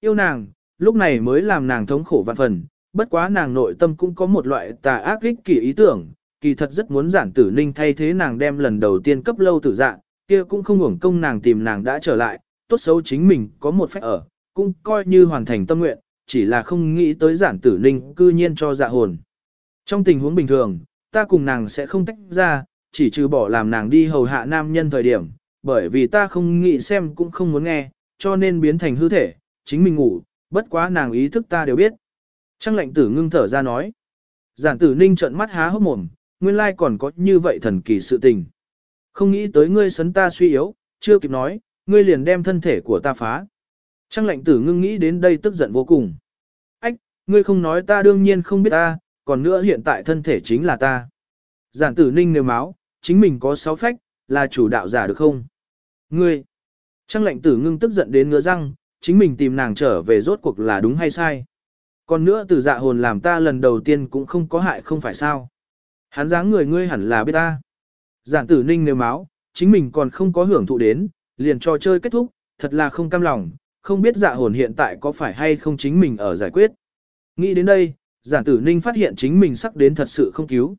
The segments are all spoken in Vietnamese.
yêu nàng, lúc này mới làm nàng thống khổ vạn phần, bất quá nàng nội tâm cũng có một loại tà ác ích kỷ ý tưởng, kỳ thật rất muốn Giản Tử Ninh thay thế nàng đem lần đầu tiên cấp Lâu Tử Dạ, kia cũng không uổng công nàng tìm nàng đã trở lại, tốt xấu chính mình có một phách ở, cũng coi như hoàn thành tâm nguyện, chỉ là không nghĩ tới Giản Tử Ninh cư nhiên cho dạ hồn. Trong tình huống bình thường, ta cùng nàng sẽ không tách ra, chỉ trừ bỏ làm nàng đi hầu hạ nam nhân thời điểm, bởi vì ta không nghĩ xem cũng không muốn nghe, cho nên biến thành hư thể, chính mình ngủ, bất quá nàng ý thức ta đều biết. Trăng Lệnh Tử ngưng thở ra nói. Giản Tử Ninh trợn mắt há hốc mồm, nguyên lai còn có như vậy thần kỳ sự tình. Không nghĩ tới ngươi sấn ta suy yếu, chưa kịp nói, ngươi liền đem thân thể của ta phá. Trăng Lệnh Tử ngưng nghĩ đến đây tức giận vô cùng. Ách, ngươi không nói ta đương nhiên không biết ta, còn nữa hiện tại thân thể chính là ta. Giản Tử Ninh nêu máu, chính mình có 6 phách, là chủ đạo giả được không? Ngươi! Trăng Lệnh Tử ngưng tức giận đến ngứa răng, chính mình tìm nàng trở về rốt cuộc là đúng hay sai. Còn nữa từ dạ hồn làm ta lần đầu tiên cũng không có hại không phải sao. Hắn dáng người ngươi hẳn là biết ta. Giản Tử Ninh nêu máu, chính mình còn không có hưởng thụ đến, liền trò chơi kết thúc, thật là không cam lòng, không biết dạ hồn hiện tại có phải hay không chính mình ở giải quyết. Nghĩ đến đây, Giản Tử Ninh phát hiện chính mình sắc đến thật sự không cứu.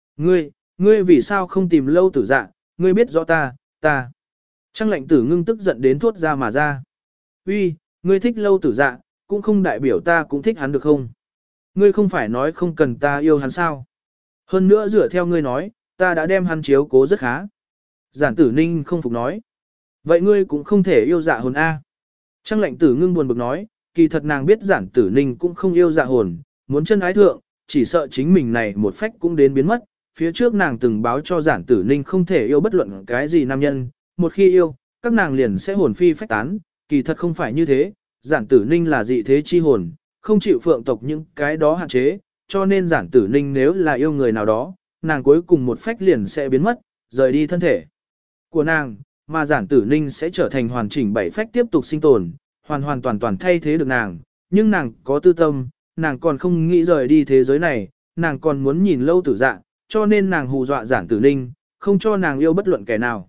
Ngươi vì sao không tìm Lâu Tử Dạ, ngươi biết rõ ta. Trăng Lệnh Tử ngưng tức giận đến thốt ra mà ra. Uy, ngươi thích Lâu Tử Dạ, cũng không đại biểu ta cũng thích hắn được không? Ngươi không phải nói không cần ta yêu hắn sao? Hơn nữa dựa theo ngươi nói, ta đã đem hắn chiếu cố rất khá. Giản Tử Ninh không phục nói. Vậy ngươi cũng không thể yêu dạ hồn A. Trăng Lệnh Tử ngưng buồn bực nói, kỳ thật nàng biết Giản Tử Ninh cũng không yêu dạ hồn, muốn chân ái thượng, chỉ sợ chính mình này một phách cũng đến biến mất. Phía trước nàng từng báo cho Giản Tử Ninh không thể yêu bất luận cái gì nam nhân, một khi yêu, các nàng liền sẽ hồn phi phách tán, kỳ thật không phải như thế, Giản Tử Ninh là dị thế chi hồn, không chịu phượng tộc những cái đó hạn chế, cho nên Giản Tử Ninh nếu là yêu người nào đó, nàng cuối cùng một phách liền sẽ biến mất, rời đi thân thể của nàng, mà Giản Tử Ninh sẽ trở thành hoàn chỉnh 7 phách tiếp tục sinh tồn, hoàn toàn thay thế được nàng, nhưng nàng có tư tâm, nàng còn không nghĩ rời đi thế giới này, nàng còn muốn nhìn Lâu Tử Dạ, cho nên nàng hù dọa Giản Tử Ninh, không cho nàng yêu bất luận kẻ nào.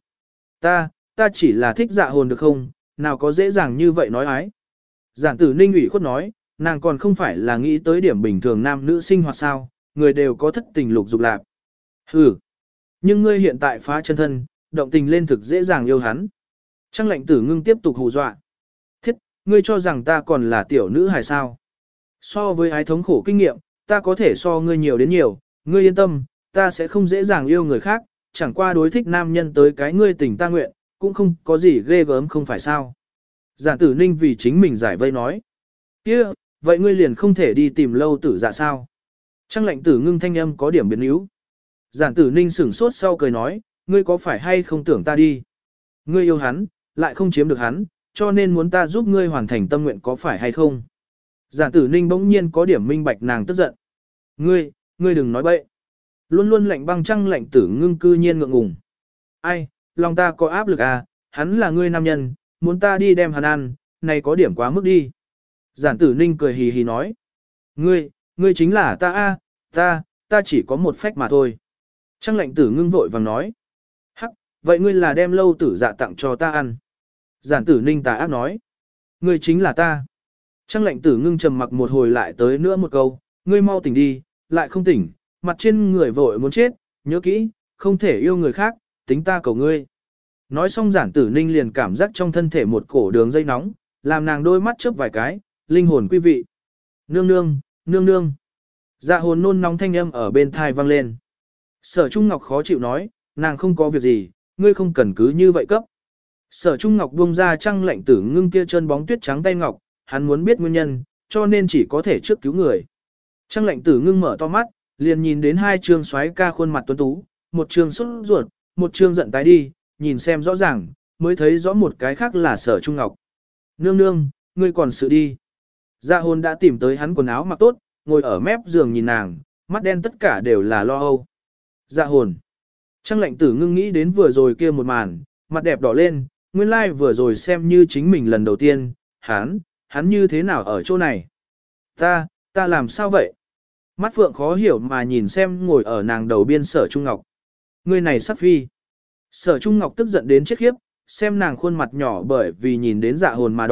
Ta chỉ là thích dạ hồn được không, nào có dễ dàng như vậy nói ái. Giản Tử Ninh ủy khuất nói, nàng còn không phải là nghĩ tới điểm bình thường nam nữ sinh hoạt sao, người đều có thất tình lục dục lạc. Ừ, nhưng ngươi hiện tại phá chân thân, động tình lên thực dễ dàng yêu hắn. Trăng Lệnh Tử ngưng tiếp tục hù dọa. Thiết, ngươi cho rằng ta còn là tiểu nữ hài sao? So với ái thống khổ kinh nghiệm, ta có thể so ngươi nhiều đến nhiều, ngươi yên tâm, ta sẽ không dễ dàng yêu người khác, chẳng qua đối thích nam nhân tới cái ngươi tình ta nguyện, cũng không có gì ghê gớm không phải sao. Giản Tử Ninh vì chính mình giải vây nói. Kia, vậy ngươi liền không thể đi tìm Lâu Tử Dạ sao? Trăng Lệnh Tử ngưng thanh âm có điểm biến yếu. Giản Tử Ninh sửng sốt sau cười nói, ngươi có phải hay không tưởng ta đi? Ngươi yêu hắn, lại không chiếm được hắn, cho nên muốn ta giúp ngươi hoàn thành tâm nguyện có phải hay không? Giản Tử Ninh bỗng nhiên có điểm minh bạch nàng tức giận. Ngươi đừng nói bậy. Luôn luôn lạnh băng Trăng Lệnh Tử ngưng cư nhiên ngượng ngùng. Ai, lòng ta có áp lực à, hắn là ngươi nam nhân, muốn ta đi đem hắn ăn, này có điểm quá mức đi. Giản Tử Ninh cười hì hì nói. Ngươi chính là ta a, ta chỉ có một phách mà thôi. Trăng Lệnh Tử ngưng vội vàng nói. Hắc, vậy ngươi là đem Lâu Tử Dạ tặng cho ta ăn. Giản Tử Ninh tà ác nói. Ngươi chính là ta. Trăng Lệnh Tử ngưng trầm mặc một hồi lại tới nữa một câu, ngươi mau tỉnh đi, lại không tỉnh, mặt trên người vội muốn chết, nhớ kỹ, không thể yêu người khác, tính ta cầu ngươi. Nói xong Giản Tử Ninh liền cảm giác trong thân thể một cổ đường dây nóng, làm nàng đôi mắt chớp vài cái, linh hồn quý vị. Nương. Dạ hồn nôn nóng thanh âm ở bên thai vang lên. Sở Trung Ngọc khó chịu nói, nàng không có việc gì, ngươi không cần cứ như vậy cấp. Sở Trung Ngọc buông ra Trăng Lệnh Tử ngưng kia chân bóng tuyết trắng tay ngọc, hắn muốn biết nguyên nhân, cho nên chỉ có thể trước cứu người. Trăng Lệnh Tử ngưng mở to mắt, liền nhìn đến hai trương xoáy ca khuôn mặt tuấn tú, một trương sốt ruột, một trương giận tái đi, nhìn xem rõ ràng, mới thấy rõ một cái khác là Sở Trung Ngọc. Nương, ngươi còn sự đi. Dạ hồn đã tìm tới hắn quần áo mặc tốt, ngồi ở mép giường nhìn nàng, mắt đen tất cả đều là lo âu. Dạ hồn. Trăng Lệnh Tử ngưng nghĩ đến vừa rồi kia một màn, mặt đẹp đỏ lên, nguyên lai vừa rồi xem như chính mình lần đầu tiên, hắn như thế nào ở chỗ này? Ta làm sao vậy? Mắt phượng khó hiểu mà nhìn xem ngồi ở nàng đầu biên Sở Trung Ngọc. Người này sắc phi. Sở Trung Ngọc tức giận đến chết khiếp, xem nàng khuôn mặt nhỏ bởi vì nhìn đến dạ hồn mà đỏ,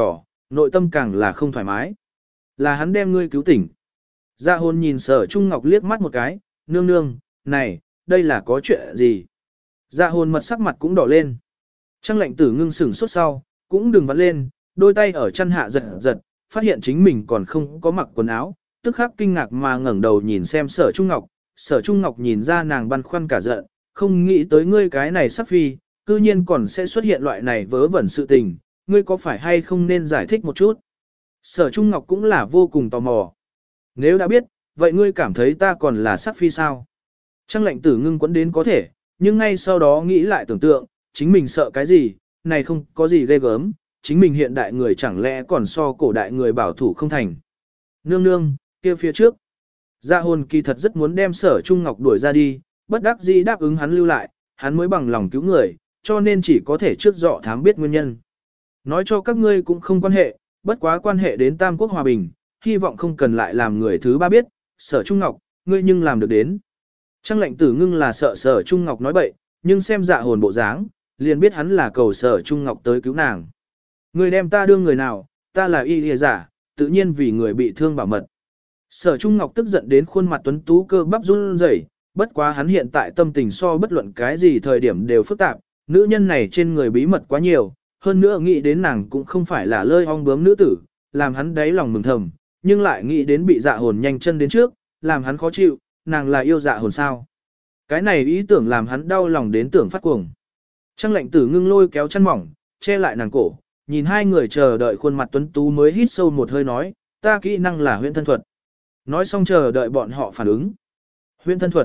nội tâm càng là không thoải mái. Là hắn đem ngươi cứu tỉnh. Dạ hồn nhìn Sở Trung Ngọc liếc mắt một cái, nương nương, này, đây là có chuyện gì? Dạ hồn mật sắc mặt cũng đỏ lên. Trang lệnh tử ngưng sửng sốt sau, cũng đừng vặn lên, đôi tay ở chân hạ giật giật, phát hiện chính mình còn không có mặc quần áo, tức khắc kinh ngạc mà ngẩng đầu nhìn xem Sở Trung Ngọc. Sở Trung Ngọc nhìn ra nàng băn khoăn cả giận, không nghĩ tới ngươi cái này sắc phi, cư nhiên còn sẽ xuất hiện loại này vớ vẩn sự tình, ngươi có phải hay không nên giải thích một chút? Sở Trung Ngọc cũng là vô cùng tò mò. Nếu đã biết, vậy ngươi cảm thấy ta còn là sắc phi sao? Trang lệnh tử ngưng quấn đến có thể, nhưng ngay sau đó nghĩ lại tưởng tượng, chính mình sợ cái gì, này không có gì ghê gớm, chính mình hiện đại người chẳng lẽ còn so cổ đại người bảo thủ không thành. Nương nương, kia phía trước. Dạ hồn kỳ thật rất muốn đem Sở Trung Ngọc đuổi ra đi, bất đắc dĩ đáp ứng hắn lưu lại, hắn mới bằng lòng cứu người, cho nên chỉ có thể trước dọ thám biết nguyên nhân. Nói cho các ngươi cũng không quan hệ, bất quá quan hệ đến Tam Quốc hòa bình, hy vọng không cần lại làm người thứ ba biết, Sở Trung Ngọc, ngươi nhưng làm được đến. Trang lệnh tử ngưng là sợ Sở Trung Ngọc nói bậy, nhưng xem dạ hồn bộ dáng, liền biết hắn là cầu Sở Trung Ngọc tới cứu nàng. Ngươi đem ta đưa người nào, ta là y lìa giả, tự nhiên vì người bị thương bảo mật. Sở Trung Ngọc tức giận đến khuôn mặt tuấn tú cơ bắp run rẩy, bất quá hắn hiện tại tâm tình so bất luận cái gì thời điểm đều phức tạp, nữ nhân này trên người bí mật quá nhiều, hơn nữa nghĩ đến nàng cũng không phải là lơi ong bướm nữ tử, làm hắn đáy lòng mừng thầm, nhưng lại nghĩ đến bị dạ hồn nhanh chân đến trước, làm hắn khó chịu, nàng là yêu dạ hồn sao. Cái này ý tưởng làm hắn đau lòng đến tưởng phát cuồng. Trang lệnh tử ngưng lôi kéo chân mỏng, che lại nàng cổ, nhìn hai người chờ đợi khuôn mặt tuấn tú mới hít sâu một hơi nói, ta kỹ năng là huyễn thân thuật. Nói xong chờ đợi bọn họ phản ứng. Huyễn thân thuật.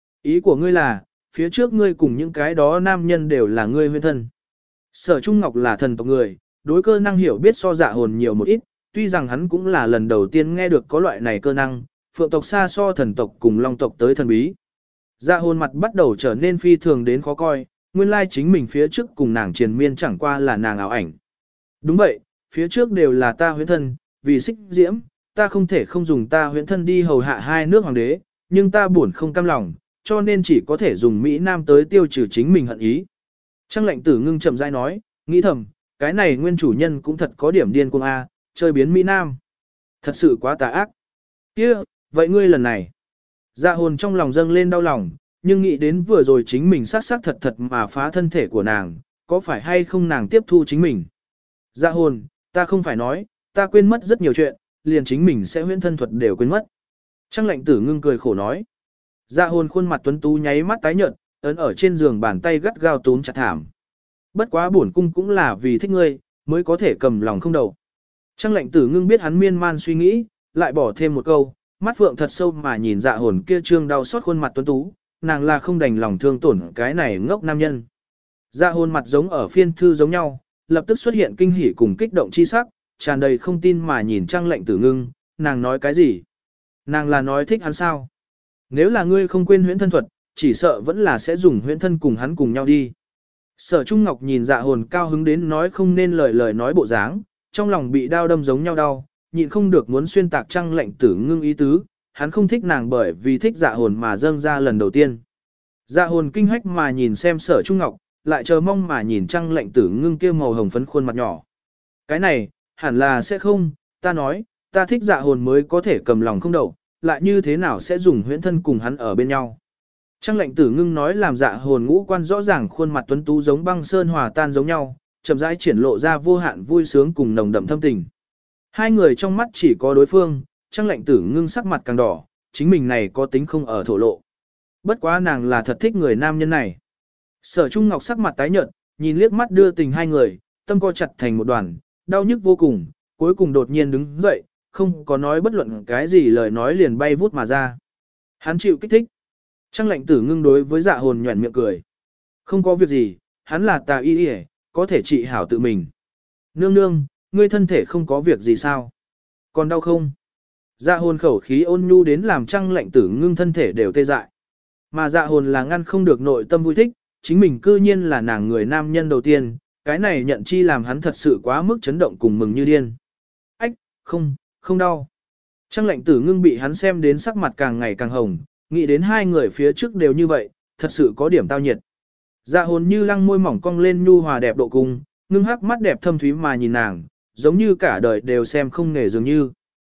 Ý của ngươi là, phía trước ngươi cùng những cái đó nam nhân đều là ngươi huyễn thân. Sở Trung Ngọc là thần tộc người, đối cơ năng hiểu biết so dạ hồn nhiều một ít, tuy rằng hắn cũng là lần đầu tiên nghe được có loại này cơ năng, phượng tộc xa so thần tộc cùng long tộc tới thần bí. Dạ hồn mặt bắt đầu trở nên phi thường đến khó coi, nguyên lai chính mình phía trước cùng nàng triền miên chẳng qua là nàng ảo ảnh. Đúng vậy, phía trước đều là ta huyễn thân, vì xích diễm, ta không thể không dùng ta huyễn thân đi hầu hạ hai nước hoàng đế, nhưng ta buồn không cam lòng, cho nên chỉ có thể dùng Mỹ Nam tới tiêu trừ chính mình hận ý. Trang lệnh tử ngưng chậm rãi nói, nghĩ thầm, cái này nguyên chủ nhân cũng thật có điểm điên cuồng A, chơi biến Mỹ Nam. Thật sự quá tà ác. Kia, vậy ngươi lần này. Dạ hồn trong lòng dâng lên đau lòng, nhưng nghĩ đến vừa rồi chính mình sát sát thật thật mà phá thân thể của nàng, có phải hay không nàng tiếp thu chính mình. Dạ hồn, ta không phải nói, ta quên mất rất nhiều chuyện, liền chính mình sẽ huyễn thân thuật đều quên mất. Trang lệnh tử ngưng cười khổ nói. Dạ hồn khuôn mặt tuấn tú nháy mắt tái nhợt, ấn ở trên giường bàn tay gắt gao túm chặt thảm. Bất quá bổn cung cũng là vì thích ngươi, mới có thể cầm lòng không đầu. Trang lệnh tử ngưng biết hắn miên man suy nghĩ, lại bỏ thêm một câu, mắt phượng thật sâu mà nhìn dạ hồn kia trương đau xót khuôn mặt tuấn tú, nàng là không đành lòng thương tổn cái này ngốc nam nhân. Dạ hồn mặt giống ở phiên thư giống nhau, lập tức xuất hiện kinh hỉ cùng kích động chi sắc, tràn đầy không tin mà nhìn trang lệnh tử ngưng, nàng nói cái gì? Nàng là nói thích hắn sao? Nếu là ngươi không quên huyễn thân thuật, chỉ sợ vẫn là sẽ dùng huyễn thân cùng hắn cùng nhau đi. Sở Trung Ngọc nhìn dạ hồn cao hứng đến nói không nên lời nói bộ dáng, trong lòng bị đau đâm giống nhau đau, nhịn không được muốn xuyên tạc trang lệnh tử ngưng ý tứ, hắn không thích nàng bởi vì thích dạ hồn mà dâng ra lần đầu tiên. Dạ hồn kinh hách mà nhìn xem Sở Trung Ngọc, lại chờ mong mà nhìn trang lệnh tử ngưng kia màu hồng phấn khuôn mặt nhỏ. Cái này, hẳn là sẽ không, ta nói, ta thích dạ hồn mới có thể cầm lòng không đậu, lại như thế nào sẽ dùng huyễn thân cùng hắn ở bên nhau. Trang lệnh tử ngưng nói làm dạ hồn ngũ quan rõ ràng khuôn mặt tuấn tú giống băng sơn hòa tan giống nhau, chậm rãi triển lộ ra vô hạn vui sướng cùng nồng đậm thâm tình. Hai người trong mắt chỉ có đối phương, trang lệnh tử ngưng sắc mặt càng đỏ, chính mình này có tính không ở thổ lộ. Bất quá nàng là thật thích người nam nhân này. Sở Trung Ngọc sắc mặt tái nhợt, nhìn liếc mắt đưa tình hai người, tâm co chặt thành một đoàn, đau nhức vô cùng, cuối cùng đột nhiên đứng dậy, không có nói bất luận cái gì lời nói liền bay vút mà ra. Hắn chịu kích thích. Trang lệnh tử ngưng đối với dạ hồn nhuẩn miệng cười. Không có việc gì, hắn là tà y y, có thể trị hảo tự mình. Nương nương, ngươi thân thể không có việc gì sao? Còn đau không? Dạ hồn khẩu khí ôn nhu đến làm trang lệnh tử ngưng thân thể đều tê dại. Mà dạ hồn là ngăn không được nội tâm vui thích, chính mình cư nhiên là nàng người nam nhân đầu tiên, cái này nhận chi làm hắn thật sự quá mức chấn động cùng mừng như điên. Ách, không đau. Trang lệnh tử ngưng bị hắn xem đến sắc mặt càng ngày càng hồng, nghĩ đến hai người phía trước đều như vậy, thật sự có điểm tao nhiệt. Dạ hồn như lăng môi mỏng cong lên nhu hòa đẹp độ cung, ngưng hắc mắt đẹp thâm thúy mà nhìn nàng, giống như cả đời đều xem không nghề dường như.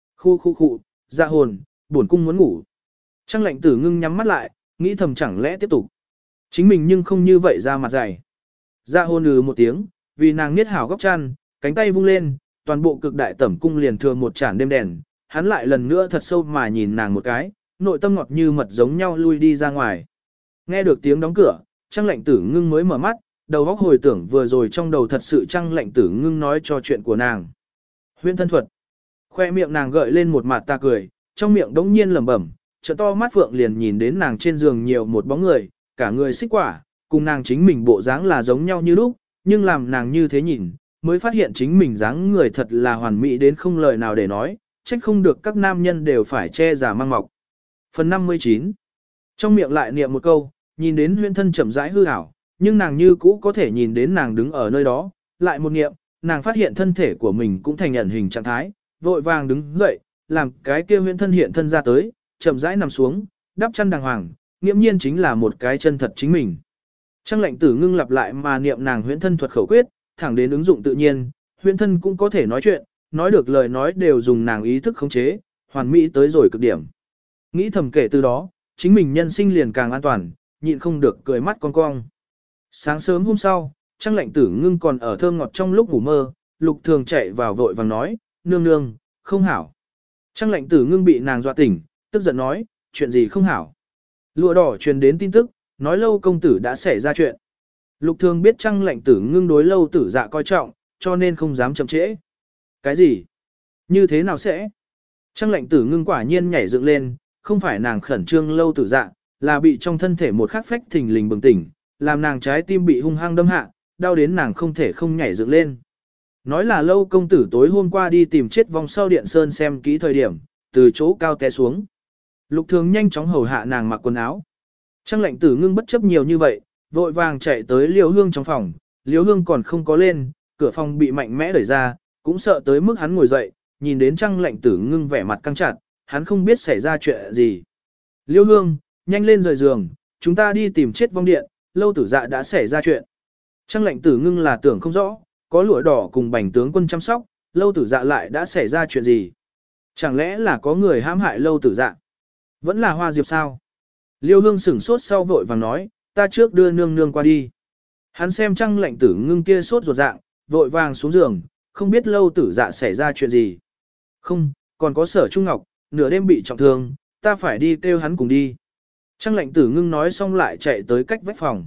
Khu, dạ hồn, buồn cung muốn ngủ. Trang Lệnh Tử Ngưng nhắm mắt lại, nghĩ thầm chẳng lẽ tiếp tục. Chính mình nhưng không như vậy ra mặt dày. Dạ hồn một tiếng, vì nàng niết hảo góc chăn, cánh tay vung lên, toàn bộ cực đại tẩm cung liền thừa một chản đêm đèn, hắn lại lần nữa thật sâu mà nhìn nàng một cái, nội tâm ngọt như mật giống nhau lui đi ra ngoài. Nghe được tiếng đóng cửa, Trang Lệnh Tử Ngưng mới mở mắt, đầu óc hồi tưởng vừa rồi trong đầu thật sự Trang Lệnh Tử Ngưng nói cho chuyện của nàng. Huyễn thân thuật. Khoe miệng nàng gợi lên một mặt ta cười, trong miệng đống nhiên lẩm bẩm, trợ to mắt phượng liền nhìn đến nàng trên giường nhiều một bóng người, cả người xích quả, cùng nàng chính mình bộ dáng là giống nhau như lúc, nhưng làm nàng như thế nhìn, mới phát hiện chính mình dáng người thật là hoàn mỹ đến không lời nào để nói, trách không được các nam nhân đều phải che giả mang mọc. Phần 59. Trong miệng lại niệm một câu, nhìn đến huyễn thân chậm rãi hư ảo, nhưng nàng như cũ có thể nhìn đến nàng đứng ở nơi đó, lại một niệm, nàng phát hiện thân thể của mình cũng thành nhận hình trạng thái, vội vàng đứng dậy, làm cái kia huyễn thân hiện thân ra tới, chậm rãi nằm xuống, đắp chăn đàng hoàng, nghiễm nhiên chính là một cái chân thật chính mình. Trang Lệnh Tử Ngưng lặp lại mà niệm nàng huyễn thân thuật khẩu quyết, thẳng đến ứng dụng tự nhiên, huyễn thân cũng có thể nói chuyện, nói được lời nói đều dùng nàng ý thức khống chế, hoàn mỹ tới rồi cực điểm. Nghĩ thầm kể từ đó, chính mình nhân sinh liền càng an toàn, nhịn không được cười mắt cong cong. Sáng sớm hôm sau, Trang Lệnh Tử Ngưng còn ở thơm ngọt trong lúc ngủ mơ, Lục Thường chạy vào vội vàng nói, nương nương, không hảo. Trang Lệnh Tử Ngưng bị nàng dọa tỉnh, tức giận nói, chuyện gì không hảo. Lụa đỏ truyền đến tin tức, nói Lâu công tử đã xảy ra chuyện. Lục Thường biết Trang Lệnh Tử Ngưng đối Lâu tử dạ coi trọng, cho nên không dám chậm trễ. Cái gì? Như thế nào sẽ? Trang Lệnh Tử Ngưng quả nhiên nhảy dựng lên, không phải nàng khẩn trương Lâu tử dạ, là bị trong thân thể một khắc phách thình lình bừng tỉnh, làm nàng trái tim bị hung hăng đâm hạ, đau đến nàng không thể không nhảy dựng lên. Nói là Lâu công tử tối hôm qua đi tìm chết vong sau điện sơn xem kỹ thời điểm, từ chỗ cao té xuống. Lục Thường nhanh chóng hầu hạ nàng mặc quần áo. Trang Lệnh Tử Ngưng bất chấp nhiều như vậy, vội vàng chạy tới Liêu Hương trong phòng, Liêu Hương còn không có lên, cửa phòng bị mạnh mẽ đẩy ra, cũng sợ tới mức hắn ngồi dậy, nhìn đến Trang Lệnh Tử Ngưng vẻ mặt căng chặt, hắn không biết xảy ra chuyện gì. Liêu Hương, nhanh lên rời giường, chúng ta đi tìm chết vong điện, Lâu tử dạ đã xảy ra chuyện. Trang Lệnh Tử Ngưng là tưởng không rõ, có lụa đỏ cùng bành tướng quân chăm sóc, Lâu tử dạ lại đã xảy ra chuyện gì? Chẳng lẽ là có người hãm hại Lâu tử dạ? Vẫn là Hoa Diệp sao? Liêu Hương sửng sốt sau vội vàng nói, ta trước đưa nương nương qua đi. Hắn xem Trang Lệnh Tử Ngưng kia sốt ruột dạng, vội vàng xuống giường, không biết Lâu tử dạ xảy ra chuyện gì. Không, còn có Sở Trung Ngọc, nửa đêm bị trọng thương, ta phải đi kêu hắn cùng đi. Trang Lệnh Tử Ngưng nói xong lại chạy tới cách vách phòng.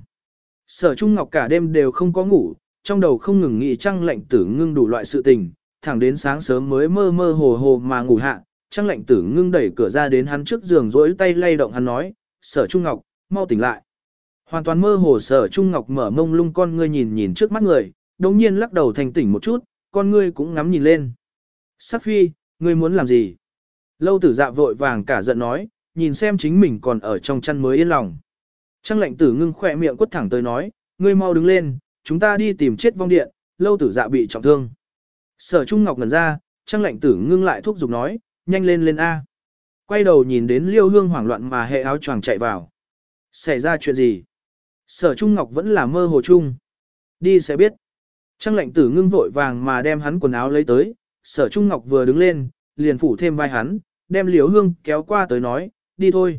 Sở Trung Ngọc cả đêm đều không có ngủ, trong đầu không ngừng nghĩ Trang Lệnh Tử Ngưng đủ loại sự tình, thẳng đến sáng sớm mới mơ mơ hồ hồ mà ngủ hạ. Trang Lệnh Tử Ngưng đẩy cửa ra đến hắn trước giường rỗi tay lay động hắn nói, Sở Trung Ngọc, mau tỉnh lại. Hoàn toàn mơ hồ Sở Trung Ngọc mở mông lung con ngươi nhìn nhìn trước mắt người, đồng nhiên lắc đầu thành tỉnh một chút, con ngươi cũng ngắm nhìn lên. Sắc phi, ngươi muốn làm gì? Lâu tử dạ vội vàng cả giận nói, nhìn xem chính mình còn ở trong chăn mới yên lòng. Trang Lệnh Tử Ngưng khỏe miệng quất thẳng tới nói, ngươi mau đứng lên, chúng ta đi tìm chết vong điện, Lâu tử dạ bị trọng thương. Sở Trung Ngọc ngẩn ra, Trang Lệnh Tử Ngưng lại thúc giục nói, nhanh lên lên A. Quay đầu nhìn đến Liêu Hương hoảng loạn mà hệ áo choàng chạy vào. Xảy ra chuyện gì? Sở Trung Ngọc vẫn là mơ hồ chung. Đi sẽ biết. Trang Lệnh Tử Ngưng vội vàng mà đem hắn quần áo lấy tới, Sở Trung Ngọc vừa đứng lên, liền phủ thêm vai hắn, đem Liêu Hương kéo qua tới nói, đi thôi.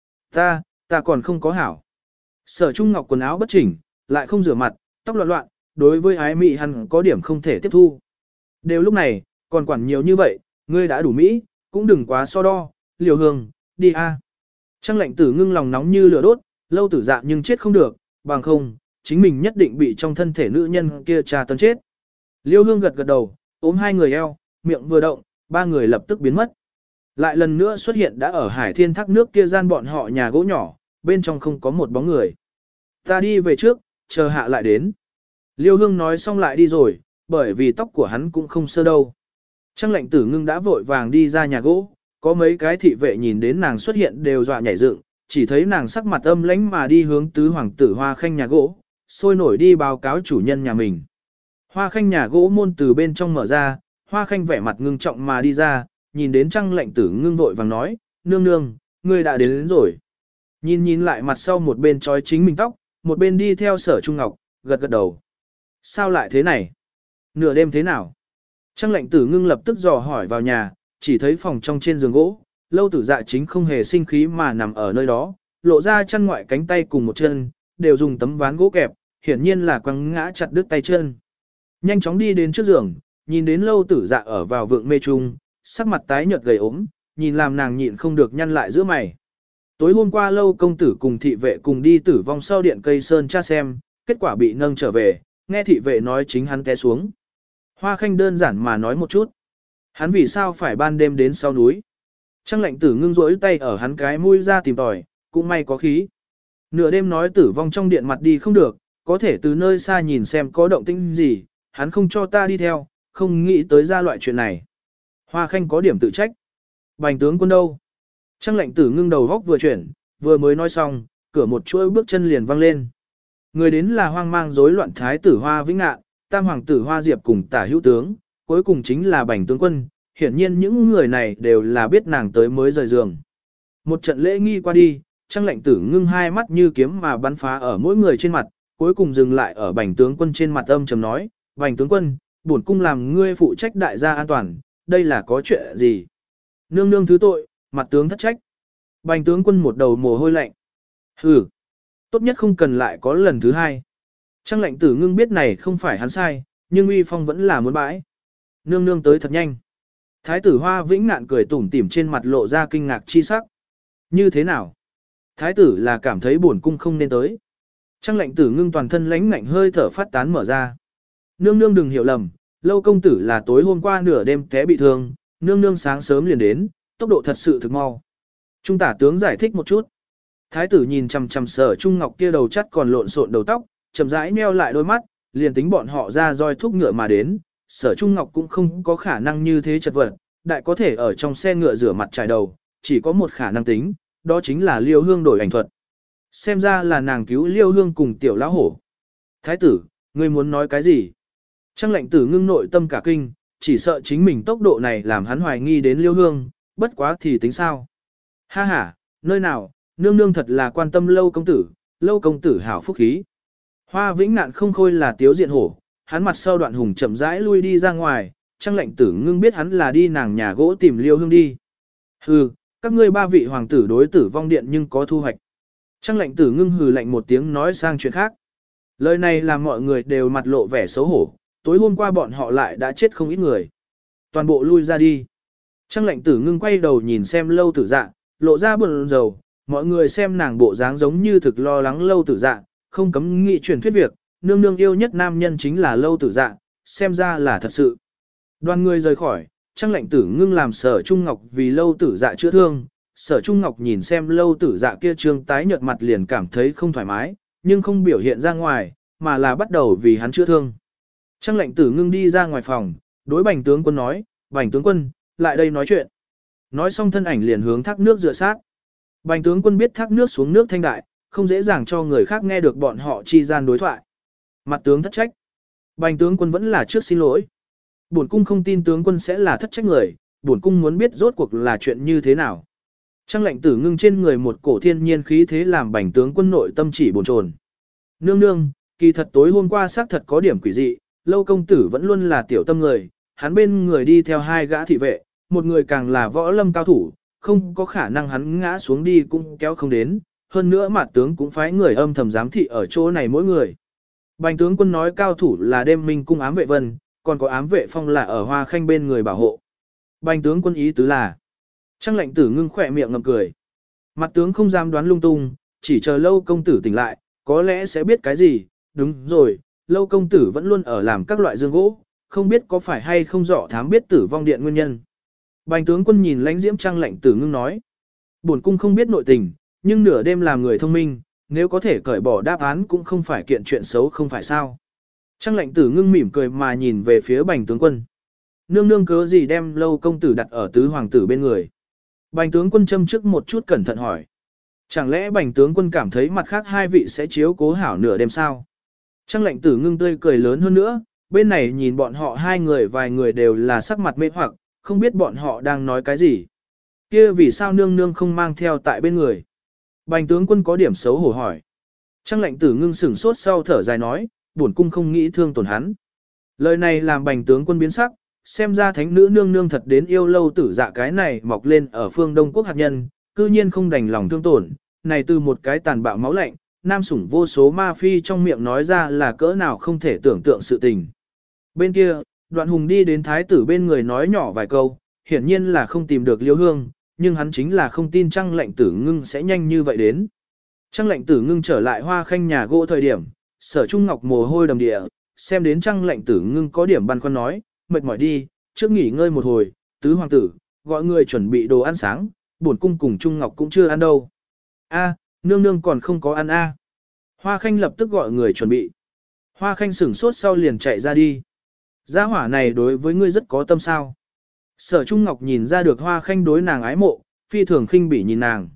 Ta còn không có hảo. Sở Trung Ngọc quần áo bất chỉnh, lại không rửa mặt, tóc loạn loạn, đối với ái mị hắn có điểm không thể tiếp thu. Đều lúc này, còn quản nhiều như vậy, ngươi đã đủ mỹ, cũng đừng quá so đo, Liêu Hương, đi a. Trang Lệnh Tử Ngưng lòng nóng như lửa đốt, Lâu tử dạ nhưng chết không được, bằng không, chính mình nhất định bị trong thân thể nữ nhân kia tra tấn chết. Liêu Hương gật gật đầu, ôm hai người eo, miệng vừa động, ba người lập tức biến mất. Lại lần nữa xuất hiện đã ở Hải Thiên thác nước kia gian bọn họ nhà gỗ nhỏ, bên trong không có một bóng người. Ta đi về trước, chờ hạ lại đến. Liêu Hương nói xong lại đi rồi, bởi vì tóc của hắn cũng không sơ đâu. Trang Lệnh Tử Ngưng đã vội vàng đi ra nhà gỗ, có mấy cái thị vệ nhìn đến nàng xuất hiện đều dọa nhảy dựng, chỉ thấy nàng sắc mặt âm lãnh mà đi hướng tứ hoàng tử Hoa Khanh nhà gỗ, sôi nổi đi báo cáo chủ nhân nhà mình. Hoa Khanh nhà gỗ môn từ bên trong mở ra, Hoa Khanh vẻ mặt ngưng trọng mà đi ra, nhìn đến Trang Lệnh Tử Ngưng vội vàng nói, nương nương, ngươi đã đến rồi. Nhìn lại mặt sau một bên trói chính mình tóc, một bên đi theo Sở Trung Ngọc, gật gật đầu. Sao lại thế này? Nửa đêm thế nào? Trang lệnh tử ngưng lập tức dò hỏi vào nhà, chỉ thấy phòng trong trên giường gỗ, Lâu Tử Dạ chính không hề sinh khí mà nằm ở nơi đó, lộ ra chân ngoại cánh tay cùng một chân, đều dùng tấm ván gỗ kẹp, hiển nhiên là quăng ngã chặt đứt tay chân. Nhanh chóng đi đến trước giường, nhìn đến Lâu Tử Dạ ở vào vượng mê trung, sắc mặt tái nhợt gầy ốm, nhìn làm nàng nhịn không được nhăn lại giữa mày. Tối hôm qua Lâu công tử cùng thị vệ cùng đi tử vong sau điện cây sơn tra xem, kết quả bị nâng trở về, nghe thị vệ nói chính hắn té xuống. Hoa Khanh đơn giản mà nói một chút. Hắn vì sao phải ban đêm đến sau núi? Trang lệnh tử ngưng rỗi tay ở hắn cái mũi ra tìm tòi, cũng may có khí. Nửa đêm nói tử vong trong điện mặt đi không được, có thể từ nơi xa nhìn xem có động tĩnh gì, hắn không cho ta đi theo, không nghĩ tới ra loại chuyện này. Hoa Khanh có điểm tự trách. Bành tướng quân đâu? Trang lệnh tử ngưng đầu góc vừa chuyển, vừa mới nói xong, cửa một chuỗi bước chân liền văng lên. Người đến là hoang mang rối loạn thái tử Hoa Vĩnh Ngạn, tam hoàng tử Hoa Diệp cùng tả hữu tướng, cuối cùng chính là Bành tướng quân, hiển nhiên những người này đều là biết nàng tới mới rời giường. Một trận lễ nghi qua đi, Trang lệnh tử ngưng hai mắt như kiếm mà bắn phá ở mỗi người trên mặt, cuối cùng dừng lại ở Bành tướng quân trên mặt âm trầm nói, Bành tướng quân, bổn cung làm ngươi phụ trách đại gia an toàn, đây là có chuyện gì? Nương nương thứ tội, mặt tướng thất trách. Bành tướng quân một đầu mồ hôi lạnh. Hừ, tốt nhất không cần lại có lần thứ hai. Trang lệnh tử ngưng biết này không phải hắn sai, nhưng uy phong vẫn là muốn bãi. Nương nương tới thật nhanh. Thái tử Hoa Vĩnh Ngạn cười tủm tỉm trên mặt lộ ra kinh ngạc chi sắc. Như thế nào? Thái tử là cảm thấy bổn cung không nên tới. Trang lệnh tử ngưng toàn thân lãnh ngạnh hơi thở phát tán mở ra. Nương nương đừng hiểu lầm, Lâu công tử là tối hôm qua nửa đêm té bị thương, nương nương sáng sớm liền đến, tốc độ thật sự thực mau. Trung tả tướng giải thích một chút. Thái tử nhìn chằm chằm Sở Trung Ngọc kia đầu chắt còn lộn xộn đầu tóc, chậm rãi nheo lại đôi mắt, liền tính bọn họ ra roi thúc ngựa mà đến, Sở Trung Ngọc cũng không có khả năng như thế chật vật, đại có thể ở trong xe ngựa rửa mặt trải đầu, chỉ có một khả năng tính, đó chính là Liêu Hương đổi ảnh thuật. Xem ra là nàng cứu Liêu Hương cùng tiểu lão hổ. Thái tử, ngươi muốn nói cái gì? Trang lệnh tử ngưng nội tâm cả kinh, chỉ sợ chính mình tốc độ này làm hắn hoài nghi đến Liêu Hương, bất quá thì tính sao? Ha ha, nơi nào, nương nương thật là quan tâm Lâu công tử hảo phúc khí. Hoa Vĩnh Ngạn không khôi là tiếu diện hổ, hắn mặt sau đoạn hùng chậm rãi lui đi ra ngoài, Trang lệnh tử ngưng biết hắn là đi nàng nhà gỗ tìm Liêu Hương đi. Hừ, các ngươi ba vị hoàng tử đối tử vong điện nhưng có thu hoạch. Trang lệnh tử ngưng hừ lạnh một tiếng nói sang chuyện khác. Lời này làm mọi người đều mặt lộ vẻ xấu hổ, tối hôm qua bọn họ lại đã chết không ít người. Toàn bộ lui ra đi. Trang lệnh tử ngưng quay đầu nhìn xem Lâu Tử Dạ, lộ ra buồn rầu, mọi người xem nàng bộ dáng giống như thực lo lắng Lâu Tử Dạ, không cấm nghị truyền thuyết việc, nương nương yêu nhất nam nhân chính là Lâu Tử Dạ, xem ra là thật sự. Đoàn người rời khỏi, Trang lệnh tử ngưng làm Sở Trung Ngọc vì Lâu Tử Dạ chữa thương, Sở Trung Ngọc nhìn xem Lâu Tử Dạ kia trương tái nhợt mặt liền cảm thấy không thoải mái, nhưng không biểu hiện ra ngoài, mà là bắt đầu vì hắn chữa thương. Trang lệnh tử ngưng đi ra ngoài phòng, đối Bành tướng quân nói, Bành tướng quân, lại đây nói chuyện. Nói xong thân ảnh liền hướng thác nước dựa sát. Bành tướng quân biết thác nước xuống nước thanh đại, không dễ dàng cho người khác nghe được bọn họ chi gian đối thoại. Mặt tướng thất trách. Bành tướng quân vẫn là trước xin lỗi. Bổn cung không tin tướng quân sẽ là thất trách người, bổn cung muốn biết rốt cuộc là chuyện như thế nào. Trang lệnh tử ngưng trên người một cổ thiên nhiên khí thế làm Bành tướng quân nội tâm chỉ bồn chồn. Nương nương, kỳ thật tối hôm qua xác thật có điểm quỷ dị, Lâu công tử vẫn luôn là tiểu tâm người, hắn bên người đi theo hai gã thị vệ, một người càng là võ lâm cao thủ, không có khả năng hắn ngã xuống đi cũng kéo không đến, hơn nữa mặt tướng cũng phái người âm thầm giám thị ở chỗ này mỗi người. Bành tướng quân nói cao thủ là đêm minh cung ám vệ vân, còn có ám vệ phong là ở Hoa Khanh bên người bảo hộ. Bành tướng quân ý tứ là, Trang lệnh tử ngưng khỏe miệng ngậm cười. Mặt tướng không dám đoán lung tung, chỉ chờ Lâu công tử tỉnh lại, có lẽ sẽ biết cái gì, đúng rồi, Lâu công tử vẫn luôn ở làm các loại dương gỗ, không biết có phải hay không rõ thám biết tử vong điện nguyên nhân. Bành tướng quân nhìn lãnh diễm Trang lệnh tử ngưng nói, bổn cung không biết nội tình, nhưng nửa đêm làm người thông minh, nếu có thể cởi bỏ đáp án cũng không phải kiện chuyện xấu không phải sao. Trang lệnh tử ngưng mỉm cười mà nhìn về phía Bành tướng quân. Nương nương cớ gì đem Lâu công tử đặt ở tứ hoàng tử bên người. Bành tướng quân châm trước một chút cẩn thận hỏi. Chẳng lẽ Bành tướng quân cảm thấy mặt khác hai vị sẽ chiếu cố hảo nửa đêm sao? Trang lệnh tử ngưng tươi cười lớn hơn nữa, bên này nhìn bọn họ hai người vài người đều là sắc mặt mê hoặc, không biết bọn họ đang nói cái gì. Kia vì sao nương nương không mang theo tại bên người? Bành tướng quân có điểm xấu hổ hỏi. Trang lệnh tử ngưng sửng sốt sau thở dài nói, bổn cung không nghĩ thương tổn hắn. Lời này làm Bành tướng quân biến sắc, xem ra thánh nữ nương nương thật đến yêu lâu tử dạ cái này mọc lên ở phương Đông quốc hạt nhân, cư nhiên không đành lòng thương tổn, này từ một cái tàn bạo máu lạnh, nam sủng vô số ma phi trong miệng nói ra là cỡ nào không thể tưởng tượng sự tình. Bên kia, Đoạn Hùng đi đến thái tử bên người nói nhỏ vài câu, hiển nhiên là không tìm được Liêu Hương, nhưng hắn chính là không tin Trăng Lệnh Tử Ngưng sẽ nhanh như vậy đến. Trăng Lệnh Tử Ngưng trở lại Hoa Khanh nhà gỗ thời điểm, Sở Trung Ngọc mồ hôi đầm địa, xem đến Trăng Lệnh Tử Ngưng có điểm băn khoăn nói, mệt mỏi đi, trước nghỉ ngơi một hồi, tứ hoàng tử, gọi người chuẩn bị đồ ăn sáng, bổn cung cùng Trung Ngọc cũng chưa ăn đâu. A, nương nương còn không có ăn a. Hoa Khanh lập tức gọi người chuẩn bị. Hoa Khanh sửng sốt sau liền chạy ra đi. Gia hỏa này đối với ngươi rất có tâm sao. Sở Trung Ngọc nhìn ra được Hoa Khanh đối nàng ái mộ, phi thường khinh bỉ nhìn nàng.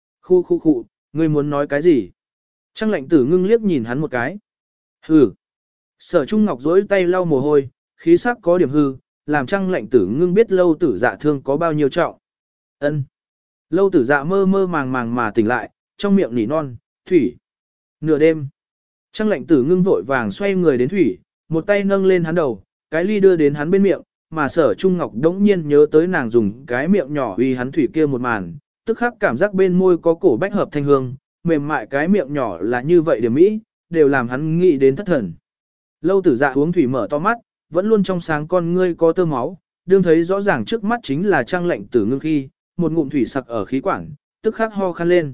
Khu, ngươi muốn nói cái gì? Trăng Lệnh Tử Ngưng liếc nhìn hắn một cái. Hừ. Sở Trung Ngọc dối tay lau mồ hôi, khí sắc có điểm hư, làm Trăng Lệnh Tử Ngưng biết Lâu Tử Dạ thương có bao nhiêu trọng. Ân. Lâu Tử Dạ mơ mơ màng màng mà tỉnh lại, trong miệng nỉ non, thủy. Nửa đêm. Trăng Lệnh Tử Ngưng vội vàng xoay người đến thủy, một tay nâng lên hắn đầu, cái ly đưa đến hắn bên miệng, mà Sở Trung Ngọc đống nhiên nhớ tới nàng dùng cái miệng nhỏ uy hắn thủy kia một màn, tức khắc cảm giác bên môi có cổ bách hợp thanh hương, mềm mại cái miệng nhỏ là như vậy điểm mỹ, đều làm hắn nghĩ đến thất thần. Lâu Tử Dạ uống thủy mở to mắt, vẫn luôn trong sáng con ngươi có tơ máu, đương thấy rõ ràng trước mắt chính là Trăng Lệnh Tử Ngưng khi, một ngụm thủy sặc ở khí quản, tức khắc ho khan lên.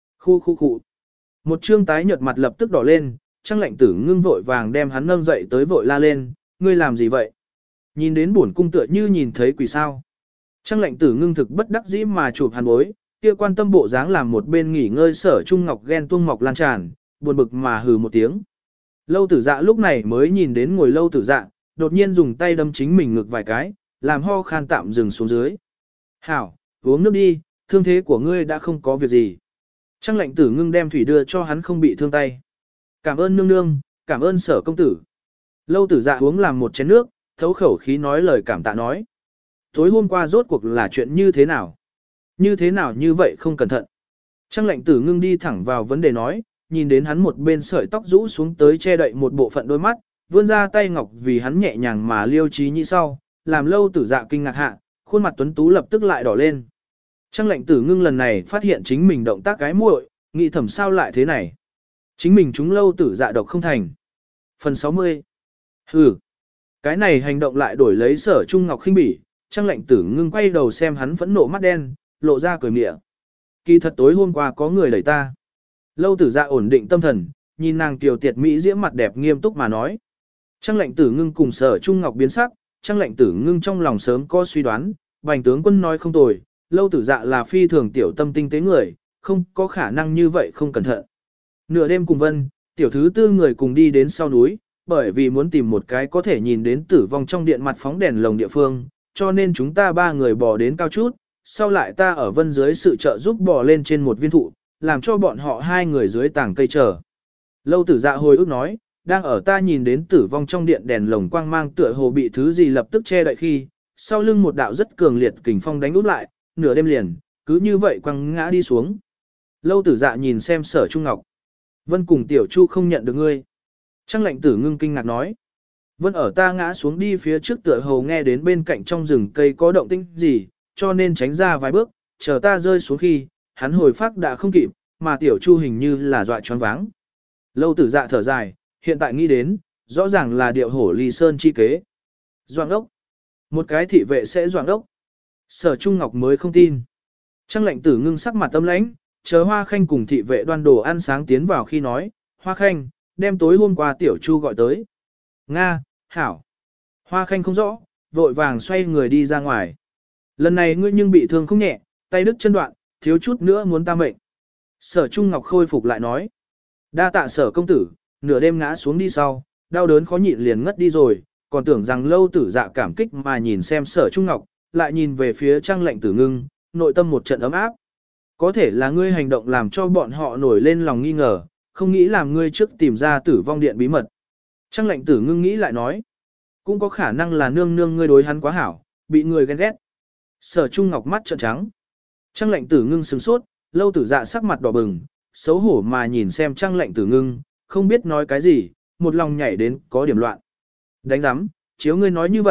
Khu. Một trương tái nhợt mặt lập tức đỏ lên, Trăng Lệnh Tử Ngưng vội vàng đem hắn nâng dậy tới vội la lên, ngươi làm gì vậy? Nhìn đến bổn cung tựa như nhìn thấy quỷ sao. Trăng Lệnh Tử Ngưng thực bất đắc dĩ mà chụp hắn bối, kia quan tâm bộ dáng làm một bên nghỉ ngơi Sở Trung Ngọc ghen tuông mọc lan tràn, buồn bực mà hừ một tiếng. Lâu Tử Dạ lúc này mới nhìn đến ngồi Lâu Tử Dạ, đột nhiên dùng tay đâm chính mình ngực vài cái, làm ho khan tạm dừng xuống dưới. Hảo, uống nước đi, thương thế của ngươi đã không có việc gì. Trăng Lệnh Tử Ngưng đem thủy đưa cho hắn không bị thương tay. Cảm ơn nương nương, cảm ơn Sở công tử. Lâu Tử Dạ uống làm một chén nước, thấu khẩu khí nói lời cảm tạ nói. Tối hôm qua rốt cuộc là chuyện như thế nào? Như thế nào như vậy không cẩn thận. Trăng Lệnh Tử Ngưng đi thẳng vào vấn đề nói, nhìn đến hắn một bên sợi tóc rũ xuống tới che đậy một bộ phận đôi mắt, vươn ra tay ngọc vì hắn nhẹ nhàng mà liêu trí nhị sau, làm Lâu Tử Dạ kinh ngạc hạ, khuôn mặt tuấn tú lập tức lại đỏ lên. Trăng Lệnh Tử Ngưng lần này phát hiện chính mình động tác cái muội, nghĩ thầm sao lại thế này. Chính mình chúng Lâu Tử Dạ độc không thành. Phần 60. Hừ. Cái này hành động lại đổi lấy Sở Trung Ngọc khinh bỉ, Trăng Lệnh Tử Ngưng quay đầu xem hắn phẫn nộ mắt đen, lộ ra cười mỉa. Kỳ thật tối hôm qua có người đẩy ta. Lâu Tử Dạ ổn định tâm thần, nhìn nàng tiểu tiệt mỹ diễm mặt đẹp nghiêm túc mà nói. Trăng Lệnh Tử Ngưng cùng Sở Trung Ngọc biến sắc, Trăng Lệnh Tử Ngưng trong lòng sớm có suy đoán, Bành tướng quân nói không tồi, Lâu Tử Dạ là phi thường tiểu tâm tinh tế người, không có khả năng như vậy không cẩn thận. Nửa đêm cùng Vân, tiểu thứ tư người cùng đi đến sau núi, bởi vì muốn tìm một cái có thể nhìn đến tử vong trong điện mặt phóng đèn lồng địa phương, cho nên chúng ta ba người bò đến cao chút, sau lại ta ở Vân dưới sự trợ giúp bò lên trên một viên thụ, làm cho bọn họ hai người dưới tảng cây chờ. Lâu Tử Dạ hồi ức nói, đang ở ta nhìn đến tử vong trong điện đèn lồng quang mang tựa hồ bị thứ gì lập tức che đậy khi, sau lưng một đạo rất cường liệt kình phong đánh úp lại, nửa đêm liền, cứ như vậy quăng ngã đi xuống. Lâu Tử Dạ nhìn xem Sở Trung Ngọc. Vân cùng Tiểu Chu không nhận được ngươi. Trăng Lệnh Tử Ngưng kinh ngạc nói. Vân ở ta ngã xuống đi phía trước tựa hồ nghe đến bên cạnh trong rừng cây có động tĩnh gì, cho nên tránh ra vài bước, chờ ta rơi xuống khi, hắn hồi phát đã không kịp, mà Tiểu Chu hình như là dọa choáng váng. Lâu Tử Dạ thở dài, hiện tại nghĩ đến, rõ ràng là điệu hổ ly sơn chi kế. Doạng ốc. Một cái thị vệ sẽ doạng ốc. Sở Trung Ngọc mới không tin. Trăng Lệnh Tử Ngưng sắc mặt tâm lãnh, chờ Hoa Khanh cùng thị vệ đoan đồ ăn sáng tiến vào khi nói, Hoa Khanh, đem tối hôm qua Tiểu Chu gọi tới. Nga, hảo. Hoa Khanh không rõ, vội vàng xoay người đi ra ngoài. Lần này ngươi nhưng bị thương không nhẹ, tay đứt chân đoạn, thiếu chút nữa muốn ta mệnh. Sở Trung Ngọc khôi phục lại nói. Đa tạ Sở công tử, nửa đêm ngã xuống đi sau, đau đớn khó nhịn liền ngất đi rồi, còn tưởng rằng Lâu Tử Dạ cảm kích mà nhìn xem Sở Trung Ngọc, lại nhìn về phía Trăng Lệnh Tử Ngưng, nội tâm một trận ấm áp. Có thể là ngươi hành động làm cho bọn họ nổi lên lòng nghi ngờ, không nghĩ làm ngươi trước tìm ra tử vong điện bí mật. Trăng Lệnh Tử Ngưng nghĩ lại nói, cũng có khả năng là nương nương ngươi đối hắn quá hảo, bị người ghen ghét. Sở Trung Ngọc mắt trợn trắng. Trăng Lệnh Tử Ngưng sửng sốt, Lâu Tử Dạ sắc mặt đỏ bừng, xấu hổ mà nhìn xem Trăng Lệnh Tử Ngưng, không biết nói cái gì, một lòng nhảy đến có điểm loạn. Đánh giám, chiếu ngươi nói như vậy,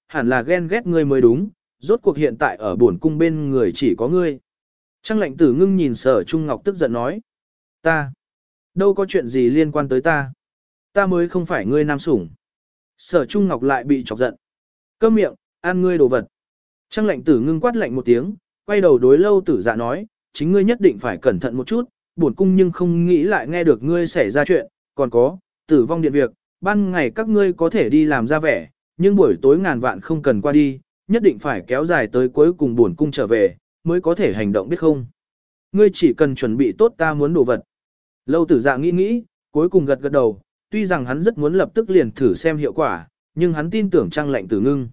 hẳn là ghen ghét ngươi mới đúng, rốt cuộc hiện tại ở bổn cung bên người chỉ có ngươi. Trang lệnh tử ngưng nhìn Sở Trung Ngọc tức giận nói. Ta, đâu có chuyện gì liên quan tới ta. Ta mới không phải ngươi nam sủng. Sở Trung Ngọc lại bị chọc giận. Câm miệng, ăn ngươi đồ vật. Trang lệnh tử ngưng quát lạnh một tiếng, quay đầu đối Lâu Tử Dạ nói, chính ngươi nhất định phải cẩn thận một chút, bổn cung nhưng không nghĩ lại nghe được ngươi xảy ra chuyện, còn có, tử vong điện việc, ban ngày các ngươi có thể đi làm ra vẻ, nhưng buổi tối ngàn vạn không cần qua đi, nhất định phải kéo dài tới cuối cùng bổn cung trở về, mới có thể hành động biết không. Ngươi chỉ cần chuẩn bị tốt ta muốn đồ vật. Lâu Tử Dạ nghĩ nghĩ, cuối cùng gật gật đầu, tuy rằng hắn rất muốn lập tức liền thử xem hiệu quả, nhưng hắn tin tưởng Trang lệnh tử ngưng.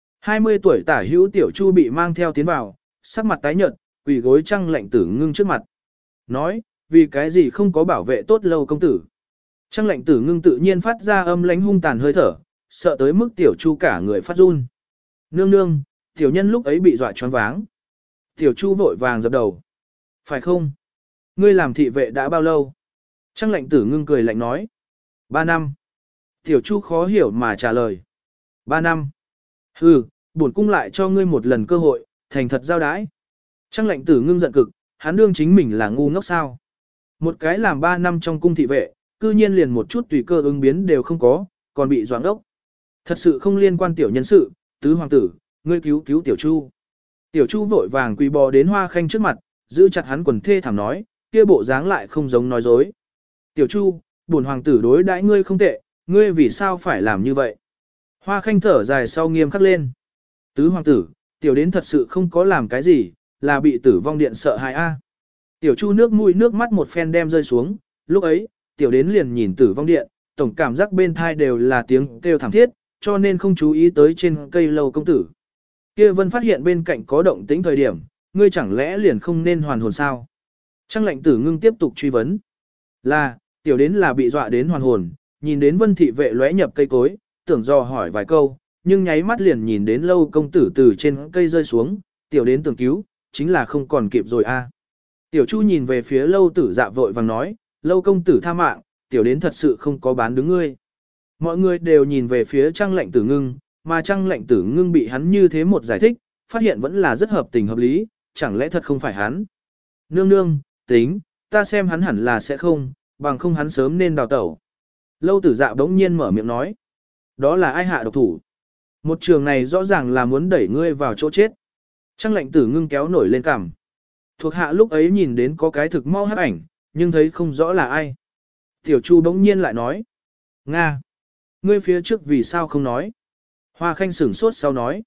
20 tuổi tả hữu tiểu Chu bị mang theo tiến vào, sắc mặt tái nhợt, quỳ gối Trang lệnh tử ngưng trước mặt. Nói, vì cái gì không có bảo vệ tốt Lâu công tử. Trang lệnh tử ngưng tự nhiên phát ra âm lãnh hung tàn hơi thở, sợ tới mức tiểu Chu cả người phát run. Nương nương, tiểu nhân lúc ấy bị dọa choáng váng. Tiểu Chu vội vàng dập đầu. Phải không? Ngươi làm thị vệ đã bao lâu? Trang lệnh tử ngưng cười lạnh nói. 3 năm. Tiểu Chu khó hiểu mà trả lời. 3 năm. Hừ, bổn cung lại cho ngươi một lần cơ hội, thành thật giao đái. Trang lệnh tử ngưng giận cực, hắn đương chính mình là ngu ngốc sao. Một cái làm 3 năm trong cung thị vệ, cư nhiên liền một chút tùy cơ ứng biến đều không có, còn bị doãn đốc. Thật sự không liên quan tiểu nhân sự, tứ hoàng tử, ngươi cứu cứu tiểu Chu. Tiểu Chu vội vàng quỳ bò đến Hoa Khanh trước mặt, giữ chặt hắn quần thê thảm nói, kia bộ dáng lại không giống nói dối. Tiểu Chu, bổn hoàng tử đối đãi ngươi không tệ, ngươi vì sao phải làm như vậy? Hoa Khanh thở dài sau nghiêm khắc lên. Tứ hoàng tử, tiểu đến thật sự không có làm cái gì, là bị tử vong điện sợ hãi a. Tiểu Chu nước mũi nước mắt một phen đem rơi xuống, lúc ấy, tiểu đến liền nhìn tử vong điện, tổng cảm giác bên thai đều là tiếng kêu thảm thiết, cho nên không chú ý tới trên cây Lâu công tử. Kia Vân phát hiện bên cạnh có động tĩnh thời điểm, ngươi chẳng lẽ liền không nên hoàn hồn sao? Trang lệnh tử ngưng tiếp tục truy vấn. Là, tiểu đến là bị dọa đến hoàn hồn, nhìn đến Vân thị vệ lóe nhập cây cối, tưởng dò hỏi vài câu, nhưng nháy mắt liền nhìn đến Lâu công tử từ trên cây rơi xuống, tiểu đến tưởng cứu, chính là không còn kịp rồi a. Tiểu Chu nhìn về phía Lâu Tử Dạ vội vàng nói, Lâu công tử tha mạng, tiểu đến thật sự không có bán đứng ngươi. Mọi người đều nhìn về phía Trang lệnh tử ngưng, mà Trang lệnh tử ngưng bị hắn như thế một giải thích, phát hiện vẫn là rất hợp tình hợp lý, chẳng lẽ thật không phải hắn. Nương nương, tính, ta xem hắn hẳn là sẽ không, bằng không hắn sớm nên đào tẩu. Lâu Tử Dạ bỗng nhiên mở miệng nói, đó là ai hạ độc thủ. Một trường này rõ ràng là muốn đẩy ngươi vào chỗ chết. Trang lệnh tử ngưng kéo nổi lên cằm. Thuộc hạ lúc ấy nhìn đến có cái thực mau hắc ảnh, nhưng thấy không rõ là ai. Tiểu Chu bỗng nhiên lại nói, Nga, ngươi phía trước vì sao không nói. Hoa Khanh sửng sốt sau nói,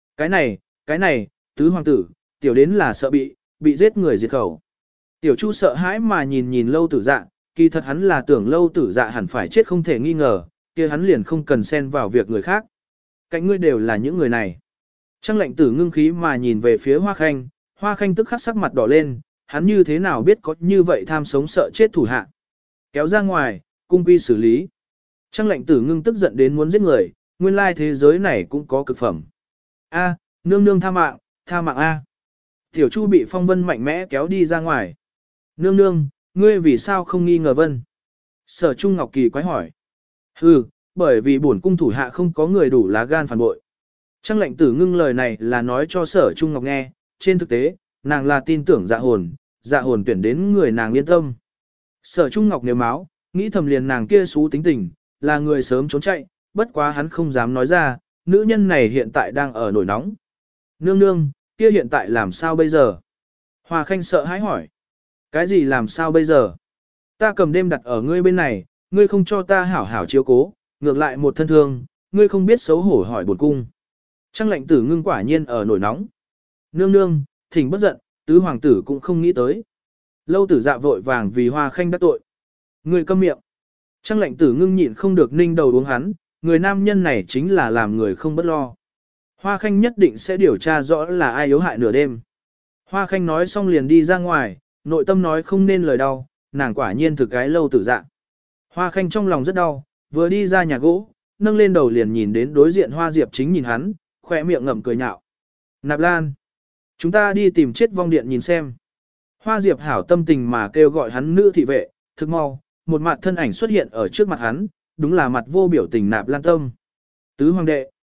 cái này, tứ hoàng tử, tiểu đến là sợ bị giết người diệt khẩu. Tiểu Chu sợ hãi mà nhìn Lâu Tử Dạ, kỳ thật hắn là tưởng Lâu Tử Dạ hẳn phải chết không thể nghi ngờ, kia hắn liền không cần xen vào việc người khác. Cạnh ngươi đều là những người này. Trang lệnh tử ngưng khí mà nhìn về phía Hoa Khanh tức khắc sắc mặt đỏ lên, hắn như thế nào biết có như vậy tham sống sợ chết thủ hạ. Kéo ra ngoài, cung quy xử lý. Trang lệnh tử ngưng tức giận đến muốn giết người, nguyên lai thế giới này cũng có cực phẩm. A, nương nương tha mạng A. Tiểu Chu bị Phong Vân mạnh mẽ kéo đi ra ngoài. Nương nương, ngươi vì sao không nghi ngờ Vân? Sở Trung Ngọc kỳ quái hỏi. Hừ, bởi vì bổn cung thủ hạ không có người đủ lá gan phản bội. Trang lệnh tử ngưng lời này là nói cho Sở Trung Ngọc nghe, trên thực tế, nàng là tin tưởng dạ hồn tuyển đến người nàng yên tâm. Sở Trung Ngọc nếu máu, nghĩ thầm liền nàng kia xú tính tình, là người sớm trốn chạy, bất quá hắn không dám nói ra, nữ nhân này hiện tại đang ở nổi nóng. Nương nương, kia hiện tại làm sao bây giờ? Hoa Khanh sợ hãi hỏi. Cái gì làm sao bây giờ? Ta cầm đêm đặt ở ngươi bên này, ngươi không cho ta hảo hảo chiếu cố, ngược lại một thân thương, ngươi không biết xấu hổ hỏi bổn cung. Trang lệnh tử ngưng quả nhiên ở nổi nóng. Nương nương, thỉnh bất giận, tứ hoàng tử cũng không nghĩ tới. Lâu Tử Dạ vội vàng vì Hoa Khanh đắc tội. Ngươi câm miệng. Trang lệnh tử ngưng nhịn không được ninh đầu uống hắn, người nam nhân này chính là làm người không bất lo. Hoa Khanh nhất định sẽ điều tra rõ là ai yếu hại nửa đêm. Hoa Khanh nói xong liền đi ra ngoài, nội tâm nói không nên lời đau, nàng quả nhiên thực cái Lâu Tử Dạ. Hoa Khanh trong lòng rất đau, vừa đi ra nhà gỗ, nâng lên đầu liền nhìn đến đối diện Hoa Diệp chính nhìn hắn, khỏe miệng ngậm cười nhạo. Nạp Lan, chúng ta đi tìm chết vong điện nhìn xem. Hoa Diệp hảo tâm tình mà kêu gọi hắn nữ thị vệ, thực mau, một mặt thân ảnh xuất hiện ở trước mặt hắn, đúng là mặt vô biểu tình Nạp Lan Tâm. Tứ hoàng đệ,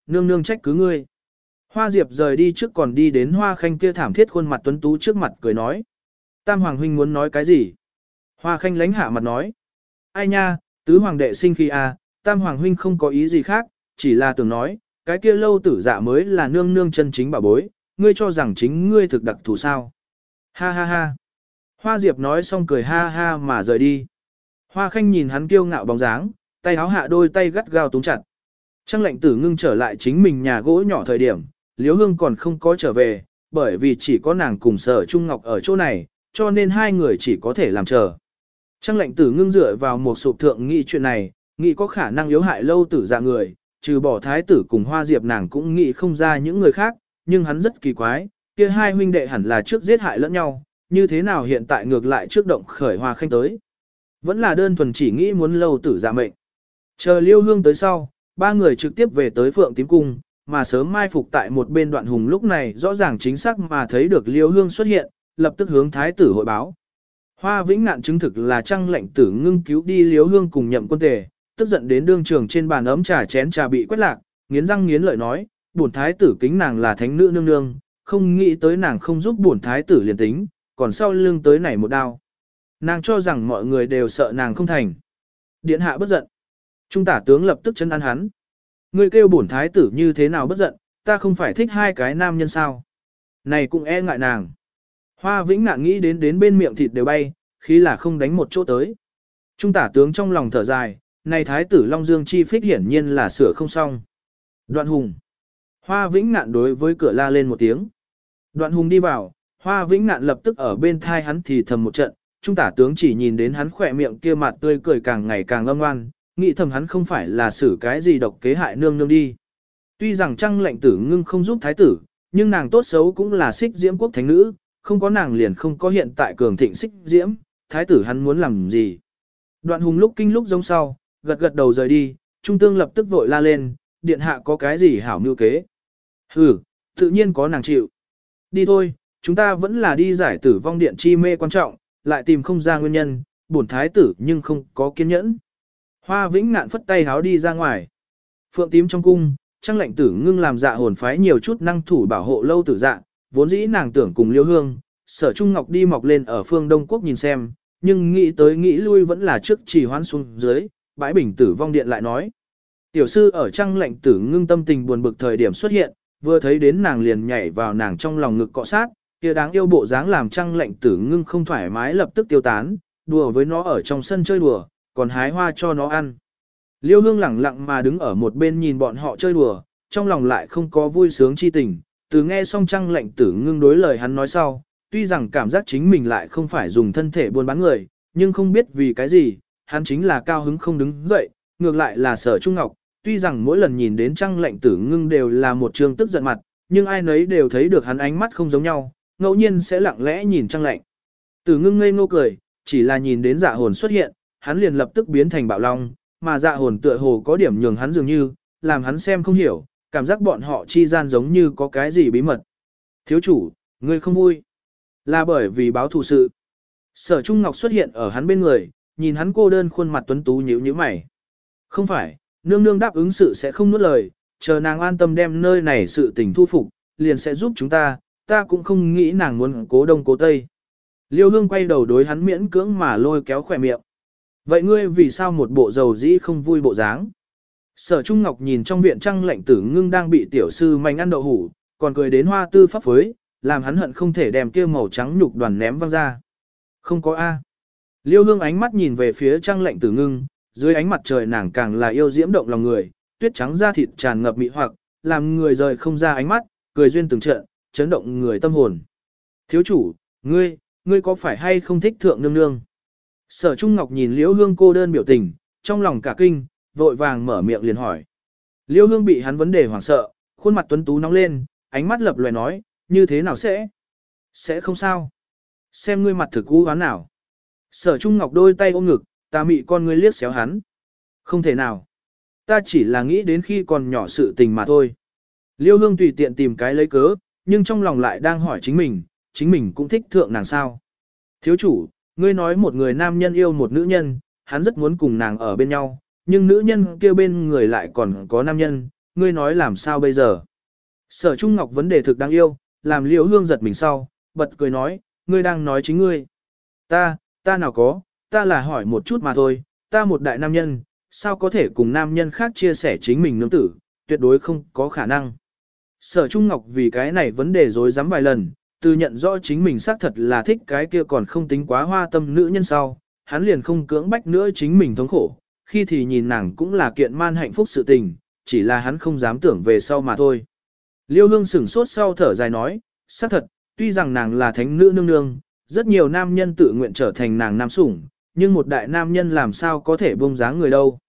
nương nương trách cứ ngươi. Hoa Diệp rời đi trước còn đi đến Hoa Khanh kia thảm thiết khuôn mặt tuấn tú trước mặt cười nói. Tam Hoàng huynh muốn nói cái gì? Hoa Khanh lánh hạ mặt nói. Ai nha, tứ hoàng đệ sinh khi à, Tam Hoàng huynh không có ý gì khác, chỉ là tưởng nói, cái kia lâu tử dạ mới là nương nương chân chính bảo bối, ngươi cho rằng chính ngươi thực đặc thù sao. Ha ha ha. Hoa Diệp nói xong cười ha ha mà rời đi. Hoa Khanh nhìn hắn kiêu ngạo bóng dáng, tay áo hạ đôi tay gắt gao túm chặt. Trang Lệnh Tử ngưng trở lại chính mình nhà gỗ nhỏ thời điểm, Liễu Hương còn không có trở về, bởi vì chỉ có nàng cùng Sở Trung Ngọc ở chỗ này, cho nên hai người chỉ có thể làm chờ. Trang Lệnh Tử ngưng dựa vào một sụp thượng nghĩ chuyện này, nghĩ có khả năng yếu hại lâu tử dạ người, trừ bỏ thái tử cùng Hoa Diệp nàng cũng nghĩ không ra những người khác, nhưng hắn rất kỳ quái, kia hai huynh đệ hẳn là trước giết hại lẫn nhau, như thế nào hiện tại ngược lại trước động khởi Hoa Khanh tới. Vẫn là đơn thuần chỉ nghĩ muốn lâu tử dạ mệnh. Chờ Liêu Hương tới sau, ba người trực tiếp về tới Phượng Tím Cung, mà sớm mai phục tại một bên Đoạn Hùng lúc này rõ ràng chính xác mà thấy được Liêu Hương xuất hiện, lập tức hướng thái tử hội báo. Hoa Vĩnh Ngạn chứng thực là Trang Lệnh Tử ngưng cứu đi Liêu Hương cùng Nhậm Quân Tề, tức giận đến đương trường trên bàn ấm trà chén trà bị quét lạc, nghiến răng nghiến lợi nói, bổn thái tử kính nàng là thánh nữ nương nương, không nghĩ tới nàng không giúp bổn thái tử liền tính, còn sau lưng tới này một đao. Nàng cho rằng mọi người đều sợ nàng không thành. Điện hạ bất giận. Trung tả tướng lập tức chân ăn hắn. Ngươi kêu bổn thái tử như thế nào bất giận, ta không phải thích hai cái nam nhân sao. Này cũng e ngại nàng. Hoa Vĩnh Ngạn nghĩ đến bên miệng thịt đều bay, khí là không đánh một chỗ tới. Trung tả tướng trong lòng thở dài, này thái tử Long Dương chi phích hiển nhiên là sửa không xong. Đoạn Hùng. Hoa Vĩnh Ngạn đối với cửa la lên một tiếng. Đoạn Hùng đi vào, Hoa Vĩnh Ngạn lập tức ở bên thai hắn thì thầm một trận, trung tả tướng chỉ nhìn đến hắn khỏe miệng kia mặt tươi cười càng ngày càng âm ngoan, nghĩ thầm hắn không phải là xử cái gì độc kế hại nương nương đi. Tuy rằng Trang Lệnh Tử ngưng không giúp thái tử, nhưng nàng tốt xấu cũng là xích diễm quốc thánh nữ, không có nàng liền không có hiện tại cường thịnh xích diễm, thái tử hắn muốn làm gì. Đoạn Hùng lúc kinh lúc giống sau, gật gật đầu rời đi, trung tương lập tức vội la lên, điện hạ có cái gì hảo mưu kế. Hừ, tự nhiên có nàng chịu. Đi thôi, chúng ta vẫn là đi giải tử vong điện chi mê quan trọng, lại tìm không ra nguyên nhân, bổn thái tử nhưng không có kiên nhẫn. Hoa Vĩnh Ngạn phất tay háo đi ra ngoài. Phượng Tím trong cung, Trang Lệnh Tử ngưng làm Dạ Hồn phái nhiều chút năng thủ bảo hộ lâu tử dạ, vốn dĩ nàng tưởng cùng Liêu Hương, Sở Trung Ngọc đi mọc lên ở phương Đông Quốc nhìn xem, nhưng nghĩ tới nghĩ lui vẫn là trước trì hoãn xuống dưới, bãi bình tử vong điện lại nói. Tiểu sư ở Trang Lệnh Tử ngưng tâm tình buồn bực thời điểm xuất hiện, vừa thấy đến nàng liền nhảy vào nàng trong lòng ngực cọ sát, kia đáng yêu bộ dáng làm Trang Lệnh Tử ngưng không thoải mái lập tức tiêu tán, đùa với nó ở trong sân chơi đùa, còn hái hoa cho nó ăn. Liêu Hương lẳng lặng mà đứng ở một bên nhìn bọn họ chơi đùa, trong lòng lại không có vui sướng chi tình, từ nghe xong Trang Lệnh Tử ngưng đối lời hắn nói sau, tuy rằng cảm giác chính mình lại không phải dùng thân thể buôn bán người, nhưng không biết vì cái gì, hắn chính là cao hứng không đứng dậy, ngược lại là Sở Trung Ngọc, tuy rằng mỗi lần nhìn đến Trang Lệnh Tử ngưng đều là một trường tức giận mặt, nhưng ai nấy đều thấy được hắn ánh mắt không giống nhau, ngẫu nhiên sẽ lặng lẽ nhìn Trang Lệnh Tử ngưng ngây ngô cười, chỉ là nhìn đến Dạ Hồn xuất hiện, hắn liền lập tức biến thành bạo long, mà Dạ Hồn tựa hồ có điểm nhường hắn dường như, làm hắn xem không hiểu, cảm giác bọn họ chi gian giống như có cái gì bí mật. Thiếu chủ, ngươi không vui, là bởi vì báo thù sự. Sở Trung Ngọc xuất hiện ở hắn bên người, nhìn hắn cô đơn khuôn mặt tuấn tú nhíu nhíu mày. Không phải, nương nương đáp ứng sự sẽ không nuốt lời, chờ nàng an tâm đem nơi này sự tình thu phục, liền sẽ giúp chúng ta, ta cũng không nghĩ nàng muốn cố đông cố tây. Liêu Hương quay đầu đối hắn miễn cưỡng mà lôi kéo khỏe miệng. Vậy ngươi vì sao một bộ dầu dĩ không vui bộ dáng? Sở Trung Ngọc nhìn trong viện Trang Lệnh Tử ngưng đang bị tiểu sư manh ăn đậu hủ, còn cười đến hoa tư pháp phối, làm hắn hận không thể đem kia màu trắng nhục đoàn ném văng ra. Không có A. Liêu Hương ánh mắt nhìn về phía Trang Lệnh Tử ngưng, dưới ánh mặt trời nàng càng là yêu diễm động lòng người, tuyết trắng da thịt tràn ngập mị hoặc, làm người rời không ra ánh mắt, cười duyên từng trận, chấn động người tâm hồn. Thiếu chủ, ngươi có phải hay không thích thượng nương nương? Sở Trung Ngọc nhìn Liễu Hương cô đơn biểu tình, trong lòng cả kinh, vội vàng mở miệng liền hỏi. Liễu Hương bị hắn vấn đề hoảng sợ, khuôn mặt tuấn tú nóng lên, ánh mắt lập lòe nói, như thế nào sẽ? Sẽ không sao. Xem ngươi mặt thực u hoán nào. Sở Trung Ngọc đôi tay ôm ngực, ta mị con ngươi liếc xéo hắn. Không thể nào. Ta chỉ là nghĩ đến khi còn nhỏ sự tình mà thôi. Liêu Hương tùy tiện tìm cái lấy cớ, nhưng trong lòng lại đang hỏi chính mình cũng thích thượng nàng sao. Thiếu chủ, ngươi nói một người nam nhân yêu một nữ nhân, hắn rất muốn cùng nàng ở bên nhau, nhưng nữ nhân kia bên người lại còn có nam nhân, ngươi nói làm sao bây giờ? Sở Trung Ngọc vấn đề thực đáng yêu, làm Liễu Hương giật mình sau, bật cười nói, ngươi đang nói chính ngươi. Ta nào có, ta là hỏi một chút mà thôi, ta một đại nam nhân, sao có thể cùng nam nhân khác chia sẻ chính mình nương tử, tuyệt đối không có khả năng. Sở Trung Ngọc vì cái này vấn đề dối dám vài lần, từ nhận rõ chính mình xác thật là thích cái kia còn không tính quá hoa tâm nữ nhân sau, hắn liền không cưỡng bách nữa chính mình thống khổ, khi thì nhìn nàng cũng là kiện man hạnh phúc sự tình, chỉ là hắn không dám tưởng về sau mà thôi. Liêu Hương sửng sốt sau thở dài nói, xác thật, tuy rằng nàng là thánh nữ nương nương, rất nhiều nam nhân tự nguyện trở thành nàng nam sủng, nhưng một đại nam nhân làm sao có thể buông dáng người đâu.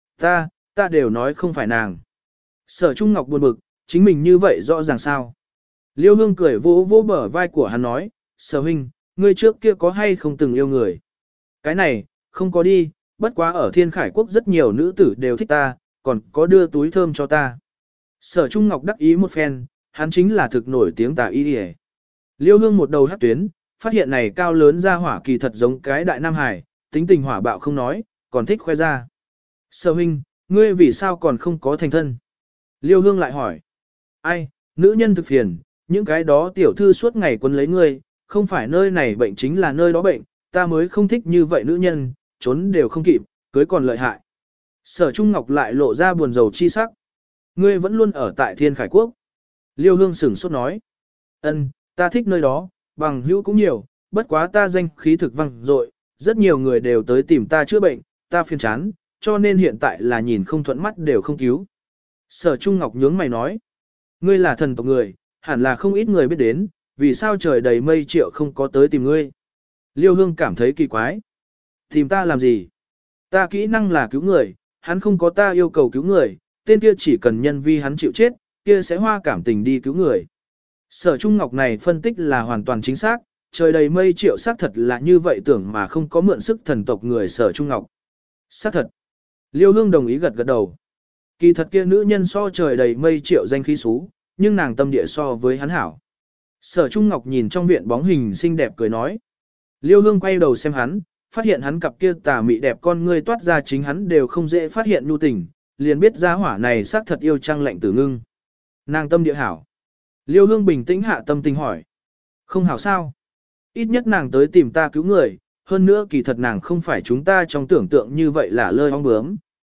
Ta đều nói không phải nàng. Sở Trung Ngọc buồn bực, chính mình như vậy rõ ràng sao. Liêu Hương cười vỗ vỗ bờ vai của hắn nói, Sở huynh, ngươi trước kia có hay không từng yêu người? Cái này, không có đi, bất quá ở Thiên Khải Quốc rất nhiều nữ tử đều thích ta, còn có đưa túi thơm cho ta. Sở Trung Ngọc đắc ý một phen, hắn chính là thực nổi tiếng tà y hề. Liêu Hương một đầu hát tuyến, phát hiện này cao lớn ra hỏa kỳ thật giống cái đại nam hải, tính tình hỏa bạo không nói, còn thích khoe ra. Sở huynh, ngươi vì sao còn không có thành thân? Liêu Hương lại hỏi. Ai, nữ nhân thực phiền, những cái đó tiểu thư suốt ngày quấn lấy ngươi, không phải nơi này bệnh chính là nơi đó bệnh, ta mới không thích như vậy nữ nhân, trốn đều không kịp, cưới còn lợi hại. Sở Trung Ngọc lại lộ ra buồn rầu chi sắc. Ngươi vẫn luôn ở tại Thiên Khải Quốc. Liêu Hương sửng sốt nói. Ta thích nơi đó, bằng hữu cũng nhiều, bất quá ta danh khí thực vang dội, rất nhiều người đều tới tìm ta chữa bệnh, ta phiền chán, cho nên hiện tại là nhìn không thuận mắt đều không cứu. Sở Trung Ngọc nhướng mày nói. Ngươi là thần tộc người, hẳn là không ít người biết đến, vì sao trời đầy mây triệu không có tới tìm ngươi. Liêu Hương cảm thấy kỳ quái. Tìm ta làm gì? Ta kỹ năng là cứu người, hắn không có ta yêu cầu cứu người, tên kia chỉ cần nhân vi hắn chịu chết, kia sẽ hoa cảm tình đi cứu người. Sở Trung Ngọc này phân tích là hoàn toàn chính xác, trời đầy mây triệu xác thật là như vậy tưởng mà không có mượn sức thần tộc người Sở Trung Ngọc. Xác thật. Liêu Hương đồng ý gật gật đầu. Kỳ thật kia nữ nhân so trời đầy mây triệu danh khí xú, nhưng nàng tâm địa so với hắn hảo. Sở Trung Ngọc nhìn trong viện bóng hình xinh đẹp cười nói. Liêu Hương quay đầu xem hắn, phát hiện hắn cặp kia tà mị đẹp con ngươi toát ra chính hắn đều không dễ phát hiện nhu tình, liền biết gia hỏa này xác thật yêu Trang Lệnh Tử Ngưng. Nàng tâm địa hảo. Liêu Hương bình tĩnh hạ tâm tình hỏi. Không hảo sao? Ít nhất nàng tới tìm ta cứu người, hơn nữa kỳ thật nàng không phải chúng ta trong tưởng tượng như vậy là lơi ong bướm.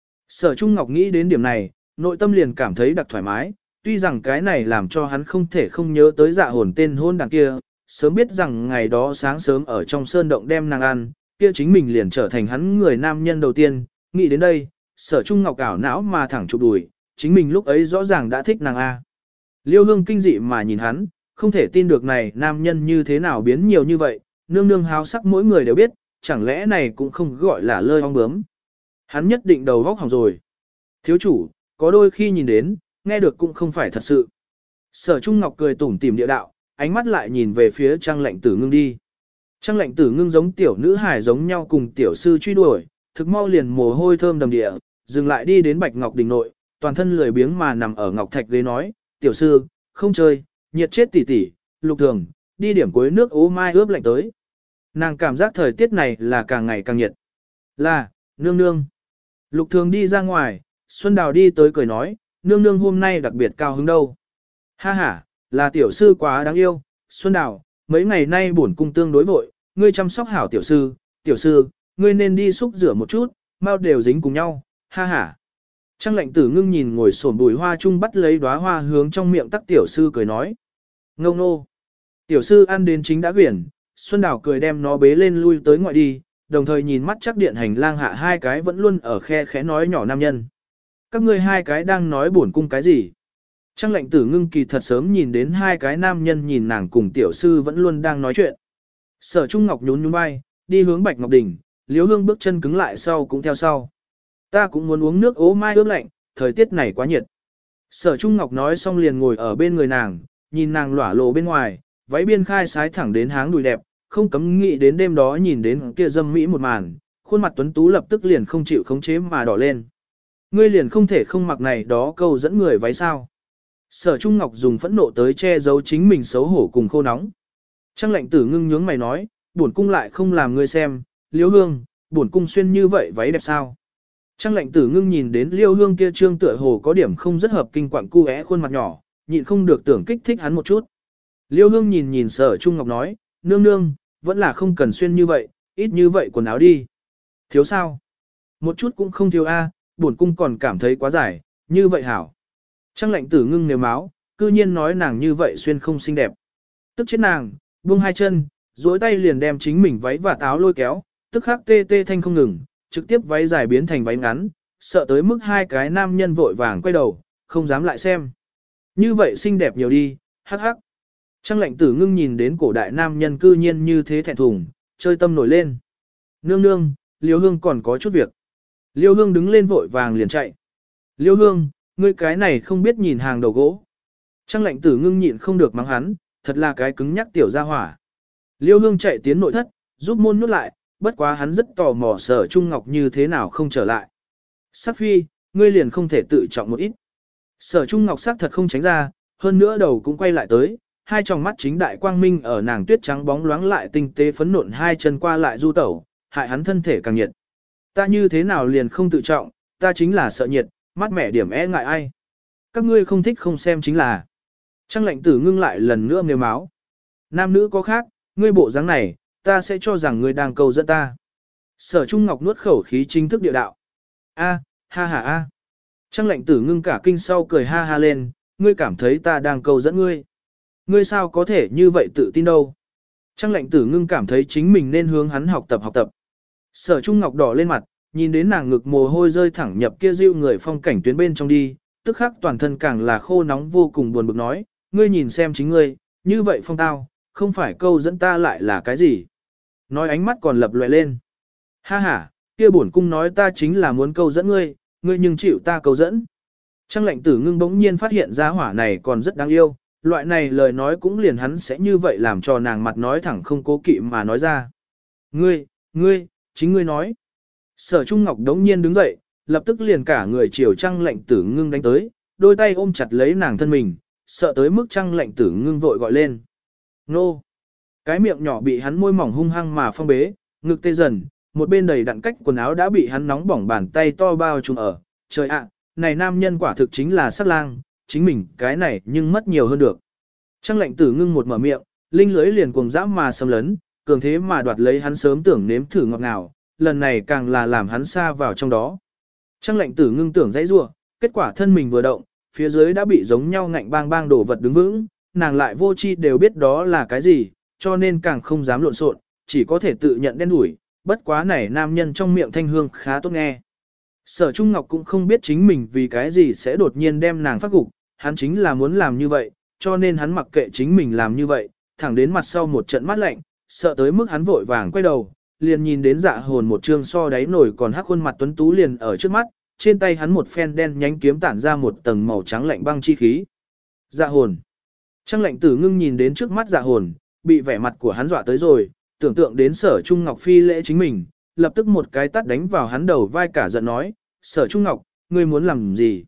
Sở Trung Ngọc nghĩ đến điểm này, nội tâm liền cảm thấy đặc thoải mái, tuy rằng cái này làm cho hắn không thể không nhớ tới dạ hồn tên hôn đằng kia, sớm biết rằng ngày đó sáng sớm ở trong sơn động đem nàng ăn, kia chính mình liền trở thành hắn người nam nhân đầu tiên, nghĩ đến đây, Sở Trung Ngọc ảo não mà thẳng chụp đùi, chính mình lúc ấy rõ ràng đã thích nàng A. Liêu Hương kinh dị mà nhìn hắn, không thể tin được này nam nhân như thế nào biến nhiều như vậy, nương nương háo sắc mỗi người đều biết, chẳng lẽ này cũng không gọi là lơi ong bướm. Hắn nhất định đầu vóc hỏng rồi. Thiếu chủ, có đôi khi nhìn đến, nghe được cũng không phải thật sự. Sở Trung Ngọc cười tủm tỉm địa đạo, ánh mắt lại nhìn về phía Trang Lệnh Tử Ngưng đi. Trang Lệnh Tử Ngưng giống tiểu nữ hài giống nhau cùng tiểu sư truy đuổi, thực mau liền mồ hôi thơm đầm địa, dừng lại đi đến Bạch Ngọc Đình nội, toàn thân lười biếng mà nằm ở ngọc thạch ghế nói, tiểu sư, không chơi, nhiệt chết tỉ tỉ, Lục Thường, đi điểm cuối nước ố mai ướp lạnh tới. Nàng cảm giác thời tiết này là càng ngày càng nhiệt. Là, nương nương. Lục Thường đi ra ngoài, Xuân Đào đi tới cười nói, nương nương hôm nay đặc biệt cao hứng đâu. Ha ha, là tiểu sư quá đáng yêu, Xuân Đào, mấy ngày nay bổn cung tương đối vội, ngươi chăm sóc hảo tiểu sư, ngươi nên đi xúc rửa một chút, mau đều dính cùng nhau, ha ha. Trang Lệnh Tử Ngưng nhìn ngồi xổm bùi hoa chung bắt lấy đóa hoa hướng trong miệng tắc tiểu sư cười nói. Ngông nô. Tiểu sư ăn đến chính đã quyển, Xuân Đào cười đem nó bế lên lui tới ngoại đi, đồng thời nhìn mắt chắc điện hành lang hạ hai cái vẫn luôn ở khe khẽ nói nhỏ nam nhân. Các ngươi hai cái đang nói bổn cung cái gì? Trang Lệnh Tử Ngưng kỳ thật sớm nhìn đến hai cái nam nhân nhìn nàng cùng tiểu sư vẫn luôn đang nói chuyện. Sở Trung Ngọc nhún nhún vai, đi hướng Bạch Ngọc Đỉnh, Liễu Hương bước chân cứng lại sau cũng theo sau. Ta cũng muốn uống nước ố mai ướp lạnh, thời tiết này quá nhiệt. Sở Trung Ngọc nói xong liền ngồi ở bên người nàng, nhìn nàng lỏa lộ bên ngoài, váy biên khai sái thẳng đến háng đùi đẹp, không cấm nghĩ đến đêm đó nhìn đến kia dâm mỹ một màn, khuôn mặt tuấn tú lập tức liền không chịu khống chế mà đỏ lên. Ngươi liền không thể không mặc này đó câu dẫn người váy sao. Sở Trung Ngọc dùng phẫn nộ tới che giấu chính mình xấu hổ cùng khô nóng. Trang Lệnh Tử Ngưng nhướng mày nói, bổn cung lại không làm ngươi xem, Liễu Hương, bổn cung xuyên như vậy váy đẹp sao? Trang lệnh tử ngưng nhìn đến Liêu Hương kia trương tựa hồ có điểm không rất hợp kinh quặng cu khuôn mặt nhỏ, nhịn không được tưởng kích thích hắn một chút. Liêu Hương nhìn nhìn Sở Trung Ngọc nói, nương nương, vẫn là không cần xuyên như vậy, ít như vậy quần áo đi. Thiếu sao? Một chút cũng không thiếu a, bổn cung còn cảm thấy quá dài, như vậy hảo. Trang lệnh tử ngưng nếu máu, cư nhiên nói nàng như vậy xuyên không xinh đẹp. Tức chết nàng, buông hai chân, duỗi tay liền đem chính mình váy và áo lôi kéo, tức khắc tê tê thanh không ngừng, trực tiếp váy dài biến thành váy ngắn, sợ tới mức hai cái nam nhân vội vàng quay đầu, không dám lại xem. Như vậy xinh đẹp nhiều đi, hắc hắc. Trang lệnh tử ngưng nhìn đến cổ đại nam nhân cư nhiên như thế thẹn thùng, chơi tâm nổi lên. Nương nương, Liêu Hương còn có chút việc. Liêu Hương đứng lên vội vàng liền chạy. Liêu Hương, ngươi cái này không biết nhìn hàng đầu gỗ. Trang lệnh tử ngưng nhịn không được mắng hắn, thật là cái cứng nhắc tiểu gia hỏa. Liêu Hương chạy tiến nội thất, giúp môn nhốt lại, bất quá hắn rất tò mò Sở Trung Ngọc như thế nào không trở lại. Sắc phi, ngươi liền không thể tự trọng một ít. Sở Trung Ngọc sắc thật không tránh ra, hơn nữa đầu cũng quay lại tới, hai tròng mắt chính đại quang minh ở nàng tuyết trắng bóng loáng lại tinh tế phấn nộn hai chân qua lại du tẩu, hại hắn thân thể càng nhiệt. Ta như thế nào liền không tự trọng, ta chính là sợ nhiệt, mắt mẻ điểm e ngại ai. Các ngươi không thích không xem chính là. Trang lệnh tử ngưng lại lần nữa nêu máu. Nam nữ có khác, ngươi bộ dáng này, ta sẽ cho rằng ngươi đang cầu dẫn ta. Sở Trung Ngọc nuốt khẩu khí chính thức địa đạo. A, ha ha a. Trang lệnh tử ngưng cả kinh sau cười ha ha lên, ngươi cảm thấy ta đang cầu dẫn ngươi. Ngươi sao có thể như vậy tự tin đâu. Trang lệnh tử ngưng cảm thấy chính mình nên hướng hắn học tập. Sở Trung Ngọc đỏ lên mặt, nhìn đến nàng ngực mồ hôi rơi thẳng nhập kia dịu người phong cảnh tuyến bên trong đi, tức khắc toàn thân càng là khô nóng vô cùng buồn bực nói, ngươi nhìn xem chính ngươi, như vậy phong tao, không phải câu dẫn ta lại là cái gì. Nói ánh mắt còn lập lòe lên. Ha ha, kia bổn cung nói ta chính là muốn câu dẫn ngươi, ngươi nhưng chịu ta câu dẫn. Trang lệnh tử ngưng bỗng nhiên phát hiện ra hỏa này còn rất đáng yêu, loại này lời nói cũng liền hắn sẽ như vậy làm cho nàng mặt nói thẳng không cố kỵ mà nói ra. Ngươi, chính ngươi nói. Sở Trung Ngọc đống nhiên đứng dậy, lập tức liền cả người chiều Trang lệnh tử ngưng đánh tới, đôi tay ôm chặt lấy nàng thân mình, sợ tới mức Trang lệnh tử ngưng vội gọi lên. Nô! Cái miệng nhỏ bị hắn môi mỏng hung hăng mà phong bế, ngực tê dần, một bên đầy đặn cách quần áo đã bị hắn nóng bỏng bàn tay to bao trùm ở. Trời ạ, này nam nhân quả thực chính là sắc lang, chính mình cái này nhưng mất nhiều hơn được. Trang lệnh tử ngưng một mở miệng, linh lưới liền cuồng dã mà xâm lấn, cường thế mà đoạt lấy hắn sớm tưởng nếm thử ngọt ngào, lần này càng là làm hắn xa vào trong đó. Trang lệnh tử ngưng tưởng dãy rủa, kết quả thân mình vừa động, phía dưới đã bị giống nhau ngạnh bang bang đổ vật đứng vững, nàng lại vô chi đều biết đó là cái gì, cho nên càng không dám lộn xộn, chỉ có thể tự nhận đen đủi, bất quá này nam nhân trong miệng thanh hương khá tốt nghe. Sở Trung Ngọc cũng không biết chính mình vì cái gì sẽ đột nhiên đem nàng phát gục, hắn chính là muốn làm như vậy, cho nên hắn mặc kệ chính mình làm như vậy, thẳng đến mặt sau một trận mát lạnh, sợ tới mức hắn vội vàng quay đầu, liền nhìn đến Dạ Hồn một trương so đáy nổi còn hắc khuôn mặt tuấn tú liền ở trước mắt, trên tay hắn một phen đen nhánh kiếm tản ra một tầng màu trắng lạnh băng chi khí. Dạ Hồn. Trang lệnh tử ngưng nhìn đến trước mắt Dạ Hồn, bị vẻ mặt của hắn dọa tới rồi, tưởng tượng đến Sở Trung Ngọc phi lễ chính mình, lập tức một cái tát đánh vào hắn đầu vai cả giận nói, Sở Trung Ngọc, ngươi muốn làm gì?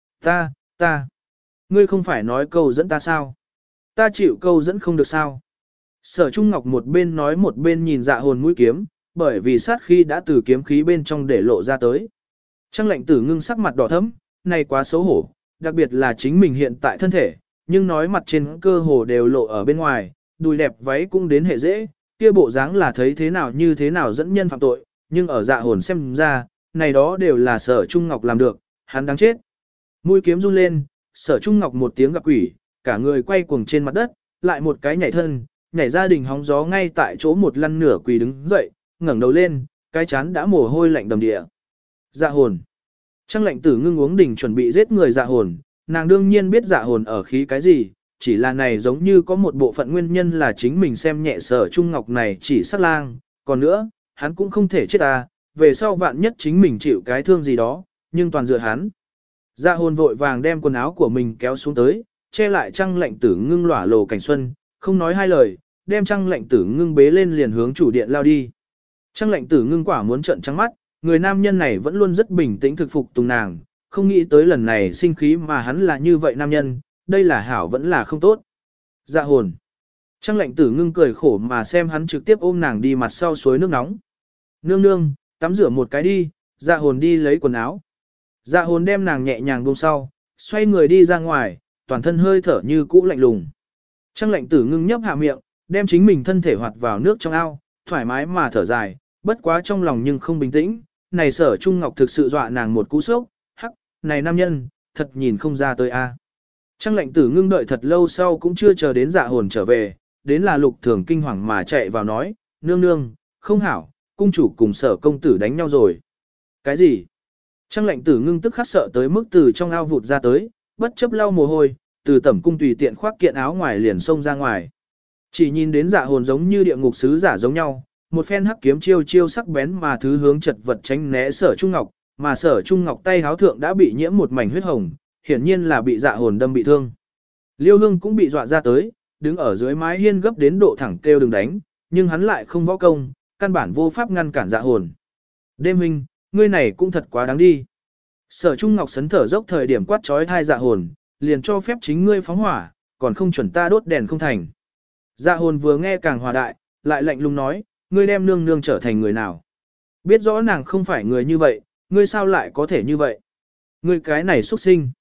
Ta, ngươi không phải nói câu dẫn ta sao? Ta chịu câu dẫn không được sao? Sở Trung Ngọc một bên nói một bên nhìn Dạ Hồn mũi kiếm, bởi vì sát khí đã từ kiếm khí bên trong để lộ ra tới. Trang lệnh tử ngưng sắc mặt đỏ thẫm, này quá xấu hổ, đặc biệt là chính mình hiện tại thân thể, nhưng nói mặt trên cơ hồ đều lộ ở bên ngoài, đùi đẹp váy cũng đến hệ dễ, kia bộ dáng là thấy thế nào như thế nào dẫn nhân phạm tội, nhưng ở Dạ Hồn xem ra, này đó đều là Sở Trung Ngọc làm được, hắn đáng chết. Mũi kiếm run lên, Sở Trung Ngọc một tiếng gặp quỷ, cả người quay cuồng trên mặt đất, lại một cái nhảy thân, nhảy ra đỉnh hóng gió ngay tại chỗ một lăn nửa quỳ đứng dậy, ngẩng đầu lên, cái chán đã mồ hôi lạnh đầm địa. Dạ Hồn. Trang lệnh tử ngưng uống đỉnh chuẩn bị giết người Dạ Hồn, nàng đương nhiên biết Dạ Hồn ở khí cái gì, chỉ là này giống như có một bộ phận nguyên nhân là chính mình xem nhẹ Sở Trung Ngọc này chỉ sát lang, còn nữa, hắn cũng không thể chết ta, về sau vạn nhất chính mình chịu cái thương gì đó, nhưng toàn dựa hắn. Dạ Hồn vội vàng đem quần áo của mình kéo xuống tới, che lại Trang lệnh tử ngưng lỏa lồ cảnh xuân, không nói hai lời, đem Trang lệnh tử ngưng bế lên liền hướng chủ điện lao đi. Trang lệnh tử ngưng quả muốn trợn trắng mắt, người nam nhân này vẫn luôn rất bình tĩnh thực phục tùng nàng, không nghĩ tới lần này sinh khí mà hắn là như vậy nam nhân, đây là hảo vẫn là không tốt. Dạ Hồn. Trang lệnh tử ngưng cười khổ mà xem hắn trực tiếp ôm nàng đi mặt sau suối nước nóng. Nương nương, tắm rửa một cái đi, Dạ hồn đi lấy quần áo. Dạ hồn đem nàng nhẹ nhàng buông sau, xoay người đi ra ngoài, toàn thân hơi thở như cũ lạnh lùng. Trăng lạnh tử ngưng nhấp hạ miệng, đem chính mình thân thể hoạt vào nước trong ao, thoải mái mà thở dài, bất quá trong lòng nhưng không bình tĩnh. Này Sở Trung Ngọc thực sự dọa nàng một cú sốc, hắc, này nam nhân, thật nhìn không ra tới a. Trăng lạnh tử ngưng đợi thật lâu sau cũng chưa chờ đến dạ hồn trở về, đến là Lục Thường kinh hoàng mà chạy vào nói, nương nương, không hảo, cung chủ cùng Sở công tử đánh nhau rồi. Cái gì? Trăng lạnh tử ngưng tức khắc sợ tới mức từ trong ao vụt ra tới, bất chấp lau mồ hôi, từ tẩm cung tùy tiện khoác kiện áo ngoài liền xông ra ngoài. Chỉ nhìn đến dạ hồn giống như địa ngục sứ giả giống nhau, một phen hắc kiếm chiêu chiêu sắc bén mà thứ hướng chật vật tránh né Sở Trung Ngọc, mà Sở Trung Ngọc tay háo thượng đã bị nhiễm một mảnh huyết hồng, hiển nhiên là bị dạ hồn đâm bị thương. Liêu Hương cũng bị dọa ra tới, đứng ở dưới mái hiên gấp đến độ thẳng kêu đừng đánh, nhưng hắn lại không võ công, căn bản vô pháp ngăn cản dạ hồn. Đêm huynh, ngươi này cũng thật quá đáng đi. Sở Trung Ngọc sấn thở dốc thời điểm quát trói thai dạ hồn, liền cho phép chính ngươi phóng hỏa, còn không chuẩn ta đốt đèn không thành. Dạ hồn vừa nghe càng hòa đại, lại lạnh lùng nói, ngươi đem nương nương trở thành người nào. Biết rõ nàng không phải người như vậy, ngươi sao lại có thể như vậy. Ngươi cái này xuất sinh.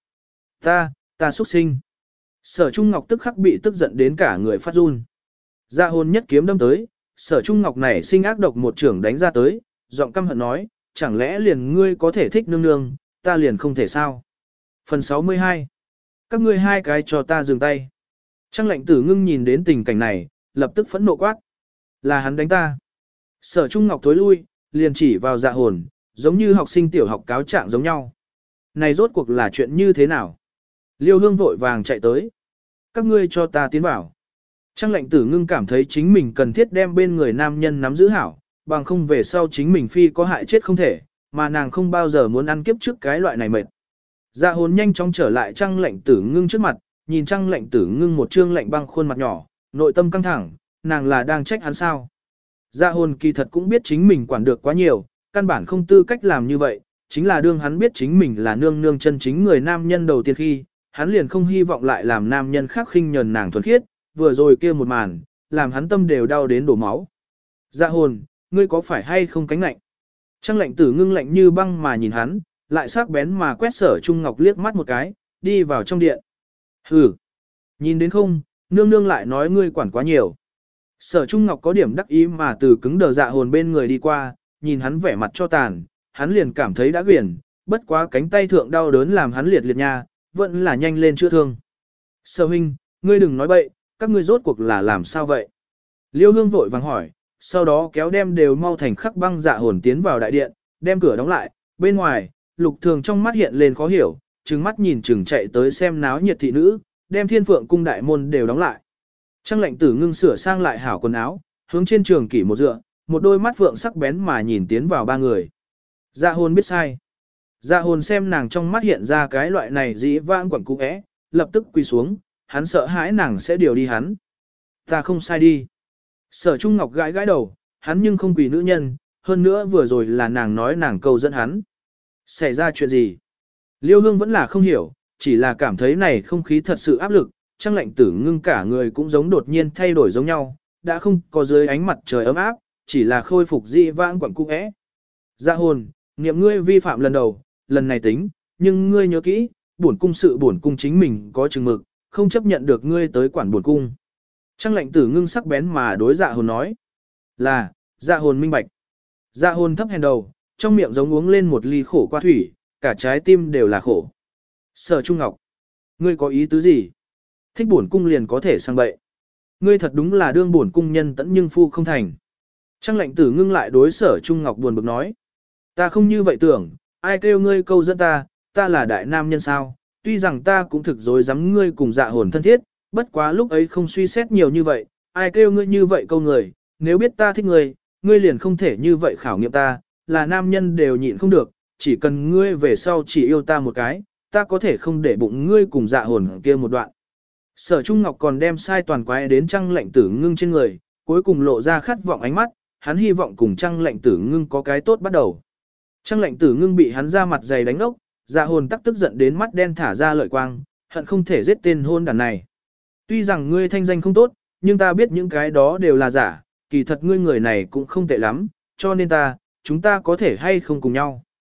Ta xuất sinh. Sở Trung Ngọc tức khắc bị tức giận đến cả người phát run. Dạ hồn nhất kiếm đâm tới, Sở Trung Ngọc này sinh ác độc một trưởng đánh ra tới, giọng căm hận nói, chẳng lẽ liền ngươi có thể thích nương nương, ta liền không thể sao. Phần 62. Các ngươi hai cái cho ta dừng tay. Trăng lạnh tử ngưng nhìn đến tình cảnh này, lập tức phẫn nộ quát. Là hắn đánh ta. Sở Trung Ngọc thối lui, liền chỉ vào dạ hồn, giống như học sinh tiểu học cáo trạng giống nhau. Này rốt cuộc là chuyện như thế nào? Liêu Hương vội vàng chạy tới. Các ngươi cho ta tiến vào. Trăng lạnh tử ngưng cảm thấy chính mình cần thiết đem bên người nam nhân nắm giữ hảo, bằng không về sau chính mình phi có hại chết không thể, mà nàng không bao giờ muốn ăn kiếp trước cái loại này mệt. Dạ hồn nhanh chóng trở lại trăng lạnh tử ngưng trước mặt, nhìn trăng lạnh tử ngưng một trương lạnh băng khuôn mặt nhỏ, nội tâm căng thẳng, nàng là đang trách hắn sao. Dạ hồn kỳ thật cũng biết chính mình quản được quá nhiều, căn bản không tư cách làm như vậy, chính là đương hắn biết chính mình là nương nương chân chính người nam nhân đầu tiên khi, hắn liền không hy vọng lại làm nam nhân khác khinh nhờn nàng thuần khiết, vừa rồi kia một màn, làm hắn tâm đều đau đến đổ máu. Dạ hồn, ngươi có phải hay không cánh lạnh? Trăng lạnh tử ngưng lạnh như băng mà nhìn hắn, lại sắc bén mà quét Sở Trung Ngọc liếc mắt một cái, đi vào trong điện. Hừ, nhìn đến không, nương nương lại nói ngươi quản quá nhiều. Sở Trung Ngọc có điểm đắc ý mà từ cứng đờ dạ hồn bên người đi qua, nhìn hắn vẻ mặt cho tàn, hắn liền cảm thấy đã quyển, bất quá cánh tay thượng đau đớn làm hắn liệt liệt nha, vẫn là nhanh lên chữa thương. Sở huynh, ngươi đừng nói bậy, các ngươi rốt cuộc là làm sao vậy? Liêu Hương vội vàng hỏi, sau đó kéo đem đều mau thành khắc băng dạ hồn tiến vào đại điện, đem cửa đóng lại, bên ngoài, Lục Thường trong mắt hiện lên khó hiểu, trừng mắt nhìn chừng chạy tới xem náo nhiệt thị nữ, đem Thiên Phượng cung đại môn đều đóng lại. Trăng lạnh tử ngưng sửa sang lại hảo quần áo, hướng trên trường kỷ một dựa, một đôi mắt phượng sắc bén mà nhìn tiến vào ba người. Dạ hồn biết sai. Dạ hồn xem nàng trong mắt hiện ra cái loại này dĩ vãng quẩn cũ é, lập tức quỳ xuống, hắn sợ hãi nàng sẽ điều đi hắn. Ta không sai đi. Sở Trung Ngọc gãi gãi đầu, hắn nhưng không quỳ nữ nhân, hơn nữa vừa rồi là nàng nói nàng câu dẫn hắn. Xảy ra chuyện gì? Liêu Hương vẫn là không hiểu, chỉ là cảm thấy này không khí thật sự áp lực, trăng lạnh tử ngưng cả người cũng giống đột nhiên thay đổi giống nhau, đã không có dưới ánh mặt trời ấm áp, chỉ là khôi phục dị vãng quẩn cung ẽ. Dạ hồn, niệm ngươi vi phạm lần đầu, lần này tính, nhưng ngươi nhớ kỹ, bổn cung chính mình có chừng mực, không chấp nhận được ngươi tới quản bổn cung. Trăng lạnh tử ngưng sắc bén mà đối dạ hồn nói. Là, dạ hồn minh bạch. Dạ hồn thấp hèn đầu, trong miệng giống uống lên một ly khổ qua thủy, cả trái tim đều là khổ. Sở Trung Ngọc, ngươi có ý tứ gì? Thích bổn cung liền có thể sang bậy. Ngươi thật đúng là đương bổn cung nhân tẫn nhưng phu không thành. Trăng lạnh tử ngưng lại đối Sở Trung Ngọc buồn bực nói. Ta không như vậy tưởng, ai kêu ngươi câu dẫn ta là đại nam nhân sao, tuy rằng ta cũng thực dối dám ngươi cùng dạ hồn thân thiết, bất quá lúc ấy không suy xét nhiều như vậy, ai kêu ngươi như vậy câu người, nếu biết ta thích ngươi liền không thể như vậy khảo nghiệm ta, là nam nhân đều nhịn không được, chỉ cần ngươi về sau chỉ yêu ta một cái, ta có thể không để bụng ngươi cùng dạ hồn kia một đoạn. Sở Trung Ngọc còn đem sai toàn quái đến trăng lạnh tử ngưng trên người, cuối cùng lộ ra khát vọng ánh mắt, hắn hy vọng cùng trăng lạnh tử ngưng có cái tốt bắt đầu. Trăng lạnh tử ngưng bị hắn ra mặt dày đánh ốc, dạ hồn tắc tức giận đến mắt đen thả ra lợi quang, hận không thể giết tên hôn đàn này. Tuy rằng ngươi thanh danh không tốt, nhưng ta biết những cái đó đều là giả, kỳ thật ngươi người này cũng không tệ lắm, cho nên chúng ta có thể hay không cùng nhau.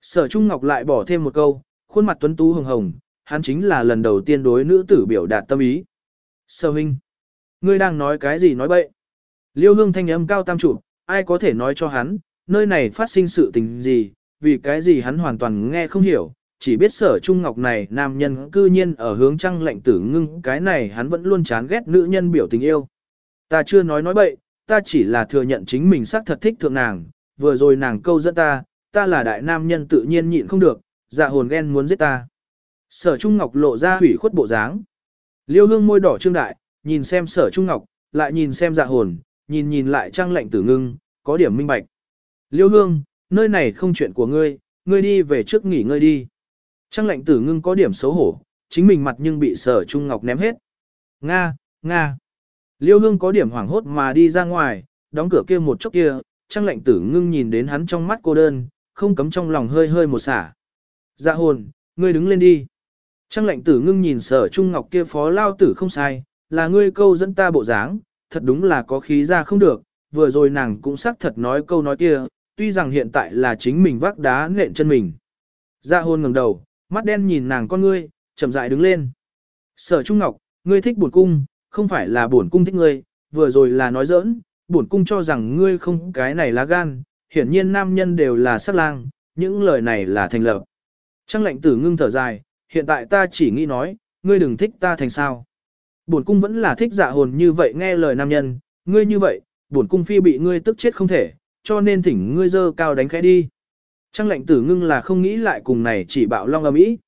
Sở Trung Ngọc lại bỏ thêm một câu, khuôn mặt tuấn tú hồng hồng, hắn chính là lần đầu tiên đối nữ tử biểu đạt tâm ý. Sở huynh, ngươi đang nói cái gì nói bậy? Liêu Hương thanh âm cao tam trụ, ai có thể nói cho hắn, nơi này phát sinh sự tình gì, vì cái gì hắn hoàn toàn nghe không hiểu, chỉ biết Sở Trung Ngọc này nam nhân cư nhiên ở hướng Trăng Lệnh Tử Ngưng, cái này hắn vẫn luôn chán ghét nữ nhân biểu tình yêu. Ta chưa nói bậy, ta chỉ là thừa nhận chính mình xác thật thích thượng nàng, vừa rồi nàng câu dẫn ta là đại nam nhân tự nhiên nhịn không được, dạ hồn ghen muốn giết ta. Sở Trung Ngọc lộ ra hủy khuất bộ dáng. Liêu Hương môi đỏ trương đại, nhìn xem Sở Trung Ngọc, lại nhìn xem dạ hồn, nhìn lại Trăng Lệnh Tử Ngưng, có điểm minh bạch. Liêu Hương, nơi này không chuyện của ngươi, ngươi đi về trước nghỉ ngơi đi. Trăng Lệnh Tử Ngưng có điểm xấu hổ, chính mình mặt nhưng bị Sở Trung Ngọc ném hết. Nga. Liêu Hương có điểm hoảng hốt mà đi ra ngoài, đóng cửa kia một chốc kia, Trăng Lệnh Tử Ngưng nhìn đến hắn trong mắt cô đơn, không cấm trong lòng hơi một xả. Dạ hồn, ngươi đứng lên đi. Trăng Lệnh Tử Ngưng nhìn Sở Trung Ngọc kia phó lao tử không sai, là ngươi câu dẫn ta bộ dáng, thật đúng là có khí ra không được, vừa rồi nàng cũng xác thật nói câu nói kia, tuy rằng hiện tại là chính mình vác đá nện chân mình. Dạ hồn ngẩng đầu, mắt đen nhìn nàng con ngươi, chậm rãi đứng lên. Sở Trung Ngọc, ngươi thích bổn cung, không phải là bổn cung thích ngươi, vừa rồi là nói giỡn, bổn cung cho rằng ngươi không cái này lá gan, hiển nhiên nam nhân đều là sắc lang, những lời này là thành lập. Trăng Lệnh Tử Ngưng thở dài, hiện tại ta chỉ nghĩ nói, ngươi đừng thích ta thành sao. Bổn cung vẫn là thích dạ hồn như vậy nghe lời nam nhân, ngươi như vậy, bổn cung phi bị ngươi tức chết không thể, cho nên thỉnh ngươi dơ cao đánh khẽ đi. Trăng Lệnh Tử Ngưng là không nghĩ lại cùng này chỉ bạo long ầm ĩ.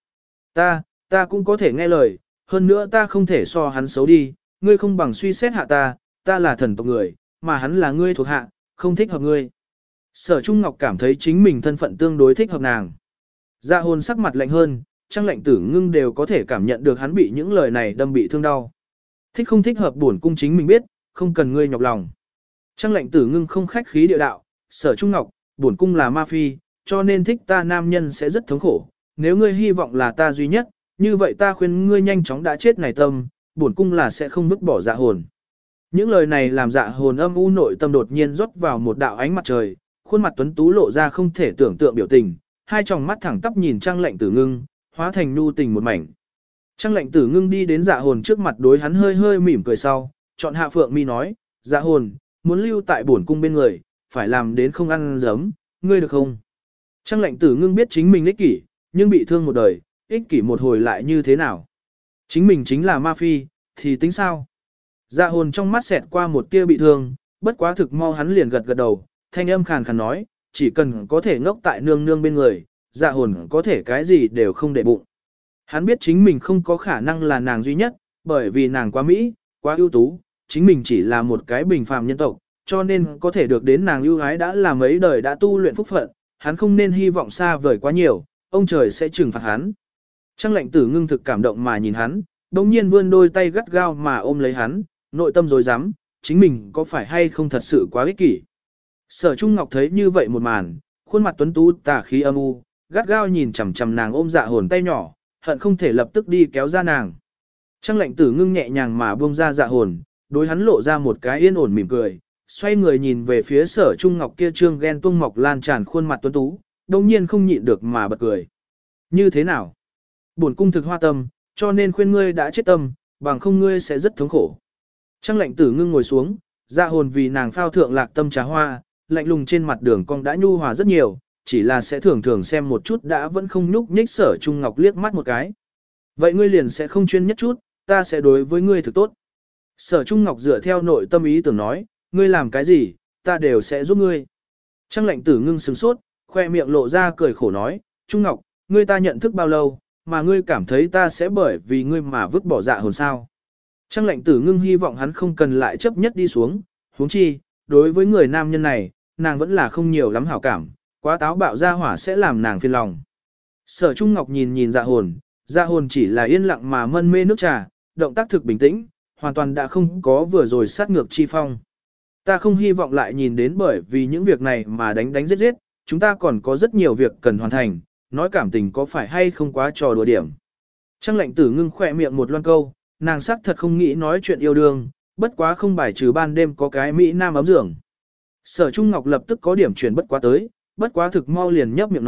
Ta cũng có thể nghe lời, hơn nữa ta không thể so hắn xấu đi, ngươi không bằng suy xét hạ ta là thần tộc người, mà hắn là ngươi thuộc hạ, không thích hợp ngươi. Sở Trung Ngọc cảm thấy chính mình thân phận tương đối thích hợp nàng. Dạ hồn sắc mặt lạnh hơn, Trăng Lệnh Tử Ngưng đều có thể cảm nhận được hắn bị những lời này đâm bị thương đau. Thích không thích hợp bổn cung chính mình biết, không cần ngươi nhọc lòng. Trăng Lệnh Tử Ngưng không khách khí địa đạo, Sở Trung Ngọc, bổn cung là ma phi, cho nên thích ta nam nhân sẽ rất thống khổ. Nếu ngươi hy vọng là ta duy nhất, như vậy ta khuyên ngươi nhanh chóng đã chết này tâm, bổn cung là sẽ không vứt bỏ dạ hồn. Những lời này làm dạ hồn âm u nội tâm đột nhiên rót vào một đạo ánh mặt trời, khuôn mặt tuấn tú lộ ra không thể tưởng tượng biểu tình, hai tròng mắt thẳng tắp nhìn Trăng Lệnh Tử Ngưng, hóa thành nhu tình một mảnh. Trăng Lệnh Tử Ngưng đi đến dạ hồn trước mặt đối hắn hơi mỉm cười sau, chọn hạ phượng mi nói, dạ hồn, muốn lưu tại bổn cung bên người, phải làm đến không ăn giấm, ngươi được không? Trăng Lệnh Tử Ngưng biết chính mình ích kỷ, nhưng bị thương một đời, ích kỷ một hồi lại như thế nào? Chính mình chính là ma phi, thì tính sao? Dạ hồn trong mắt xẹt qua một tia bị thương, bất quá thực mau hắn liền gật đầu, thanh âm khàn khàn nói, chỉ cần có thể ngốc tại nương nương bên người, dạ hồn có thể cái gì đều không để bụng. Hắn biết chính mình không có khả năng là nàng duy nhất, bởi vì nàng quá mỹ, quá ưu tú, chính mình chỉ là một cái bình phàm nhân tộc, cho nên có thể được đến nàng ưu ái đã là mấy đời đã tu luyện phúc phận, hắn không nên hy vọng xa vời quá nhiều, ông trời sẽ trừng phạt hắn. Trăng Lệnh Tử Ngưng thực cảm động mà nhìn hắn, đồng nhiên vươn đôi tay gắt gao mà ôm lấy hắn, nội tâm rồi dám, chính mình có phải hay không thật sự quá ích kỷ. Sở Trung Ngọc thấy như vậy một màn, khuôn mặt tuấn tú tà khí âm u, gắt gao nhìn chằm chằm nàng ôm dạ hồn tay nhỏ, hận không thể lập tức đi kéo ra nàng. Trăng Lệnh Tử Ngưng nhẹ nhàng mà buông ra dạ hồn, đối hắn lộ ra một cái yên ổn mỉm cười, xoay người nhìn về phía Sở Trung Ngọc kia trương ghen tuông mọc lan tràn khuôn mặt tuấn tú, đồng nhiên không nhịn được mà bật cười. Như thế nào? Bổn cung thực hoa tâm, cho nên khuyên ngươi đã chết tâm, bằng không ngươi sẽ rất thống khổ. Trăng Lệnh Tử Ngưng ngồi xuống, dạ hồn vì nàng phao thượng lạc tâm trà hoa, lạnh lùng trên mặt đường cong đã nhu hòa rất nhiều, chỉ là sẽ thường thường xem một chút đã vẫn không nhúc nhích Sở Trung Ngọc liếc mắt một cái. Vậy ngươi liền sẽ không chuyên nhất chút, ta sẽ đối với ngươi thực tốt. Sở Trung Ngọc dựa theo nội tâm ý tưởng nói, ngươi làm cái gì, ta đều sẽ giúp ngươi. Trăng Lệnh Tử Ngưng sửng sốt, khoe miệng lộ ra cười khổ nói, Trung Ngọc, ngươi ta nhận thức bao lâu, mà ngươi cảm thấy ta sẽ bởi vì ngươi mà vứt bỏ dạ hồn sao. Trăng Lệnh Tử Ngưng hy vọng hắn không cần lại chấp nhất đi xuống, huống chi, đối với người nam nhân này, nàng vẫn là không nhiều lắm hảo cảm, quá táo bạo ra hỏa sẽ làm nàng phiền lòng. Sở Trung Ngọc nhìn dạ hồn chỉ là yên lặng mà mân mê nước trà, động tác thực bình tĩnh, hoàn toàn đã không có vừa rồi sát ngược chi phong. Ta không hy vọng lại nhìn đến bởi vì những việc này mà đánh giết, chúng ta còn có rất nhiều việc cần hoàn thành, nói cảm tình có phải hay không quá trò đùa điểm. Trăng Lệnh Tử Ngưng khỏe miệng một loan câu, nàng sắc thật không nghĩ nói chuyện yêu đương, bất quá không bài trừ ban đêm có cái Mỹ Nam ấm giường. Sở Trung Ngọc lập tức có điểm chuyển bất quá tới, bất quá thực mau liền nhấp miệng nói,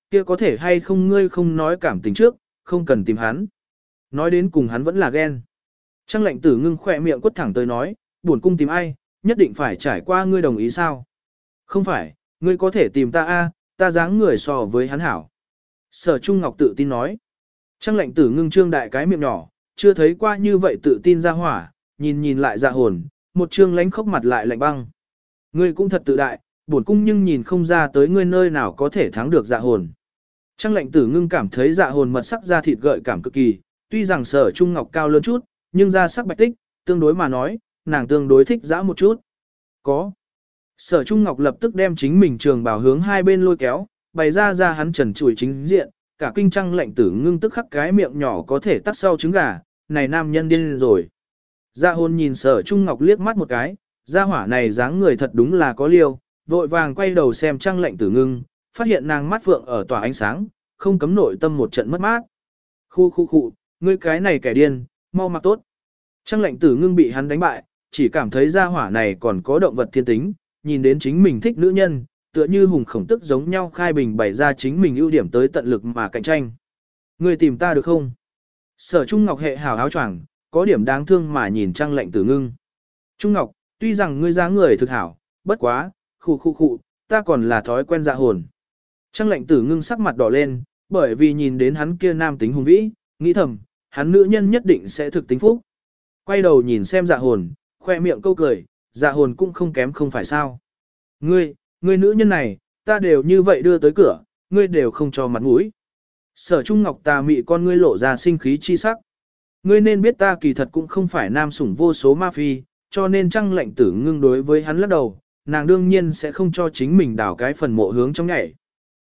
kia có thể hay không ngươi không nói cảm tình trước, không cần tìm hắn. Nói đến cùng hắn vẫn là ghen. Trang lệnh tử ngưng khỏe miệng quất thẳng tới nói, buồn cung tìm ai, nhất định phải trải qua ngươi đồng ý sao? Không phải, ngươi có thể tìm ta ta dáng người so với hắn hảo. Sở Trung Ngọc tự tin nói. Trang lệnh tử ngưng trương đại cái miệng nhỏ, chưa thấy qua như vậy tự tin ra hỏa, nhìn lại Dạ Hồn, một trương lánh khóc mặt lại lạnh băng. Ngươi cũng thật tự đại, bổn cung nhưng nhìn không ra tới ngươi nơi nào có thể thắng được Dạ Hồn. Trang lệnh tử ngưng cảm thấy Dạ Hồn mật sắc da thịt gợi cảm cực kỳ, tuy rằng Sở Trung Ngọc cao lớn chút, nhưng da sắc bạch tích, tương đối mà nói, nàng tương đối thích dã một chút. Có. Sở Trung Ngọc lập tức đem chính mình trường bào hướng hai bên lôi kéo, bày ra hắn trần trụi chính diện, cả kinh Trang lệnh tử ngưng tức khắc cái miệng nhỏ có thể tắt sau trứng gà, này nam nhân điên rồi. Dạ Hồn nhìn Sở Trung Ngọc liếc mắt một cái, gia hỏa này dáng người thật đúng là có liêu, vội vàng quay đầu xem Trang lệnh tử ngưng, phát hiện nàng mắt phượng ở tỏa ánh sáng, không cấm nội tâm một trận mất mát. Khu, ngươi cái này kẻ điên, mau mặc tốt. Trang lệnh tử ngưng bị hắn đánh bại, chỉ cảm thấy gia hỏa này còn có động vật thiên tính, nhìn đến chính mình thích nữ nhân, tựa như hùng khổng tức giống nhau khai bình bày ra chính mình ưu điểm tới tận lực mà cạnh tranh. Ngươi tìm ta được không? Sở Trung Ngọc hệ hảo áo choàng, có điểm đáng thương mà nhìn Trang lệnh tử ngưng. Trung Ngọc, tuy rằng ngươi dáng người thực hảo, bất quá, khu, ta còn là thói quen Dạ Hồn. Trang lệnh tử ngưng sắc mặt đỏ lên, bởi vì nhìn đến hắn kia nam tính hùng vĩ, nghĩ thầm, hắn nữ nhân nhất định sẽ thực tính phúc. Quay đầu nhìn xem Dạ Hồn, khoe miệng câu cười, Dạ Hồn cũng không kém không phải sao. Ngươi nữ nhân này, ta đều như vậy đưa tới cửa, ngươi đều không cho mặt mũi. Sở Trung Ngọc tà mị con ngươi lộ ra sinh khí chi sắc. Ngươi nên biết ta kỳ thật cũng không phải nam sủng vô số ma phi, cho nên Trang lệnh tử ngưng đối với hắn lắc đầu, nàng đương nhiên sẽ không cho chính mình đào cái phần mộ hướng trong nhảy.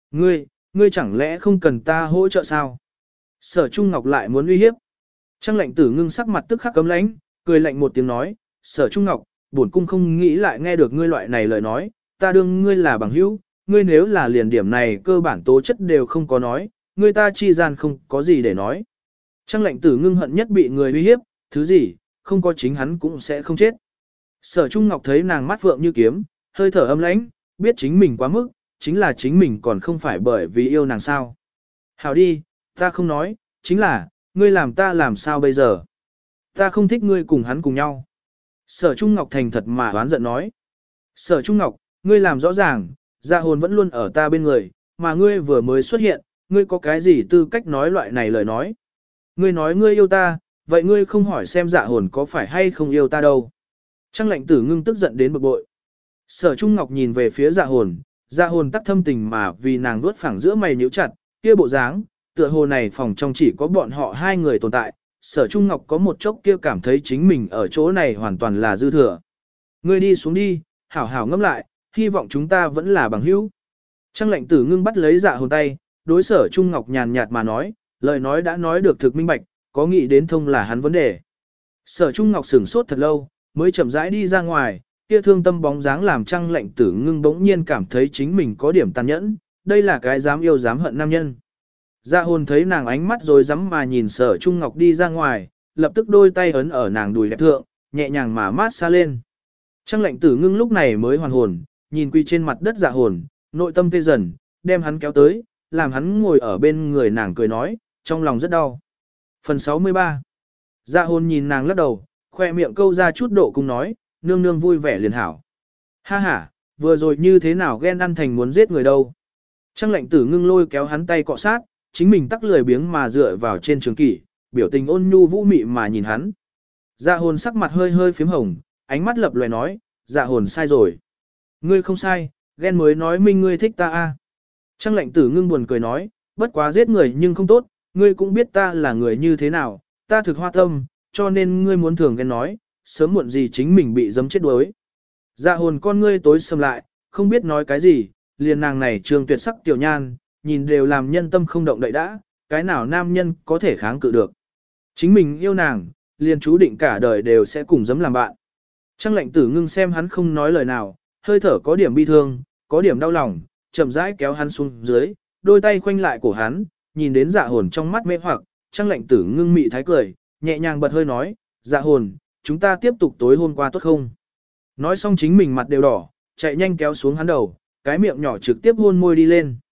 Ngươi chẳng lẽ không cần ta hỗ trợ sao? Sở Trung Ngọc lại muốn uy hiếp. Trang lệnh tử ngưng sắc mặt tức khắc cấm lãnh, cười lạnh một tiếng nói, Sở Trung Ngọc, bổn cung không nghĩ lại nghe được ngươi loại này lời nói, ta đương ngươi là bằng hữu, ngươi nếu là liền điểm này cơ bản tố chất đều không có nói, ngươi ta chi gian không có gì để nói. Trang lệnh tử ngưng hận nhất bị người uy hiếp, thứ gì, không có chính hắn cũng sẽ không chết. Sở Trung Ngọc thấy nàng mắt phượng như kiếm, hơi thở âm lãnh, biết chính mình quá mức, chính là chính mình còn không phải bởi vì yêu nàng sao. Hảo đi, ta không nói, chính là, ngươi làm ta làm sao bây giờ? Ta không thích ngươi cùng hắn cùng nhau. Sở Trung Ngọc thành thật mà oán giận nói. Sở Trung Ngọc, ngươi làm rõ ràng, Dạ Hồn vẫn luôn ở ta bên người, mà ngươi vừa mới xuất hiện, ngươi có cái gì tư cách nói loại này lời nói? Ngươi nói ngươi yêu ta, vậy ngươi không hỏi xem Dạ Hồn có phải hay không yêu ta đâu? Trang lệnh tử ngưng tức giận đến bực bội. Sở Trung Ngọc nhìn về phía Dạ Hồn tắc thâm tình mà vì nàng vuốt phẳng giữa mày nhíu chặt, kia bộ dáng, tựa hồ này phòng trong chỉ có bọn họ hai người tồn tại. Sở Trung Ngọc có một chốc kia cảm thấy chính mình ở chỗ này hoàn toàn là dư thừa. Ngươi đi xuống đi, hảo hảo ngẫm lại, hy vọng chúng ta vẫn là bằng hữu. Trang lệnh tử ngưng bắt lấy Dạ Hồn tay, đối Sở Trung Ngọc nhàn nhạt mà nói, lời nói đã nói được thực minh bạch, có nghĩ đến thông là hắn vấn đề. Sở Trung Ngọc sửng sốt thật lâu, mới chậm rãi đi ra ngoài, kia thương tâm bóng dáng làm Trang lệnh tử ngưng bỗng nhiên cảm thấy chính mình có điểm tàn nhẫn, đây là cái dám yêu dám hận nam nhân. Dạ Hồn thấy nàng ánh mắt rồi dám mà nhìn Sở Trung Ngọc đi ra ngoài, lập tức đôi tay ấn ở nàng đùi đẹp thượng, nhẹ nhàng mà mát xa lên. Trang lệnh tử ngưng lúc này mới hoàn hồn, nhìn quy trên mặt đất Dạ Hồn, nội tâm tê dần, đem hắn kéo tới, làm hắn ngồi ở bên người nàng cười nói, trong lòng rất đau. Phần 63. Dạ Hồn nhìn nàng lắc đầu, khoe miệng câu ra chút độ cung nói, nương nương vui vẻ liền hảo. Ha ha, vừa rồi như thế nào ghen ăn thành muốn giết người đâu. Trang lệnh tử ngưng lôi kéo hắn tay cọ sát, chính mình tắc lười biếng mà dựa vào trên trường kỷ, biểu tình ôn nhu vũ mị mà nhìn hắn. Dạ Hồn sắc mặt hơi hơi phím hồng, ánh mắt lập lòe nói, Dạ Hồn sai rồi. Ngươi không sai, ghen mới nói minh ngươi thích ta a. Trang lệnh tử ngưng buồn cười nói, bất quá giết người nhưng không tốt, ngươi cũng biết ta là người như thế nào, ta thực hoa tâm, cho nên ngươi muốn thường ghen nói, sớm muộn gì chính mình bị giấm chết đuối. Dạ Hồn con ngươi tối sầm lại, không biết nói cái gì, liền nàng này trường tuyệt sắc tiểu nhan, nhìn đều làm nhân tâm không động đậy đã, cái nào nam nhân có thể kháng cự được. Chính mình yêu nàng, liền chú định cả đời đều sẽ cùng giấm làm bạn. Trang lệnh tử ngưng xem hắn không nói lời nào, hơi thở có điểm bi thương, có điểm đau lòng, chậm rãi kéo hắn xuống dưới, đôi tay khoanh lại cổ hắn, nhìn đến Dạ Hồn trong mắt mê hoặc, Trang lệnh tử ngưng mị thái cười, nhẹ nhàng bật hơi nói, Dạ Hồn, chúng ta tiếp tục tối hôm qua tốt không? Nói xong chính mình mặt đều đỏ, chạy nhanh kéo xuống hắn đầu, cái miệng nhỏ trực tiếp hôn môi đi lên.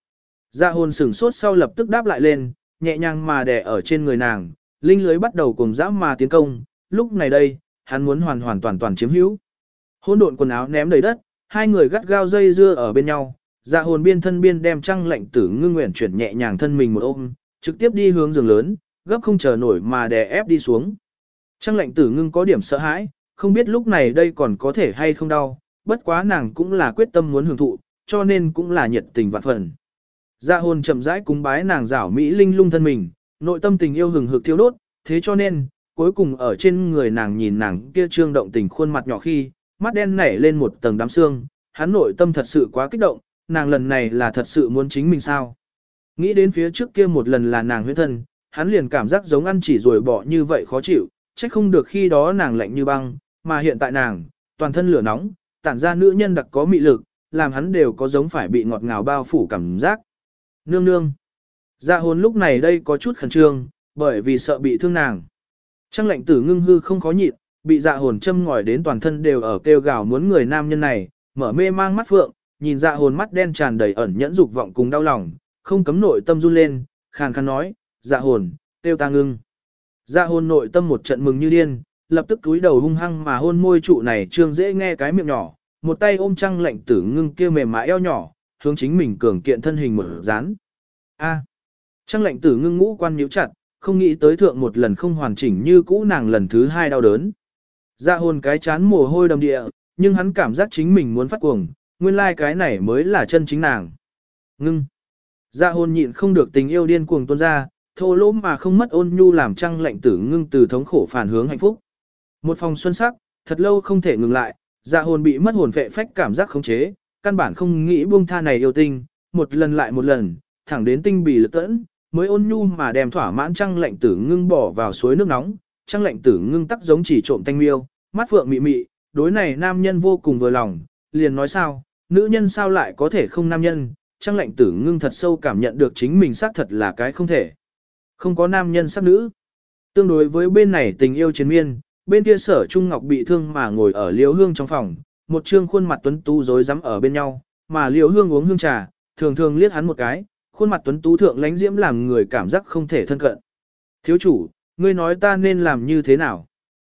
Dạ hồn sửng sốt sau lập tức đáp lại lên, nhẹ nhàng mà đè ở trên người nàng, linh lưới bắt đầu cùng dã mà tiến công, lúc này đây, hắn muốn hoàn hoàn toàn toàn chiếm hữu. Hỗn độn quần áo ném đầy đất, hai người gắt gao dây dưa ở bên nhau, dạ hồn biên thân biên đem Trăng Lệnh Tử Ngưng nguyện chuyển nhẹ nhàng thân mình một ôm, trực tiếp đi hướng giường lớn, gấp không chờ nổi mà đè ép đi xuống. Trăng Lệnh Tử Ngưng có điểm sợ hãi, không biết lúc này đây còn có thể hay không đau, bất quá nàng cũng là quyết tâm muốn hưởng thụ, cho nên cũng là nhiệt tình vạn phần. Dạ hồn chậm rãi cúng bái nàng rảo mỹ linh lung thân mình, nội tâm tình yêu hừng hực thiêu đốt, thế cho nên, cuối cùng ở trên người nàng nhìn nàng kia trương động tình khuôn mặt nhỏ khi, mắt đen nảy lên một tầng đám xương, hắn nội tâm thật sự quá kích động, nàng lần này là thật sự muốn chính mình sao. Nghĩ đến phía trước kia một lần là nàng huyễn thân, hắn liền cảm giác giống ăn chỉ rồi bỏ như vậy khó chịu, trách không được khi đó nàng lạnh như băng, mà hiện tại nàng, toàn thân lửa nóng, tản ra nữ nhân đặc có mị lực, làm hắn đều có giống phải bị ngọt ngào bao phủ cảm giác. Nương nương. Dạ hồn lúc này đây có chút khẩn trương, bởi vì sợ bị thương nàng. Trăng Lệnh Tử Ngưng hư không khó nhịn, bị dạ hồn châm ngòi đến toàn thân đều ở kêu gào muốn người nam nhân này, mở mê mang mắt phượng, nhìn dạ hồn mắt đen tràn đầy ẩn nhẫn dục vọng cùng đau lòng, không cấm nội tâm run lên, khàn khàn nói, dạ hồn, kêu ta ngưng. Dạ hồn nội tâm một trận mừng như điên, lập tức túi đầu hung hăng mà hôn môi trụ này trương dễ nghe cái miệng nhỏ, một tay ôm Trăng Lệnh Tử Ngưng kia mềm mại eo nhỏ, hướng chính mình cường kiện thân hình mở dán. A. Trăng Lệnh Tử Ngưng ngũ quan nhíu chặt, không nghĩ tới thượng một lần không hoàn chỉnh như cũ nàng lần thứ hai đau đớn. Dạ hồn cái chán mồ hôi đầm địa, nhưng hắn cảm giác chính mình muốn phát cuồng, nguyên lai cái này mới là chân chính nàng. Ngưng. Dạ hồn nhịn không được tình yêu điên cuồng tuôn ra, thô lỗ mà không mất ôn nhu làm Trăng Lệnh Tử Ngưng từ thống khổ phản hướng hạnh phúc. Một phòng xuân sắc, thật lâu không thể ngừng lại, dạ hồn bị mất hồn phệ phách cảm giác khống chế, căn bản không nghĩ buông tha này yêu tinh, một lần lại một lần, thẳng đến tinh bì lực tẫn, mới ôn nhu mà đem thỏa mãn Trăng Lệnh Tử Ngưng bỏ vào suối nước nóng. Trăng Lệnh Tử Ngưng tắc giống chỉ trộm tanh miêu, mắt phượng mị mị, đối này nam nhân vô cùng vừa lòng, liền nói sao, nữ nhân sao lại có thể không nam nhân. Trăng Lệnh Tử Ngưng thật sâu cảm nhận được chính mình xác thật là cái không thể. Không có nam nhân sắc nữ. Tương đối với bên này tình yêu chiến miên, bên kia Sở Trung Ngọc bị thương mà ngồi ở Liễu Hương trong phòng, một trương khuôn mặt tuấn tú rối rắm ở bên nhau, mà Liễu Hương uống hương trà, thường thường liếc hắn một cái, khuôn mặt tuấn tú thượng lánh diễm làm người cảm giác không thể thân cận. Thiếu chủ, ngươi nói ta nên làm như thế nào?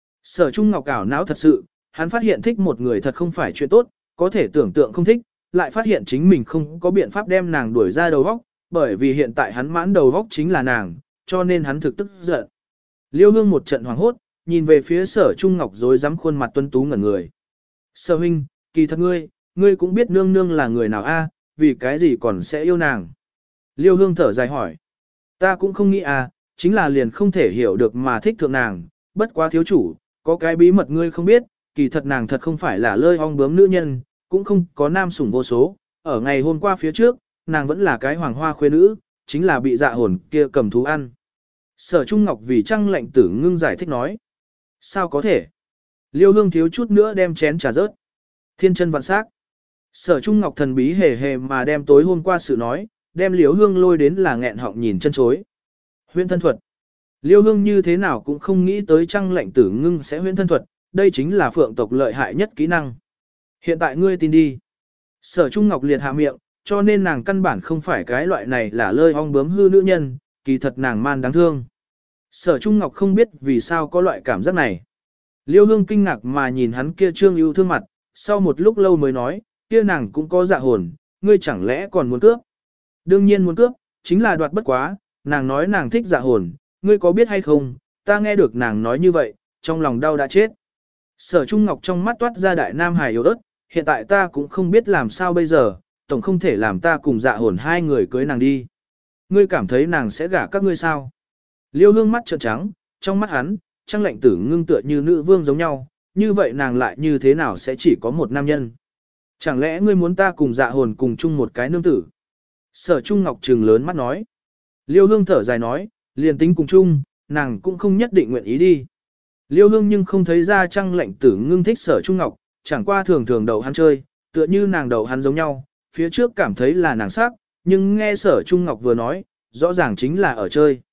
Sở Trung Ngọc ảo não thật sự, hắn phát hiện thích một người thật không phải chuyện tốt, có thể tưởng tượng không thích, lại phát hiện chính mình không có biện pháp đem nàng đuổi ra đầu vóc, bởi vì hiện tại hắn mãn đầu vóc chính là nàng, cho nên hắn thực tức giận. Liêu Hương một trận hoảng hốt, nhìn về phía Sở Trung Ngọc rồi dám khuôn mặt tuấn tú ngẩn người. Sở huynh, kỳ thật ngươi cũng biết nương nương là người nào a, vì cái gì còn sẽ yêu nàng? Liêu Hương thở dài hỏi. Ta cũng không nghĩ chính là liền không thể hiểu được mà thích thượng nàng, bất quá thiếu chủ, có cái bí mật ngươi không biết, kỳ thật nàng thật không phải là lơi ong bướm nữ nhân, cũng không có nam sủng vô số, ở ngày hôm qua phía trước, nàng vẫn là cái hoàng hoa khuê nữ, chính là bị dạ hồn kia cầm thú ăn. Sở Trung Ngọc vì Trăng Lệnh Tử Ngưng giải thích nói. Sao có thể? Liêu Hương thiếu chút nữa đem chén trà rớt. Thiên chân vạn sắc. Sở Trung Ngọc thần bí hề hề mà đem tối hôm qua sự nói, đem Liêu Hương lôi đến là nghẹn họng nhìn chân chối. Huyễn thân thuật. Liêu Hương như thế nào cũng không nghĩ tới Trăng Lệnh Tử Ngưng sẽ huyễn thân thuật, đây chính là phượng tộc lợi hại nhất kỹ năng. Hiện tại ngươi tin đi. Sở Trung Ngọc liệt hạ miệng, cho nên nàng căn bản không phải cái loại này là lơi ong bướm hư nữ nhân, kỳ thật nàng man đáng thương. Sở Trung Ngọc không biết vì sao có loại cảm giác này. Liêu Hương kinh ngạc mà nhìn hắn kia trương yêu thương mặt, sau một lúc lâu mới nói, kia nàng cũng có dạ hồn, ngươi chẳng lẽ còn muốn cướp? Đương nhiên muốn cướp, chính là đoạt bất quá, nàng nói nàng thích dạ hồn, ngươi có biết hay không, ta nghe được nàng nói như vậy, trong lòng đau đã chết. Sở Trung Ngọc trong mắt toát ra đại nam hài yếu ớt, hiện tại ta cũng không biết làm sao bây giờ, tổng không thể làm ta cùng dạ hồn hai người cưới nàng đi. Ngươi cảm thấy nàng sẽ gả các ngươi sao? Liêu Hương mắt trợn trắng, trong mắt hắn, Trăng Lệnh Tử Ngưng tựa như nữ vương giống nhau, như vậy nàng lại như thế nào sẽ chỉ có một nam nhân? Chẳng lẽ ngươi muốn ta cùng dạ hồn cùng chung một cái nương tử? Sở Trung Ngọc trừng lớn mắt nói. Liêu Hương thở dài nói, liền tính cùng chung, nàng cũng không nhất định nguyện ý đi. Liêu Hương nhưng không thấy ra Trăng Lệnh Tử Ngưng thích Sở Trung Ngọc, chẳng qua thường thường đậu hắn chơi, tựa như nàng đậu hắn giống nhau, phía trước cảm thấy là nàng sắc, nhưng nghe Sở Trung Ngọc vừa nói, rõ ràng chính là ở chơi.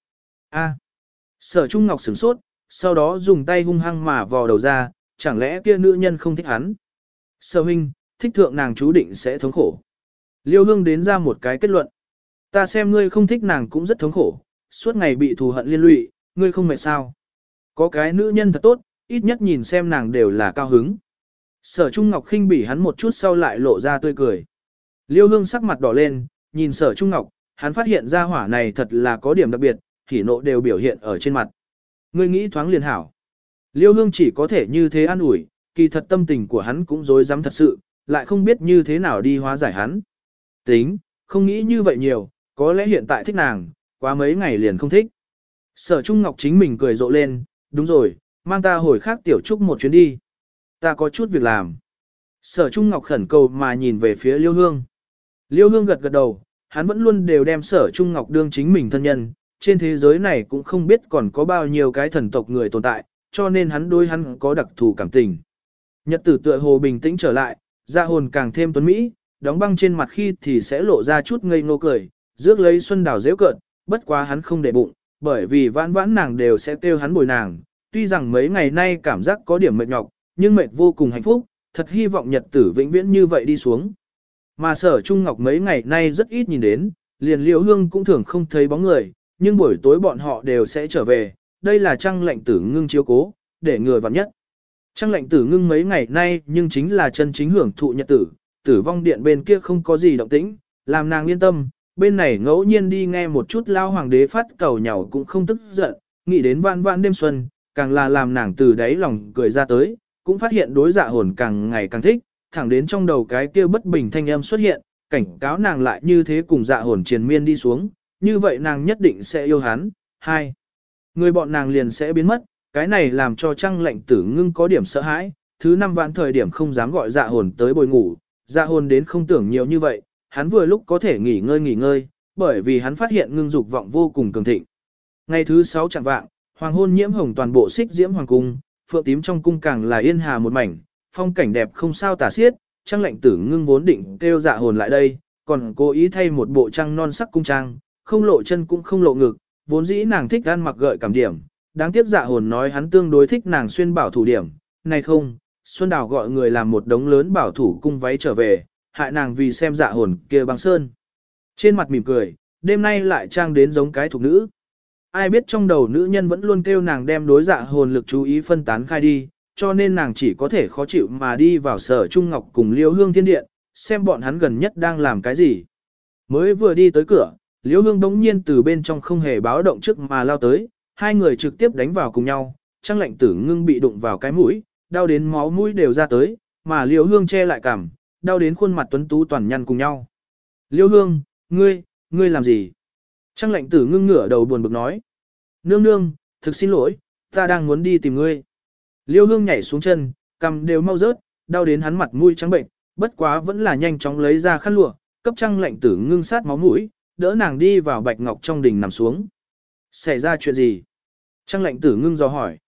Sở Trung Ngọc sửng sốt, sau đó dùng tay hung hăng mà vò đầu ra, chẳng lẽ kia nữ nhân không thích hắn. Sở huynh, thích thượng nàng chú định sẽ thống khổ. Liêu Hương đến ra một cái kết luận. Ta xem ngươi không thích nàng cũng rất thống khổ, suốt ngày bị thù hận liên lụy, ngươi không mệt sao. Có cái nữ nhân thật tốt, ít nhất nhìn xem nàng đều là cao hứng. Sở Trung Ngọc khinh bỉ hắn một chút sau lại lộ ra tươi cười. Liêu Hương sắc mặt đỏ lên, nhìn Sở Trung Ngọc, hắn phát hiện ra hỏa này thật là có điểm đặc biệt, hỉ nộ đều biểu hiện ở trên mặt. Ngươi nghĩ thoáng liền hảo. Liêu Hương chỉ có thể như thế an ủi, kỳ thật tâm tình của hắn cũng rối rắm thật sự, lại không biết như thế nào đi hóa giải hắn. Tính, không nghĩ như vậy nhiều, có lẽ hiện tại thích nàng, quá mấy ngày liền không thích. Sở Trung Ngọc chính mình cười rộ lên, đúng rồi, mang ta hồi khác tiểu trúc một chuyến đi. Ta có chút việc làm. Sở Trung Ngọc khẩn cầu mà nhìn về phía Liêu Hương. Liêu Hương gật gật đầu, hắn vẫn luôn đều đem Sở Trung Ngọc đương chính mình thân nhân, trên thế giới này cũng không biết còn có bao nhiêu cái thần tộc người tồn tại, cho nên hắn đối hắn có đặc thù cảm tình. Nhật tử tựa hồ bình tĩnh trở lại, dạ hồn càng thêm tuấn mỹ, đóng băng trên mặt khi thì sẽ lộ ra chút ngây ngô cười, rước lấy Xuân Đào dễ cợt, bất quá hắn không để bụng, bởi vì vãn vãn nàng đều sẽ kêu hắn bồi nàng, tuy rằng mấy ngày nay cảm giác có điểm mệt nhọc, nhưng mệt vô cùng hạnh phúc, thật hy vọng nhật tử vĩnh viễn như vậy đi xuống. Mà Sở Trung Ngọc mấy ngày nay rất ít nhìn đến, liền Liễu Hương cũng thường không thấy bóng người, nhưng buổi tối bọn họ đều sẽ trở về, đây là Trăng Lệnh Tử Ngưng chiếu cố, để người vặn nhất. Trăng Lệnh Tử Ngưng mấy ngày nay nhưng chính là chân chính hưởng thụ nhật tử, Tử Vong Điện bên kia không có gì động tĩnh, làm nàng yên tâm, bên này ngẫu nhiên đi nghe một chút lao hoàng đế phát cầu nhàu cũng không tức giận, nghĩ đến vãn vãn đêm xuân, càng là làm nàng từ đáy lòng cười ra tới, cũng phát hiện đối dạ hồn càng ngày càng thích, thẳng đến trong đầu cái kia bất bình thanh âm xuất hiện, cảnh cáo nàng lại như thế cùng dạ hồn triền miên đi xuống, như vậy nàng nhất định sẽ yêu hắn. Hai, người bọn nàng liền sẽ biến mất, cái này làm cho Trăng Lệnh Tử Ngưng có điểm sợ hãi, thứ năm vãn thời điểm không dám gọi dạ hồn tới bồi ngủ, dạ hồn đến không tưởng nhiều như vậy, hắn vừa lúc có thể nghỉ ngơi, bởi vì hắn phát hiện ngưng dục vọng vô cùng cường thịnh. Ngày thứ 6 chẳng vạng, hoàng hôn nhiễm hồng toàn bộ xích diễm hoàng cung, phượng tím trong cung càng là yên hà một mảnh, phong cảnh đẹp không sao tả xiết, Trăng Lệnh Tử Ngưng vốn định kêu dạ hồn lại đây, còn cố ý thay một bộ trang non sắc cung trang, không lộ chân cũng không lộ ngực, vốn dĩ nàng thích ăn mặc gợi cảm điểm, đáng tiếc dạ hồn nói hắn tương đối thích nàng xuyên bảo thủ điểm, này không, Xuân Đào gọi người làm một đống lớn bảo thủ cung váy trở về, hại nàng vì xem dạ hồn kia băng sơn. Trên mặt mỉm cười, đêm nay lại trang đến giống cái thục nữ. Ai biết trong đầu nữ nhân vẫn luôn kêu nàng đem đối dạ hồn lực chú ý phân tán khai đi, cho nên nàng chỉ có thể khó chịu mà đi vào Sở Trung Ngọc cùng Liễu Hương thiên điện, xem bọn hắn gần nhất đang làm cái gì. Mới vừa đi tới cửa, Liễu Hương đống nhiên từ bên trong không hề báo động trước mà lao tới, hai người trực tiếp đánh vào cùng nhau, Trăng Lệnh Tử Ngưng bị đụng vào cái mũi, đau đến máu mũi đều ra tới, mà Liễu Hương che lại cằm, đau đến khuôn mặt tuấn tú toàn nhăn cùng nhau. Liễu Hương, ngươi làm gì? Trăng Lệnh Tử Ngưng ngửa đầu buồn bực nói. Nương nương, thực xin lỗi, ta đang muốn đi tìm ngươi. Liễu Hương nhảy xuống chân, cằm đều mau rớt, đau đến hắn mặt mũi trắng bệnh, bất quá vẫn là nhanh chóng lấy ra khăn lụa, cấp Trăng Lệnh Tử Ngưng sát máu mũi, đỡ nàng đi vào bạch ngọc trong đình nằm xuống. Xảy ra chuyện gì? Trăng Lệnh Tử Ngưng dò hỏi.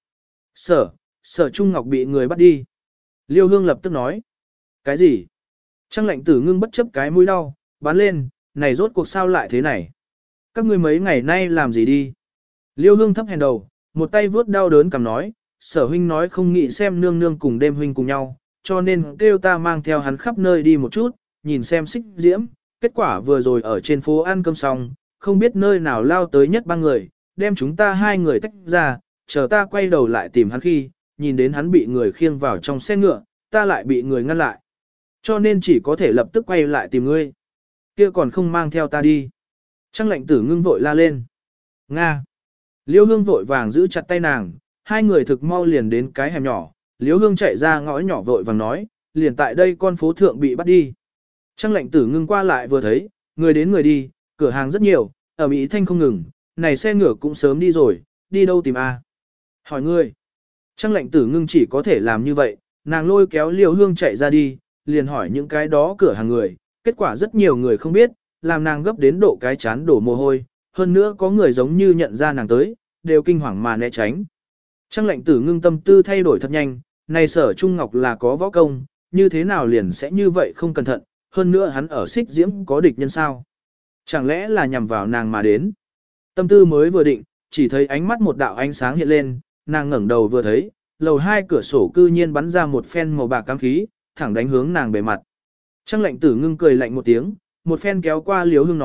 Sở Trung Ngọc bị người bắt đi. Liễu Hương lập tức nói. Cái gì? Trăng Lệnh Tử Ngưng bất chấp cái mũi đau, bán lên, này rốt cuộc sao lại thế này? Các ngươi mấy ngày nay làm gì đi? Liễu Hương thấp hèn đầu, một tay vướt đau đớn cầm nói, Sở huynh nói không nghĩ xem nương nương cùng đêm huynh cùng nhau, cho nên kêu ta mang theo hắn khắp nơi đi một chút, nhìn xem xích diễm, kết quả vừa rồi ở trên phố ăn cơm xong, không biết nơi nào lao tới nhất ba người, đem chúng ta hai người tách ra, chờ ta quay đầu lại tìm hắn khi, nhìn đến hắn bị người khiêng vào trong xe ngựa, ta lại bị người ngăn lại. Cho nên chỉ có thể lập tức quay lại tìm ngươi. Kia còn không mang theo ta đi. Trăng Lệnh Tử Ngưng vội la lên. Nga. Liễu Hương vội vàng giữ chặt tay nàng, hai người thực mau liền đến cái hẻm nhỏ. Liễu Hương chạy ra ngõ nhỏ vội vàng nói, liền tại đây con phố thượng bị bắt đi. Trăng Lệnh Tử Ngưng qua lại vừa thấy, người đến người đi, cửa hàng rất nhiều, ở Mỹ thanh không ngừng, này xe ngựa cũng sớm đi rồi, đi đâu tìm a? Hỏi ngươi. Trăng Lệnh Tử Ngưng chỉ có thể làm như vậy, nàng lôi kéo Liễu Hương chạy ra đi, liền hỏi những cái đó cửa hàng người, kết quả rất nhiều người không biết, làm nàng gấp đến độ cái chán đổ mồ hôi, hơn nữa có người giống như nhận ra nàng tới, đều kinh hoàng mà né tránh. Trăng Lệnh Tử Ngưng tâm tư thay đổi thật nhanh, này Sở Trung Ngọc là có võ công, như thế nào liền sẽ như vậy không cẩn thận, hơn nữa hắn ở xích diễm có địch nhân sao? Chẳng lẽ là nhằm vào nàng mà đến? Tâm tư mới vừa định, chỉ thấy ánh mắt một đạo ánh sáng hiện lên, nàng ngẩng đầu vừa thấy, lầu hai cửa sổ cư nhiên bắn ra một phen màu bạc cám khí, thẳng đánh hướng nàng bề mặt. Trăng Lệnh Tử Ngưng cười lạnh một tiếng, một phen kéo qua Liễu Hương nói,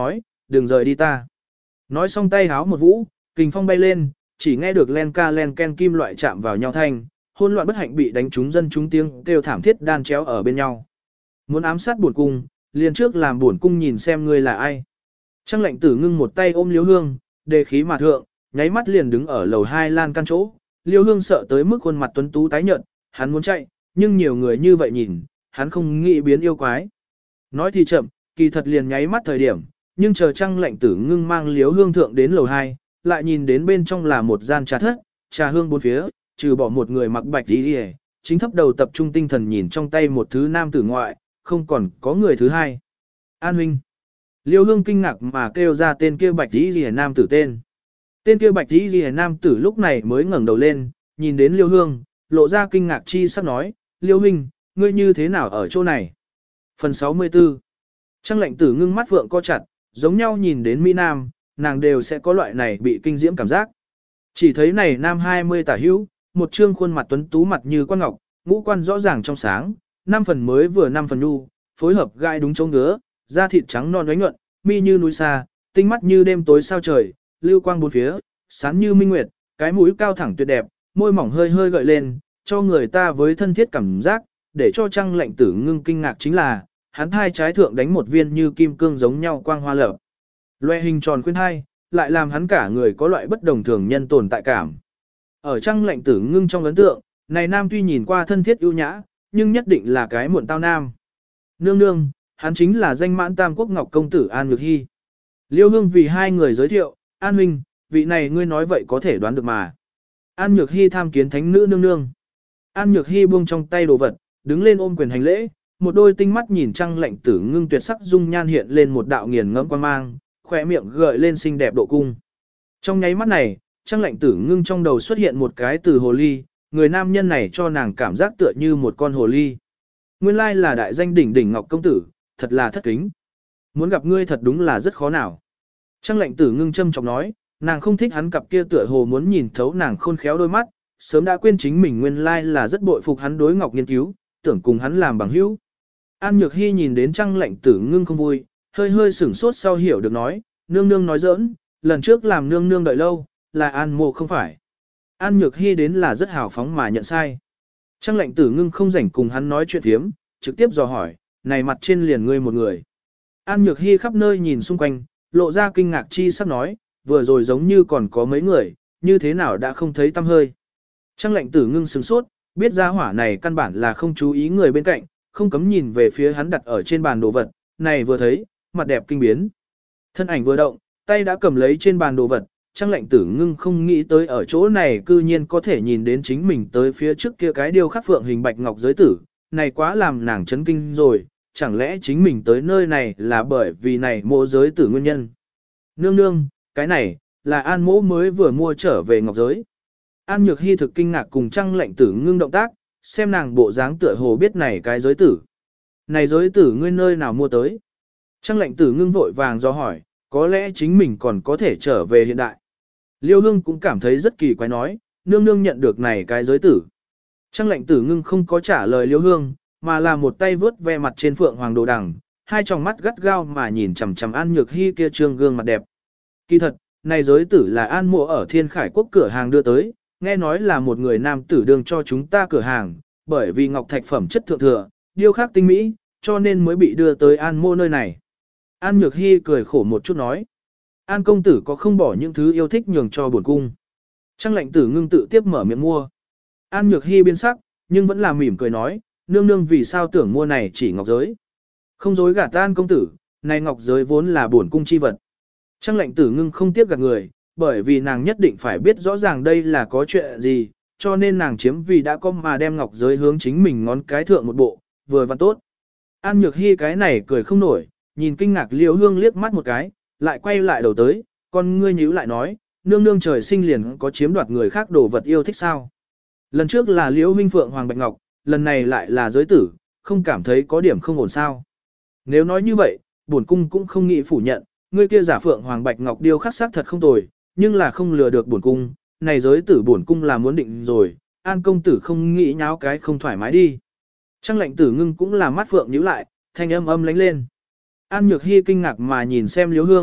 đừng rời đi ta. Nói xong tay háo một vũ, kình phong bay lên, chỉ nghe được len ca len ken kim loại chạm vào nhau thanh, hỗn loạn bất hạnh bị đánh trúng dân chúng tiếng kêu thảm thiết đan chéo ở bên nhau. Muốn ám sát buồn cung, liền trước làm buồn cung nhìn xem ngươi là ai. Trang lệnh tử ngưng một tay ôm Liêu Hương, đề khí mà thượng, nháy mắt liền đứng ở lầu 2 lan can chỗ. Liêu Hương sợ tới mức khuôn mặt tuấn tú tái nhợt, hắn muốn chạy, nhưng nhiều người như vậy nhìn, hắn không nghĩ biến yêu quái. Nói thì chậm, kỳ thật liền nháy mắt thời điểm, nhưng chờ Trang lệnh tử ngưng mang Liêu Hương thượng đến lầu 2, lại nhìn đến bên trong là một gian trà thất, trà hương bốn phía, trừ bỏ một người mặc bạch y, chính thấp đầu tập trung tinh thần nhìn trong tay một thứ nam tử ngoại, không còn có người thứ hai. An huynh. Liêu Hương kinh ngạc mà kêu ra tên kia bạch y liễu nam tử tên. Tên kia bạch y liễu nam tử lúc này mới ngẩng đầu lên, nhìn đến Liêu Hương, lộ ra kinh ngạc chi sắc nói, Liêu huynh, ngươi như thế nào ở chỗ này? Phần 64. Trang lệnh tử ngưng mắt vượng co chặt, giống nhau nhìn đến Mỹ Nam, nàng đều sẽ có loại này bị kinh diễm cảm giác. Chỉ thấy này nam 20 tả hữu, một trương khuôn mặt tuấn tú mặt như quan ngọc, ngũ quan rõ ràng trong sáng, 5 phần mới vừa 5 phần nhu, phối hợp gai đúng chỗ ngứa, da thịt trắng non oánh nhuận, mi như núi xa, tinh mắt như đêm tối sao trời, lưu quang bốn phía, sáng như minh nguyệt, cái mũi cao thẳng tuyệt đẹp, môi mỏng hơi hơi gợi lên, cho người ta với thân thiết cảm giác, để cho Trang lệnh tử ngưng kinh ngạc chính là, hắn hai trái thượng đánh một viên như kim cương giống nhau quang hoa lở. Loe hình tròn khuyên hai, lại làm hắn cả người có loại bất đồng thường nhân tồn tại cảm. Ở Trang lệnh tử ngưng trong ấn tượng, này nam tuy nhìn qua thân thiết ưu nhã, nhưng nhất định là cái muộn tao nam. Nương nương, hắn chính là danh mãn tam quốc ngọc công tử An Nhược Hy. Liêu Hương vì hai người giới thiệu, An huynh, vị này ngươi nói vậy có thể đoán được mà. An Nhược Hy tham kiến thánh nữ nương nương. An Nhược Hy buông trong tay đồ vật, đứng lên ôm quyền hành lễ, một đôi tinh mắt nhìn Trang lệnh tử ngưng tuyệt sắc dung nhan hiện lên một đạo nghiền ngẫm quan mang, khỏe miệng gợi lên xinh đẹp độ cung. Trong nháy mắt này, Trang lệnh tử ngưng trong đầu xuất hiện một cái từ hồ ly, người nam nhân này cho nàng cảm giác tựa như một con hồ ly. Nguyên lai là đại danh đỉnh đỉnh ngọc công tử, thật là thất kính. Muốn gặp ngươi thật đúng là rất khó nào. Trang lệnh tử ngưng châm chọc nói, nàng không thích hắn cặp kia tựa hồ muốn nhìn thấu nàng khôn khéo đôi mắt, sớm đã quên chính mình nguyên lai là rất bội phục hắn đối ngọc nghiên cứu, tưởng cùng hắn làm bằng hữu. An Nhược Hy nhìn đến Trang lệnh tử ngưng không vui, hơi hơi sửng sốt sau hiểu được nói, nương nương nói giỡn, lần trước làm nương nương đợi lâu, là An mộ không phải. An Nhược Hy đến là rất hào phóng mà nhận sai. Trang lệnh tử ngưng không rảnh cùng hắn nói chuyện thiếm, trực tiếp dò hỏi, này mặt trên liền ngươi một người. An Nhược Hy khắp nơi nhìn xung quanh, lộ ra kinh ngạc chi sắp nói, vừa rồi giống như còn có mấy người, như thế nào đã không thấy tăm hơi. Trang lệnh tử ngưng sửng sốt, biết ra hỏa này căn bản là không chú ý người bên cạnh, không cấm nhìn về phía hắn đặt ở trên bàn đồ vật, này vừa thấy, mặt đẹp kinh biến. Thân ảnh vừa động, tay đã cầm lấy trên bàn đồ vật, Trang lệnh tử ngưng không nghĩ tới ở chỗ này cư nhiên có thể nhìn đến chính mình tới phía trước kia cái điêu khắc phượng hình bạch ngọc giới tử, này quá làm nàng chấn kinh rồi, chẳng lẽ chính mình tới nơi này là bởi vì này mộ giới tử nguyên nhân. Nương nương, cái này, là An mỗ mới vừa mua trở về ngọc giới. An Nhược Hy thực kinh ngạc cùng Trang lệnh tử ngưng động tác, xem nàng bộ dáng tựa hồ biết này cái giới tử. Này giới tử ngươi nơi nào mua tới? Trang lệnh tử ngưng vội vàng do hỏi, có lẽ chính mình còn có thể trở về hiện đại. Liêu Hương cũng cảm thấy rất kỳ quái nói, nương nương nhận được này cái giới tử. Trang lệnh tử ngưng không có trả lời Liêu Hương, mà là một tay vướt ve mặt trên phượng hoàng đồ đằng, hai tròng mắt gắt gao mà nhìn chằm chằm An Nhược Hy kia trương gương mặt đẹp. Kỳ thật, này giới tử là An mộ ở Thiên Khải Quốc cửa hàng đưa tới, nghe nói là một người nam tử đương cho chúng ta cửa hàng, bởi vì ngọc thạch phẩm chất thượng thừa, điêu khắc tinh mỹ, cho nên mới bị đưa tới An mộ nơi này. An Nhược Hy cười khổ một chút nói. An công tử có không bỏ những thứ yêu thích nhường cho bổn cung. Trang lệnh tử ngưng tự tiếp mở miệng mua. An Nhược Hy biến sắc, nhưng vẫn là mỉm cười nói, nương nương vì sao tưởng mua này chỉ ngọc giới. Không dối gạt An công tử, này ngọc giới vốn là bổn cung chi vật. Trang lệnh tử ngưng không tiếc gạt người, bởi vì nàng nhất định phải biết rõ ràng đây là có chuyện gì, cho nên nàng chiếm vì đã có mà đem ngọc giới hướng chính mình ngón cái thượng một bộ, vừa văn tốt. An Nhược Hy cái này cười không nổi, nhìn kinh ngạc Liêu Hương liếc mắt một cái, lại quay lại đầu tới, con ngươi nhíu lại nói, nương nương trời sinh liền có chiếm đoạt người khác đồ vật yêu thích sao. Lần trước là Liễu huynh phượng hoàng bạch ngọc, lần này lại là giới tử, không cảm thấy có điểm không ổn sao. Nếu nói như vậy, bổn cung cũng không nghĩ phủ nhận, ngươi kia giả phượng hoàng bạch ngọc điêu khắc sắc thật không tồi, nhưng là không lừa được bổn cung, này giới tử bổn cung là muốn định rồi, An công tử không nghĩ nháo cái không thoải mái đi. Trang lệnh tử ngưng cũng là mắt phượng nhíu lại, thanh âm âm lánh lên. An Nhược Hy kinh ngạc mà nhìn xem Liễu Hương,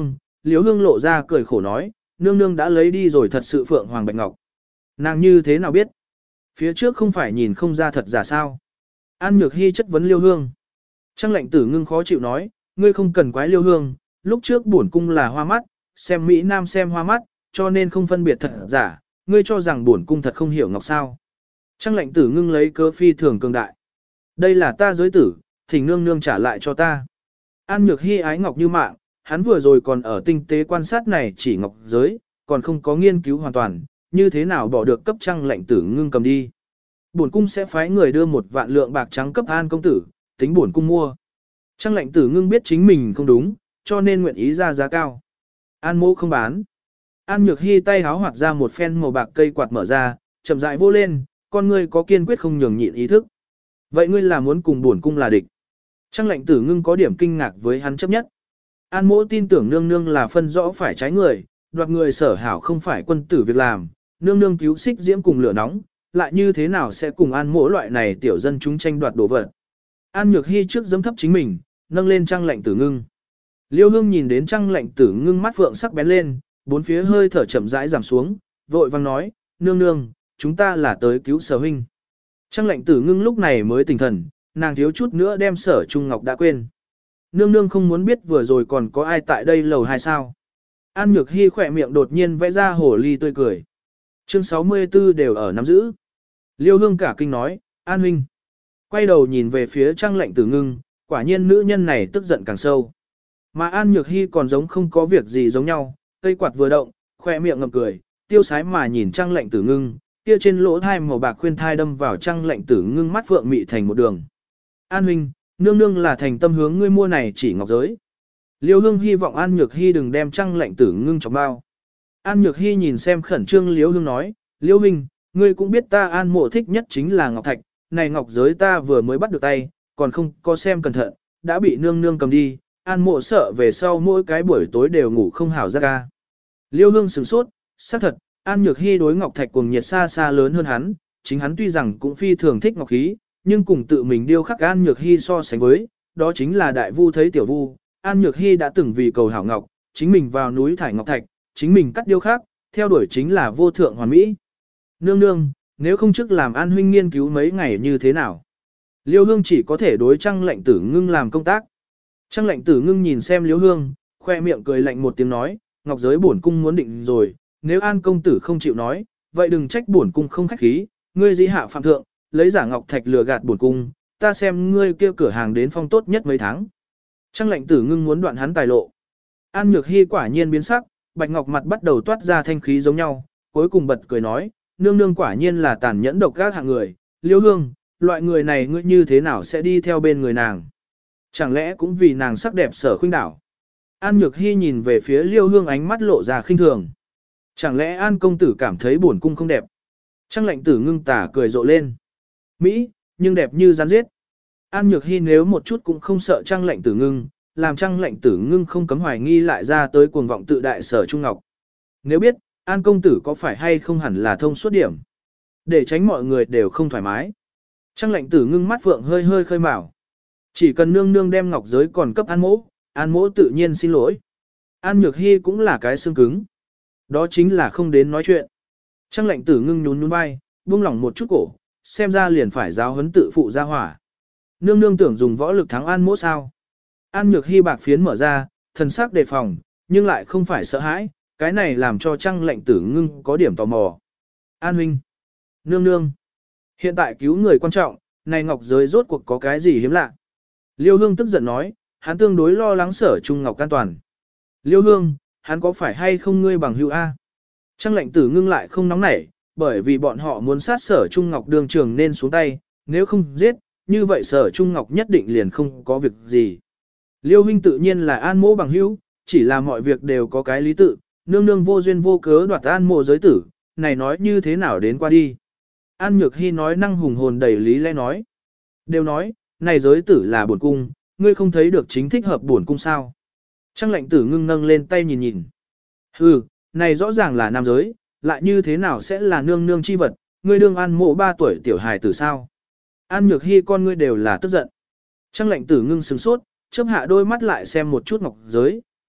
Liễu Hương lộ ra cười khổ nói, nương nương đã lấy đi rồi thật sự Phượng Hoàng Bạch Ngọc. Nàng như thế nào biết? Phía trước không phải nhìn không ra thật giả sao? An Nhược Hy chất vấn Liêu Hương. Trang Lệnh Tử Ngưng khó chịu nói, ngươi không cần quái Liêu Hương, lúc trước bổn cung là hoa mắt, xem Mỹ Nam xem hoa mắt, cho nên không phân biệt thật giả, ngươi cho rằng bổn cung thật không hiểu ngọc sao. Trang Lệnh Tử Ngưng lấy cớ phi thường cường đại. Đây là ta giới tử, thỉnh nương nương trả lại cho ta. An Nhược Hy ái ngọc như mạng, hắn vừa rồi còn ở tinh tế quan sát này chỉ ngọc giới, còn không có nghiên cứu hoàn toàn, như thế nào bỏ được cấp Trang Lệnh Tử Ngưng cầm đi. Bổn cung sẽ phái người đưa 1 vạn lượng bạc trắng cấp An công tử, tính bổn cung mua. Trang Lệnh Tử Ngưng biết chính mình không đúng, cho nên nguyện ý ra giá cao. An mô không bán. An Nhược Hy tay háo hoạt ra một phen màu bạc cây quạt mở ra, chậm rãi vô lên, con ngươi có kiên quyết không nhường nhịn ý thức. Vậy ngươi là muốn cùng bổn cung là địch? Trang Lệnh Tử Ngưng có điểm kinh ngạc với hắn chấp nhất. An mỗ tin tưởng nương nương là phân rõ phải trái người, đoạt người sở hảo không phải quân tử việc làm, nương nương cứu xích diễm cùng lửa nóng, lại như thế nào sẽ cùng An mỗ loại này tiểu dân chúng tranh đoạt đồ vật. An Nhược Hy trước giẫm thấp chính mình, nâng lên Trang Lệnh Tử Ngưng. Liêu Hương nhìn đến Trang Lệnh Tử Ngưng mắt phượng sắc bén lên, bốn phía hơi thở chậm rãi giảm xuống, vội vang nói, nương nương, chúng ta là tới cứu Sở huynh. Trang Lệnh Tử Ngưng lúc này mới tỉnh thần, nàng thiếu chút nữa đem Sở Trung Ngọc đã quên. Nương nương không muốn biết vừa rồi còn có ai tại đây lầu 2 sao. An Nhược Hy khỏe miệng đột nhiên vẽ ra hồ ly tươi cười. Chương 64 đều ở nắm giữ. Liêu Hương cả kinh nói, An huynh. Quay đầu nhìn về phía Trang Lệnh Tử Ngưng, quả nhiên nữ nhân này tức giận càng sâu. Mà An Nhược Hy còn giống không có việc gì giống nhau, cây quạt vừa động, khỏe miệng ngậm cười, tiêu sái mà nhìn Trang Lệnh Tử Ngưng, kia trên lỗ thai màu bạc khuyên thai đâm vào Trang Lệnh Tử Ngưng mắt phượng mị thành một đường. An huynh, nương nương là thành tâm hướng ngươi mua này chỉ ngọc giới. Liêu Hương hy vọng An Nhược Hy đừng đem Trang Lệnh Tử Ngưng chọc bao. An Nhược Hy nhìn xem khẩn trương Liêu Hương nói, Liêu huynh, ngươi cũng biết ta An mộ thích nhất chính là ngọc thạch, này ngọc giới ta vừa mới bắt được tay, còn không có xem cẩn thận, đã bị nương nương cầm đi, An mộ sợ về sau mỗi cái buổi tối đều ngủ không hảo ra ca. Liêu Hương sửng sốt, xác thật, An Nhược Hy đối ngọc thạch cuồng nhiệt xa xa lớn hơn hắn, chính hắn tuy rằng cũng phi thường thích ngọc khí, nhưng cùng tự mình điêu khắc An Nhược Hy so sánh với, đó chính là đại vu thấy tiểu vu. An Nhược Hy đã từng vì cầu hảo ngọc, chính mình vào núi thải ngọc thạch, chính mình cắt điêu khắc, theo đuổi chính là vô thượng hoàn mỹ. Nương nương, nếu không trước làm An huynh nghiên cứu mấy ngày như thế nào? Liêu Hương chỉ có thể đối Trang Lệnh Tử Ngưng làm công tác. Trang Lệnh Tử Ngưng nhìn xem Liêu Hương, khoe miệng cười lạnh một tiếng nói, ngọc giới bổn cung muốn định rồi, nếu An công tử không chịu nói, vậy đừng trách bổn cung không khách khí, ngươi dĩ hạ phạm thượng, lấy giả ngọc thạch lừa gạt bổn cung, ta xem ngươi kêu cửa hàng đến phong tốt nhất mấy tháng. Trang Lệnh Tử Ngưng muốn đoạn hắn tài lộ. An Nhược Hy quả nhiên biến sắc, bạch ngọc mặt bắt đầu toát ra thanh khí giống nhau, cuối cùng bật cười nói, nương nương quả nhiên là tàn nhẫn độc ác hạng người, Liêu Hương, loại người này ngươi như thế nào sẽ đi theo bên người nàng? Chẳng lẽ cũng vì nàng sắc đẹp sở khuynh đảo? An Nhược Hy nhìn về phía Liêu Hương ánh mắt lộ ra khinh thường. Chẳng lẽ An công tử cảm thấy bổn cung không đẹp? Trang Lệnh Tử Ngưng tà cười rộ lên. Mỹ, nhưng đẹp như rắn giết. An Nhược Hy nếu một chút cũng không sợ Trang Lệnh Tử Ngưng, làm Trang Lệnh Tử Ngưng không cấm hoài nghi lại ra tới cuồng vọng tự đại Sở Trung Ngọc. Nếu biết, An công tử có phải hay không hẳn là thông suốt điểm, để tránh mọi người đều không thoải mái. Trang Lệnh Tử Ngưng mắt phượng hơi hơi khơi mào. Chỉ cần nương nương đem ngọc giới còn cấp An mỗ tự nhiên xin lỗi. An Nhược Hy cũng là cái xương cứng. Đó chính là không đến nói chuyện. Trang Lệnh Tử Ngưng nhún nhún vai, buông lỏng một chút cổ, xem ra liền phải giáo huấn tự phụ ra hỏa. Nương nương tưởng dùng võ lực thắng An mỗ sao? An Nhược Hy bạc phiến mở ra, thần sắc đề phòng, nhưng lại không phải sợ hãi, cái này làm cho Trang Lệnh Tử Ngưng có điểm tò mò. An huynh, nương nương, hiện tại cứu người quan trọng, này ngọc giới rốt cuộc có cái gì hiếm lạ? Liêu Hương tức giận nói, hắn tương đối lo lắng Sở Trung Ngọc an toàn. Liêu Hương, hắn có phải hay không ngươi bằng hữu A? Trang Lệnh Tử Ngưng lại không nóng nảy, bởi vì bọn họ muốn sát Sở Trung Ngọc đường trường nên xuống tay, nếu không giết, như vậy Sở Trung Ngọc nhất định liền không có việc gì. Liêu huynh tự nhiên là An mỗ bằng hữu, chỉ là mọi việc đều có cái lý tự, nương nương vô duyên vô cớ đoạt An mộ giới tử, này nói như thế nào đến qua đi. An Nhược Hy nói năng hùng hồn đầy lý lẽ nói. Đều nói, này giới tử là bổn cung, ngươi không thấy được chính thích hợp bổn cung sao. Trang Lệnh Tử Ngưng nâng lên tay nhìn nhìn. Hừ, này rõ ràng là nam giới, lại như thế nào sẽ là nương nương chi vật, ngươi đương An mộ 3 tuổi tiểu hài tử sao. An Nhược Hy con ngươi đều là tức giận. Trang Lệnh Tử Ngưng sửng sốt, chớp hạ đôi mắt lại xem một chút ngọc giới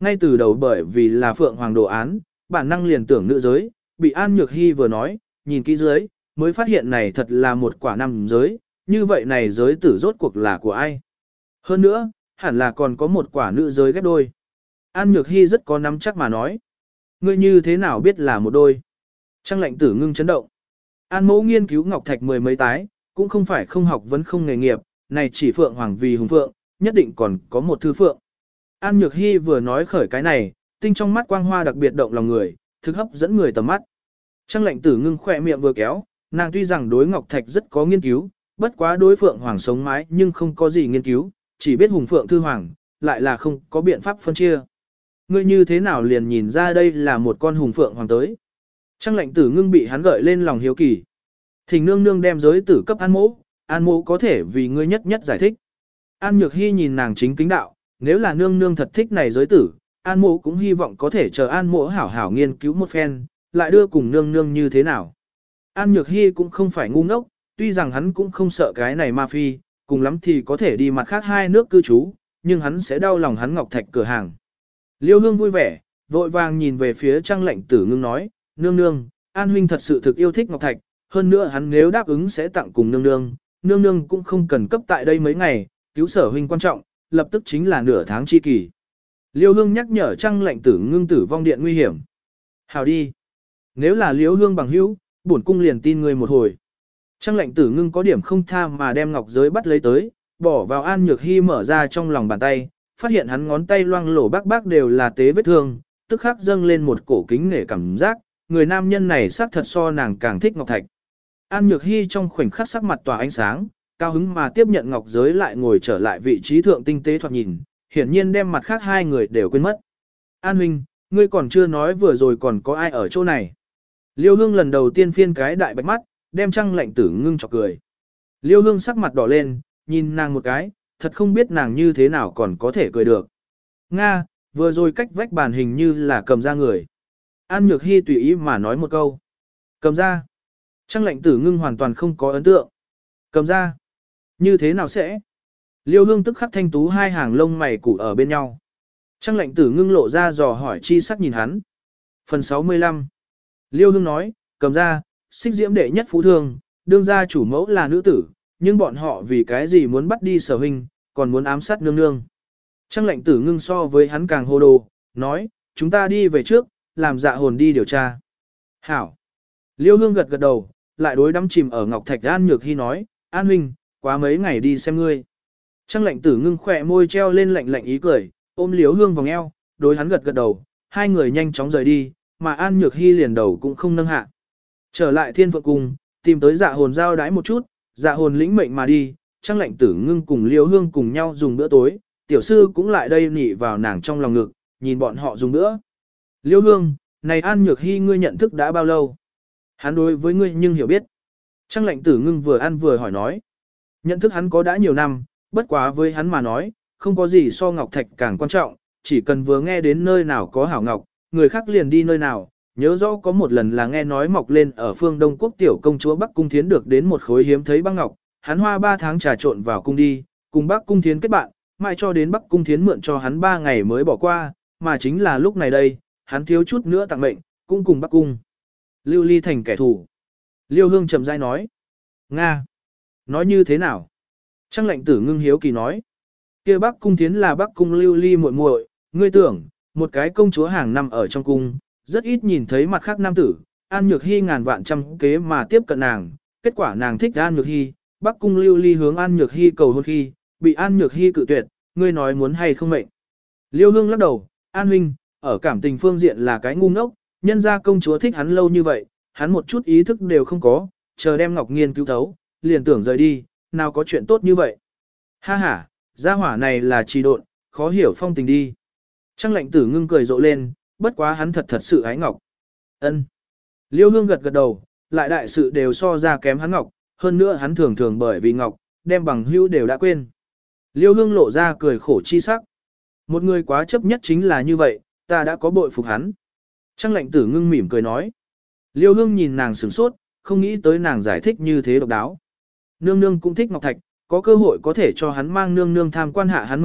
ngay từ đầu bởi vì là phượng hoàng đồ án, bản năng liền tưởng nữ giới, bị An Nhược Hy vừa nói, nhìn kỹ dưới, mới phát hiện này thật là một quả nam giới, như vậy này giới tử rốt cuộc là của ai. Hơn nữa, hẳn là còn có một quả nữ giới ghép đôi. An Nhược Hy rất có nắm chắc mà nói. Ngươi như thế nào biết là một đôi? Trang lệnh tử ngưng chấn động. An mẫu nghiên cứu ngọc thạch mười mấy tái, cũng không phải không học vấn không nghề nghiệp, này chỉ phượng hoàng vì hùng phượng, nhất định còn có một thư phượng. An Nhược Hy vừa nói khởi cái này, tinh trong mắt quang hoa đặc biệt động lòng người, thực hấp dẫn người tầm mắt. Trang lệnh tử ngưng khỏe miệng vừa kéo, nàng tuy rằng đối ngọc thạch rất có nghiên cứu, bất quá đối phượng hoàng sống mái nhưng không có gì nghiên cứu, chỉ biết hùng phượng thư hoàng, lại là không có biện pháp phân chia. Ngươi như thế nào liền nhìn ra đây là một con hùng phượng hoàng tới? Trang lệnh tử ngưng bị hắn gợi lên lòng hiếu kỳ. Thỉnh nương nương đem giới tử cấp An mẫu có thể vì ngươi nhất nhất giải thích. An Nhược Hy nhìn nàng chính kính đạo, nếu là nương nương thật thích này giới tử, An mẫu cũng hy vọng có thể chờ An mẫu hảo hảo nghiên cứu một phen, lại đưa cùng nương nương như thế nào. An Nhược Hy cũng không phải ngu ngốc, tuy rằng hắn cũng không sợ cái này ma phi, cùng lắm thì có thể đi mặt khác hai nước cư trú, nhưng hắn sẽ đau lòng hắn ngọc thạch cửa hàng. Liêu Hương vui vẻ, vội vàng nhìn về phía Trang lệnh tử ngưng nói, nương nương, An huynh thật sự thực yêu thích ngọc thạch, hơn nữa hắn nếu đáp ứng sẽ tặng cùng nương nương cũng không cần cấp tại đây mấy ngày, cứu sở huynh quan trọng, lập tức chính là nửa tháng chi kỳ. Liêu Hương nhắc nhở Trang lệnh tử ngưng tử vong điện nguy hiểm. Hào đi. Nếu là Liêu Hương bằng hữu, bổn cung liền tin người một hồi. Trang lệnh tử ngưng có điểm không tha mà đem ngọc giới bắt lấy tới, bỏ vào An Nhược Hy mở ra trong lòng bàn tay, phát hiện hắn ngón tay loang lổ bác đều là tế vết thương, tức khắc dâng lên một cổ kính nể cảm giác, người nam nhân này xác thật so nàng càng thích ngọc thạch. An Nhược Hy trong khoảnh khắc sắc mặt tỏa ánh sáng, cao hứng mà tiếp nhận ngọc giới lại ngồi trở lại vị trí thượng tinh tế thoạt nhìn, hiển nhiên đem mặt khác hai người đều quên mất. An huynh, ngươi còn chưa nói vừa rồi còn có ai ở chỗ này. Liêu Hương lần đầu tiên phiên cái đại bạch mắt, đem Trang lệnh tử ngưng chọc cười. Liêu Hương sắc mặt đỏ lên, nhìn nàng một cái, thật không biết nàng như thế nào còn có thể cười được. Nga, vừa rồi cách vách bàn hình như là cầm ra người. An Nhược Hy tùy ý mà nói một câu. Cầm ra. Trang lệnh tử ngưng hoàn toàn không có ấn tượng. Cầm ra. Như thế nào sẽ? Liêu Hương tức khắc thanh tú hai hàng lông mày củ ở bên nhau. Trang lệnh tử ngưng lộ ra dò hỏi chi sắc nhìn hắn. Phần 65. Liêu Hương nói, cầm ra, xích diễm đệ nhất phú thương, đương gia chủ mẫu là nữ tử, nhưng bọn họ vì cái gì muốn bắt đi sở huynh, còn muốn ám sát nương nương. Trang lệnh tử ngưng so với hắn càng hồ đồ, nói, chúng ta đi về trước, làm dạ hồn đi điều tra. Hảo. Liêu Hương gật gật đầu, lại đối đắm chìm ở ngọc thạch An Nhược Hy nói, An huynh, quá mấy ngày đi xem ngươi. Trang lệnh tử ngưng khỏe môi treo lên lạnh lạnh ý cười, ôm Liêu Hương vòng eo, đối hắn gật gật đầu, hai người nhanh chóng rời đi, mà An Nhược Hy liền đầu cũng không nâng hạ. Trở lại Thiên Phượng Cung, tìm tới dạ hồn giao đái một chút, dạ hồn lĩnh mệnh mà đi, Trang lệnh tử ngưng cùng Liêu Hương cùng nhau dùng bữa tối, tiểu sư cũng lại đây nị vào nàng trong lòng ngực, nhìn bọn họ dùng bữa. Liêu Hương, này An Nhược Hy ngươi nhận thức đã bao lâu? Hắn đối với ngươi nhưng hiểu biết. Trang lệnh tử ngưng vừa ăn vừa hỏi nói. Nhận thức hắn có đã nhiều năm, bất quá với hắn mà nói, không có gì so ngọc thạch càng quan trọng, chỉ cần vừa nghe đến nơi nào có hảo ngọc, người khác liền đi nơi nào. Nhớ rõ có một lần là nghe nói mọc lên ở phương Đông Quốc tiểu công chúa Bắc Cung Thiến được đến một khối hiếm thấy băng ngọc, hắn hoa 3 tháng trà trộn vào cung đi, cùng Bắc Cung Thiến kết bạn, mãi cho đến Bắc Cung Thiến mượn cho hắn 3 ngày mới bỏ qua, mà chính là lúc này đây, hắn thiếu chút nữa tặng mệnh, cũng cùng Bắc Cung Lưu Ly thành kẻ thù. Liêu Hương trầm rãi nói, Nga, nói như thế nào? Trang lệnh tử ngưng hiếu kỳ nói, kia Bắc Cung Thiến là Bắc Cung Lưu Ly muội muội, ngươi tưởng, một cái công chúa hàng năm ở trong cung, rất ít nhìn thấy mặt khác nam tử, An Nhược Hy ngàn vạn trăm kế mà tiếp cận nàng, kết quả nàng thích An Nhược Hy, Bắc Cung Lưu Ly hướng An Nhược Hy cầu hôn khi, bị An Nhược Hy cự tuyệt, ngươi nói muốn hay không mệnh. Liêu Hương lắc đầu, An huynh, ở cảm tình phương diện là cái ngu ngốc, nhân ra công chúa thích hắn lâu như vậy, hắn một chút ý thức đều không có, chờ đem Ngọc Nghiên cứu thấu, liền tưởng rời đi, nào có chuyện tốt như vậy. Ha ha, gia hỏa này là trì độn, khó hiểu phong tình đi. Trang lệnh tử ngưng cười rộ lên, bất quá hắn thật sự ái Ngọc. Ân. Liêu Hương gật gật đầu, lại đại sự đều so ra kém hắn Ngọc, hơn nữa hắn thường thường bởi vì Ngọc, đem bằng hữu đều đã quên. Liêu Hương lộ ra cười khổ chi sắc. Một người quá chấp nhất chính là như vậy, ta đã có bội phục hắn. Trang lệnh tử ngưng mỉm cười nói. Liêu Hương nhìn nàng sửng sốt, không nghĩ tới nàng giải thích như thế độc đáo. Nương nương cũng thích Ngọc Thạch, có cơ hội có thể cho hắn mang nương nương tham quan hạ hắn mật thất,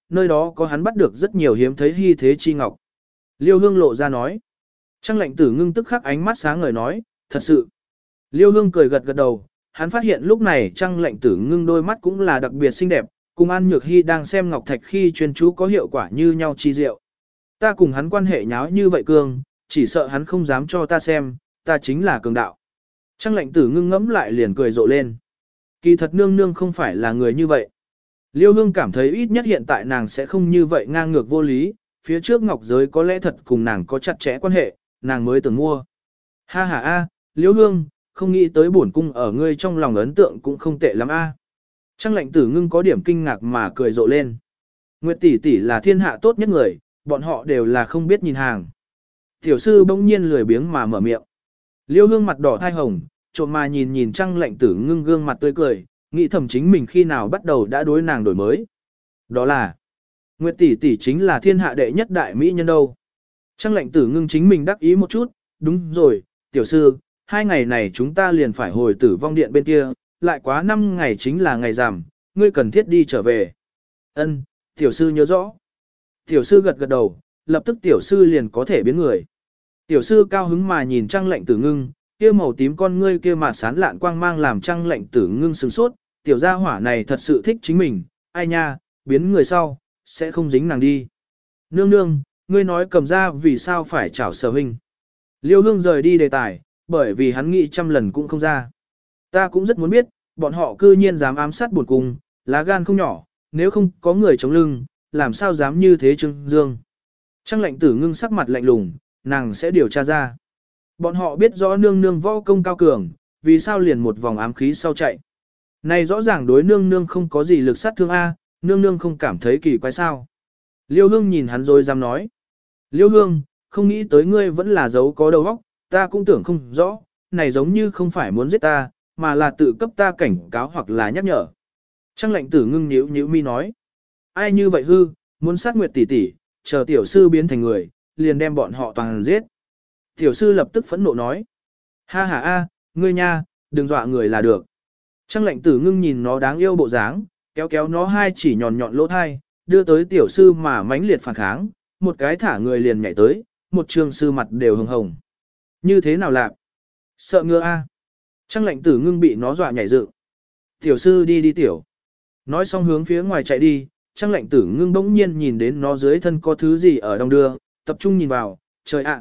nơi đó có hắn bắt được rất nhiều hiếm thấy hy thế chi ngọc. Liêu Hương lộ ra nói. Trang Lệnh Tử Ngưng tức khắc ánh mắt sáng ngời nói, thật sự. Liêu Hương cười gật gật đầu, hắn phát hiện lúc này Trang Lệnh Tử Ngưng đôi mắt cũng là đặc biệt xinh đẹp, cùng An Nhược Hy đang xem ngọc thạch khi chuyên chú có hiệu quả như nhau chi diệu. Ta cùng hắn quan hệ nháo như vậy cương, chỉ sợ hắn không dám cho ta xem, ta chính là cường đạo. Trang Lệnh Tử Ngưng ngẫm lại liền cười rộ lên. Kỳ thật nương nương không phải là người như vậy. Liêu Hương cảm thấy ít nhất hiện tại nàng sẽ không như vậy ngang ngược vô lý, phía trước ngọc giới có lẽ thật cùng nàng có chặt chẽ quan hệ, nàng mới tưởng mua. Ha ha a, Liêu Hương, không nghĩ tới bổn cung ở ngươi trong lòng ấn tượng cũng không tệ lắm a. Trang Lệnh Tử Ngưng có điểm kinh ngạc mà cười rộ lên. Nguyệt tỷ tỷ là thiên hạ tốt nhất người, bọn họ đều là không biết nhìn hàng. Tiểu sư bỗng nhiên lười biếng mà mở miệng. Liêu Hương mặt đỏ thai hồng, trộm mà nhìn nhìn Trang Lệnh Tử Ngưng gương mặt tươi cười, nghĩ thầm chính mình khi nào bắt đầu đã đối nàng đổi mới. Đó là, Nguyệt tỷ tỷ chính là thiên hạ đệ nhất đại mỹ nhân đâu. Trang Lệnh Tử Ngưng chính mình đắc ý một chút, đúng rồi, tiểu sư, 2 ngày này chúng ta liền phải hồi Tử Vong Điện bên kia, lại quá 5 ngày chính là ngày rằm, ngươi cần thiết đi trở về. Ân, tiểu sư nhớ rõ. Tiểu sư gật gật đầu, lập tức tiểu sư liền có thể biến người. Tiểu sư cao hứng mà nhìn Trang Lệnh Tử Ngưng, kia màu tím con ngươi kia mà sán lạn quang mang làm Trang Lệnh Tử Ngưng sửng sốt, tiểu gia hỏa này thật sự thích chính mình, ai nha, biến người sau, sẽ không dính nàng đi. Nương nương, ngươi nói cầm ra vì sao phải chảo Sở huynh. Liêu Hương rời đi đề tài, bởi vì hắn nghĩ trăm lần cũng không ra. Ta cũng rất muốn biết, bọn họ cư nhiên dám ám sát buồn cung, lá gan không nhỏ, nếu không có người chống lưng, làm sao dám như thế Trương Dương. Trang Lệnh Tử Ngưng sắc mặt lạnh lùng, nàng sẽ điều tra ra. Bọn họ biết rõ nương nương võ công cao cường, vì sao liền một vòng ám khí sau chạy. Này rõ ràng đối nương nương không có gì lực sát thương A, nương nương không cảm thấy kỳ quái sao. Liêu Hương nhìn hắn rồi dám nói. Liêu Hương, không nghĩ tới ngươi vẫn là dấu có đầu óc, ta cũng tưởng không rõ, này giống như không phải muốn giết ta, mà là tự cấp ta cảnh cáo hoặc là nhắc nhở. Trang Lệnh Tử Ngưng nhíu nhíu mi nói. Ai như vậy hư, muốn sát Nguyệt tỷ tỷ, chờ tiểu sư biến thành người, liền đem bọn họ toàn giết. Tiểu sư lập tức phẫn nộ nói. Ha ha a, ngươi nha, đừng dọa người là được. Trang Lệnh Tử Ngưng nhìn nó đáng yêu bộ dáng, kéo kéo nó hai chỉ nhọn nhọn lỗ thai, đưa tới tiểu sư mà mãnh liệt phản kháng, một cái thả người liền nhảy tới, một trường sư mặt đều hồng hồng. Như thế nào lạc? Sợ ngựa a? Trang Lệnh Tử Ngưng bị nó dọa nhảy dựng. Tiểu sư đi đi tiểu. Nói xong hướng phía ngoài chạy đi, Trang Lệnh Tử Ngưng bỗng nhiên nhìn đến nó dưới thân có thứ gì ở đông đưa, tập trung nhìn vào, trời ạ,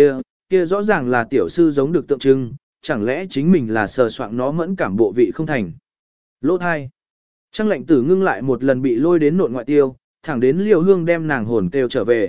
kia rõ ràng là tiểu sư giống được tượng trưng, chẳng lẽ chính mình là sờ soạng nó mẫn cảm bộ vị không thành. Lỗ thai. Trang Lệnh Tử Ngưng lại một lần bị lôi đến nội ngoại tiêu, thẳng đến Liêu Hương đem nàng hồn kêu trở về.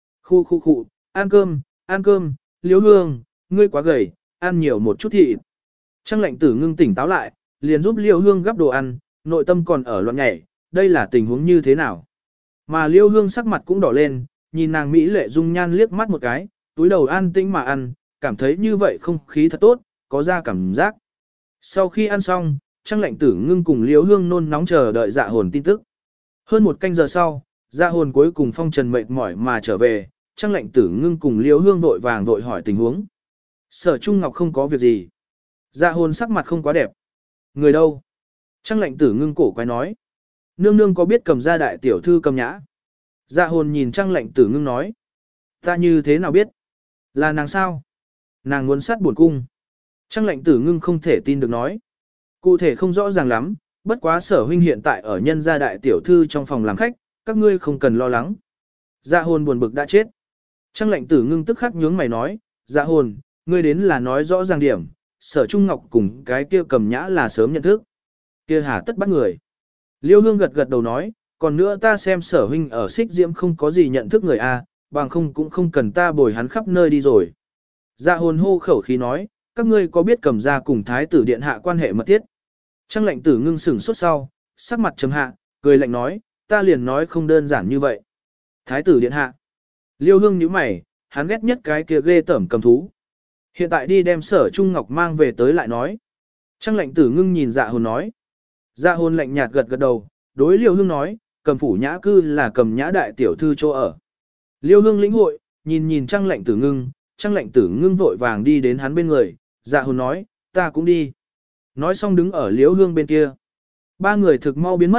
Khu, ăn cơm, Liêu Hương, ngươi quá gầy, ăn nhiều một chút thịt. Trang Lệnh Tử Ngưng tỉnh táo lại, liền giúp Liêu Hương gắp đồ ăn, nội tâm còn ở loạn nhảy, đây là tình huống như thế nào. Mà Liêu Hương sắc mặt cũng đỏ lên, nhìn nàng mỹ lệ dung nhan liếc mắt một cái, túi đầu an tĩnh mà ăn, cảm thấy như vậy không khí thật tốt, có ra cảm giác. Sau khi ăn xong, Trang Lệnh Tử Ngưng cùng Liêu Hương nôn nóng chờ đợi Dạ Hồn tin tức. Hơn một canh giờ sau, Dạ Hồn cuối cùng phong trần mệt mỏi mà trở về, Trang Lệnh Tử Ngưng cùng Liêu Hương vội vàng vội hỏi tình huống. Sở Trung Ngọc không có việc gì. Dạ Hồn sắc mặt không quá đẹp. Người đâu? Trang Lệnh Tử Ngưng cổ quái nói. Nương nương có biết Cầm gia đại tiểu thư Cầm Nhã? Dạ Hồn nhìn Trang Lệnh Tử Ngưng nói. Ta như thế nào biết? Là nàng sao? Nàng muốn sát buồn cung. Trang Lệnh Tử Ngưng không thể tin được nói. Cụ thể không rõ ràng lắm, bất quá Sở huynh hiện tại ở nhân gia đại tiểu thư trong phòng làm khách, các ngươi không cần lo lắng. Dạ Hồn buồn bực đã chết. Trang Lệnh Tử Ngưng tức khắc nhướng mày nói, Dạ Hồn, ngươi đến là nói rõ ràng điểm, Sở Trung Ngọc cùng cái kia Cầm Nhã là sớm nhận thức. Kia hà tất bắt người. Liêu Hương gật gật đầu nói, còn nữa ta xem Sở huynh ở Xích Diễm không có gì nhận thức người a, bằng không cũng không cần ta bồi hắn khắp nơi đi rồi. Dạ Hồn hô khẩu khí nói, các ngươi có biết Cầm gia cùng thái tử điện hạ quan hệ mật thiết? Trang Lệnh Tử Ngưng sửng sốt sau, sắc mặt trầm hạ, cười lạnh nói, ta liền nói không đơn giản như vậy. Thái tử điện hạ. Liêu Hương nhíu mày, hắn ghét nhất cái kia ghê tởm cầm thú. Hiện tại đi đem Sở Trung Ngọc mang về tới lại nói. Trang Lệnh Tử Ngưng nhìn Dạ Hồn nói. Dạ Hồn lạnh nhạt gật gật đầu, đối Liêu Hương nói, Cầm phủ nhã cư là Cầm nhã đại tiểu thư chỗ ở. Liêu Hương lĩnh hội, nhìn Trang Lệnh Tử Ngưng, Trang Lệnh Tử Ngưng vội vàng đi đến hắn bên người, Dạ Hồn nói, ta cũng đi. Nói xong đứng ở Liêu Hương bên kia. Ba người thực mau biến mất,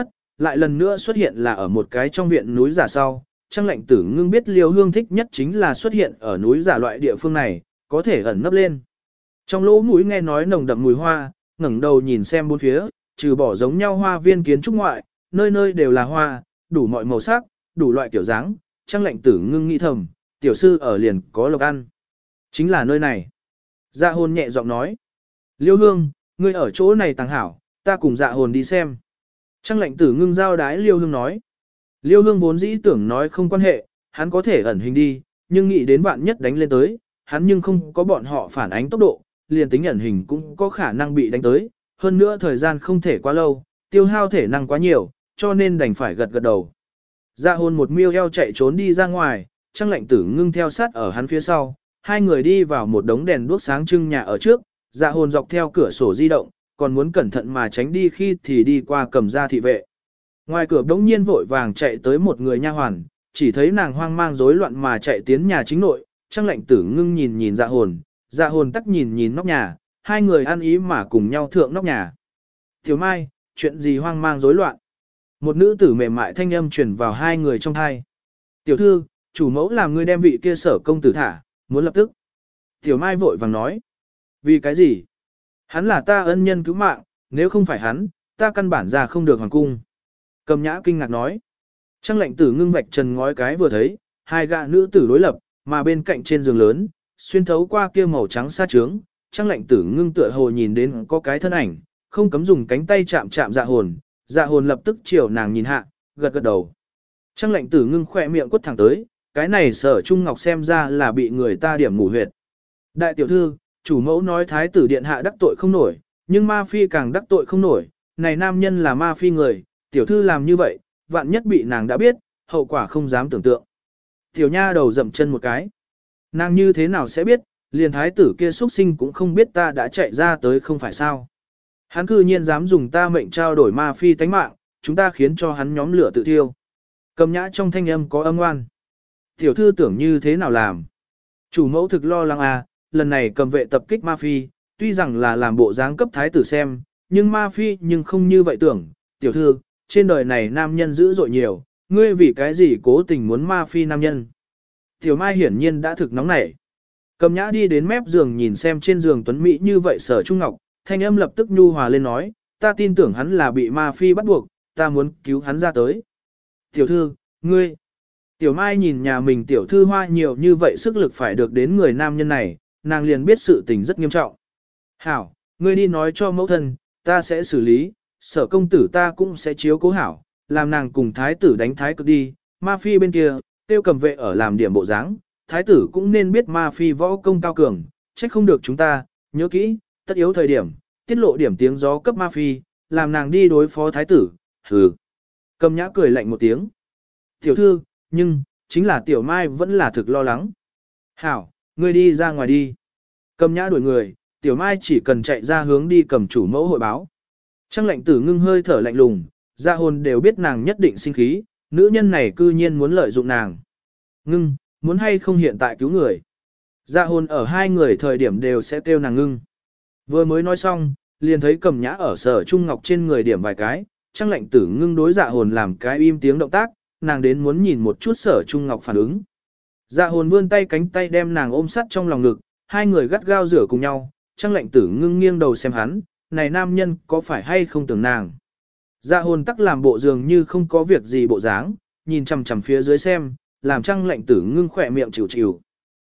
lại lần nữa xuất hiện là ở một cái trong viện núi giả sau. Trang Lệnh Tử Ngưng biết Liêu Hương thích nhất chính là xuất hiện ở núi giả loại địa phương này, có thể ẩn nấp lên. Trong lỗ mũi nghe nói nồng đậm mùi hoa, ngẩng đầu nhìn xem bốn phía, trừ bỏ giống nhau hoa viên kiến trúc ngoại, nơi nơi đều là hoa, đủ mọi màu sắc, đủ loại kiểu dáng. Trang Lệnh Tử Ngưng nghĩ thầm, tiểu sư ở liền có lộc ăn. Chính là nơi này. Dạ hồn nhẹ giọng nói. Liêu Hương, ngươi ở chỗ này tàng hảo, ta cùng dạ hồn đi xem. Trang Lệnh Tử Ngưng giao đái Liêu Hương nói. Liêu Hương vốn dĩ tưởng nói không quan hệ, hắn có thể ẩn hình đi, nhưng nghĩ đến vạn nhất đánh lên tới, hắn nhưng không có bọn họ phản ánh tốc độ, liền tính ẩn hình cũng có khả năng bị đánh tới, hơn nữa thời gian không thể quá lâu, tiêu hao thể năng quá nhiều, cho nên đành phải gật gật đầu. Dạ hồn một miêu eo chạy trốn đi ra ngoài, Trang Lệnh Tử Ngưng theo sát ở hắn phía sau, hai người đi vào một đống đèn đuốc sáng trưng nhà ở trước, dạ hồn dọc theo cửa sổ di động, còn muốn cẩn thận mà tránh đi khi thì đi qua cầm ra thị vệ. Ngoài cửa đống nhiên vội vàng chạy tới một người nha hoàn, chỉ thấy nàng hoang mang rối loạn mà chạy tiến nhà chính nội, Trang Lệnh Tử Ngưng nhìn nhìn dạ hồn tắc nhìn nhìn nóc nhà, hai người ăn ý mà cùng nhau thượng nóc nhà. Tiểu Mai, chuyện gì hoang mang rối loạn? Một nữ tử mềm mại thanh âm truyền vào hai người trong hai. Tiểu thư, chủ mẫu làm ngươi đem vị kia Sở công tử thả, muốn lập tức. Tiểu Mai vội vàng nói. Vì cái gì? Hắn là ta ân nhân cứu mạng, nếu không phải hắn, ta căn bản ra không được hoàng cung. Cầm Nhã kinh ngạc nói. Trang Lệnh Tử Ngưng vạch trần ngói cái vừa thấy, hai gã nữ tử đối lập, mà bên cạnh trên giường lớn, xuyên thấu qua kia màu trắng sa trướng, Trang Lệnh Tử Ngưng tựa hồ nhìn đến có cái thân ảnh, không cấm dùng cánh tay chạm chạm dạ hồn lập tức chiều nàng nhìn hạ, gật gật đầu. Trang Lệnh Tử Ngưng khỏe miệng quất thẳng tới, cái này Sở Trung Ngọc xem ra là bị người ta điểm ngủ huyệt. Đại tiểu thư, chủ mẫu nói thái tử điện hạ đắc tội không nổi, nhưng ma phi càng đắc tội không nổi, này nam nhân là ma phi người, tiểu thư làm như vậy, vạn nhất bị nàng đã biết, hậu quả không dám tưởng tượng. Tiểu nha đầu dậm chân một cái. Nàng như thế nào sẽ biết, liền thái tử kia xuất sinh cũng không biết ta đã chạy ra tới không phải sao. Hắn cư nhiên dám dùng ta mệnh trao đổi ma phi tánh mạng, chúng ta khiến cho hắn nhóm lửa tự thiêu. Cầm Nhã trong thanh âm có âm oan. Tiểu thư tưởng như thế nào làm? Chủ mẫu thực lo lắng à, lần này cầm vệ tập kích ma phi, tuy rằng là làm bộ dáng cấp thái tử xem, nhưng ma phi nhưng không như vậy tưởng. Tiểu thư, trên đời này nam nhân dữ dội nhiều, ngươi vì cái gì cố tình muốn ma phi nam nhân? Tiểu Mai hiển nhiên đã thực nóng nảy. Cầm Nhã đi đến mép giường nhìn xem trên giường tuấn mỹ như vậy Sở Trung Ngọc, thanh âm lập tức nhu hòa lên nói, ta tin tưởng hắn là bị ma phi bắt buộc, ta muốn cứu hắn ra tới. Tiểu thư, ngươi. Tiểu Mai nhìn nhà mình tiểu thư hoa nhiều như vậy sức lực phải được đến người nam nhân này, nàng liền biết sự tình rất nghiêm trọng. Hảo, ngươi đi nói cho mẫu thân, ta sẽ xử lý, Sở công tử ta cũng sẽ chiếu cố hảo, làm nàng cùng thái tử đánh thái cực đi, ma phi bên kia, tiêu cầm vệ ở làm điểm bộ dáng, thái tử cũng nên biết ma phi võ công cao cường, trách không được chúng ta, nhớ kỹ, tất yếu thời điểm, tiết lộ điểm tiếng gió cấp ma phi, làm nàng đi đối phó thái tử, hừ. Cầm Nhã cười lạnh một tiếng. Tiểu thư, nhưng, chính là tiểu Mai vẫn là thực lo lắng. Hảo, ngươi đi ra ngoài đi. Cầm Nhã đuổi người, tiểu Mai chỉ cần chạy ra hướng đi cầm chủ mẫu hội báo. Trang Lệnh Tử Ngưng hơi thở lạnh lùng, dạ hồn đều biết nàng nhất định sinh khí, nữ nhân này cư nhiên muốn lợi dụng nàng. Ngưng, muốn hay không hiện tại cứu người. Dạ hồn ở hai người thời điểm đều sẽ kêu nàng ngưng. Vừa mới nói xong, liền thấy Cầm Nhã ở Sở Trung Ngọc trên người điểm vài cái, Trang Lệnh Tử Ngưng đối dạ hồn làm cái im tiếng động tác, nàng đến muốn nhìn một chút Sở Trung Ngọc phản ứng. Dạ hồn vươn tay cánh tay đem nàng ôm sát trong lòng ngực, hai người gắt gao rửa cùng nhau, Trang Lệnh Tử Ngưng nghiêng đầu xem hắn, này nam nhân có phải hay không tưởng nàng. Dạ hồn tắc làm bộ dường như không có việc gì bộ dáng, nhìn chằm chằm phía dưới xem, làm Trang Lệnh Tử Ngưng khỏe miệng chịu chịu.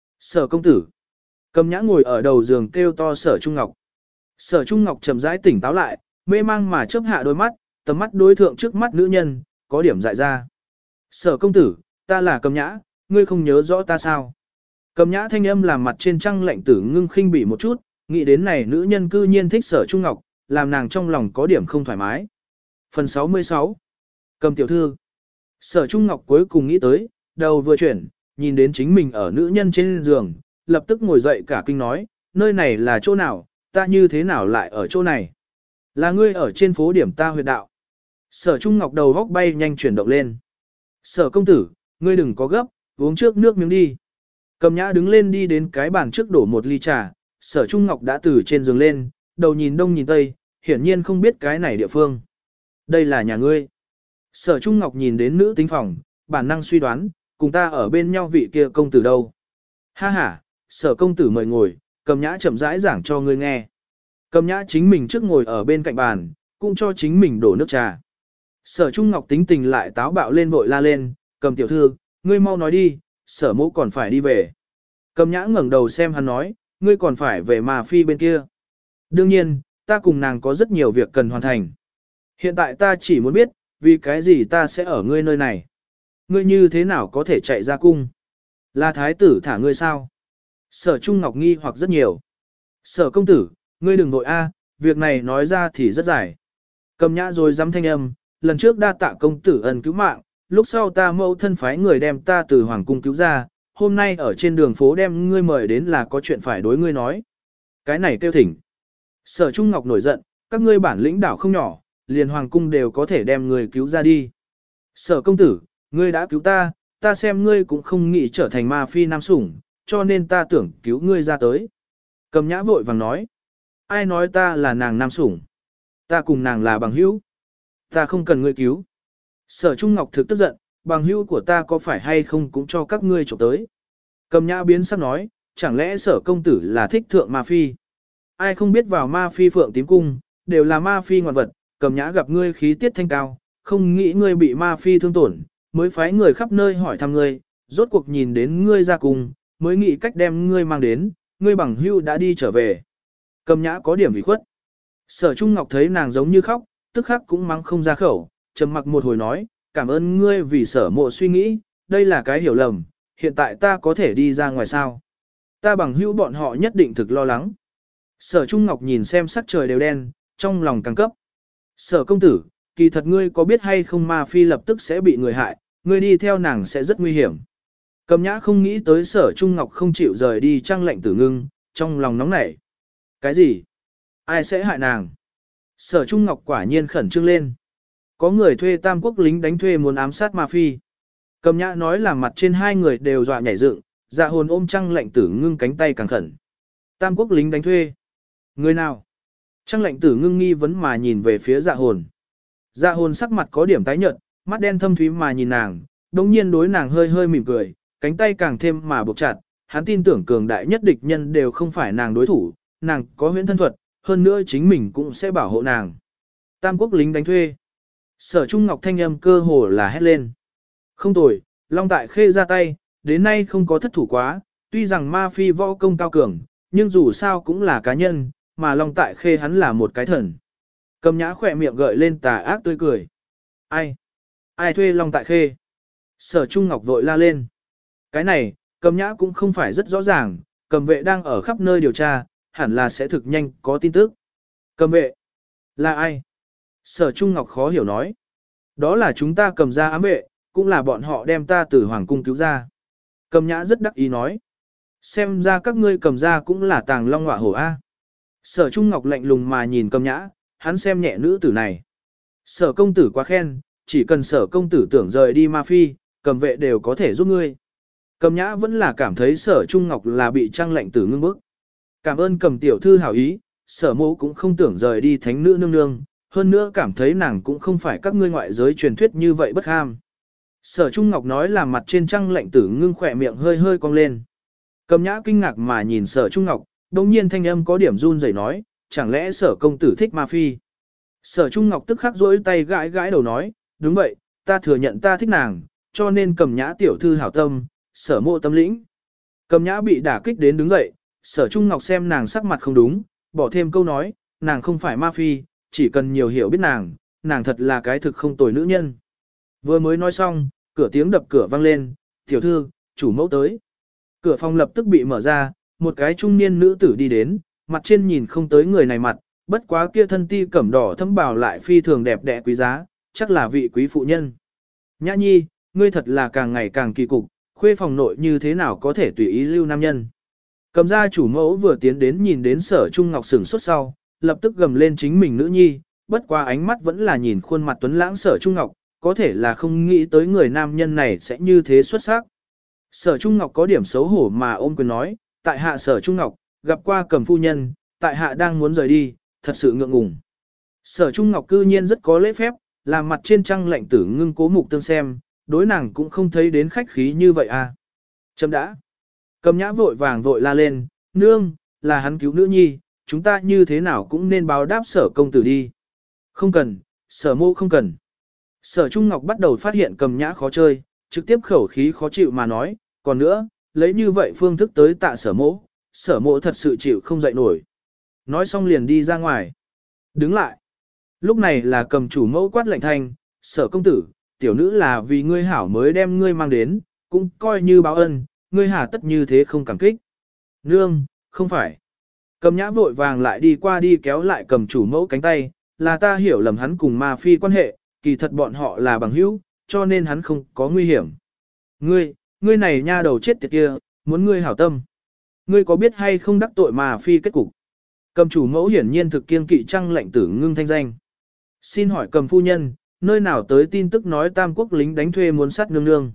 Sở công tử. Cầm Nhã ngồi ở đầu giường kêu to Sở Trung Ngọc. Sở Trung Ngọc chậm rãi tỉnh táo lại, mê mang mà chớp hạ đôi mắt, tầm mắt đối thượng trước mắt nữ nhân, có điểm dại ra. Sở công tử, ta là Cầm Nhã, ngươi không nhớ rõ ta sao? Cầm Nhã thanh âm làm mặt trên Trang Lệnh Tử Ngưng khinh bỉ một chút, nghĩ đến này nữ nhân cư nhiên thích Sở Trung Ngọc, làm nàng trong lòng có điểm không thoải mái. Phần 66. Cầm tiểu thư. Sở Trung Ngọc cuối cùng nghĩ tới, đầu vừa chuyển, nhìn đến chính mình ở nữ nhân trên giường, lập tức ngồi dậy cả kinh nói, nơi này là chỗ nào, ta như thế nào lại ở chỗ này? Là ngươi ở trên phố điểm ta huyệt đạo. Sở Trung Ngọc đầu góc bay nhanh chuyển động lên. Sở công tử, ngươi đừng có gấp, uống trước nước miếng đi. Cầm Nhã đứng lên đi đến cái bàn trước đổ một ly trà, Sở Trung Ngọc đã từ trên giường lên, đầu nhìn đông nhìn tây, hiển nhiên không biết cái này địa phương. Đây là nhà ngươi. Sở Trung Ngọc nhìn đến nữ tính phòng, bản năng suy đoán, cùng ta ở bên nhau vị kia công tử đâu. Ha ha, Sở công tử mời ngồi, Cầm Nhã chậm rãi giảng cho ngươi nghe. Cầm Nhã chính mình trước ngồi ở bên cạnh bàn, cũng cho chính mình đổ nước trà. Sở Trung Ngọc tính tình lại táo bạo lên vội la lên, Cầm tiểu thư, ngươi mau nói đi, Sở mẫu còn phải đi về. Cầm Nhã ngẩng đầu xem hắn nói, ngươi còn phải về mà phi bên kia. Đương nhiên, ta cùng nàng có rất nhiều việc cần hoàn thành. Hiện tại ta chỉ muốn biết, vì cái gì ta sẽ ở ngươi nơi này. Ngươi như thế nào có thể chạy ra cung? Là thái tử thả ngươi sao? Sở Trung Ngọc nghi hoặc rất nhiều. Sở công tử, ngươi đừng vội a, việc này nói ra thì rất dài. Cầm Nhã rồi dám thanh âm, lần trước đa tạ công tử ân cứu mạng, lúc sau ta mẫu thân phái người đem ta từ hoàng cung cứu ra, hôm nay ở trên đường phố đem ngươi mời đến là có chuyện phải đối ngươi nói. Cái này kêu thỉnh. Sở Trung Ngọc nổi giận, các ngươi bản lĩnh đảo không nhỏ, liền hoàng cung đều có thể đem người cứu ra đi. Sở công tử, ngươi đã cứu ta, ta xem ngươi cũng không nghĩ trở thành ma phi nam sủng, cho nên ta tưởng cứu ngươi ra tới. Cầm Nhã vội vàng nói, ai nói ta là nàng nam sủng? Ta cùng nàng là bằng hữu. Ta không cần ngươi cứu. Sở Trung Ngọc thực tức giận, bằng hữu của ta có phải hay không cũng cho các ngươi chụp tới. Cầm Nhã biến sắc nói, chẳng lẽ Sở công tử là thích thượng ma phi? Ai không biết vào ma phi phượng tím cung, đều là ma phi ngoạn vật, Cầm Nhã gặp ngươi khí tiết thanh cao, không nghĩ ngươi bị ma phi thương tổn, mới phái người khắp nơi hỏi thăm ngươi, rốt cuộc nhìn đến ngươi ra cùng, mới nghĩ cách đem ngươi mang đến, ngươi bằng hưu đã đi trở về. Cầm Nhã có điểm ủy khuất. Sở Trung Ngọc thấy nàng giống như khóc, tức khắc cũng mắng không ra khẩu, trầm mặc một hồi nói, cảm ơn ngươi vì Sở mộ suy nghĩ, đây là cái hiểu lầm, hiện tại ta có thể đi ra ngoài sao. Ta bằng hữu bọn họ nhất định thực lo lắng. Sở Trung Ngọc nhìn xem sắc trời đều đen, trong lòng càng cấp. Sở công tử, kỳ thật ngươi có biết hay không ma phi lập tức sẽ bị người hại, ngươi đi theo nàng sẽ rất nguy hiểm. Cầm Nhã không nghĩ tới Sở Trung Ngọc không chịu rời đi Trang Lệnh Tử Ngưng, trong lòng nóng nảy. Cái gì? Ai sẽ hại nàng? Sở Trung Ngọc quả nhiên khẩn trương lên. Có người thuê Tam Quốc lính đánh thuê muốn ám sát ma phi. Cầm Nhã nói là mặt trên hai người đều dọa nhảy dựng, Dạ Hồn ôm Trang Lệnh Tử Ngưng cánh tay càng khẩn. Tam Quốc lính đánh thuê. Người nào? Trang Lệnh Tử Ngưng nghi vấn mà nhìn về phía Dạ Hồn. Dạ Hồn sắc mặt có điểm tái nhợt, mắt đen thâm thúy mà nhìn nàng, đồng nhiên đối nàng hơi hơi mỉm cười, cánh tay càng thêm mà buộc chặt, hắn tin tưởng cường đại nhất địch nhân đều không phải nàng đối thủ, nàng có huyễn thân thuật, hơn nữa chính mình cũng sẽ bảo hộ nàng. Tam Quốc lính đánh thuê. Sở Trung Ngọc thanh âm cơ hồ là hét lên. Không tồi, Long Tại Khê ra tay, đến nay không có thất thủ quá, tuy rằng ma phi võ công cao cường, nhưng dù sao cũng là cá nhân, mà Long Tại Khê hắn là một cái thần. Cầm Nhã khỏe miệng gợi lên tà ác tươi cười. Ai? Ai thuê Long Tại Khê? Sở Trung Ngọc vội la lên. Cái này, Cầm Nhã cũng không phải rất rõ ràng, Cầm vệ đang ở khắp nơi điều tra, hẳn là sẽ thực nhanh có tin tức. Cầm vệ? Là ai? Sở Trung Ngọc khó hiểu nói. Đó là chúng ta Cầm ra ám vệ, cũng là bọn họ đem ta từ Hoàng cung cứu ra. Cầm Nhã rất đắc ý nói. Xem ra các ngươi Cầm ra cũng là tàng long ngọa hổ A. Sở Trung Ngọc lạnh lùng mà nhìn Cầm Nhã, hắn xem nhẹ nữ tử này. Sở công tử quá khen, chỉ cần sở công tử tưởng rời đi ma phi, Cầm vệ đều có thể giúp ngươi. Cầm Nhã vẫn là cảm thấy Sở Trung Ngọc là bị Trang Lệnh Tử Ngưng bức. Cảm ơn Cầm tiểu thư hảo ý, Sở mẫu cũng không tưởng rời đi thánh nữ nương nương, hơn nữa cảm thấy nàng cũng không phải các ngươi ngoại giới truyền thuyết như vậy bất ham. Sở Trung Ngọc nói là mặt trên Trang Lệnh Tử Ngưng khỏe miệng hơi hơi cong lên. Cầm Nhã kinh ngạc mà nhìn Sở Trung Ngọc, đồng nhiên thanh âm có điểm run rẩy nói, chẳng lẽ Sở công tử thích ma phi? Sở Trung Ngọc tức khắc rỗi tay gãi gãi đầu nói, đúng vậy, ta thừa nhận ta thích nàng, cho nên Cầm Nhã tiểu thư hảo tâm, Sở mộ tâm lĩnh. Cầm Nhã bị đả kích đến đứng dậy, Sở Trung Ngọc xem nàng sắc mặt không đúng, bỏ thêm câu nói, nàng không phải ma phi, chỉ cần nhiều hiểu biết nàng thật là cái thực không tồi nữ nhân. Vừa mới nói xong, cửa tiếng đập cửa vang lên, tiểu thư, chủ mẫu tới. Cửa phòng lập tức bị mở ra, một cái trung niên nữ tử đi đến, mặt trên nhìn không tới người này mặt, bất quá kia thân ti cẩm đỏ thâm bào lại phi thường đẹp đẽ quý giá, chắc là vị quý phụ nhân. Nhã nhi, ngươi thật là càng ngày càng kỳ cục, khuê phòng nội như thế nào có thể tùy ý lưu nam nhân. Cầm gia chủ mẫu vừa tiến đến nhìn đến Sở Trung Ngọc sửng sốt sau, lập tức gầm lên chính mình nữ nhi, bất qua ánh mắt vẫn là nhìn khuôn mặt tuấn lãng Sở Trung Ngọc, có thể là không nghĩ tới người nam nhân này sẽ như thế xuất sắc. Sở Trung Ngọc có điểm xấu hổ mà ôm quyền nói, tại hạ Sở Trung Ngọc, gặp qua Cầm phu nhân, tại hạ đang muốn rời đi, thật sự ngượng ngùng. Sở Trung Ngọc cư nhiên rất có lễ phép, làm mặt trên trăng lạnh tử ngưng cố mục tương xem, đối nàng cũng không thấy đến khách khí như vậy à. Chấm đã. Cầm nhã vội vàng vội la lên, nương, là hắn cứu nữ nhi, chúng ta như thế nào cũng nên báo đáp sở công tử đi. Không cần, sở mô không cần. Sở Trung Ngọc bắt đầu phát hiện cầm nhã khó chơi, trực tiếp khẩu khí khó chịu mà nói, còn nữa, lấy như vậy phương thức tới tạ sở mộ thật sự chịu không dậy nổi. Nói xong liền đi ra ngoài. Đứng lại. Lúc này là cầm chủ mẫu quát lạnh thanh, sở công tử, tiểu nữ là vì ngươi hảo mới đem ngươi mang đến, cũng coi như báo ân, ngươi hà tất như thế không cảm kích. Nương, không phải. Cầm nhã vội vàng lại đi qua đi kéo lại cầm chủ mẫu cánh tay, là ta hiểu lầm hắn cùng ma phi quan hệ, kỳ thật bọn họ là bằng hữu, cho nên hắn không có nguy hiểm. Ngươi này nha đầu chết tiệt kia, muốn ngươi hảo tâm. Ngươi có biết hay không đắc tội ma phi kết cục? Cầm chủ mẫu hiển nhiên thực kiên kỵ trăng lệnh tử ngưng thanh danh. Xin hỏi cầm phu nhân, nơi nào tới tin tức nói Tam Quốc lính đánh thuê muốn sát nương nương?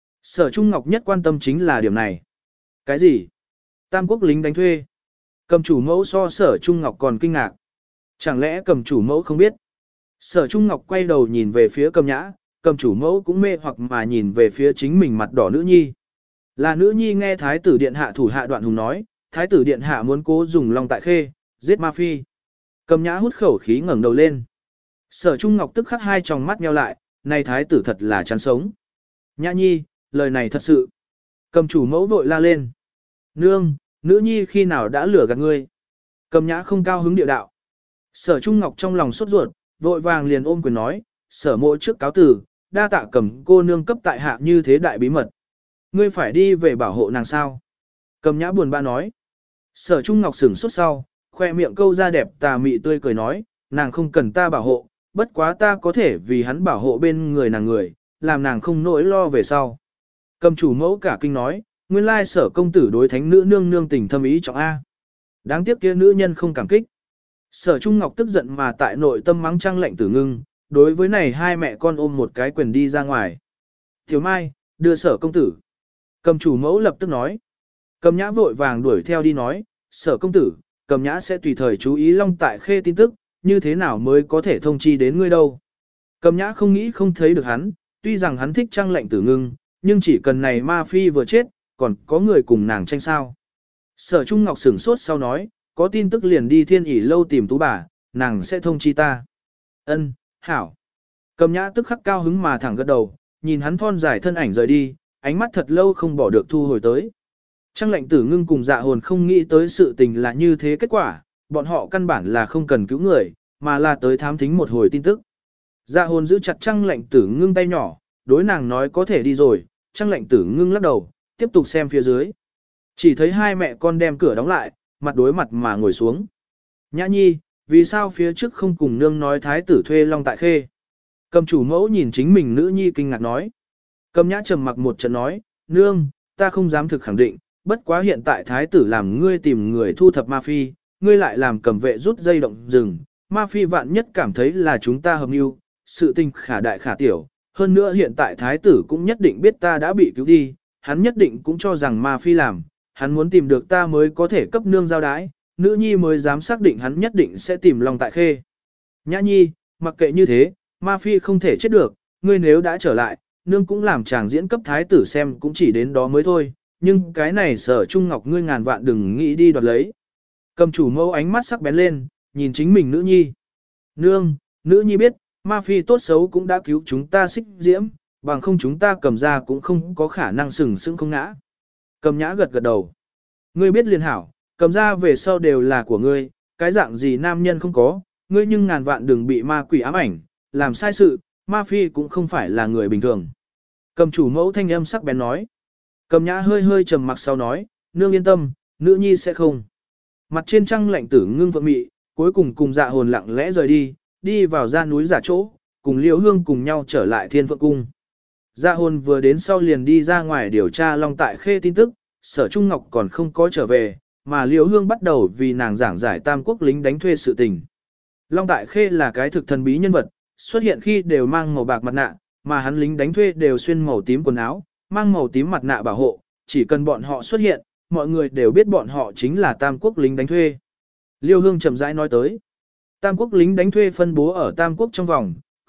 Sở Trung Ngọc nhất quan tâm chính là điểm này. Cái gì? Tam Quốc lính đánh thuê? Cầm chủ mẫu so Sở Trung Ngọc còn kinh ngạc. Chẳng lẽ cầm chủ mẫu không biết? Sở Trung Ngọc quay đầu nhìn về phía cầm nhã, cầm chủ mẫu cũng mê hoặc mà nhìn về phía chính mình mặt đỏ nữ nhi. Là nữ nhi nghe thái tử điện hạ thủ hạ Đoạn Hùng nói, thái tử điện hạ muốn cố dùng Long Tại Khê, giết ma phi. Cầm nhã hút khẩu khí ngẩng đầu lên. Sở Trung Ngọc tức khắc hai tròng mắt nheo lại, này thái tử thật là chán sống. Nhã nhi, lời này thật sự. Cầm chủ mẫu vội la lên. Nương, nữ nhi khi nào đã lừa gạt ngươi? Cầm nhã không cao hứng địa đạo. Sở Trung Ngọc trong lòng sốt ruột, vội vàng liền ôm quyền nói, sở mộ trước cáo tử, đa tạ cầm cô nương cấp tại hạ như thế đại bí mật. Ngươi phải đi về bảo hộ nàng sao? Cầm nhã buồn bã nói. Sở Trung Ngọc sửng sốt sau, khoe miệng câu ra đẹp tà mị tươi cười nói, nàng không cần ta bảo hộ, bất quá ta có thể vì hắn bảo hộ bên người nàng người, làm nàng không nỗi lo về sau. Cầm chủ mẫu cả kinh nói, nguyên lai sở công tử đối thánh nữ nương nương tình thâm ý trọng A. Đáng tiếc kia nữ nhân không cảm kích. Sở Trung Ngọc tức giận mà tại nội tâm mắng trăng lệnh tử ngưng, đối với này hai mẹ con ôm một cái quyền đi ra ngoài. Tiểu Mai, đưa sở công tử. Cầm chủ mẫu lập tức nói. Cầm nhã vội vàng đuổi theo đi nói, sở công tử, cầm nhã sẽ tùy thời chú ý Long Tại Khê tin tức, như thế nào mới có thể thông chi đến ngươi đâu. Cầm nhã không nghĩ không thấy được hắn, tuy rằng hắn thích trăng lệnh tử ngưng, nhưng chỉ cần này ma phi vừa chết, còn có người cùng nàng tranh sao. Sở Trung Ngọc sửng sốt sau nói, có tin tức liền đi Thiên ỉ lâu tìm tú bà, nàng sẽ thông chi ta. Ân, hảo. Cầm nhã tức khắc cao hứng mà thẳng gật đầu, nhìn hắn thon dài thân ảnh rời đi, ánh mắt thật lâu không bỏ được thu hồi tới. Trăng lệnh tử ngưng cùng dạ hồn không nghĩ tới sự tình là như thế kết quả, bọn họ căn bản là không cần cứu người, mà là tới thám thính một hồi tin tức. Dạ hồn giữ chặt trăng lệnh tử ngưng tay nhỏ, đối nàng nói có thể đi rồi, trăng lệnh tử ngưng lắc đầu, tiếp tục xem phía dưới. Chỉ thấy hai mẹ con đem cửa đóng lại, mặt đối mặt mà ngồi xuống. Nhã nhi, vì sao phía trước không cùng nương nói thái tử thuê Long Tại Khê? Cầm chủ mẫu nhìn chính mình nữ nhi kinh ngạc nói. Cầm nhã trầm mặc một trận nói, nương, ta không dám thực khẳng định, bất quá hiện tại thái tử làm ngươi tìm người thu thập ma phi, ngươi lại làm cầm vệ rút dây động rừng, ma phi vạn nhất cảm thấy là chúng ta hợp mưu, sự tình khả đại khả tiểu, hơn nữa hiện tại thái tử cũng nhất định biết ta đã bị cứu đi, hắn nhất định cũng cho rằng ma phi làm, hắn muốn tìm được ta mới có thể cấp nương giao đái, nữ nhi mới dám xác định hắn nhất định sẽ tìm Long Tại Khê. Nhã nhi, mặc kệ như thế, ma phi không thể chết được, ngươi nếu đã trở lại, nương cũng làm chàng diễn cấp thái tử xem cũng chỉ đến đó mới thôi, nhưng cái này Sở Trung Ngọc ngươi ngàn vạn đừng nghĩ đi đoạt lấy. Cầm chủ mẫu ánh mắt sắc bén lên, nhìn chính mình nữ nhi. Nương, nữ nhi biết, ma phi tốt xấu cũng đã cứu chúng ta xích diễm, bằng không chúng ta cầm ra cũng không có khả năng sừng sững không ngã. Cầm nhã gật gật đầu. Ngươi biết liền hảo, cầm ra về sau đều là của ngươi, cái dạng gì nam nhân không có, ngươi nhưng ngàn vạn đừng bị ma quỷ ám ảnh, làm sai sự, ma phi cũng không phải là người bình thường. Cầm chủ mẫu thanh âm sắc bén nói. Cầm nhã hơi hơi trầm mặc sau nói, nương yên tâm, nữ nhi sẽ không. Mặt trên trăng lạnh tử ngưng vợ mị, cuối cùng cùng dạ hồn lặng lẽ rời đi, đi vào ra núi giả chỗ, cùng Liễu Hương cùng nhau trở lại Thiên Phượng Cung. Dạ hồn vừa đến sau liền đi ra ngoài điều tra Long Tại Khê tin tức, Sở Trung Ngọc còn không có trở về, mà Liễu Hương bắt đầu vì nàng giảng giải Tam Quốc lính đánh thuê sự tình. Long Tại Khê là cái thực thần bí nhân vật, xuất hiện khi đều mang màu bạc mặt nạ, mà hắn lính đánh thuê đều xuyên màu tím quần áo, mang màu tím mặt nạ bảo hộ, chỉ cần bọn họ xuất hiện, mọi người đều biết bọn họ chính là Tam Quốc lính đánh thuê. Liêu Hương chậm rãi nói tới, Tam Quốc lính đánh thuê phân bố ở Tam Quốc trong vòng,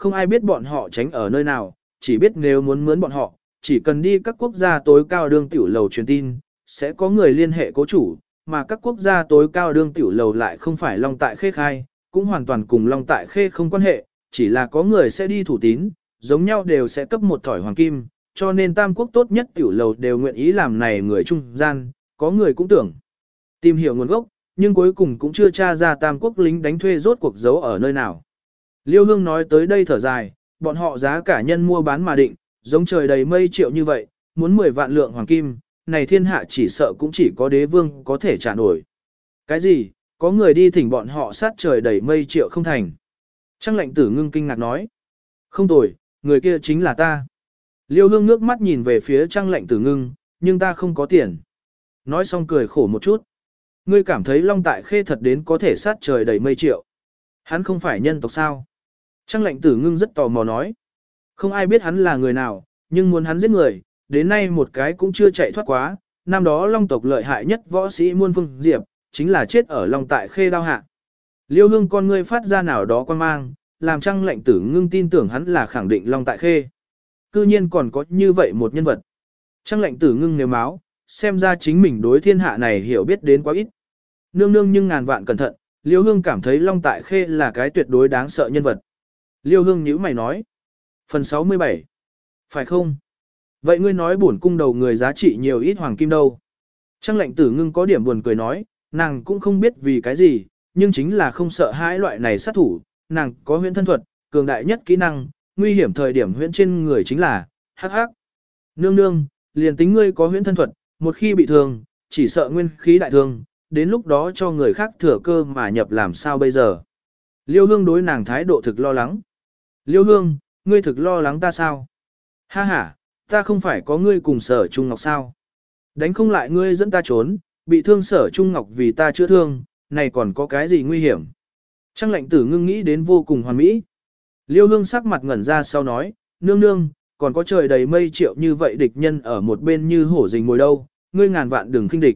không ai biết bọn họ tránh ở nơi nào, chỉ biết nếu muốn mướn bọn họ, chỉ cần đi các quốc gia tối cao đương tiểu lầu truyền tin, sẽ có người liên hệ cố chủ, mà các quốc gia tối cao đương tiểu lầu lại không phải Long Tại Khê khai, cũng hoàn toàn cùng Long Tại Khê không quan hệ, chỉ là có người sẽ đi thủ tín, giống nhau đều sẽ cấp một thỏi hoàng kim, cho nên tam quốc tốt nhất tiểu lầu đều nguyện ý làm này người trung gian, có người cũng tưởng tìm hiểu nguồn gốc, nhưng cuối cùng cũng chưa tra ra tam quốc lính đánh thuê rốt cuộc giấu ở nơi nào. Liêu Hương nói tới đây thở dài, bọn họ giá cả nhân mua bán mà định, giống trời đầy mây triệu như vậy, muốn 10 vạn lượng hoàng kim, này thiên hạ chỉ sợ cũng chỉ có đế vương có thể trả nổi. Cái gì, có người đi thỉnh bọn họ sát trời đầy mây triệu không thành. Trang lệnh tử ngưng kinh ngạc nói. Không tồi, người kia chính là ta. Liêu Hương ngước mắt nhìn về phía Trang lệnh tử ngưng, nhưng ta không có tiền. Nói xong cười khổ một chút. Ngươi cảm thấy Long Tại Khê thật đến có thể sát trời đầy mây triệu. Hắn không phải nhân tộc sao? Trang lệnh tử ngưng rất tò mò nói. Không ai biết hắn là người nào, nhưng muốn hắn giết người, đến nay một cái cũng chưa chạy thoát quá. Năm đó Long tộc lợi hại nhất võ sĩ Muôn Phương Diệp, chính là chết ở Long Tại Khê đao hạ. Liêu Hương con ngươi phát ra nào đó quan mang, làm Trang lệnh tử ngưng tin tưởng hắn là khẳng định Long Tại Khê. Cư nhiên còn có như vậy một nhân vật. Trang lệnh tử ngưng nếu máu, xem ra chính mình đối thiên hạ này hiểu biết đến quá ít. Nương nương nhưng ngàn vạn cẩn thận, Liêu Hương cảm thấy Long Tại Khê là cái tuyệt đối đáng sợ nhân vật. Liêu Hương nhíu mày nói. Phần 67. Phải không? Vậy ngươi nói bổn cung đầu người giá trị nhiều ít hoàng kim đâu? Trang lệnh tử ngưng có điểm buồn cười nói, nàng cũng không biết vì cái gì, nhưng chính là không sợ hãi loại này sát thủ, nàng có huyễn thân thuật, cường đại nhất kỹ năng, nguy hiểm thời điểm huyễn trên người chính là, hắc hắc. Nương nương, liền tính ngươi có huyễn thân thuật, một khi bị thương, chỉ sợ nguyên khí đại thương, đến lúc đó cho người khác thừa cơ mà nhập làm sao bây giờ. Liêu Hương đối nàng thái độ thực lo lắng. Liêu Hương, ngươi thực lo lắng ta sao? Ha ha, ta không phải có ngươi cùng Sở Trung Ngọc sao? Đánh không lại ngươi dẫn ta trốn, bị thương Sở Trung Ngọc vì ta chữa thương, này còn có cái gì nguy hiểm? Trang lệnh tử ngưng nghĩ đến vô cùng hoàn mỹ. Liêu Hương sắc mặt ngẩn ra sau nói, nương nương, còn có trời đầy mây triệu như vậy địch nhân ở một bên như hổ rình mồi đâu, ngươi ngàn vạn đừng khinh địch.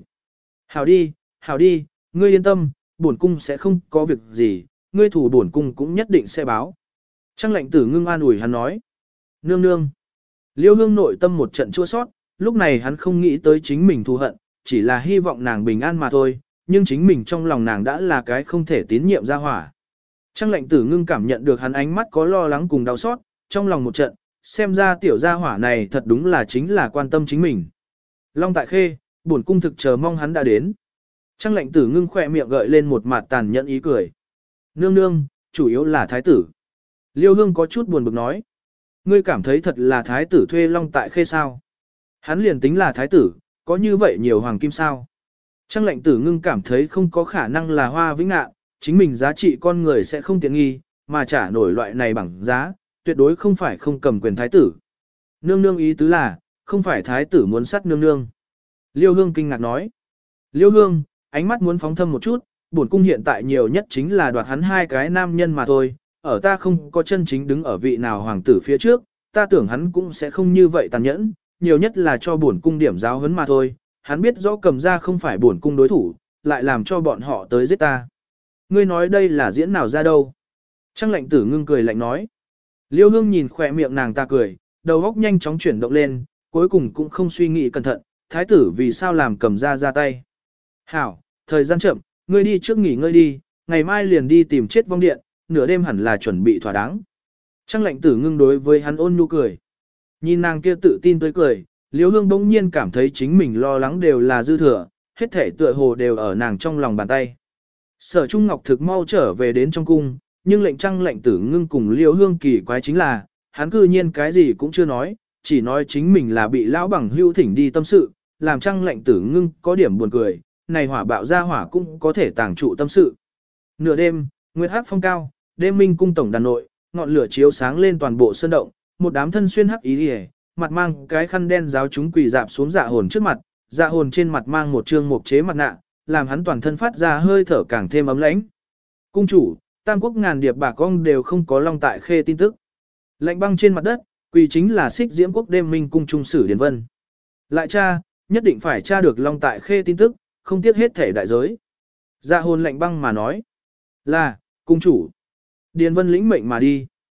Hảo đi, ngươi yên tâm, bổn cung sẽ không có việc gì, ngươi thủ bổn cung cũng nhất định sẽ báo. Trang lệnh tử ngưng an ủi hắn nói. Nương nương. Liêu Hương nội tâm một trận chua sót, lúc này hắn không nghĩ tới chính mình thù hận, chỉ là hy vọng nàng bình an mà thôi, nhưng chính mình trong lòng nàng đã là cái không thể tín nhiệm ra hỏa. Trang lệnh tử ngưng cảm nhận được hắn ánh mắt có lo lắng cùng đau xót, trong lòng một trận, xem ra tiểu gia hỏa này thật đúng là chính là quan tâm chính mình. Long Tại Khê, bổn cung thực chờ mong hắn đã đến. Trang lệnh tử ngưng khỏe miệng gợi lên một mặt tàn nhẫn ý cười. Nương nương, chủ yếu là thái tử. Liêu Hương có chút buồn bực nói. Ngươi cảm thấy thật là thái tử thuê Long Tại Khê sao? Hắn liền tính là thái tử, có như vậy nhiều hoàng kim sao? Trang lệnh tử ngưng cảm thấy không có khả năng là Hoa Vĩnh Ngạn, chính mình giá trị con người sẽ không tiện nghi, mà trả nổi loại này bằng giá, tuyệt đối không phải không cầm quyền thái tử. Nương nương ý tứ là, không phải thái tử muốn sát nương nương. Liêu Hương kinh ngạc nói. Liêu Hương, ánh mắt muốn phóng thâm một chút, bổn cung hiện tại nhiều nhất chính là đoạt hắn hai cái nam nhân mà thôi, ở ta không có chân chính đứng ở vị nào hoàng tử phía trước, ta tưởng hắn cũng sẽ không như vậy tàn nhẫn, nhiều nhất là cho bổn cung điểm giáo huấn mà thôi, hắn biết rõ cầm ra không phải bổn cung đối thủ, lại làm cho bọn họ tới giết ta. Ngươi nói đây là diễn nào ra đâu? Trang lệnh tử ngưng cười lạnh nói. Liêu Hương nhìn khỏe miệng nàng ta cười, đầu óc nhanh chóng chuyển động lên, cuối cùng cũng không suy nghĩ cẩn thận, thái tử vì sao làm cầm ra tay. Hảo, thời gian chậm, ngươi đi trước nghỉ ngơi đi, ngày mai liền đi tìm chết vong điện, nửa đêm hẳn là chuẩn bị thỏa đáng. Trang lệnh tử ngưng đối với hắn ôn nhu cười. Nhìn nàng kia tự tin tới cười, Liêu Hương bỗng nhiên cảm thấy chính mình lo lắng đều là dư thừa, hết thể tựa hồ đều ở nàng trong lòng bàn tay. Sở Trung Ngọc thực mau trở về đến trong cung, nhưng lệnh Trang lệnh tử ngưng cùng Liêu Hương kỳ quái chính là, hắn cư nhiên cái gì cũng chưa nói, chỉ nói chính mình là bị lão bằng hưu thỉnh đi tâm sự, làm Trang lệnh tử ngưng có điểm buồn cười, này hỏa bạo ra hỏa cũng có thể tàng trụ tâm sự. Nửa đêm, nguyệt hắc phong cao, đêm minh cung tổng đàn nội, ngọn lửa chiếu sáng lên toàn bộ sơn động, một đám thân xuyên hắc ý liễu, mặt mang cái khăn đen giáo chúng quỳ dạp xuống dạ hồn trước mặt, dạ hồn trên mặt mang một trương mục chế mặt nạ, làm hắn toàn thân phát ra hơi thở càng thêm ấm lãnh. Cung chủ, Tam Quốc ngàn điệp bà con đều không có Long Tại Khê tin tức. Lạnh băng trên mặt đất, quỳ chính là Xích Diễm Quốc đêm minh cung trung sử Điền Vân. Lại cha, nhất định phải tra được Long Tại Khê tin tức, không tiếc hết thể đại giới. Dạ hồn lạnh băng mà nói. Là, cung chủ. Điền Vân lĩnh mệnh mà đi.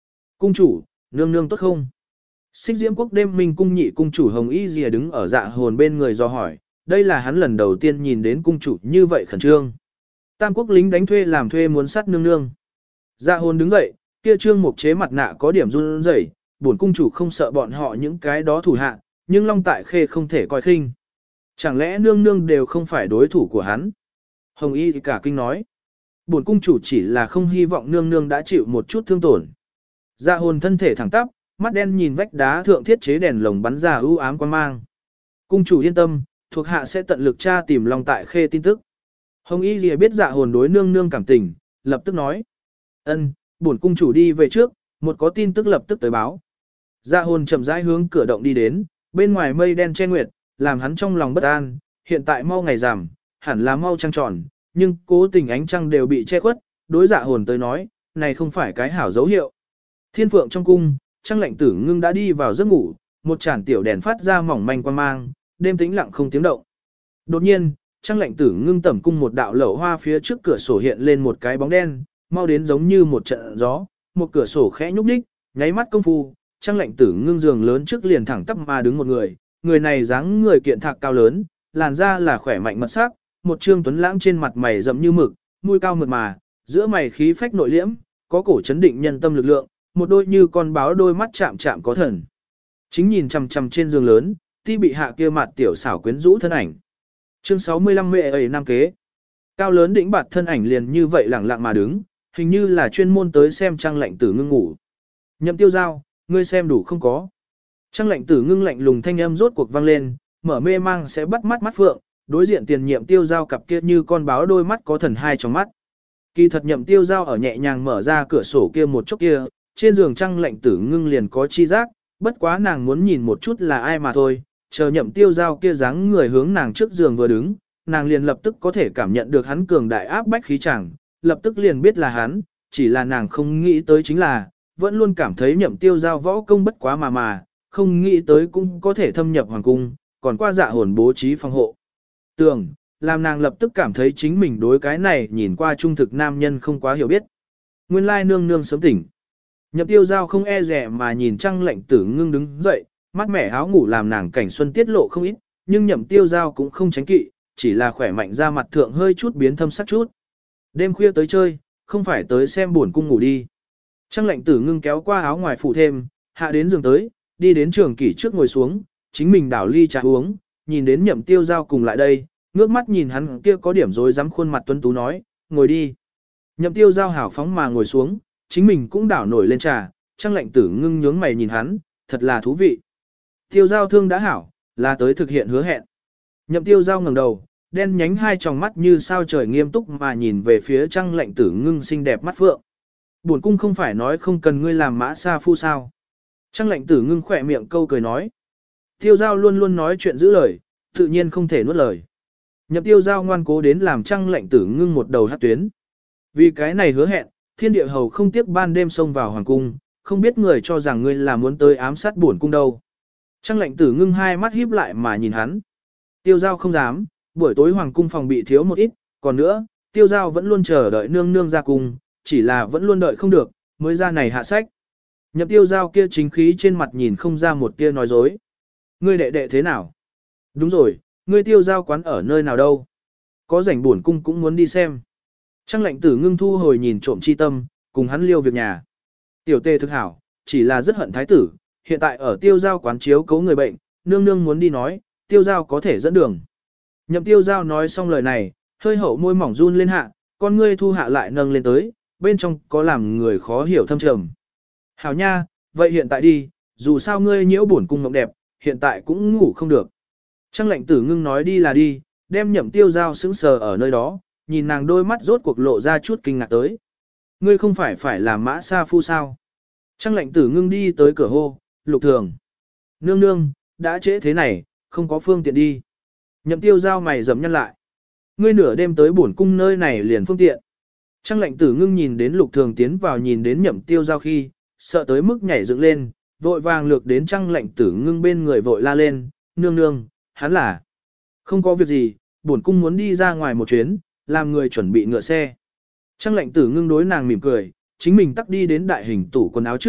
Cung chủ, nương nương tốt không? Xích Diễm Quốc đêm minh cung nhị cung chủ Hồng Y Dìa đứng ở Dạ Hồn bên người do hỏi, đây là hắn lần đầu tiên nhìn đến cung chủ như vậy khẩn trương. Tam quốc lính đánh thuê làm thuê muốn sát nương nương. Dạ Hồn đứng dậy, kia trương mục chế mặt nạ có điểm run rẩy, bổn cung chủ không sợ bọn họ những cái đó thủ hạ, nhưng Long Tại Khê không thể coi khinh. Chẳng lẽ nương nương đều không phải đối thủ của hắn? Hồng Y thì cả kinh nói. Bổn cung chủ chỉ là không hy vọng nương nương đã chịu một chút thương tổn. Dạ Hồn thân thể thẳng tắp, mắt đen nhìn vách đá thượng thiết chế đèn lồng bắn ra ưu ám quan mang. Cung chủ yên tâm, thuộc hạ sẽ tận lực tra tìm Long Tại Khê tin tức. Hồng Y Lìa biết Dạ Hồn đối nương nương cảm tình, lập tức nói. Ân, bổn cung chủ đi về trước, một có tin tức lập tức tới báo. Dạ Hồn chậm rãi hướng cửa động đi đến, bên ngoài mây đen che nguyệt, làm hắn trong lòng bất an, hiện tại mau ngày rằm, hẳn là mau trăng tròn, nhưng cố tình ánh trăng đều bị che khuất, đối Dạ Hồn tới nói, này không phải cái hảo dấu hiệu. Thiên Phượng trong cung, Trăng Lệnh Tử Ngưng đã đi vào giấc ngủ, một chản tiểu đèn phát ra mỏng manh quang mang, đêm tĩnh lặng không tiếng động. Đột nhiên, Trăng Lệnh Tử Ngưng tẩm cung một đạo lẩu hoa phía trước cửa sổ hiện lên một cái bóng đen, mau đến giống như một trận gió, một cửa sổ khẽ nhúc nhích, nháy mắt công phu, Trăng Lệnh Tử Ngưng giường lớn trước liền thẳng tắp mà đứng một người, người này dáng người kiện thạc cao lớn, làn da là khỏe mạnh mật sắc, một trương tuấn lãng trên mặt mày rậm như mực, mũi cao mượt mà, giữa mày khí phách nội liễm, có cổ chấn định nhân tâm lực lượng, một đôi như con báo đôi mắt chạm chạm có thần. Chính nhìn chằm chằm trên giường lớn, ti bị hạ kia mặt tiểu xảo quyến rũ thân ảnh. Chương 65 mẹ ấy nam kế. Cao lớn đỉnh bạt thân ảnh liền như vậy lẳng lặng mà đứng, hình như là chuyên môn tới xem Trăng Lệnh Tử Ngưng ngủ. Nhậm Tiêu Giao, ngươi xem đủ không có? Trăng Lệnh Tử Ngưng lạnh lùng thanh âm rốt cuộc vang lên, mở mê mang sẽ bắt mắt phượng, đối diện tiền Nhiệm Tiêu Giao cặp kia như con báo đôi mắt có thần hai trong mắt. Kỳ thật Nhậm Tiêu Giao ở nhẹ nhàng mở ra cửa sổ kia một chốc kia, trên giường Trăng Lệnh Tử Ngưng liền có chi giác, bất quá nàng muốn nhìn một chút là ai mà thôi, chờ Nhậm Tiêu Giao kia dáng người hướng nàng trước giường vừa đứng, nàng liền lập tức có thể cảm nhận được hắn cường đại áp bách khí chẳng, lập tức liền biết là hắn, chỉ là nàng không nghĩ tới chính là, vẫn luôn cảm thấy Nhậm Tiêu Giao võ công bất quá mà, không nghĩ tới cũng có thể thâm nhập hoàng cung, còn qua Dạ Hồn bố trí phòng hộ. Tường, làm nàng lập tức cảm thấy chính mình đối cái này nhìn qua trung thực nam nhân không quá hiểu biết. Nguyên lai nương nương sớm tỉnh. Nhậm Tiêu Giao không e rẻ mà nhìn Trăng Lệnh Tử Ngưng đứng dậy, mắt mẻ áo ngủ làm nàng cảnh xuân tiết lộ không ít, nhưng Nhậm Tiêu Giao cũng không tránh kỵ, chỉ là khỏe mạnh ra mặt thượng hơi chút biến thâm sắc chút. Đêm khuya tới chơi, không phải tới xem buồn cung ngủ đi. Trăng Lệnh Tử Ngưng kéo qua áo ngoài phủ thêm, hạ đến giường tới, đi đến Trường Kỷ trước ngồi xuống, chính mình đảo ly trà uống, nhìn đến Nhậm Tiêu Giao cùng lại đây, ngước mắt nhìn hắn kia có điểm rối rắm khuôn mặt tuấn tú nói, ngồi đi. Nhậm Tiêu Giao hảo phóng mà ngồi xuống, chính mình cũng đảo nổi lên trà, Trăng Lệnh Tử Ngưng nhướng mày nhìn hắn, thật là thú vị. Tiêu Giao thương đã hảo, là tới thực hiện hứa hẹn. Nhậm Tiêu Giao ngẩng đầu, đen nhánh hai tròng mắt như sao trời nghiêm túc mà nhìn về phía Trăng Lệnh Tử Ngưng xinh đẹp mắt phượng. Bổn cung không phải nói không cần ngươi làm mã sa phu sao? Trăng Lệnh Tử Ngưng khỏe miệng câu cười nói. Tiêu Giao luôn luôn nói chuyện giữ lời, tự nhiên không thể nuốt lời. Nhậm Tiêu Giao ngoan cố đến làm Trăng Lệnh Tử Ngưng một đầu hát tuyến. Vì cái này hứa hẹn, thiên địa hầu không tiếc ban đêm xông vào hoàng cung, không biết người cho rằng ngươi là muốn tới ám sát bổn cung đâu. Trăng Lệnh Tử Ngưng hai mắt híp lại mà nhìn hắn. Tiêu Giao không dám, buổi tối hoàng cung phòng bị thiếu một ít, còn nữa, Tiêu Giao vẫn luôn chờ đợi nương nương ra cung, chỉ là vẫn luôn đợi không được, mới ra này hạ sách. Nhậm Tiêu Giao kia chính khí trên mặt nhìn không ra một tia nói dối. Ngươi đệ đệ thế nào? Đúng rồi, ngươi Tiêu Giao quán ở nơi nào đâu? Có rảnh buồn cung cũng muốn đi xem. Trăng Lệnh Tử Ngưng thu hồi nhìn trộm chi tâm, cùng hắn liêu việc nhà. Tiểu tê thực hảo, chỉ là rất hận thái tử, hiện tại ở Tiêu Giao quán chiếu cấu người bệnh, nương nương muốn đi nói, Tiêu Giao có thể dẫn đường. Nhậm Tiêu Giao nói xong lời này, hơi hậu môi mỏng run lên hạ, con ngươi thu hạ lại nâng lên tới, bên trong có làm người khó hiểu thâm trầm. Hảo nha, vậy hiện tại đi, dù sao ngươi nhiễu bổn cung mộng đẹp, hiện tại cũng ngủ không được. Trăng Lệnh Tử Ngưng nói đi là đi, đem Nhậm Tiêu Giao sững sờ ở nơi đó, nhìn nàng đôi mắt rốt cuộc lộ ra chút kinh ngạc tới. Ngươi không phải làm mã sa phu sao? Trăng Lệnh Tử Ngưng đi tới cửa hô, Lục Thường. Nương nương, đã trễ thế này, không có phương tiện đi. Nhậm Tiêu Giao mày rậm nhăn lại. Ngươi nửa đêm tới bổn cung nơi này liền phương tiện. Trăng Lệnh Tử Ngưng nhìn đến Lục Thường tiến vào nhìn đến Nhậm Tiêu Giao khi, sợ tới mức nhảy dựng lên, vội vàng lược đến Trăng Lệnh Tử Ngưng bên người vội la lên, nương nương, hắn là. Không có việc gì, bổn cung muốn đi ra ngoài một chuyến, làm người chuẩn bị ngựa xe. Trăng Lệnh Tử Ngưng đối nàng mỉm cười, chính mình tắt đi đến đại hình tủ quần áo trước,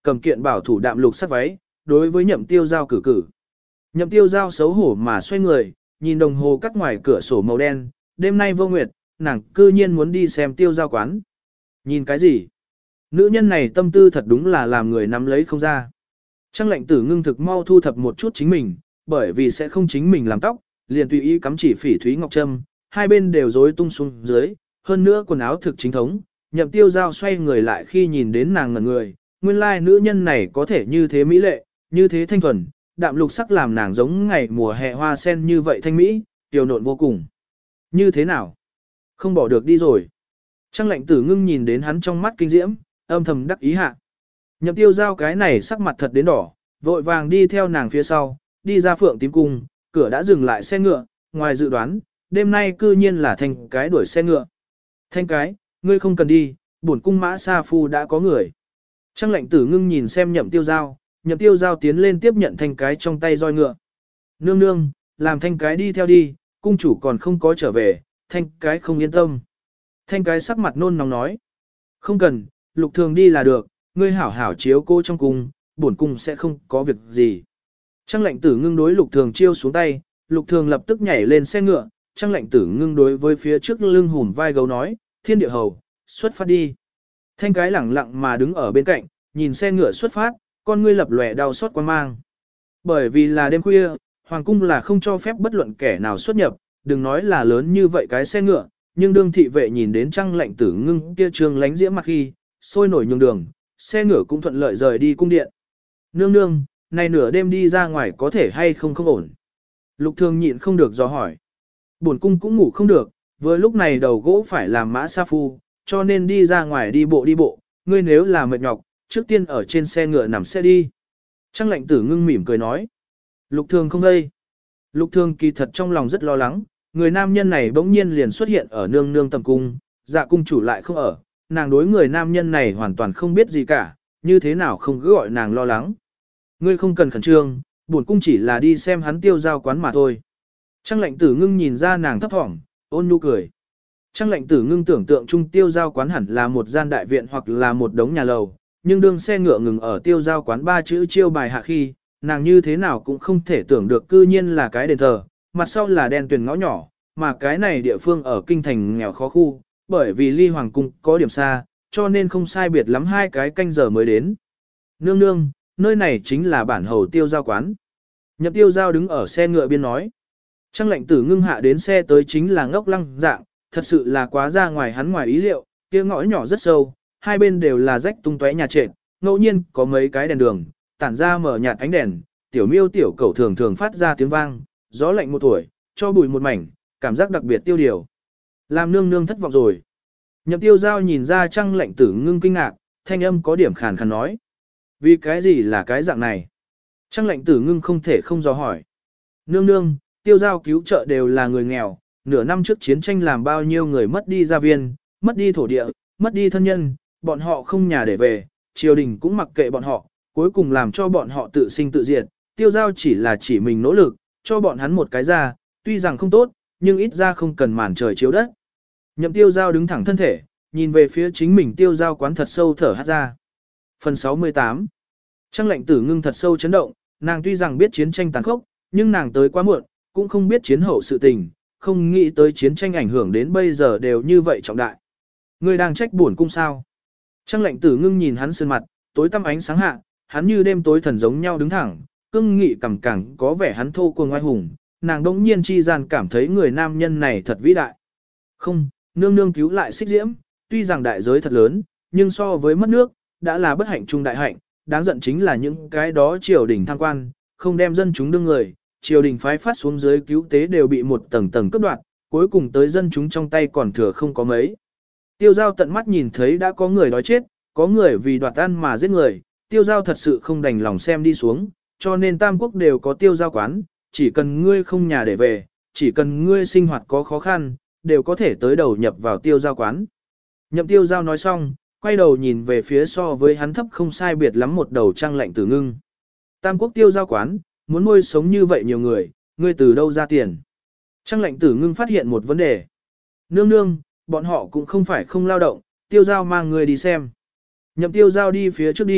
cầm kiện bảo thủ đạm lục sắc váy, đối với Nhậm Tiêu Giao cử cử. Nhậm Tiêu Giao xấu hổ mà xoay người, nhìn đồng hồ cắt ngoài cửa sổ màu đen, đêm nay vô nguyệt, nàng cư nhiên muốn đi xem Tiêu Giao quán. Nhìn cái gì? Nữ nhân này tâm tư thật đúng là làm người nắm lấy không ra. Trang Lệnh Tử ngưng thực mau thu thập một chút chính mình, bởi vì sẽ không chính mình làm tóc, liền tùy ý cắm chỉ phỉ thúy ngọc trâm, hai bên đều rối tung xuống dưới, hơn nữa quần áo thực chính thống. Nhậm Tiêu Giao xoay người lại khi nhìn đến nàng ngẩn người, nguyên lai nữ nhân này có thể như thế mỹ lệ, như thế thanh thuần, đạm lục sắc làm nàng giống ngày mùa hè hoa sen như vậy thanh mỹ, tiểu nộn vô cùng. Như thế nào? Không bỏ được đi rồi. Trang Lệnh Tử ngưng nhìn đến hắn trong mắt kinh diễm, âm thầm đắc ý hạ. Nhậm Tiêu Giao cái này sắc mặt thật đến đỏ, vội vàng đi theo nàng phía sau, đi ra Phượng Tím Cung, cửa đã dừng lại xe ngựa, ngoài dự đoán, đêm nay cư nhiên là Thanh Cái đuổi xe ngựa. Thanh Cái, ngươi không cần đi, bổn cung Mã Sa Phu đã có người. Trang Lệnh Tử ngưng nhìn xem Nhậm Tiêu Giao, Nhậm Tiêu Giao tiến lên tiếp nhận Thanh Cái trong tay roi ngựa. Nương nương, làm Thanh Cái đi theo đi, cung chủ còn không có trở về, Thanh Cái không yên tâm. Thanh Cái sắc mặt nôn nóng nói. Không cần, Lục Thường đi là được, ngươi hảo hảo chiếu cô trong cung, bổn cung sẽ không có việc gì. Trang Lệnh Tử ngưng đối Lục Thường chiêu xuống tay, Lục Thường lập tức nhảy lên xe ngựa, Trang Lệnh Tử ngưng đối với phía trước lưng hùm vai gấu nói, Thiên Địa Hầu, xuất phát đi. Thanh Cái lẳng lặng mà đứng ở bên cạnh, nhìn xe ngựa xuất phát, con ngươi lập lòe đau xót quan mang. Bởi vì là đêm khuya, hoàng cung là không cho phép bất luận kẻ nào xuất nhập, đừng nói là lớn như vậy cái xe ngựa, nhưng đương thị vệ nhìn đến Trang Lệnh Tử ngưng kia trường lánh diễm mặt khi, sôi nổi nhường đường, xe ngựa cũng thuận lợi rời đi cung điện. Nương nương, này nửa đêm đi ra ngoài có thể hay không không ổn. Lục Thường nhịn không được dò hỏi. Bổn cung cũng ngủ không được, vừa lúc này đầu gỗ phải làm Mã Sa Phu, cho nên đi ra ngoài đi bộ, ngươi nếu là mệt nhọc, trước tiên ở trên xe ngựa nằm xe đi. Trang Lệnh Tử ngưng mỉm cười nói. Lục Thường không đây. Lục Thường kỳ thật trong lòng rất lo lắng, người nam nhân này bỗng nhiên liền xuất hiện ở nương nương tầm cung, dạ cung chủ lại không ở, nàng đối người nam nhân này hoàn toàn không biết gì cả, như thế nào không cứ gọi nàng lo lắng. Ngươi không cần khẩn trương, bổn cung chỉ là đi xem hắn Tiêu Giao quán mà thôi. Trang Lệnh Tử ngưng nhìn ra nàng thấp thỏm, ôn nhu cười. Trang Lệnh Tử ngưng tưởng tượng chung Tiêu Giao quán hẳn là một gian đại viện hoặc là một đống nhà lầu, nhưng đương xe ngựa ngừng ở Tiêu Giao quán ba chữ chiêu bài hạ khi, nàng như thế nào cũng không thể tưởng được cư nhiên là cái đền thờ, mặt sau là đen tuyền ngõ nhỏ, mà cái này địa phương ở kinh thành nghèo khó khu, bởi vì ly hoàng cung có điểm xa, cho nên không sai biệt lắm 2 cái canh giờ mới đến. Nương nương, nơi này chính là bản hầu Tiêu Giao quán. Nhậm Tiêu Giao đứng ở xe ngựa biên nói. Trang Lệnh Tử ngưng hạ đến xe tới chính là ngốc lăng dạng, thật sự là quá ra ngoài hắn ngoài ý liệu, kia ngõ nhỏ rất sâu, hai bên đều là rách tung tóe nhà trệt, ngẫu nhiên có mấy cái đèn đường, tản ra mở nhạt ánh đèn, tiểu miêu tiểu cẩu thường thường phát ra tiếng vang, gió lạnh một tuổi, cho bụi một mảnh, cảm giác đặc biệt tiêu điều. Làm nương nương thất vọng rồi. Nhậm Tiêu Giao nhìn ra Trang Lệnh Tử ngưng kinh ngạc, thanh âm có điểm khàn khàn nói. Vì cái gì là cái dạng này? Trang Lệnh Tử ngưng không thể không dò hỏi. Nương nương, Tiêu Giao cứu trợ đều là người nghèo, nửa năm trước chiến tranh làm bao nhiêu người mất đi gia viên, mất đi thổ địa, mất đi thân nhân, bọn họ không nhà để về, triều đình cũng mặc kệ bọn họ, cuối cùng làm cho bọn họ tự sinh tự diệt. Tiêu Giao chỉ là chỉ mình nỗ lực, cho bọn hắn một cái ra, tuy rằng không tốt, nhưng ít ra không cần màn trời chiếu đất. Nhậm Tiêu Giao đứng thẳng thân thể, nhìn về phía chính mình Tiêu Giao quán thật sâu thở hát ra. Phần 68. Trang Lệnh Tử ngưng thật sâu chấn động, nàng tuy rằng biết chiến tranh tàn khốc, nhưng nàng tới quá muộn, cũng không biết chiến hậu sự tình, không nghĩ tới chiến tranh ảnh hưởng đến bây giờ đều như vậy trọng đại. Ngươi đang trách buồn cung sao? Trang Lệnh Tử ngưng nhìn hắn sơn mặt, tối tăm ánh sáng hạ, hắn như đêm tối thần giống nhau đứng thẳng, cưng nghị cằm cẳng có vẻ hắn thô cuồng oai hùng, nàng đống nhiên chi gian cảm thấy người nam nhân này thật vĩ đại. Không, nương nương cứu lại Xích Diễm, tuy rằng đại giới thật lớn, nhưng so với mất nước, đã là bất hạnh trung đại hạnh, đáng giận chính là những cái đó triều đình tham quan, không đem dân chúng đương người, triều đình phái phát xuống dưới cứu tế đều bị một tầng tầng cướp đoạt, cuối cùng tới dân chúng trong tay còn thừa không có mấy. Tiêu Giao tận mắt nhìn thấy đã có người đói chết, có người vì đoạt ăn mà giết người, Tiêu Giao thật sự không đành lòng xem đi xuống, cho nên Tam Quốc đều có Tiêu Giao quán, chỉ cần ngươi không nhà để về, chỉ cần ngươi sinh hoạt có khó khăn, đều có thể tới đầu nhập vào Tiêu Giao quán. Nhậm Tiêu Giao nói xong, quay đầu nhìn về phía so với hắn thấp không sai biệt lắm một đầu Trang Lệnh Tử ngưng. Tam Quốc Tiêu Giao quán, muốn nuôi sống như vậy nhiều người, ngươi từ đâu ra tiền? Trang Lệnh Tử ngưng phát hiện một vấn đề. Nương nương, bọn họ cũng không phải không lao động, Tiêu Giao mang người đi xem. Nhậm Tiêu Giao đi phía trước đi,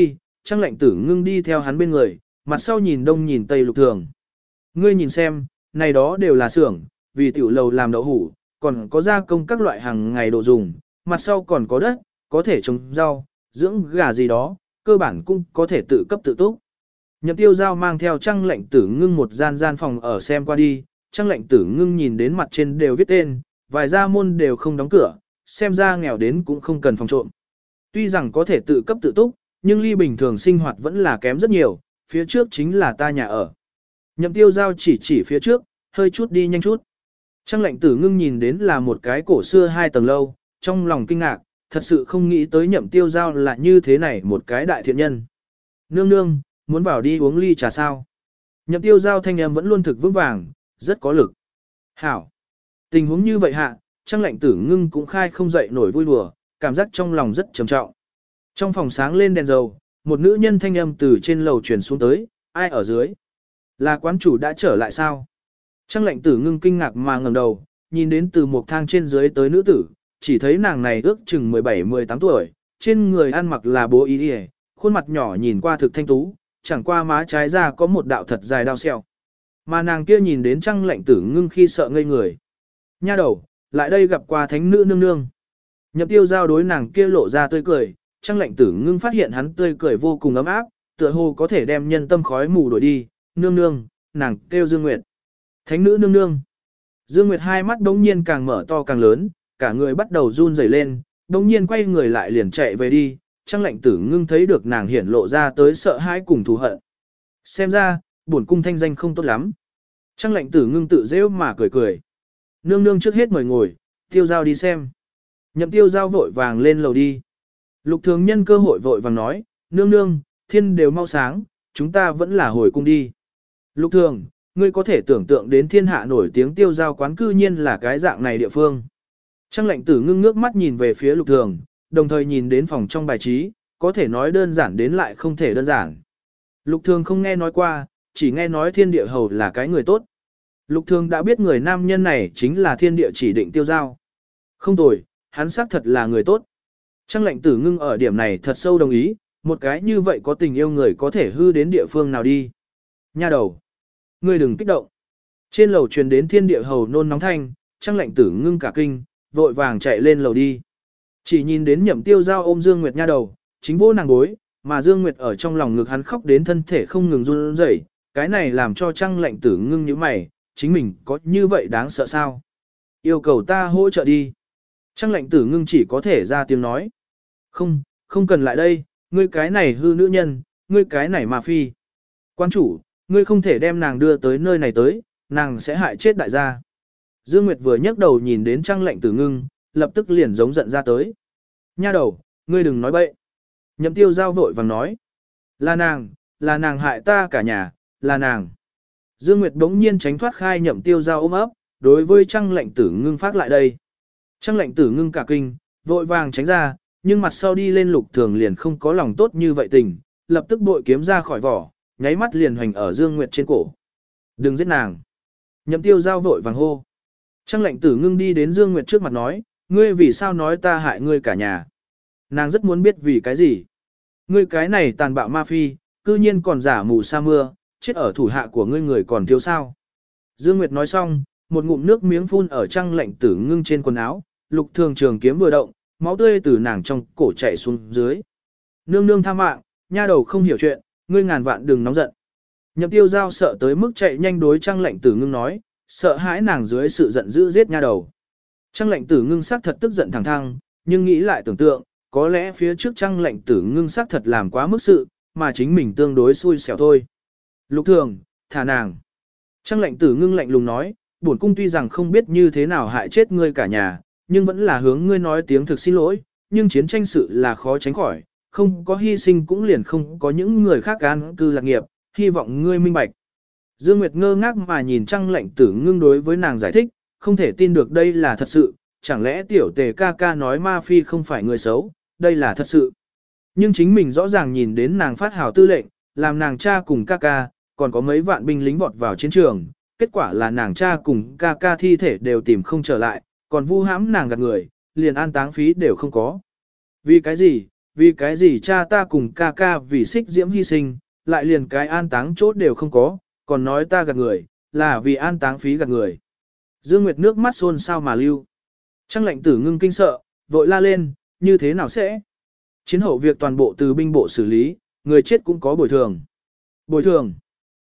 Trang Lệnh Tử Ngưng đi theo hắn bên người, mặt sau nhìn đông nhìn tây Lục Thường. Ngươi nhìn xem, này đó đều là xưởng, vì tiểu lầu làm đậu hủ, còn có gia công các loại hàng ngày đồ dùng, mặt sau còn có đất, có thể trồng rau, dưỡng gà gì đó, cơ bản cũng có thể tự cấp tự túc. Nhậm Tiêu Giao mang theo Trang Lệnh Tử Ngưng một gian phòng ở xem qua đi, Trang Lệnh Tử Ngưng nhìn đến mặt trên đều viết tên, vài gia môn đều không đóng cửa, xem ra nghèo đến cũng không cần phòng trộm. Tuy rằng có thể tự cấp tự túc, nhưng ly bình thường sinh hoạt vẫn là kém rất nhiều, phía trước chính là ta nhà ở. Nhậm Tiêu Giao chỉ phía trước, hơi chút đi nhanh chút. Trang Lệnh Tử Ngưng nhìn đến là một cái cổ xưa 2 tầng lâu, trong lòng kinh ngạc, thật sự không nghĩ tới Nhậm Tiêu Giao là như thế này một cái đại thiện nhân. Nương nương, muốn vào đi uống ly trà sao? Nhậm Tiêu Giao thanh em vẫn luôn thực vững vàng, rất có lực. Hảo! Tình huống như vậy hạ, Trang Lệnh Tử Ngưng cũng khai không dậy nổi vui đùa, cảm giác trong lòng rất trầm trọng. Trong phòng sáng lên đèn dầu, một nữ nhân thanh âm từ trên lầu truyền xuống tới, ai ở dưới? Là quán chủ đã trở lại sao? Trang Lệnh Tử Ngưng kinh ngạc mà ngẩng đầu, nhìn đến từ một thang trên dưới tới nữ tử, chỉ thấy nàng này ước chừng 17-18 tuổi, trên người ăn mặc là bố y y, khuôn mặt nhỏ nhìn qua thực thanh tú, chẳng qua má trái ra có một đạo thật dài đao sẹo. Mà nàng kia nhìn đến Trang Lệnh Tử Ngưng khi sợ ngây người. Nha đầu, lại đây gặp qua thánh nữ nương nương. Nhậm Tiêu Giao đối nàng kia lộ ra tươi cười, Trang Lệnh Tử Ngưng phát hiện hắn tươi cười vô cùng ấm áp, tựa hồ có thể đem nhân tâm khói mù đuổi đi. Nương nương, nàng kêu Dương Nguyệt. Thánh nữ nương nương. Dương Nguyệt hai mắt đống nhiên càng mở to càng lớn, cả người bắt đầu run rẩy lên, đống nhiên quay người lại liền chạy về đi. Trang Lệnh Tử Ngưng thấy được nàng hiển lộ ra tới sợ hãi cùng thù hận. Xem ra, bổn cung thanh danh không tốt lắm. Trang Lệnh Tử Ngưng tự rêu mà cười cười. Nương nương trước hết mời ngồi, Tiêu Giao đi xem. Nhậm Tiêu Giao vội vàng lên lầu đi. Lục Thường nhân cơ hội vội vàng nói, nương nương, thiên đều mau sáng, chúng ta vẫn là hồi cung đi. Lục Thường, ngươi có thể tưởng tượng đến thiên hạ nổi tiếng Tiêu Giao quán cư nhiên là cái dạng này địa phương. Trang Lệnh Tử Ngưng ngước mắt nhìn về phía Lục Thường, đồng thời nhìn đến phòng trong bài trí, có thể nói đơn giản đến lại không thể đơn giản. Lục Thường không nghe nói qua, chỉ nghe nói thiên địa hầu là cái người tốt. Lục Thường đã biết người nam nhân này chính là thiên địa chỉ định Tiêu Giao. Không tồi, hắn xác thật là người tốt. Trang Lệnh Tử Ngưng ở điểm này thật sâu đồng ý, một cái như vậy có tình yêu người có thể hư đến địa phương nào đi. Nha đầu, ngươi đừng kích động. Trên lầu truyền đến thiên địa hầu nôn nóng thanh, Trang Lệnh Tử Ngưng cả kinh, vội vàng chạy lên lầu đi. Chỉ nhìn đến Nhậm Tiêu Giao ôm Dương Nguyệt nha đầu, chính vô nàng gối, mà Dương Nguyệt ở trong lòng ngực hắn khóc đến thân thể không ngừng run rẩy, cái này làm cho Trang Lệnh Tử Ngưng nhíu mày, chính mình có như vậy đáng sợ sao? Yêu cầu ta hỗ trợ đi. Trang Lệnh Tử Ngưng chỉ có thể ra tiếng nói. Không, không cần lại đây, ngươi cái này hư nữ nhân, ngươi cái này mà phi. Quan chủ, ngươi không thể đem nàng đưa tới nơi này tới, nàng sẽ hại chết đại gia. Dương Nguyệt vừa nhấc đầu nhìn đến Trang Lệnh Tử Ngưng, lập tức liền giống giận ra tới. Nha đầu, ngươi đừng nói bậy. Nhậm Tiêu Giao vội vàng nói. Là nàng hại ta cả nhà, là nàng. Dương Nguyệt đống nhiên tránh thoát khai Nhậm Tiêu Giao ôm ấp, đối với Trang Lệnh Tử Ngưng phát lại đây. Trang Lệnh Tử Ngưng cả kinh, vội vàng tránh ra, nhưng mặt sau đi lên Lục Thường liền không có lòng tốt như vậy tình, lập tức bội kiếm ra khỏi vỏ, nháy mắt liền hoành ở Dương Nguyệt trên cổ. Đừng giết nàng. Nhậm Tiêu Giao vội vàng hô. Trang Lệnh Tử Ngưng đi đến Dương Nguyệt trước mặt nói, ngươi vì sao nói ta hại ngươi cả nhà? Nàng rất muốn biết vì cái gì. Ngươi cái này tàn bạo ma phi, cư nhiên còn giả mù sa mưa, chết ở thủ hạ của ngươi người còn thiếu sao. Dương Nguyệt nói xong, một ngụm nước miếng phun ở Trang Lệnh Tử Ngưng trên quần áo, Lục Thường trường kiếm vừa động, máu tươi từ nàng trong cổ chảy xuống dưới. Nương nương tha mạng, nha đầu không hiểu chuyện, ngươi ngàn vạn đừng nóng giận. Nhậm Tiêu Giao sợ tới mức chạy nhanh đối Trang Lệnh Tử Ngưng nói, sợ hãi nàng dưới sự giận dữ giết nha đầu. Trang Lệnh Tử Ngưng xác thật tức giận thẳng thăng, nhưng nghĩ lại tưởng tượng, có lẽ phía trước Trang Lệnh Tử Ngưng xác thật làm quá mức sự, mà chính mình tương đối xui xẻo thôi. Lục Thường, thả nàng. Trang Lệnh Tử Ngưng lạnh lùng nói, bổn cung tuy rằng không biết như thế nào hại chết ngươi cả nhà, nhưng vẫn là hướng ngươi nói tiếng thực xin lỗi, nhưng chiến tranh sự là khó tránh khỏi, không có hy sinh cũng liền không có những người khác an cư lạc nghiệp, hy vọng ngươi minh bạch. Dương Nguyệt ngơ ngác mà nhìn Trang Lệnh Tử Ngưng đối với nàng giải thích, không thể tin được đây là thật sự, chẳng lẽ tiểu tề ca ca nói ma phi không phải người xấu, đây là thật sự. Nhưng chính mình rõ ràng nhìn đến nàng phát hào tư lệnh, làm nàng cha cùng ca ca, còn có mấy vạn binh lính vọt vào chiến trường, kết quả là nàng cha cùng ca ca thi thể đều tìm không trở lại, còn vu hãm nàng gạt người, liền an táng phí đều không có. Vì cái gì? Vì cái gì cha ta cùng ca ca vì xích diễm hy sinh, lại liền cái an táng chốt đều không có, còn nói ta gạt người, là vì an táng phí gạt người. Dương Nguyệt nước mắt xôn sao mà lưu. Trang lệnh tử ngưng kinh sợ, vội la lên, như thế nào sẽ? Chiến hậu việc toàn bộ từ binh bộ xử lý, người chết cũng có bồi thường. Bồi thường?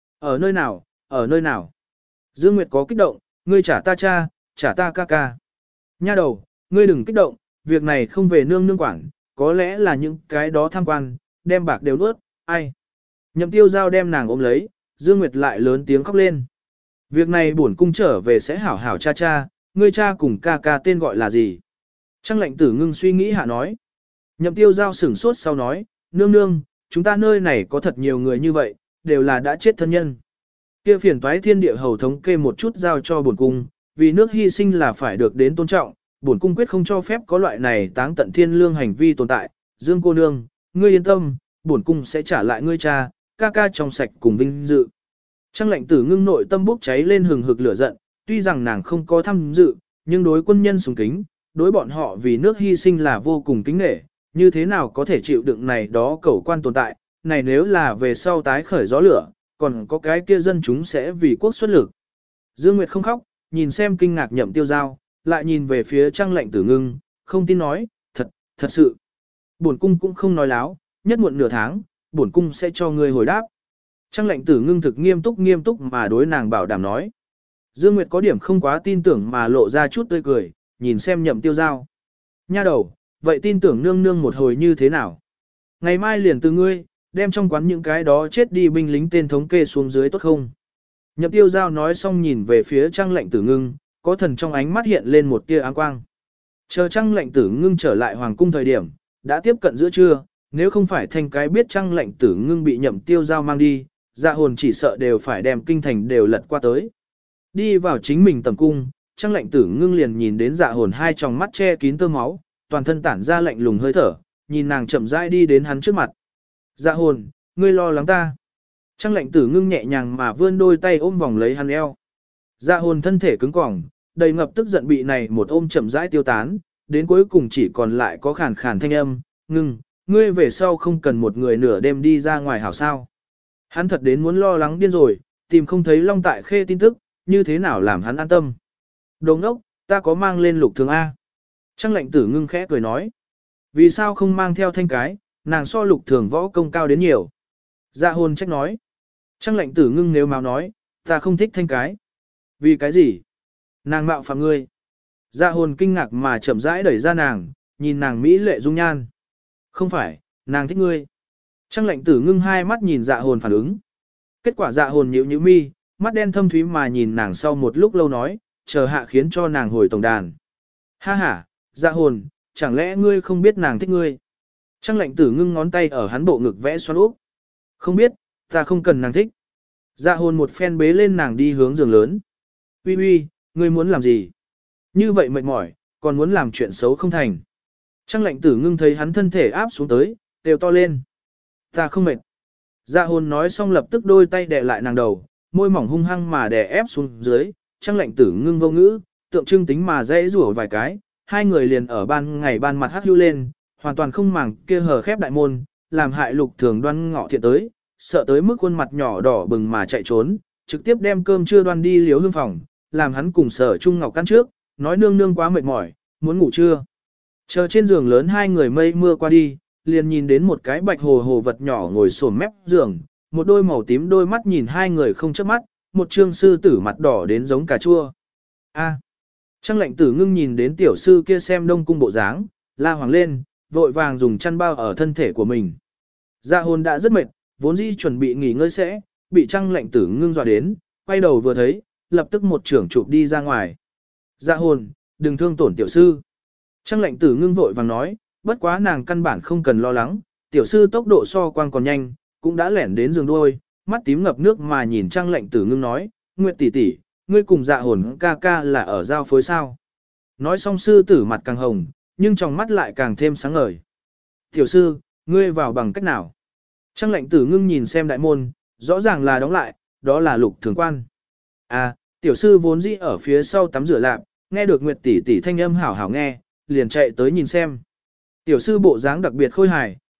Ở nơi nào, ở nơi nào? Dương Nguyệt có kích động, ngươi trả ta cha, trả ta ca ca. Nha đầu, ngươi đừng kích động, việc này không về nương nương quản, có lẽ là những cái đó tham quan, đem bạc đều nuốt, ai? Nhậm Tiêu Giao đem nàng ôm lấy, Dương Nguyệt lại lớn tiếng khóc lên. Việc này bổn cung trở về sẽ hảo hảo cha cha, ngươi cha cùng ca ca tên gọi là gì? Trang lệnh tử ngưng suy nghĩ hạ nói. Nhậm Tiêu Giao sửng sốt sau nói, nương nương, chúng ta nơi này có thật nhiều người như vậy, đều là đã chết thân nhân. Kia phiền toái thiên địa hầu thống kê một chút giao cho bổn cung, vì nước hy sinh là phải được đến tôn trọng, bổn cung quyết không cho phép có loại này táng tận thiên lương hành vi tồn tại. Dương cô nương, ngươi yên tâm, bổn cung sẽ trả lại ngươi cha, ca ca trong sạch cùng vinh dự. Trang lệnh tử ngưng nội tâm bốc cháy lên hừng hực lửa giận, tuy rằng nàng không có tham dự, nhưng đối quân nhân sùng kính, đối bọn họ vì nước hy sinh là vô cùng kính nể, như thế nào có thể chịu đựng này đó cẩu quan tồn tại, này nếu là về sau tái khởi gió lửa, còn có cái kia dân chúng sẽ vì quốc xuất lực. Dương Nguyệt không khóc, nhìn xem kinh ngạc Nhậm Tiêu Giao, lại nhìn về phía Trang lệnh tử ngưng, không tin nói, thật sự. Bổn cung cũng không nói láo, nhất muộn nửa tháng, bổn cung sẽ cho ngươi hồi đáp. Trang lệnh tử ngưng thực nghiêm túc mà đối nàng bảo đảm nói. Dương Nguyệt có điểm không quá tin tưởng mà lộ ra chút tươi cười, nhìn xem Nhậm Tiêu Giao. Nha đầu, vậy tin tưởng nương nương một hồi như thế nào? Ngày mai liền từ ngươi, đem trong quán những cái đó chết đi binh lính tên thống kê xuống dưới tốt không? Nhậm Tiêu Giao nói xong nhìn về phía Trang lệnh tử ngưng, có thần trong ánh mắt hiện lên một tia áng quang. Chờ Trang lệnh tử ngưng trở lại hoàng cung thời điểm, đã tiếp cận giữa trưa, nếu không phải thành cái biết Trang lệnh tử ngưng bị Nhậm Tiêu Giao mang đi, dạ hồn chỉ sợ đều phải đem kinh thành đều lật qua tới. Đi vào chính mình tầm cung, Trang lệnh tử ngưng liền nhìn đến dạ hồn hai tròng mắt che kín tơ máu, toàn thân tản ra lạnh lùng hơi thở, nhìn nàng chậm rãi đi đến hắn trước mặt. Dạ hồn, ngươi lo lắng ta. Trang lệnh tử ngưng nhẹ nhàng mà vươn đôi tay ôm vòng lấy hắn eo. Dạ hồn thân thể cứng cỏng, đầy ngập tức giận bị này một ôm chậm rãi tiêu tán, đến cuối cùng chỉ còn lại có khàn khàn thanh âm, ngưng, ngươi về sau không cần một người nửa đêm đi ra ngoài hảo sao. Hắn thật đến muốn lo lắng điên rồi, tìm không thấy Long Tại Khê tin tức, như thế nào làm hắn an tâm. Đồ ngốc, ta có mang lên Lục Thường A. Trang lệnh tử ngưng khẽ cười nói. Vì sao không mang theo thanh cái, nàng so Lục Thường võ công cao đến nhiều. Dạ hồn trách nói. Trang lệnh tử ngưng nếu mau nói, ta không thích thanh cái. Vì cái gì? Nàng mạo phạm ngươi. Dạ hồn kinh ngạc mà chậm rãi đẩy ra nàng, nhìn nàng mỹ lệ dung nhan. Không phải, nàng thích ngươi. Trang lệnh tử ngưng hai mắt nhìn dạ hồn phản ứng. Kết quả dạ hồn nhíu nhíu mi, mắt đen thâm thúy mà nhìn nàng sau một lúc lâu nói, chờ hạ khiến cho nàng hồi tổng đàn. Ha ha, dạ hồn, chẳng lẽ ngươi không biết nàng thích ngươi? Trang lệnh tử ngưng ngón tay ở hắn bộ ngực vẽ xoắn úp. Không biết, ta không cần nàng thích. Dạ hồn một phen bế lên nàng đi hướng giường lớn. Uy uy, ngươi muốn làm gì? Như vậy mệt mỏi, còn muốn làm chuyện xấu không thành. Trang lệnh tử ngưng thấy hắn thân thể áp xuống tới, đều to lên. Ta không mệt. Dạ hồn nói xong lập tức đôi tay đè lại nàng đầu, môi mỏng hung hăng mà đè ép xuống dưới. Trang lệnh tử ngưng vô ngữ, tượng trưng tính mà dễ rủa vài cái. Hai người liền ở ban ngày ban mặt hắt hưu lên, hoàn toàn không màng kia hờ khép đại môn, làm hại Lục Thường đoan ngọ thiện tới, sợ tới mức khuôn mặt nhỏ đỏ bừng mà chạy trốn, trực tiếp đem cơm trưa đoan đi liếu hương phòng, làm hắn cùng Sở Trung Ngọc căn trước, nói nương nương quá mệt mỏi, muốn ngủ trưa. Chờ trên giường lớn hai người mây mưa qua đi, liền nhìn đến một cái bạch hồ hồ vật nhỏ ngồi xổm mép giường, một đôi màu tím đôi mắt nhìn hai người không chớp mắt, một trương sư tử mặt đỏ đến giống cà chua. A. Trang lệnh tử ngưng nhìn đến tiểu sư kia xem đông cung bộ dáng, la hoàng lên, vội vàng dùng chăn bao ở thân thể của mình. Dạ hồn đã rất mệt, vốn dĩ chuẩn bị nghỉ ngơi sẽ, bị trang lệnh tử ngưng dọa đến, quay đầu vừa thấy, lập tức một trưởng chụp đi ra ngoài. Dạ hồn, đừng thương tổn tiểu sư. Trang lệnh tử ngưng vội vàng nói, bất quá nàng căn bản không cần lo lắng, tiểu sư tốc độ so quang còn nhanh, cũng đã lẻn đến giường đuôi, mắt tím ngập nước mà nhìn trang lệnh tử ngưng nói, Nguyệt tỷ tỷ, ngươi cùng dạ hồn ca ca là ở giao phối sao. Nói xong sư tử mặt càng hồng, nhưng trong mắt lại càng thêm sáng ngời. Tiểu sư, ngươi vào bằng cách nào? Trang lệnh tử ngưng nhìn xem đại môn, rõ ràng là đóng lại, đó là Lục Thường quan. À, tiểu sư vốn dĩ ở phía sau tắm rửa lạp, nghe được Nguyệt tỷ tỷ thanh âm hảo hảo nghe, liền chạy tới nhìn xem. Tiểu sư bộ dáng đặc biệt khôi hài,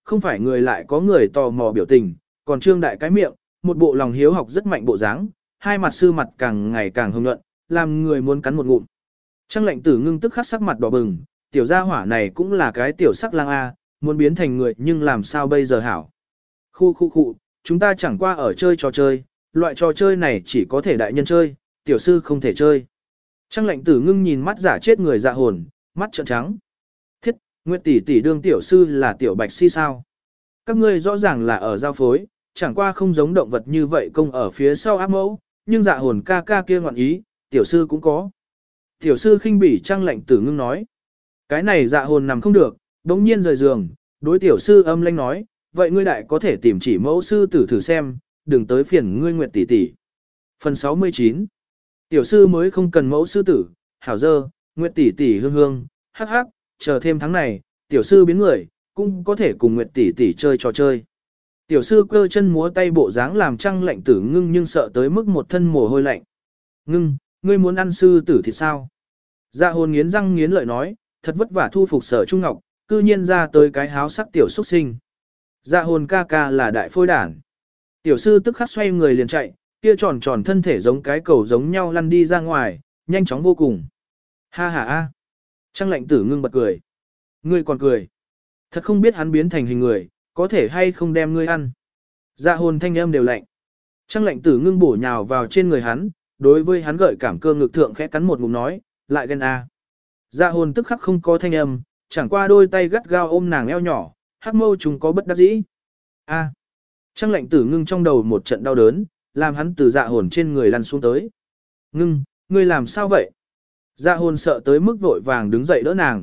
không phải người lại có người tò mò biểu tình, còn trương đại cái miệng, một bộ lòng hiếu học rất mạnh bộ dáng, hai mặt sư mặt càng ngày càng hồng nhuận, làm người muốn cắn một ngụm. Trang lệnh tử ngưng tức khắc sắc mặt đỏ bừng, tiểu gia hỏa này cũng là cái tiểu sắc lang A, muốn biến thành người nhưng làm sao bây giờ hảo. Khu, chúng ta chẳng qua ở chơi trò chơi, loại trò chơi này chỉ có thể đại nhân chơi, tiểu sư không thể chơi. Trang lệnh tử ngưng nhìn mắt giả chết người dạ hồn, mắt trợn trắng. Thiết, Nguyệt tỷ tỷ đương tiểu sư là tiểu bạch si sao. Các ngươi rõ ràng là ở giao phối, chẳng qua không giống động vật như vậy công ở phía sau áp mẫu, nhưng dạ hồn ca ca kia ngọn ý, tiểu sư cũng có. Tiểu sư khinh bỉ Trang lệnh tử ngưng nói. Cái này dạ hồn nằm không được, đống nhiên rời giường, đối tiểu sư âm lanh nói, vậy ngươi đại có thể tìm chỉ mẫu sư tử thử xem, đừng tới phiền ngươi Nguyệt tỷ tỷ. Phần 69. Tiểu sư mới không cần mẫu sư tử, hảo dơ, Nguyệt tỷ tỷ hương hương, hắc hắc, chờ thêm tháng này, tiểu sư biến người, cũng có thể cùng Nguyệt tỷ tỷ chơi trò chơi. Tiểu sư cơ chân múa tay bộ dáng làm Trang lệnh tử ngưng nhưng sợ tới mức một thân mồ hôi lạnh. Ngưng, ngươi muốn ăn sư tử thì sao? Dạ hồn nghiến răng nghiến lợi nói, thật vất vả thu phục Sở Trung Ngọc, cư nhiên ra tới cái háo sắc tiểu xuất sinh. Dạ hồn ca ca là đại phôi đản. Tiểu sư tức khắc xoay người liền chạy, kia tròn tròn thân thể giống cái cầu giống nhau lăn đi ra ngoài, nhanh chóng vô cùng. Ha ha a. Trang lệnh tử ngưng bật cười. Ngươi còn cười. Thật không biết hắn biến thành hình người, có thể hay không đem ngươi ăn. Dạ hồn thanh âm đều lạnh. Trang lệnh tử ngưng bổ nhào vào trên người hắn, đối với hắn gợi cảm cơ ngực thượng khẽ cắn một ngụm nói, lại ghen a. Dạ hồn tức khắc không có thanh âm, chẳng qua đôi tay gắt gao ôm nàng eo nhỏ, hắc mâu chúng có bất đắc dĩ. A. Trang lệnh tử ngưng trong đầu một trận đau đớn, làm hắn từ dạ hồn trên người lăn xuống tới. Ngưng, ngươi làm sao vậy? Dạ hồn sợ tới mức vội vàng đứng dậy đỡ nàng.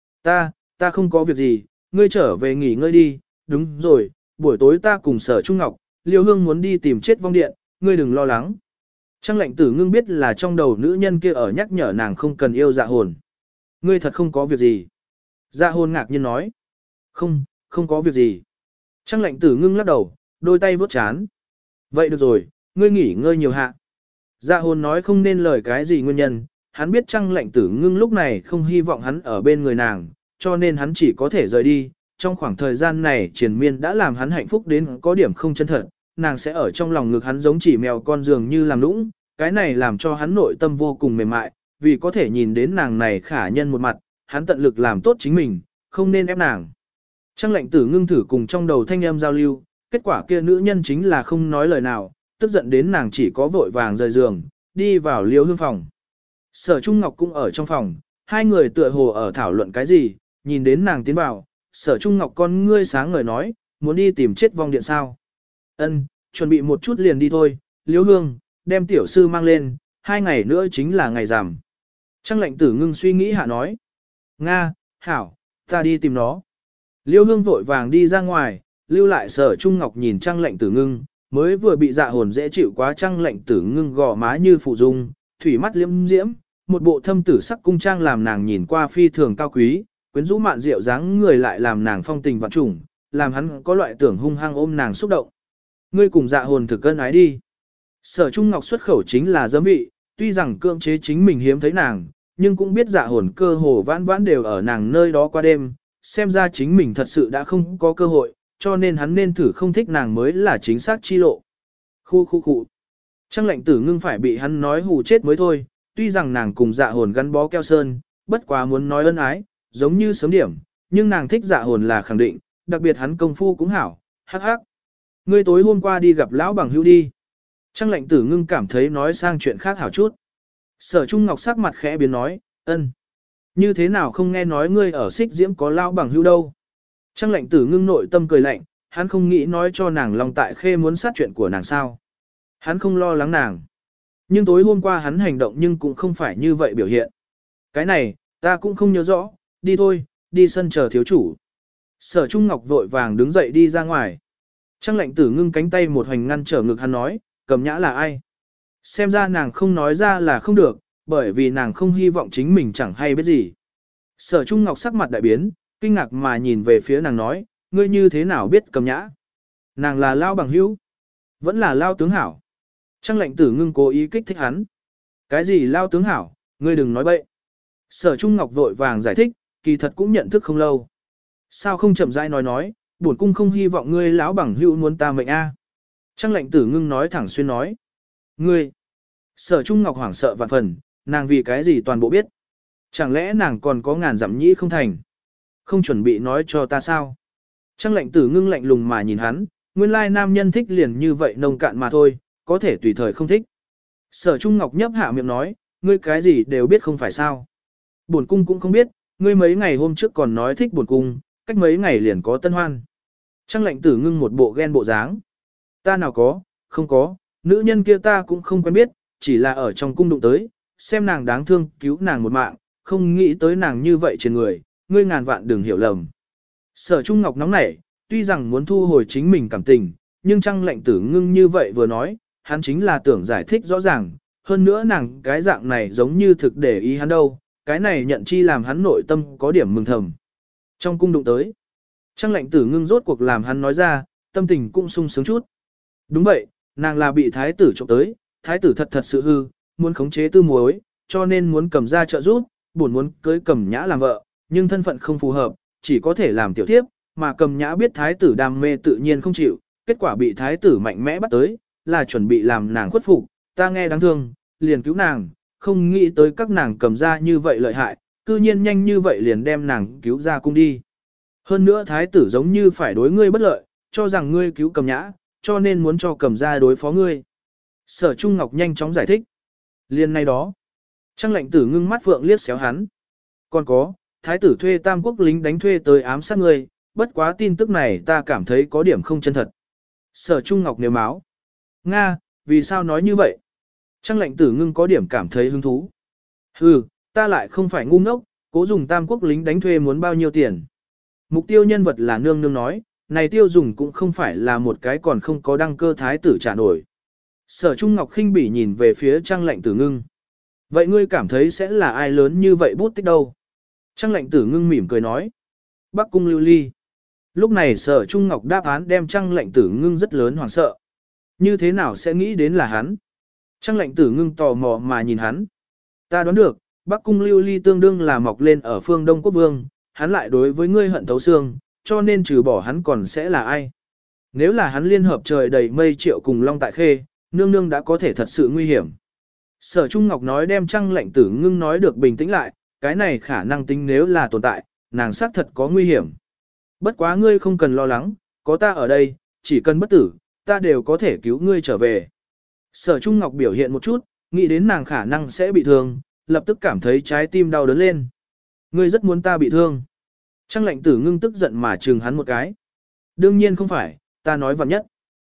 Ta không có việc gì, ngươi trở về nghỉ ngơi đi, đúng rồi, buổi tối ta cùng Sở Trung Ngọc, Liêu Hương muốn đi tìm chết vong điện, ngươi đừng lo lắng. Trang lệnh tử ngưng biết là trong đầu nữ nhân kia ở nhắc nhở nàng không cần yêu dạ hồn. Ngươi thật không có việc gì. Dạ hồn ngạc nhiên nói. Không có việc gì. Trang lệnh tử ngưng lắc đầu, đôi tay vớt chán. Vậy được rồi, ngươi nghỉ ngơi nhiều hạ. Dạ hồn nói không nên lời cái gì nguyên nhân, hắn biết Trang lệnh tử ngưng lúc này không hy vọng hắn ở bên người nàng, cho nên hắn chỉ có thể rời đi. Trong khoảng thời gian này triền miên đã làm hắn hạnh phúc đến có điểm không chân thật, nàng sẽ ở trong lòng ngực hắn giống chỉ mèo con dường như làm nũng, cái này làm cho hắn nội tâm vô cùng mềm mại, vì có thể nhìn đến nàng này khả nhân một mặt, hắn tận lực làm tốt chính mình, không nên ép nàng. Trang lệnh tử ngưng thử cùng trong đầu thanh âm giao lưu, kết quả kia nữ nhân chính là không nói lời nào, tức giận đến nàng chỉ có vội vàng rời giường, đi vào Liêu Hương phòng. Sở Trung Ngọc cũng ở trong phòng, hai người tựa hồ ở thảo luận cái gì, nhìn đến nàng tiến vào, Sở Trung Ngọc con ngươi sáng ngời nói, muốn đi tìm chết vong điện sao. Ân, chuẩn bị một chút liền đi thôi, Liêu Hương, đem tiểu sư mang lên, 2 ngày nữa chính là ngày rằm. Trang lệnh tử ngưng suy nghĩ hạ nói. Nga, hảo, ta đi tìm nó. Liêu Hương vội vàng đi ra ngoài, lưu lại Sở Trung Ngọc nhìn Trang lệnh tử ngưng, mới vừa bị dạ hồn dễ chịu quá Trang lệnh tử ngưng gò má như phụ dung, thủy mắt liễm diễm, một bộ thâm tử sắc cung trang làm nàng nhìn qua phi thường cao quý, quyến rũ mạn diệu dáng người lại làm nàng phong tình vạn trùng, làm hắn có loại tưởng hung hăng ôm nàng xúc động. Ngươi cùng dạ hồn thực cân ái đi. Sở Trung Ngọc xuất khẩu chính là giấm vị, tuy rằng cưỡng chế chính mình hiếm thấy nàng, nhưng cũng biết dạ hồn cơ hồ vãn vãn đều ở nàng nơi đó qua đêm, xem ra chính mình thật sự đã không có cơ hội, cho nên hắn nên thử không thích nàng mới là chính xác chi lộ. Khu. Trang lệnh tử ngưng phải bị hắn nói hù chết mới thôi, tuy rằng nàng cùng dạ hồn gắn bó keo sơn, bất quá muốn nói ân ái, giống như sớm điểm, nhưng nàng thích dạ hồn là khẳng định, đặc biệt hắn công phu cũng hảo, hắc hắc. Ngươi tối hôm qua đi gặp lão bằng hữu đi. Trang lệnh tử ngưng cảm thấy nói sang chuyện khác hảo chút. Sở Trung Ngọc sắc mặt khẽ biến nói, ân. Như thế nào không nghe nói ngươi ở Xích Diễm có lão bằng hữu đâu. Trang lệnh tử ngưng nội tâm cười lạnh, hắn không nghĩ nói cho nàng Long Tại Khê muốn sát chuyện của nàng sao. Hắn không lo lắng nàng. Nhưng tối hôm qua hắn hành động nhưng cũng không phải như vậy biểu hiện. Cái này, ta cũng không nhớ rõ, đi thôi, đi sân chờ thiếu chủ. Sở Trung Ngọc vội vàng đứng dậy đi ra ngoài. Trang lệnh tử ngưng cánh tay một hoành ngăn trở ngực hắn nói, Cầm Nhã là ai? Xem ra nàng không nói ra là không được, bởi vì nàng không hy vọng chính mình chẳng hay biết gì. Sở Trung Ngọc sắc mặt đại biến, kinh ngạc mà nhìn về phía nàng nói, ngươi như thế nào biết Cầm Nhã? Nàng là Lao bằng hữu, vẫn là Lao tướng hảo. Trang lệnh tử ngưng cố ý kích thích hắn. Cái gì Lao tướng hảo, ngươi đừng nói bậy. Sở Trung Ngọc vội vàng giải thích, kỳ thật cũng nhận thức không lâu. Sao không chậm rãi nói, bổn cung không hy vọng ngươi lão bằng hữu muốn ta mệnh a. Trang lệnh tử ngưng nói thẳng xuyên nói. Ngươi, Sở Trung Ngọc hoảng sợ vạn phần, nàng vì cái gì toàn bộ biết. Chẳng lẽ nàng còn có ngàn dặm nhĩ không thành? Không chuẩn bị nói cho ta sao? Trang lệnh tử ngưng lạnh lùng mà nhìn hắn, nguyên lai nam nhân thích liền như vậy nông cạn mà thôi, có thể tùy thời không thích. Sở Trung Ngọc nhấp hạ miệng nói, ngươi cái gì đều biết không phải sao. Bổn cung cũng không biết, ngươi mấy ngày hôm trước còn nói thích bổn cung, cách mấy ngày liền có tân hoan. Trang lệnh tử ngưng một bộ ghen bộ dáng. Ta nào có, không có, nữ nhân kia ta cũng không quen biết, chỉ là ở trong cung đụng tới, xem nàng đáng thương cứu nàng một mạng, không nghĩ tới nàng như vậy trên người, ngươi ngàn vạn đừng hiểu lầm. Sở Trung Ngọc nóng nảy, tuy rằng muốn thu hồi chính mình cảm tình, nhưng Trang lệnh tử ngưng như vậy vừa nói, hắn chính là tưởng giải thích rõ ràng, hơn nữa nàng cái dạng này giống như thực để ý hắn đâu, cái này nhận chi làm hắn nội tâm có điểm mừng thầm. Trong cung đụng tới, Trang lệnh tử ngưng rốt cuộc làm hắn nói ra, tâm tình cũng sung sướng chút. Đúng vậy, nàng là bị thái tử trộm tới, thái tử thật sự hư, muốn khống chế tư muối, cho nên muốn cầm ra trợ giúp, buồn muốn cưới Cầm Nhã làm vợ, nhưng thân phận không phù hợp, chỉ có thể làm tiểu thiếp, mà Cầm Nhã biết thái tử đam mê tự nhiên không chịu, kết quả bị thái tử mạnh mẽ bắt tới, là chuẩn bị làm nàng khuất phục, ta nghe đáng thương, liền cứu nàng, không nghĩ tới các nàng cầm ra như vậy lợi hại, cư nhiên nhanh như vậy liền đem nàng cứu ra cung đi. Hơn nữa thái tử giống như phải đối ngươi bất lợi, cho rằng ngươi cứu Cầm Nhã, cho nên muốn cho Cầm ra đối phó ngươi. Sở Trung Ngọc nhanh chóng giải thích. Liên nay đó, Trang lệnh tử ngưng mắt phượng liếc xéo hắn. Còn có, thái tử thuê tam quốc lính đánh thuê tới ám sát ngươi, bất quá tin tức này ta cảm thấy có điểm không chân thật. Sở Trung Ngọc nếu máu. Nga, vì sao nói như vậy? Trang lệnh tử ngưng có điểm cảm thấy hứng thú. Hừ, ta lại không phải ngu ngốc, cố dùng tam quốc lính đánh thuê muốn bao nhiêu tiền. Mục tiêu nhân vật là nương nương nói, này tiêu dùng cũng không phải là một cái còn không có đăng cơ thái tử trả nổi. Sở Trung Ngọc khinh bỉ nhìn về phía Trang lệnh tử ngưng. Vậy ngươi cảm thấy sẽ là ai lớn như vậy bút tích đâu? Trang lệnh tử ngưng mỉm cười nói. Bắc cung Lưu Ly. Lúc này Sở Trung Ngọc đáp án đem Trang lệnh tử ngưng rất lớn hoảng sợ. Như thế nào sẽ nghĩ đến là hắn? Trang lệnh tử ngưng tò mò mà nhìn hắn. Ta đoán được, Bắc cung Lưu Ly tương đương là mọc lên ở phương Đông Quốc Vương, hắn lại đối với ngươi hận thấu xương, cho nên trừ bỏ hắn còn sẽ là ai? Nếu là hắn liên hợp trời đầy mây triệu cùng Long Tại Khê, nương nương đã có thể thật sự nguy hiểm. Sở Trung Ngọc nói đem Trang lệnh tử ngưng nói được bình tĩnh lại, cái này khả năng tính nếu là tồn tại, nàng xác thật có nguy hiểm. Bất quá ngươi không cần lo lắng, có ta ở đây, chỉ cần bất tử, ta đều có thể cứu ngươi trở về. Sở Trung Ngọc biểu hiện một chút, nghĩ đến nàng khả năng sẽ bị thương, lập tức cảm thấy trái tim đau đớn lên. Ngươi rất muốn ta bị thương. Trang lệnh tử ngưng tức giận mà trừng hắn một cái. Đương nhiên không phải, ta nói vặn nhất.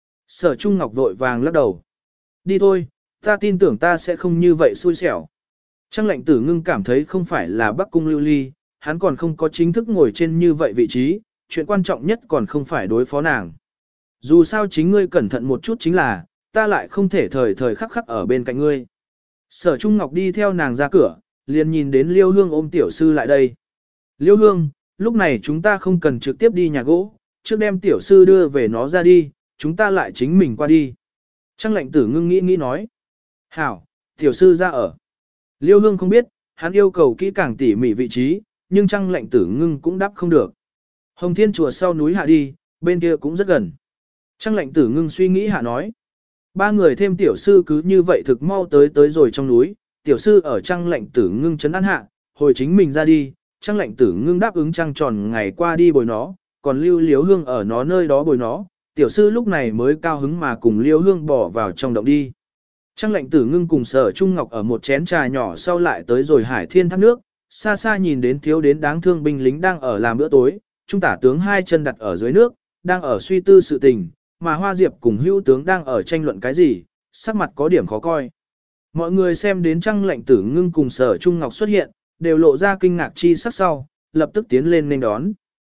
Sở Trung Ngọc vội vàng lắc đầu. Đi thôi, ta tin tưởng ta sẽ không như vậy xui xẻo. Trang lệnh tử ngưng cảm thấy không phải là Bắc cung Lưu Ly, hắn còn không có chính thức ngồi trên như vậy vị trí, chuyện quan trọng nhất còn không phải đối phó nàng. Dù sao chính ngươi cẩn thận một chút chính là, ta lại không thể thời thời khắc khắc ở bên cạnh ngươi. Sở Trung Ngọc đi theo nàng ra cửa, liền nhìn đến Liêu Hương ôm tiểu sư lại đây. Liêu Hương, lúc này chúng ta không cần trực tiếp đi nhà gỗ, trước đem tiểu sư đưa về nó ra đi, chúng ta lại chính mình qua đi. Trang lệnh tử ngưng nghĩ nói. Hảo, tiểu sư ra ở. Liêu Hương không biết, hắn yêu cầu kỹ càng tỉ mỉ vị trí, nhưng Trang lệnh tử ngưng cũng đáp không được. Hồng Thiên chùa sau núi hạ đi, bên kia cũng rất gần. Trang lệnh tử ngưng suy nghĩ hạ nói. Ba người thêm tiểu sư cứ như vậy thực mau tới rồi trong núi, tiểu sư ở Trang lệnh tử ngưng trấn an hạ, hồi chính mình ra đi, Trang lệnh tử ngưng đáp ứng trăng tròn ngày qua đi bồi nó, còn Lưu Liếu Hương ở nó nơi đó bồi nó, tiểu sư lúc này mới cao hứng mà cùng Liêu Hương bỏ vào trong động đi. Trang lệnh tử ngưng cùng Sở Trung Ngọc ở một chén trà nhỏ sau lại tới rồi Hải Thiên thác nước, xa xa nhìn đến thiếu đến đáng thương binh lính đang ở làm bữa tối, trung tả tướng hai chân đặt ở dưới nước, đang ở suy tư sự tình, mà Hoa Diệp cùng Hữu tướng đang ở tranh luận cái gì, sắc mặt có điểm khó coi. Mọi người xem đến Trang lệnh tử ngưng cùng Sở Trung Ngọc xuất hiện, đều lộ ra kinh ngạc chi sắc sau, lập tức tiến lên nên đón.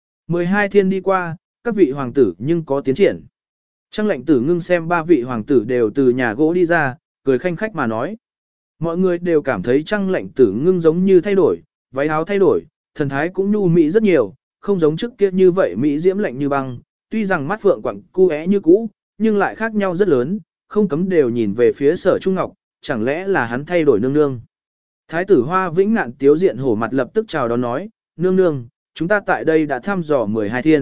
12 thiên đi qua, các vị hoàng tử nhưng có tiến triển. Trang lệnh tử ngưng xem ba vị hoàng tử đều từ nhà gỗ đi ra, cười khanh khách mà nói. Mọi người đều cảm thấy Trang lệnh tử ngưng giống như thay đổi, váy áo thay đổi, thần thái cũng nhu mỹ rất nhiều, không giống trước kia như vậy mỹ diễm lạnh như băng, tuy rằng mắt phượng quặng cu é như cũ, nhưng lại khác nhau rất lớn, không cấm đều nhìn về phía Sở Trung Ngọc, chẳng lẽ là hắn thay đổi nương nương. Thái tử Hoa Vĩnh Ngạn tiếu diện hổ mặt lập tức chào đón nói, nương nương, chúng ta tại đây đã thăm dò 12 thiên,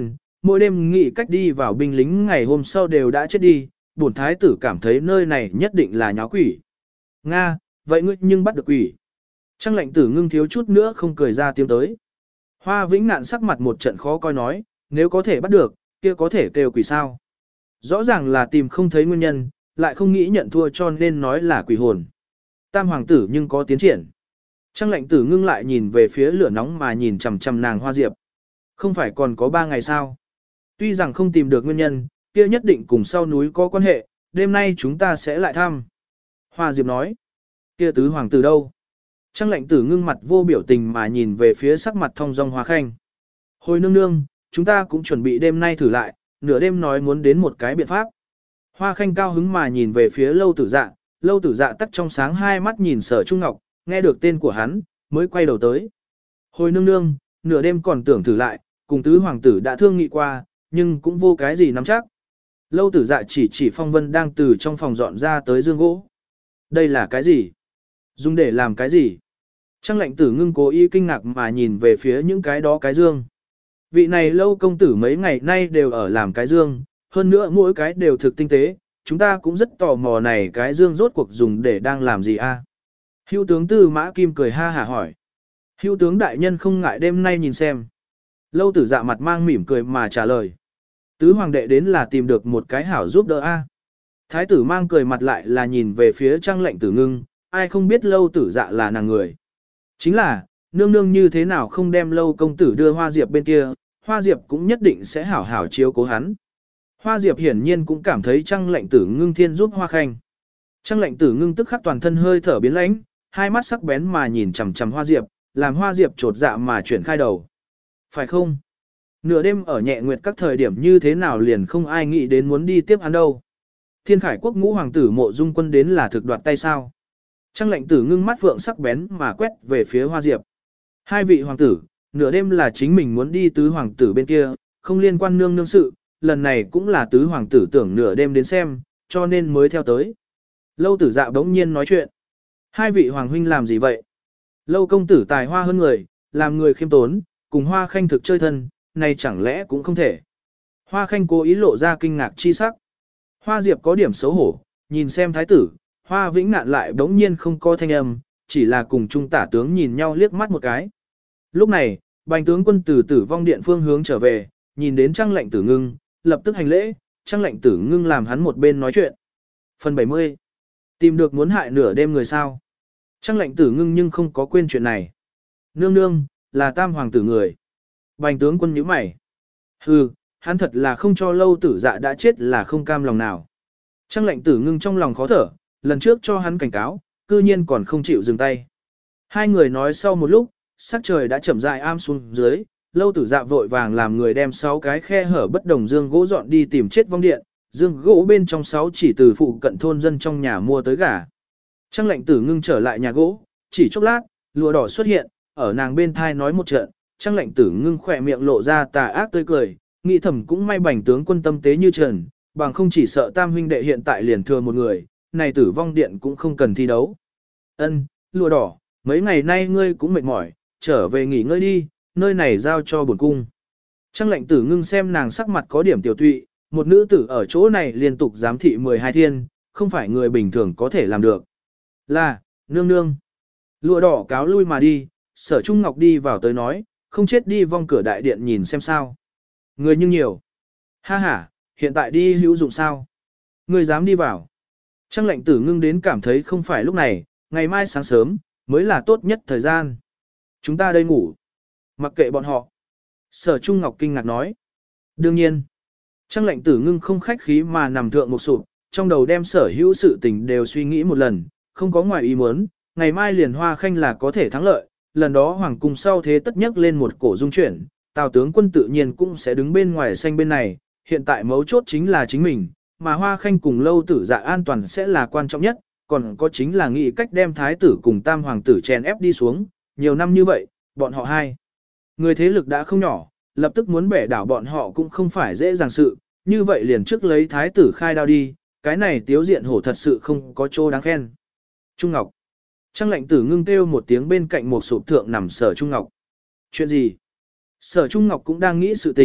mỗi đêm nghĩ cách đi vào binh lính ngày hôm sau đều đã chết đi, bổn thái tử cảm thấy nơi này nhất định là nháo quỷ. Nga, vậy ngươi nhưng bắt được quỷ. Trang lệnh tử ngưng thiếu chút nữa không cười ra tiếng tới. Hoa Vĩnh Ngạn sắc mặt một trận khó coi nói, nếu có thể bắt được, kia có thể kêu quỷ sao. Rõ ràng là tìm không thấy nguyên nhân, lại không nghĩ nhận thua cho nên nói là quỷ hồn. Tam hoàng tử nhưng có tiến triển. Trang lệnh tử ngưng lại nhìn về phía lửa nóng mà nhìn chằm chằm nàng Hoa Diệp. Không phải còn có 3 ngày sao? Tuy rằng không tìm được nguyên nhân, kia nhất định cùng sau núi có quan hệ, đêm nay chúng ta sẽ lại thăm. Hoa Diệp nói, kia tứ hoàng tử đâu? Trang lệnh tử ngưng mặt vô biểu tình mà nhìn về phía sắc mặt thông dong Hoa Khanh. Hồi nương nương, chúng ta cũng chuẩn bị đêm nay thử lại, nửa đêm nói muốn đến một cái biện pháp. Hoa Khanh cao hứng mà nhìn về phía Lâu Tử Dạ, Lâu Tử Dạ tắt trong sáng hai mắt nhìn Sở Trung Ngọc, nghe được tên của hắn, mới quay đầu tới. Hồi nương nương, nửa đêm còn tưởng thử lại, cùng tứ hoàng tử đã thương nghị qua, nhưng cũng vô cái gì nắm chắc. Lâu Tử Dạ chỉ Phong Vân đang từ trong phòng dọn ra tới dương gỗ. Đây là cái gì? Dùng để làm cái gì? Trang lệnh tử ngưng cố ý kinh ngạc mà nhìn về phía những cái đó cái dương. Vị này Lâu công tử mấy ngày nay đều ở làm cái dương, hơn nữa mỗi cái đều thực tinh tế, chúng ta cũng rất tò mò này cái dương rốt cuộc dùng để đang làm gì a? Hữu tướng Tư Mã Kim cười ha hả hỏi. Hữu tướng đại nhân không ngại đêm nay nhìn xem. Lâu Tử Dạ mặt mang mỉm cười mà trả lời. Tứ hoàng đệ đến là tìm được một cái hảo giúp đỡ a. Thái tử mang cười mặt lại là nhìn về phía Trang lệnh tử ngưng, ai không biết Lâu Tử Dạ là nàng người. Chính là, nương nương như thế nào không đem Lâu công tử đưa Hoa Diệp bên kia, Hoa Diệp cũng nhất định sẽ hảo hảo chiếu cố hắn. Hoa Diệp hiển nhiên cũng cảm thấy Trang lệnh tử ngưng thiên giúp Hoa Khanh. Trang lệnh tử ngưng tức khắc toàn thân hơi thở biến lãnh, hai mắt sắc bén mà nhìn chằm chằm Hoa Diệp, làm Hoa Diệp trột dạ mà chuyển khai đầu. Phải không? Nửa đêm ở nhẹ nguyệt các thời điểm như thế nào liền không ai nghĩ đến muốn đi tiếp hắn đâu. Thiên Khải quốc ngũ hoàng tử Mộ Dung Quân đến là thực đoạt tay sao? Trang lệnh tử ngưng mắt phượng sắc bén mà quét về phía Hoa Diệp. Hai vị hoàng tử, nửa đêm là chính mình muốn đi tứ hoàng tử bên kia, không liên quan nương nương sự, lần này cũng là tứ hoàng tử tưởng nửa đêm đến xem, cho nên mới theo tới. Lâu Tử Dạ bỗng nhiên nói chuyện. Hai vị hoàng huynh làm gì vậy? Lâu công tử tài hoa hơn người, làm người khiêm tốn, cùng Hoa Khanh thực chơi thân, này chẳng lẽ cũng không thể. Hoa Khanh cố ý lộ ra kinh ngạc chi sắc. Hoa Diệp có điểm xấu hổ, nhìn xem thái tử, Hoa Vĩnh Ngạn lại bỗng nhiên không có thanh âm, chỉ là cùng trung tả tướng nhìn nhau liếc mắt một cái. Lúc này, Bành tướng quân từ Tử Vong Điện phương hướng trở về, nhìn đến Trang lệnh tử ngưng, lập tức hành lễ, Trang lệnh tử ngưng làm hắn một bên nói chuyện. Phần 70. Tìm được muốn hại nửa đêm người sao? Trang lệnh tử ngưng nhưng không có quên chuyện này. Nương nương, là tam hoàng tử người. Bành tướng quân nhíu mày. Hừ, hắn thật là không cho Lâu Tử Dạ đã chết là không cam lòng nào. Trang lệnh tử ngưng trong lòng khó thở, lần trước cho hắn cảnh cáo, cư nhiên còn không chịu dừng tay. Hai người nói sau một lúc, sắc trời đã chậm rãi am xuống dưới, Lâu Tử Dạ vội vàng làm người đem 6 cái khe hở bất đồng dương gỗ dọn đi tìm chết vong điện, dương gỗ bên trong 6 chỉ từ phụ cận thôn dân trong nhà mua tới gà. Trang lệnh tử ngưng trở lại nhà gỗ, chỉ chốc lát, lụa đỏ xuất hiện, ở nàng bên thai nói một trận, Trang lệnh tử ngưng khỏe miệng lộ ra tà ác tươi cười, nghĩ thầm cũng may Bành tướng quân tâm tế như trần, bằng không chỉ sợ tam huynh đệ hiện tại liền thừa một người, này Tử Vong Điện cũng không cần thi đấu. Ân, lụa đỏ, mấy ngày nay ngươi cũng mệt mỏi, trở về nghỉ ngơi đi, nơi này giao cho bổn cung. Trang lệnh tử ngưng xem nàng sắc mặt có điểm tiểu tụy, một nữ tử ở chỗ này liên tục giám thị 12 thiên, không phải người bình thường có thể làm được. Là, nương nương. Lụa đỏ cáo lui mà đi, Sở Trung Ngọc đi vào tới nói, không chết đi vong cửa đại điện nhìn xem sao. Người nhưng nhiều. Ha ha, hiện tại đi hữu dụng sao? Người dám đi vào. Trang lệnh tử ngưng đến cảm thấy không phải lúc này, ngày mai sáng sớm, mới là tốt nhất thời gian. Chúng ta đây ngủ. Mặc kệ bọn họ. Sở Trung Ngọc kinh ngạc nói. Đương nhiên. Trang lệnh tử ngưng không khách khí mà nằm thượng một sụp, trong đầu đem sở hữu sự tình đều suy nghĩ một lần, không có ngoài ý muốn, ngày mai liền Hoa Khanh là có thể thắng lợi, lần đó hoàng cung sau thế tất nhất lên một cổ dung chuyển, Tào tướng quân tự nhiên cũng sẽ đứng bên ngoài xanh bên này, hiện tại mấu chốt chính là chính mình, mà Hoa Khanh cùng Lâu Tử Dạ an toàn sẽ là quan trọng nhất, còn có chính là nghĩ cách đem thái tử cùng tam hoàng tử chèn ép đi xuống, nhiều năm như vậy, bọn họ hai người thế lực đã không nhỏ, lập tức muốn bẻ đảo bọn họ cũng không phải dễ dàng sự, như vậy liền trước lấy thái tử khai đao đi, cái này tiếu diện hổ thật sự không có chỗ đáng khen. Trung Ngọc. Trang lệnh tử ngưng kêu một tiếng bên cạnh một sụp thượng nằm Sở Trung Ngọc. Chuyện gì? Sở Trung Ngọc cũng đang nghĩ sự tình,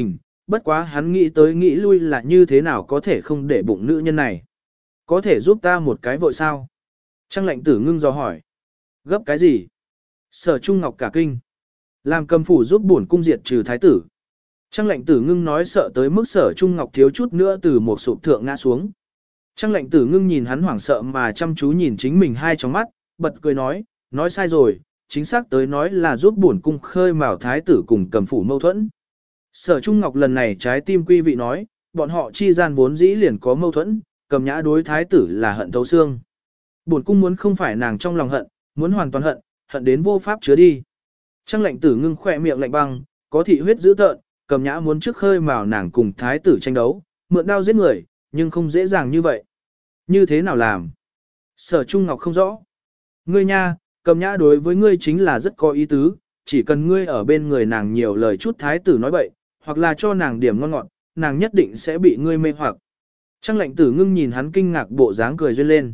bất quá hắn nghĩ tới nghĩ lui là như thế nào có thể không để bụng nữ nhân này. Có thể giúp ta một cái vội sao? Trang lệnh tử ngưng dò hỏi. Gấp cái gì? Sở Trung Ngọc cả kinh. Làm cầm phủ giúp bổn cung diệt trừ thái tử. Trang lệnh tử ngưng nói sợ tới mức Sở Trung Ngọc thiếu chút nữa từ một sụp thượng ngã xuống. Trang lệnh tử ngưng nhìn hắn hoảng sợ mà chăm chú nhìn chính mình hai trong mắt, bật cười nói sai rồi, chính xác tới nói là giúp bổn cung khơi mào thái tử cùng cầm phủ mâu thuẫn. Sở Trung Ngọc lần này trái tim quy vị nói, bọn họ chi gian vốn dĩ liền có mâu thuẫn, cầm nhã đối thái tử là hận thấu xương. Bổn cung muốn không phải nàng trong lòng hận, muốn hoàn toàn hận đến vô pháp chứa đi. Trang lệnh tử ngưng khỏe miệng lạnh băng, có thị huyết dữ tợn, cầm nhã muốn trước khơi mào nàng cùng thái tử tranh đấu, mượn đao giết người, nhưng không dễ dàng như vậy. Như thế nào làm? Sở Trung Ngọc không rõ. Ngươi nha, cầm nhã đối với ngươi chính là rất có ý tứ, chỉ cần ngươi ở bên người nàng nhiều lời chút thái tử nói bậy, hoặc là cho nàng điểm ngon ngọt, nàng nhất định sẽ bị ngươi mê hoặc. Trang lệnh tử ngưng nhìn hắn kinh ngạc bộ dáng cười duyên lên.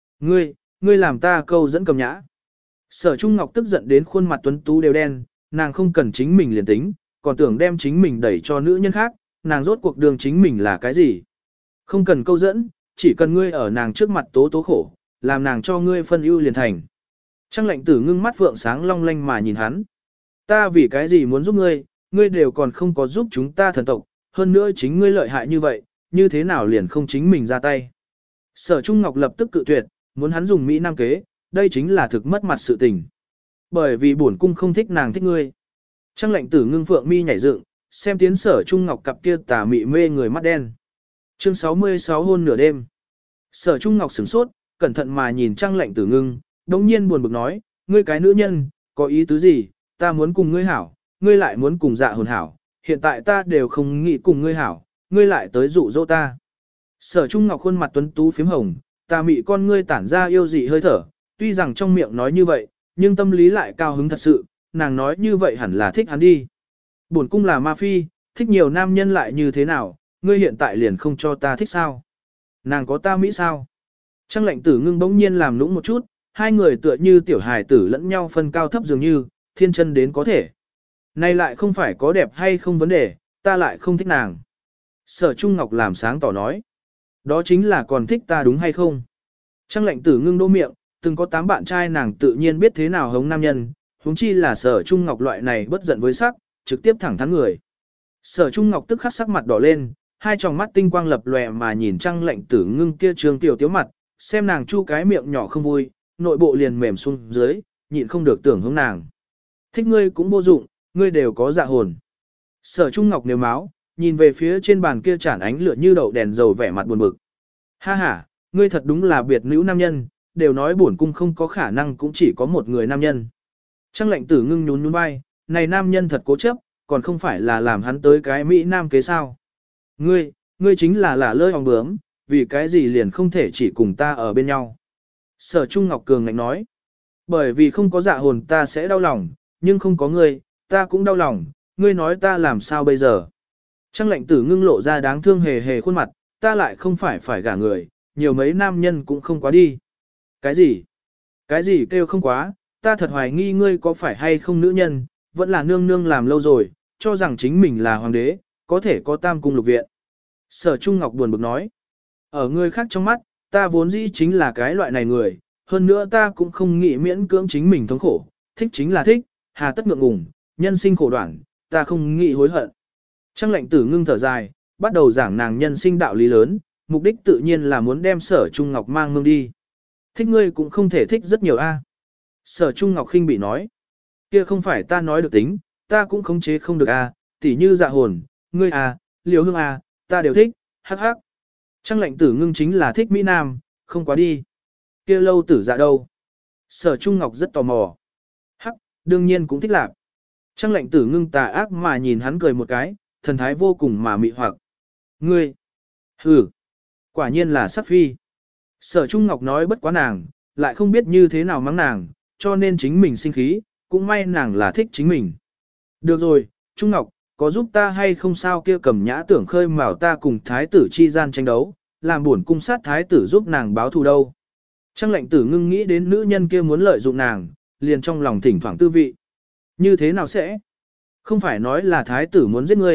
Ngươi làm ta câu dẫn cầm nhã. Sở Trung Ngọc tức giận đến khuôn mặt tuấn tú đều đen, nàng không cần chính mình liền tính, còn tưởng đem chính mình đẩy cho nữ nhân khác, nàng rốt cuộc đường chính mình là cái gì. Không cần câu dẫn, chỉ cần ngươi ở nàng trước mặt tố tố khổ, làm nàng cho ngươi phân ưu liền thành. Trang lệnh tử ngưng mắt phượng sáng long lanh mà nhìn hắn. Ta vì cái gì muốn giúp ngươi, ngươi đều còn không có giúp chúng ta thần tộc, hơn nữa chính ngươi lợi hại như vậy, như thế nào liền không chính mình ra tay. Sở Trung Ngọc lập tức cự tuyệt, muốn hắn dùng Mỹ Nam kế, đây chính là thực mất mặt sự tình. Bởi vì bổn cung không thích nàng thích ngươi. Trang lệnh tử ngưng phượng mi nhảy dựng, xem tiến Sở Trung Ngọc cặp kia tà mị mê người mắt đen. Chương 66 hôn nửa đêm. Sở Trung Ngọc sửng sốt, cẩn thận mà nhìn Trang lệnh tử ngưng, đống nhiên buồn bực nói, ngươi cái nữ nhân, có ý tứ gì, ta muốn cùng ngươi hảo, ngươi lại muốn cùng dạ hồn hảo, hiện tại ta đều không nghĩ cùng ngươi hảo, ngươi lại tới dụ dỗ ta. Sở Trung Ngọc khuôn mặt tuấn tú phím hồng, tà mị con ngươi tản ra yêu dị hơi thở, tuy rằng trong miệng nói như vậy, nhưng tâm lý lại cao hứng thật sự, nàng nói như vậy hẳn là thích hắn đi. Bổn cung là ma phi, thích nhiều nam nhân lại như thế nào, ngươi hiện tại liền không cho ta thích sao? Nàng có ta mỹ sao? Trang lệnh tử ngưng bỗng nhiên làm nũng một chút, hai người tựa như tiểu hài tử lẫn nhau phân cao thấp dường như, thiên chân đến có thể. Này lại không phải có đẹp hay không vấn đề, ta lại không thích nàng. Sở Trung Ngọc làm sáng tỏ nói. Đó chính là còn thích ta đúng hay không? Trang lệnh tử ngưng đô miệng, từng có 8 bạn trai nàng tự nhiên biết thế nào hống nam nhân, huống chi là Sở Trung Ngọc loại này bất giận với sắc, trực tiếp thẳng thắn người. Sở Trung Ngọc tức khắc sắc mặt đỏ lên, hai tròng mắt tinh quang lập lòe mà nhìn Trang lệnh tử ngưng kia trường tiểu tiếu mặt, xem nàng chu cái miệng nhỏ không vui, nội bộ liền mềm xuống dưới, nhịn không được tưởng hướng nàng. Thích ngươi cũng vô dụng, ngươi đều có dạ hồn. Sở Trung Ngọc nếu máu, nhìn về phía trên bàn kia chản ánh lửa như đậu đèn dầu vẻ mặt buồn bực. Ha ha, ngươi thật đúng là biệt nữ nam nhân, đều nói bổn cung không có khả năng cũng chỉ có một người nam nhân. Trang lệnh tử ngưng nhún nhún vai, này nam nhân thật cố chấp, còn không phải là làm hắn tới cái Mỹ Nam kế sao. Ngươi chính là lơi hòng bướm, vì cái gì liền không thể chỉ cùng ta ở bên nhau. Sở Trung Ngọc cường ngạnh nói, bởi vì không có dạ hồn ta sẽ đau lòng, nhưng không có ngươi, ta cũng đau lòng, ngươi nói ta làm sao bây giờ. Trang lệnh tử ngưng lộ ra đáng thương hề hề khuôn mặt, ta lại không phải gả người, nhiều mấy nam nhân cũng không quá đi. Cái gì? Cái gì kêu không quá, ta thật hoài nghi ngươi có phải hay không nữ nhân, vẫn là nương nương làm lâu rồi, cho rằng chính mình là hoàng đế, có thể có tam cung lục viện. Sở Trung Ngọc buồn bực nói, ở người khác trong mắt, ta vốn dĩ chính là cái loại này người, hơn nữa ta cũng không nghĩ miễn cưỡng chính mình thống khổ, thích chính là thích, hà tất ngượng ngùng, nhân sinh khổ đoạn, ta không nghĩ hối hận. Trang lệnh tử ngưng thở dài, bắt đầu giảng nàng nhân sinh đạo lý lớn, mục đích tự nhiên là muốn đem Sở Trung Ngọc mang mương đi. Thích ngươi cũng không thể thích rất nhiều a. Sở Trung Ngọc khinh bị nói, kia không phải ta nói được tính, ta cũng khống chế không được a, tỉ như dạ hồn, ngươi a, liều hương a, ta đều thích, hắc hắc. Trang lệnh tử ngưng chính là thích Mỹ Nam, không quá đi. Kia lâu tử dạ đâu? Sở Trung Ngọc rất tò mò. Hắc, đương nhiên cũng thích lạc. Trang lệnh tử ngưng tà ác mà nhìn hắn cười một cái, thần thái vô cùng mà mị hoặc. Ngươi! Hừ! Quả nhiên là sắc phi. Sở Trung Ngọc nói bất quá nàng, lại không biết như thế nào mắng nàng, cho nên chính mình sinh khí, cũng may nàng là thích chính mình. Được rồi, Trung Ngọc, có giúp ta hay không sao kia cầm nhã tưởng khơi mào ta cùng thái tử chi gian tranh đấu, làm buồn cung sát thái tử giúp nàng báo thù đâu. Trang lệnh tử ngưng nghĩ đến nữ nhân kia muốn lợi dụng nàng, liền trong lòng thỉnh thoảng tư vị. Như thế nào sẽ? Không phải nói là thái tử muốn giết ngươi,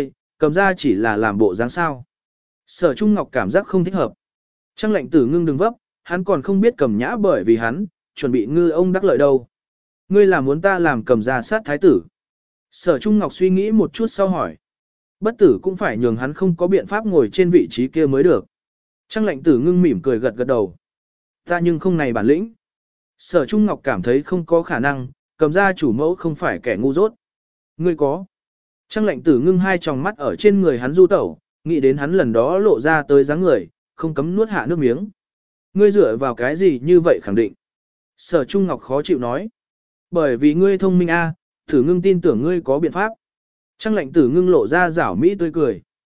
cầm ra chỉ là làm bộ dáng sao. Sở Trung Ngọc cảm giác không thích hợp. Trang lệnh tử ngưng đừng vấp, hắn còn không biết cầm nhã bởi vì hắn, chuẩn bị ngư ông đắc lợi đâu. Ngươi là muốn ta làm cầm ra sát thái tử. Sở Trung Ngọc suy nghĩ một chút sau hỏi. Bất tử cũng phải nhường hắn không có biện pháp ngồi trên vị trí kia mới được. Trang lệnh tử ngưng mỉm cười gật gật đầu. Ta nhưng không này bản lĩnh. Sở Trung Ngọc cảm thấy không có khả năng, cầm ra chủ mẫu không phải kẻ ngu dốt. Ngươi có. Trang lệnh tử ngưng hai tròng mắt ở trên người hắn du tẩu, nghĩ đến hắn lần đó lộ ra tới dáng người, không cấm nuốt hạ nước miếng. Ngươi dựa vào cái gì như vậy khẳng định. Sở Trung Ngọc khó chịu nói. Bởi vì ngươi thông minh a, Tử ngưng tin tưởng ngươi có biện pháp. Trang lệnh tử ngưng lộ ra giảo mỹ tươi cười.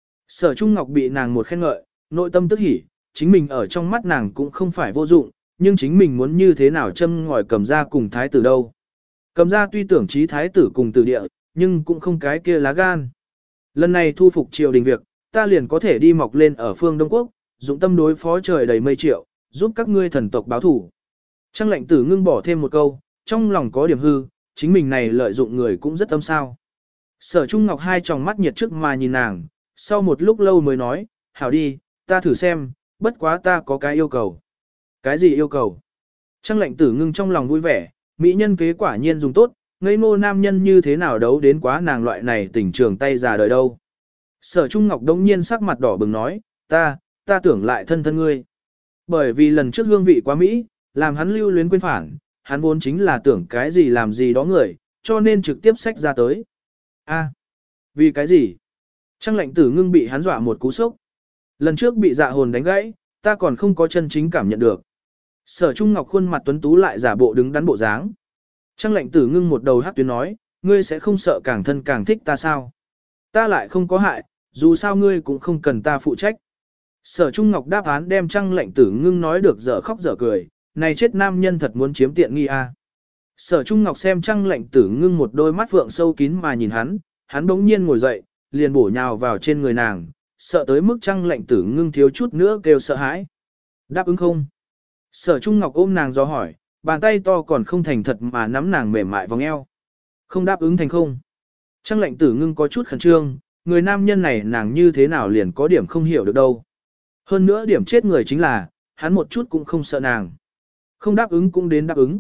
Sở Trung Ngọc bị nàng một khen ngợi, nội tâm tức hỉ, chính mình ở trong mắt nàng cũng không phải vô dụng, nhưng chính mình muốn như thế nào châm ngòi cầm ra cùng thái tử đâu. Cầm ra tuy tưởng trí thái tử cùng tử địa, nhưng cũng không cái kia lá gan. Lần này thu phục triều đình việc, ta liền có thể đi mọc lên ở phương Đông Quốc, dụng tâm đối phó trời đầy mây triệu, giúp các ngươi thần tộc báo thủ. Trang lệnh tử ngưng bỏ thêm một câu, trong lòng có điểm hư, chính mình này lợi dụng người cũng rất tâm sao. Sở Trung Ngọc hai tròng mắt nhiệt trước mà nhìn nàng, sau một lúc lâu mới nói, hảo đi, ta thử xem, bất quá ta có cái yêu cầu. Cái gì yêu cầu? Trang lệnh tử ngưng trong lòng vui vẻ, mỹ nhân kế quả nhiên dùng tốt, ngây ngô nam nhân như thế nào đấu đến quá nàng loại này tình trường tay già đời đâu. Sở Trung Ngọc đống nhiên sắc mặt đỏ bừng nói, ta tưởng lại thân thân ngươi. Bởi vì lần trước hương vị quá Mỹ, làm hắn lưu luyến quên phản, hắn vốn chính là tưởng cái gì làm gì đó người, cho nên trực tiếp xách ra tới. A, vì cái gì? Trang lệnh tử ngưng bị hắn dọa một cú sốc. Lần trước bị dạ hồn đánh gãy, ta còn không có chân chính cảm nhận được. Sở Trung Ngọc khuôn mặt tuấn tú lại giả bộ đứng đắn bộ dáng. Trang lệnh tử ngưng một đầu hát tuyến nói, ngươi sẽ không sợ càng thân càng thích ta sao? Ta lại không có hại, dù sao ngươi cũng không cần ta phụ trách. Sở Trung Ngọc đáp án đem Trang lệnh tử ngưng nói được dở khóc dở cười, này chết nam nhân thật muốn chiếm tiện nghi a. Sở Trung Ngọc xem Trang lệnh tử ngưng một đôi mắt phượng sâu kín mà nhìn hắn bỗng nhiên ngồi dậy, liền bổ nhào vào trên người nàng, sợ tới mức Trang lệnh tử ngưng thiếu chút nữa kêu sợ hãi. Đáp ứng không? Sở Trung Ngọc ôm nàng do hỏi, bàn tay to còn không thành thật mà nắm nàng mềm mại vòng eo. Không đáp ứng thành không? Trang lệnh tử ngưng có chút khẩn trương, người nam nhân này nàng như thế nào liền có điểm không hiểu được đâu. Hơn nữa điểm chết người chính là, hắn một chút cũng không sợ nàng. Không đáp ứng cũng đến đáp ứng.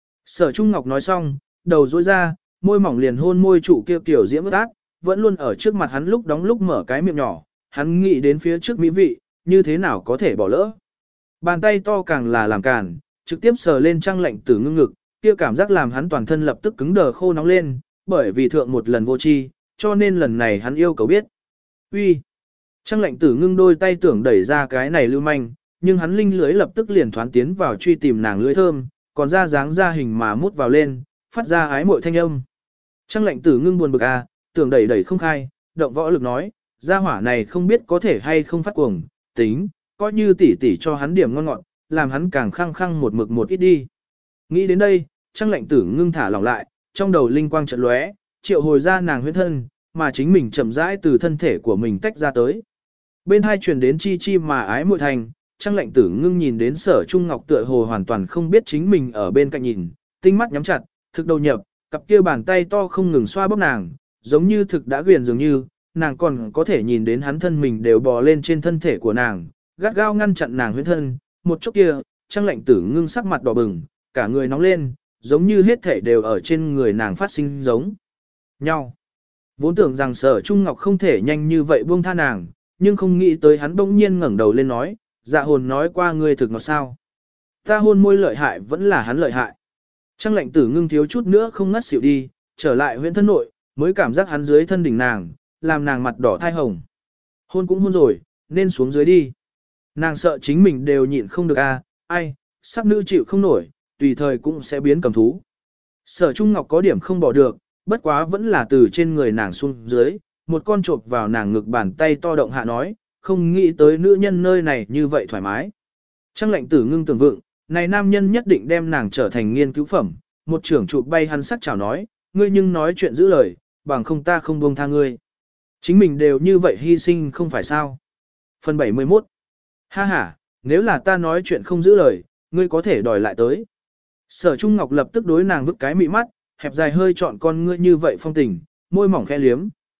Sở Trung Ngọc nói xong, đầu duỗi ra, môi mỏng liền hôn môi chủ kia kiểu diễm ướt át, vẫn luôn ở trước mặt hắn lúc đóng lúc mở cái miệng nhỏ, hắn nghĩ đến phía trước mỹ vị, như thế nào có thể bỏ lỡ. Bàn tay to càng là làm càn, trực tiếp sờ lên Trang lệnh tử ngưng ngực, kia cảm giác làm hắn toàn thân lập tức cứng đờ khô nóng lên, bởi vì thượng một lần vô tri, cho nên lần này hắn yêu cầu biết. Uy. Trang lệnh tử ngưng đôi tay tưởng đẩy ra cái này lưu manh, nhưng hắn linh lưới lập tức liền thoán tiến vào truy tìm nàng lưới thơm, còn ra dáng ra hình mà mút vào lên, phát ra ái mội thanh âm. Trang lệnh tử ngưng buồn bực tưởng đẩy không khai, động võ lực nói, gia hỏa này không biết có thể hay không phát cuồng, tính, coi như tỉ tỉ cho hắn điểm ngon ngọt, làm hắn càng khăng khăng một mực một ít đi. Nghĩ đến đây, Trang lệnh tử ngưng thả lỏng lại, trong đầu linh quang chợt lóe, triệu hồi ra nàng huyết thân, mà chính mình chậm rãi từ thân thể của mình tách ra tới. Bên hai truyền đến chi chi mà ái muội thành, Trang lệnh tử ngưng nhìn đến Sở Trung Ngọc tựa hồ hoàn toàn không biết chính mình ở bên cạnh nhìn, tinh mắt nhắm chặt, thực đầu nhập, cặp kia bàn tay to không ngừng xoa bóp nàng, giống như thực đã quyền dường như, nàng còn có thể nhìn đến hắn thân mình đều bò lên trên thân thể của nàng, gắt gao ngăn chặn nàng huyết thân, một chốc kia, Trang lệnh tử ngưng sắc mặt đỏ bừng, cả người nóng lên, giống như hết thể đều ở trên người nàng phát sinh giống nhau. Vốn tưởng rằng Sở Trung Ngọc không thể nhanh như vậy buông tha nàng, nhưng không nghĩ tới hắn bỗng nhiên ngẩng đầu lên nói, dạ hồn nói qua ngươi thực ngọt sao. Ta hôn môi lợi hại vẫn là hắn lợi hại. Trang lệnh tử ngưng thiếu chút nữa không ngất xỉu đi, trở lại huyện thân nội, mới cảm giác hắn dưới thân đỉnh nàng, làm nàng mặt đỏ thai hồng. Hôn cũng hôn rồi, nên xuống dưới đi. Nàng sợ chính mình đều nhịn không được ai, sắc nữ chịu không nổi, tùy thời cũng sẽ biến cầm thú. Sở Trung Ngọc có điểm không bỏ được, bất quá vẫn là từ trên người nàng xuống dưới, một con chộp vào nàng ngực bàn tay to động hạ nói, không nghĩ tới nữ nhân nơi này như vậy thoải mái. Trang lệnh tử ngưng tưởng vựng, này nam nhân nhất định đem nàng trở thành nghiên cứu phẩm, một trưởng chụp bay hắn sắc chảo nói, ngươi nhưng nói chuyện giữ lời, bằng không ta không buông tha ngươi. Chính mình đều như vậy hy sinh không phải sao. Phần 71. Ha ha, nếu là ta nói chuyện không giữ lời, ngươi có thể đòi lại tới. Sở Trung Ngọc lập tức đối nàng vứt cái mị mắt, hẹp dài hơi trọn con ngươi như vậy phong tình, môi mỏng khẽ liếm,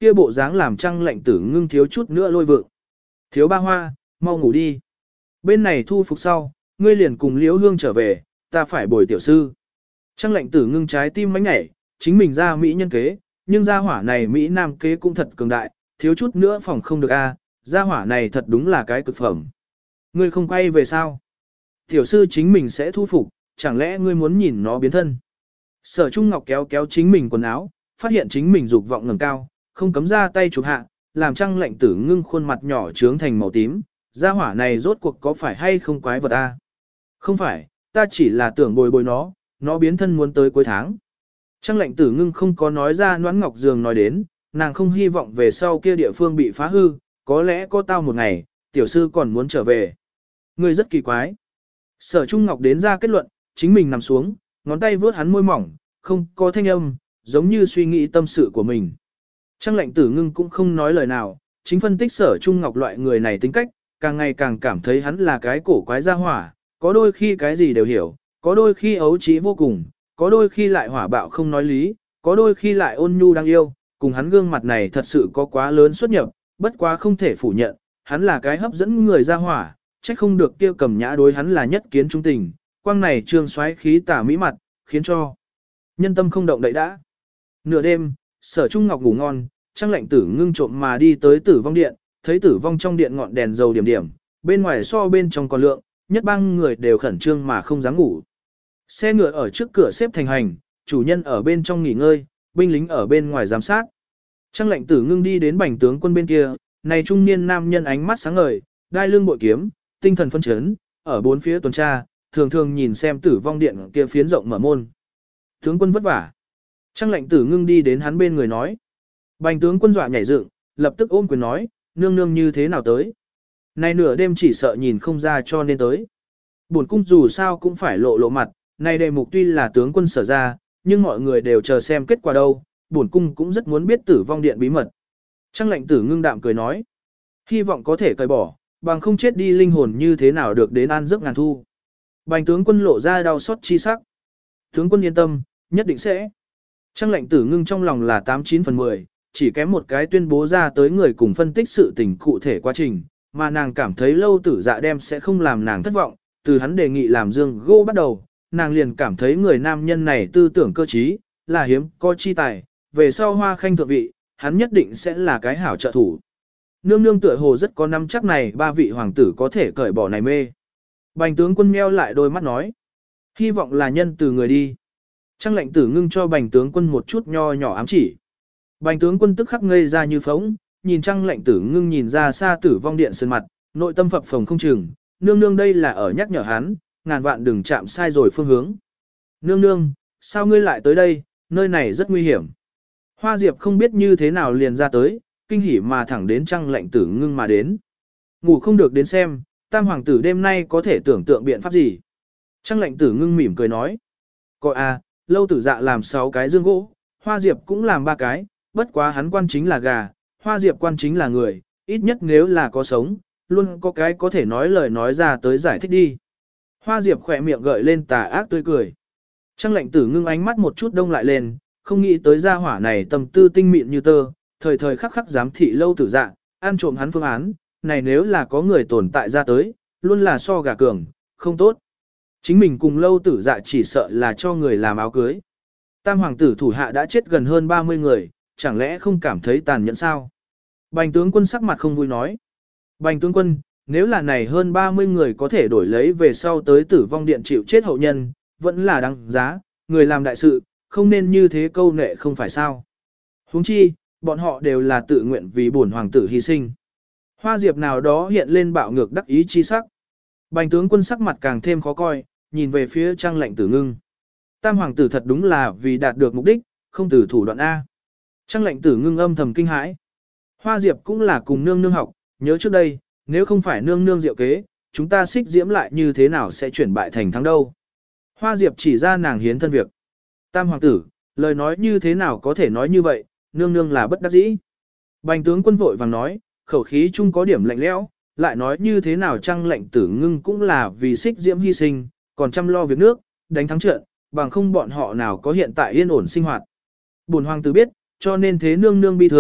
kia bộ dáng làm Trăng Lệnh Tử Ngưng thiếu chút nữa lôi vượng. Thiếu ba hoa, mau ngủ đi. Bên này thu phục sau, ngươi liền cùng Liễu Hương trở về, ta phải bồi tiểu sư. Trăng Lệnh Tử Ngưng trái tim mánh nhảy, chính mình ra Mỹ nhân kế, nhưng gia hỏa này Mỹ Nam kế cũng thật cường đại, thiếu chút nữa phòng không được a, gia hỏa này thật đúng là cái cực phẩm. Ngươi không quay về sao? Tiểu sư chính mình sẽ thu phục, chẳng lẽ ngươi muốn nhìn nó biến thân? Sở Trung Ngọc kéo kéo chính mình quần áo, phát hiện chính mình dục vọng ngẩng cao, không cấm ra tay chụp hạ, làm Trăng Lệnh Tử Ngưng khuôn mặt nhỏ trướng thành màu tím. Gia hỏa này rốt cuộc có phải hay không quái vật a? Không phải, ta chỉ là tưởng bồi bồi nó biến thân muốn tới cuối tháng. Trăng Lệnh Tử Ngưng không có nói ra Noãn Ngọc Dường nói đến, nàng không hy vọng về sau kia địa phương bị phá hư, có lẽ có tao một ngày, tiểu sư còn muốn trở về. Ngươi rất kỳ quái. Sở Trung Ngọc đến ra kết luận, chính mình nằm xuống, ngón tay vướt hắn môi mỏng, không có thanh âm, giống như suy nghĩ tâm sự của mình. Trăng Lệnh Tử Ngưng cũng không nói lời nào, chính phân tích Sở Trung Ngọc loại người này tính cách, càng ngày càng cảm thấy hắn là cái cổ quái gia hỏa, có đôi khi cái gì đều hiểu, có đôi khi ấu trí vô cùng, có đôi khi lại hỏa bạo không nói lý, có đôi khi lại ôn nhu đáng yêu, cùng hắn gương mặt này thật sự có quá lớn xuất nhập, bất quá không thể phủ nhận, hắn là cái hấp dẫn người gia hỏa, trách không được kia Cầm Nhã đối hắn là nhất kiến trung tình, quang này trương xoáy khí tả mỹ mặt, khiến cho nhân tâm không động đậy đã. Nửa đêm, Sở Trung Ngọc ngủ ngon, Trăng Lệnh Tử Ngưng trộm mà đi tới Tử Vong Điện, thấy Tử Vong trong điện ngọn đèn dầu điểm điểm, bên ngoài so bên trong còn lượng, nhất bang người đều khẩn trương mà không dám ngủ. Xe ngựa ở trước cửa xếp thành hành, chủ nhân ở bên trong nghỉ ngơi, binh lính ở bên ngoài giám sát. Trăng Lệnh Tử Ngưng đi đến Bành tướng quân bên kia, này trung niên nam nhân ánh mắt sáng ngời, đai lưng bội kiếm, tinh thần phân chấn, ở bốn phía tuần tra, thường thường nhìn xem Tử Vong điện kia phiến rộng mở môn. Tướng quân vất vả. Trăng Lệnh Tử Ngưng đi đến hắn bên người nói. Bành tướng quân dọa nhảy dựng, lập tức ôm quyền nói, nương nương như thế nào tới. Này nửa đêm chỉ sợ nhìn không ra cho nên tới. Bổn cung dù sao cũng phải lộ lộ mặt, này đề mục tuy là tướng quân sở ra, nhưng mọi người đều chờ xem kết quả đâu, bổn cung cũng rất muốn biết Tử Vong điện bí mật. Trăng Lệnh Tử Ngưng đạm cười nói, hy vọng có thể cởi bỏ, bằng không chết đi linh hồn như thế nào được đến an giấc ngàn thu. Bành tướng quân lộ ra đau xót chi sắc. Tướng quân yên tâm, nhất định sẽ. Trăng Lệnh Tử Ngưng trong lòng là 89 phần 10, chỉ kém một cái tuyên bố ra tới người cùng phân tích sự tình cụ thể quá trình, mà nàng cảm thấy Lâu Tử Dạ đem sẽ không làm nàng thất vọng, từ hắn đề nghị làm dương gỗ bắt đầu, nàng liền cảm thấy người nam nhân này tư tưởng cơ trí, là hiếm có chi tài, về sau Hoa Khanh thượng vị, hắn nhất định sẽ là cái hảo trợ thủ. Nương nương tựa hồ rất có nắm chắc này ba vị hoàng tử có thể cởi bỏ này mê. Bành tướng quân meo lại đôi mắt nói, hy vọng là nhân từ người đi. Trăng Lệnh Tử Ngưng cho Bành tướng quân một chút nho nhỏ ám chỉ. Bành tướng quân tức khắc ngây ra như phóng, nhìn Trăng Lệnh Tử Ngưng nhìn ra xa Tử Vong điện sơn mặt, nội tâm phập phồng không chừng, nương nương đây là ở nhắc nhở hắn, ngàn vạn đừng chạm sai rồi phương hướng. Nương nương, sao ngươi lại tới đây, nơi này rất nguy hiểm. Hoa Diệp không biết như thế nào liền ra tới, kinh hỉ mà thẳng đến Trăng Lệnh Tử Ngưng mà đến. Ngủ không được đến xem, tam hoàng tử đêm nay có thể tưởng tượng biện pháp gì. Trăng Lệnh Tử Ngưng mỉm cười nói. Coi à, Lâu Tử Dạ làm 6 cái dương gỗ, Hoa Diệp cũng làm 3 cái, bất quá hắn quan chính là gà, Hoa Diệp quan chính là người, ít nhất nếu là có sống, luôn có cái có thể nói lời nói ra tới giải thích đi. Hoa Diệp khỏe miệng gợi lên tà ác tươi cười. Trăng Lệnh Tử Ngưng ánh mắt một chút đông lại lên, không nghĩ tới gia hỏa này tâm tư tinh mịn như tơ, thời thời khắc khắc giám thị Lâu Tử Dạ, ăn trộm hắn phương án, này nếu là có người tồn tại ra tới, luôn là so gà cường, không tốt. Chính mình cùng Lâu Tử Dạ chỉ sợ là cho người làm áo cưới. Tam hoàng tử thủ hạ đã chết gần hơn 30 người, chẳng lẽ không cảm thấy tàn nhẫn sao? Bành tướng quân sắc mặt không vui nói. Bành tướng quân, nếu là này hơn 30 người có thể đổi lấy về sau tới Tử Vong điện chịu chết hậu nhân, vẫn là đáng giá, người làm đại sự, không nên như thế câu nệ không phải sao. Huống chi, bọn họ đều là tự nguyện vì bổn hoàng tử hy sinh. Hoa Diệp nào đó hiện lên bạo ngược đắc ý chi sắc. Bành tướng quân sắc mặt càng thêm khó coi, nhìn về phía Trăng Lệnh Tử Ngưng. Tam hoàng tử thật đúng là vì đạt được mục đích, không từ thủ đoạn A. Trăng Lệnh Tử Ngưng âm thầm kinh hãi. Hoa Diệp cũng là cùng nương nương học, nhớ trước đây, nếu không phải nương nương diệu kế, chúng ta xích diễm lại như thế nào sẽ chuyển bại thành thắng đâu. Hoa Diệp chỉ ra nàng hiến thân việc. Tam hoàng tử, lời nói như thế nào có thể nói như vậy, nương nương là bất đắc dĩ. Bành tướng quân vội vàng nói, khẩu khí chung có điểm lạnh lẽo, lại nói như thế nào Trăng Lệnh Tử Ngưng cũng là vì xích diễm hy sinh, còn chăm lo việc nước, đánh thắng trận, bằng không bọn họ nào có hiện tại yên ổn sinh hoạt. Bổn hoàng tử biết, cho nên thế nương nương bi thường,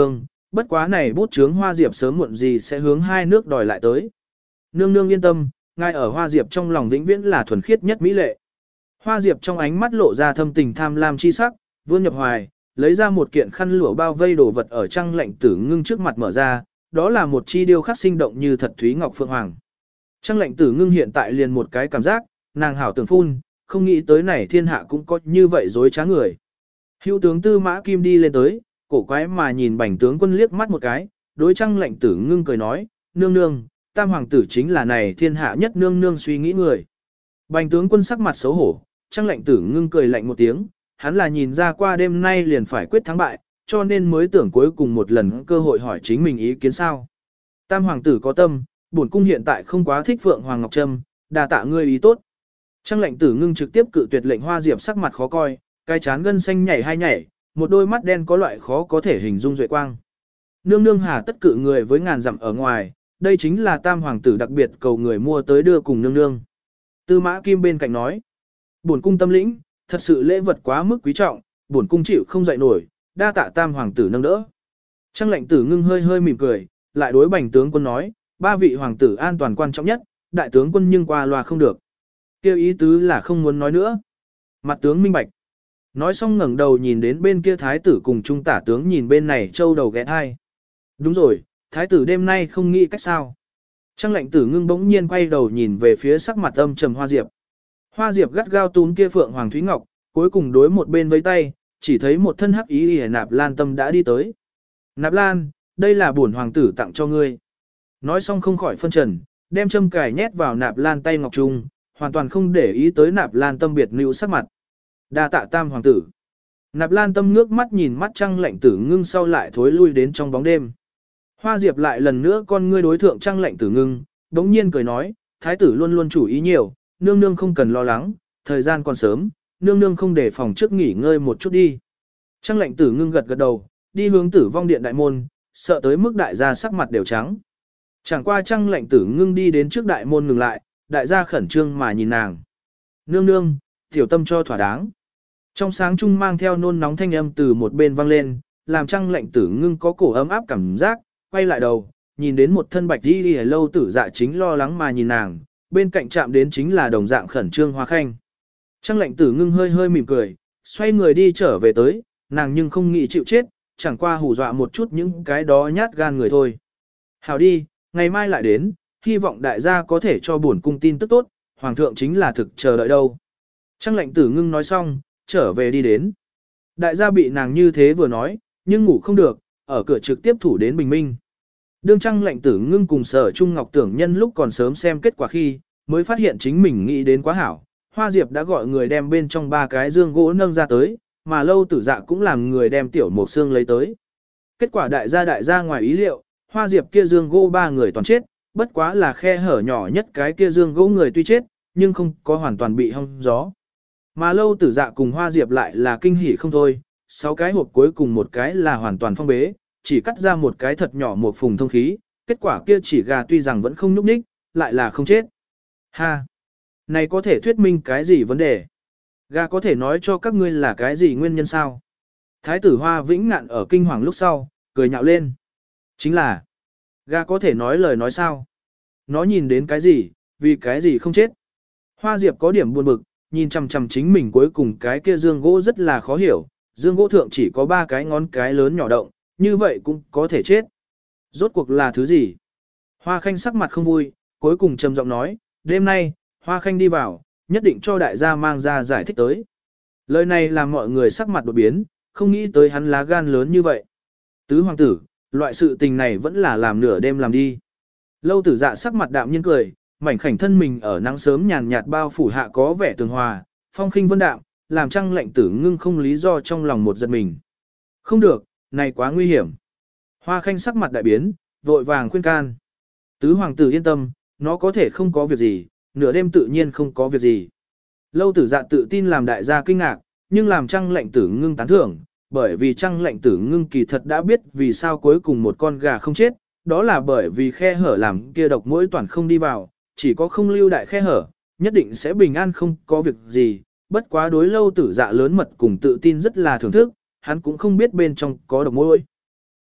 bất quá này bút chướng Hoa Diệp sớm muộn gì sẽ hướng hai nước đòi lại tới. Nương nương yên tâm, ngài ở Hoa Diệp trong lòng vĩnh viễn là thuần khiết nhất mỹ lệ. Hoa Diệp trong ánh mắt lộ ra thâm tình tham lam chi sắc, vươn nhập hoài, lấy ra một kiện khăn lụa bao vây đồ vật ở Trang Lệnh Tử Ngưng trước mặt mở ra, đó là một chi điêu khắc sinh động như thật thúy ngọc phượng hoàng. Trang Lệnh Tử Ngưng hiện tại liền một cái cảm giác, nàng hảo tưởng phun, không nghĩ tới này thiên hạ cũng có như vậy dối trá người. Hữu tướng Tư Mã Kim đi lên tới, cổ quái mà nhìn Bành tướng quân liếc mắt một cái, đối Trang Lệnh Tử Ngưng cười nói, nương nương, tam hoàng tử chính là này thiên hạ nhất nương nương suy nghĩ người. Bành tướng quân sắc mặt xấu hổ, Trang Lệnh Tử Ngưng cười lạnh một tiếng, hắn là nhìn ra qua đêm nay liền phải quyết thắng bại, cho nên mới tưởng cuối cùng một lần cơ hội hỏi chính mình ý kiến sao. Tam hoàng tử có tâm, bổn cung hiện tại không quá thích Phượng Hoàng Ngọc Trâm, đà tạ ngươi ý tốt. Trang Lệnh Tử Ngưng trực tiếp cự tuyệt lệnh Hoa Diệp sắc mặt khó coi, cái chán gân xanh nhảy hai nhảy, một đôi mắt đen có loại khó có thể hình dung duệ quang. Nương nương hà tất cự người với ngàn dặm ở ngoài, đây chính là tam hoàng tử đặc biệt cầu người mua tới đưa cùng nương nương. Tư Mã Kim bên cạnh nói, bổn cung tâm lĩnh, thật sự lễ vật quá mức quý trọng, bổn cung chịu không dậy nổi, đa tạ tam hoàng tử nâng đỡ. Trang Lệnh Tử Ngưng hơi hơi mỉm cười, lại đối Bành tướng quân nói, ba vị hoàng tử an toàn quan trọng nhất, đại tướng quân nhưng qua loa không được. Kêu ý tứ là không muốn nói nữa. Mặt tướng minh bạch. Nói xong ngẩng đầu nhìn đến bên kia thái tử cùng trung tả tướng nhìn bên này châu đầu ghé thai. Đúng rồi, thái tử đêm nay không nghĩ cách sao. Trang Lệnh Tử Ngưng bỗng nhiên quay đầu nhìn về phía sắc mặt âm trầm Hoa Diệp. Hoa Diệp gắt gao túm kia Phượng Hoàng Thúy Ngọc, cuối cùng đối một bên với tay, chỉ thấy một thân hắc ý hề Nạp Lan Tâm đã đi tới. Nạp Lan, đây là bổn hoàng tử tặng cho ngươi. Nói xong không khỏi phân trần, đem châm cài nhét vào Nạp Lan tay ngọc trung, hoàn toàn không để ý tới Nạp Lan Tâm biệt nữ sắc mặt. Đa tạ tam hoàng tử. Nạp Lan Tâm ngước mắt nhìn mắt Trang Lệnh Tử Ngưng sau lại thối lui đến trong bóng đêm. Hoa Diệp lại lần nữa con ngươi đối thượng Trang Lệnh Tử Ngưng, đống nhiên cười nói, thái tử luôn luôn chủ ý nhiều, nương nương không cần lo lắng, thời gian còn sớm, nương nương không để phòng trước nghỉ ngơi một chút đi. Trang Lệnh Tử Ngưng gật gật đầu, đi hướng Tử Vong Điện đại môn, sợ tới mức đại gia sắc mặt đều trắng. Chẳng qua Trang Lệnh Tử Ngưng đi đến trước đại môn ngừng lại, đại gia khẩn trương mà nhìn nàng. Nương nương, tiểu tâm cho thỏa đáng. Trong sáng trung mang theo nôn nóng thanh âm từ một bên vang lên, làm Trang Lệnh Tử Ngưng có cổ ấm áp cảm giác, quay lại đầu, nhìn đến một thân bạch đi lâu tử dạ chính lo lắng mà nhìn nàng, bên cạnh chạm đến chính là đồng dạng khẩn trương Hoa Khanh. Trang Lệnh Tử Ngưng hơi hơi mỉm cười, xoay người đi trở về tới, nàng nhưng không nghĩ chịu chết, chẳng qua hù dọa một chút những cái đó nhát gan người thôi. Hảo đi, ngày mai lại đến, hy vọng đại gia có thể cho bổn cung tin tức tốt, hoàng thượng chính là thực chờ đợi đâu. Trang Lệnh Tử Ngưng nói xong, trở về đi đến. Đại gia bị nàng như thế vừa nói, nhưng ngủ không được, ở cửa trực tiếp thủ đến bình minh. Đương Trang Lệnh Tử Ngưng cùng Sở Trung Ngọc Tưởng Nhân lúc còn sớm xem kết quả khi, mới phát hiện chính mình nghĩ đến quá hảo. Hoa Diệp đã gọi người đem bên trong ba cái dương gỗ nâng ra tới, mà Lâu Tử Dạ cũng làm người đem tiểu mộc xương lấy tới. Kết quả đại gia ngoài ý liệu, Hoa Diệp kia dương gỗ ba người toàn chết, bất quá là khe hở nhỏ nhất cái kia dương gỗ người tuy chết, nhưng không có hoàn toàn bị hong gió. Mà Lâu Tử Dạ cùng Hoa Diệp lại là kinh hỉ không thôi, 6 cái hộp cuối cùng một cái là hoàn toàn phong bế, chỉ cắt ra một cái thật nhỏ một phùng thông khí, kết quả kia chỉ gà tuy rằng vẫn không nhúc nhích, lại là không chết. Ha! Này có thể thuyết minh cái gì vấn đề? Gà có thể nói cho các ngươi là cái gì nguyên nhân sao? Thái tử Hoa Vĩnh Ngạn ở kinh hoàng lúc sau, cười nhạo lên. Chính là, gà có thể nói lời nói sao? Nó nhìn đến cái gì, vì cái gì không chết? Hoa Diệp có điểm buồn bực, nhìn chằm chằm chính mình cuối cùng cái kia dương gỗ rất là khó hiểu, dương gỗ thượng chỉ có 3 cái ngón cái lớn nhỏ động, như vậy cũng có thể chết. Rốt cuộc là thứ gì? Hoa Khanh sắc mặt không vui, cuối cùng trầm giọng nói, đêm nay, Hoa Khanh đi vào, nhất định cho đại gia mang ra giải thích tới. Lời này làm mọi người sắc mặt đột biến, không nghĩ tới hắn lá gan lớn như vậy. Tứ hoàng tử, loại sự tình này vẫn là làm nửa đêm làm đi. Lâu Tử Dạ sắc mặt đạm nhiên cười, mảnh khảnh thân mình ở nắng sớm nhàn nhạt bao phủ hạ có vẻ tường hòa, phong khinh vân đạm, làm Trang Lệnh Tử Ngưng không lý do trong lòng một giật mình. Không được, này quá nguy hiểm. Hoa Khanh sắc mặt đại biến, vội vàng khuyên can. Tứ hoàng tử yên tâm, nó có thể không có việc gì, nửa đêm tự nhiên không có việc gì. Lâu Tử Dạ tự tin làm đại gia kinh ngạc, nhưng làm Trang Lệnh Tử Ngưng tán thưởng, bởi vì Trang Lệnh Tử Ngưng kỳ thật đã biết vì sao cuối cùng một con gà không chết, đó là bởi vì khe hở làm kia độc mũi toàn không đi vào, chỉ có không lưu đại khe hở, nhất định sẽ bình an không có việc gì, bất quá đối Lâu Tử Dạ lớn mật cùng tự tin rất là thưởng thức, hắn cũng không biết bên trong có độc mũi.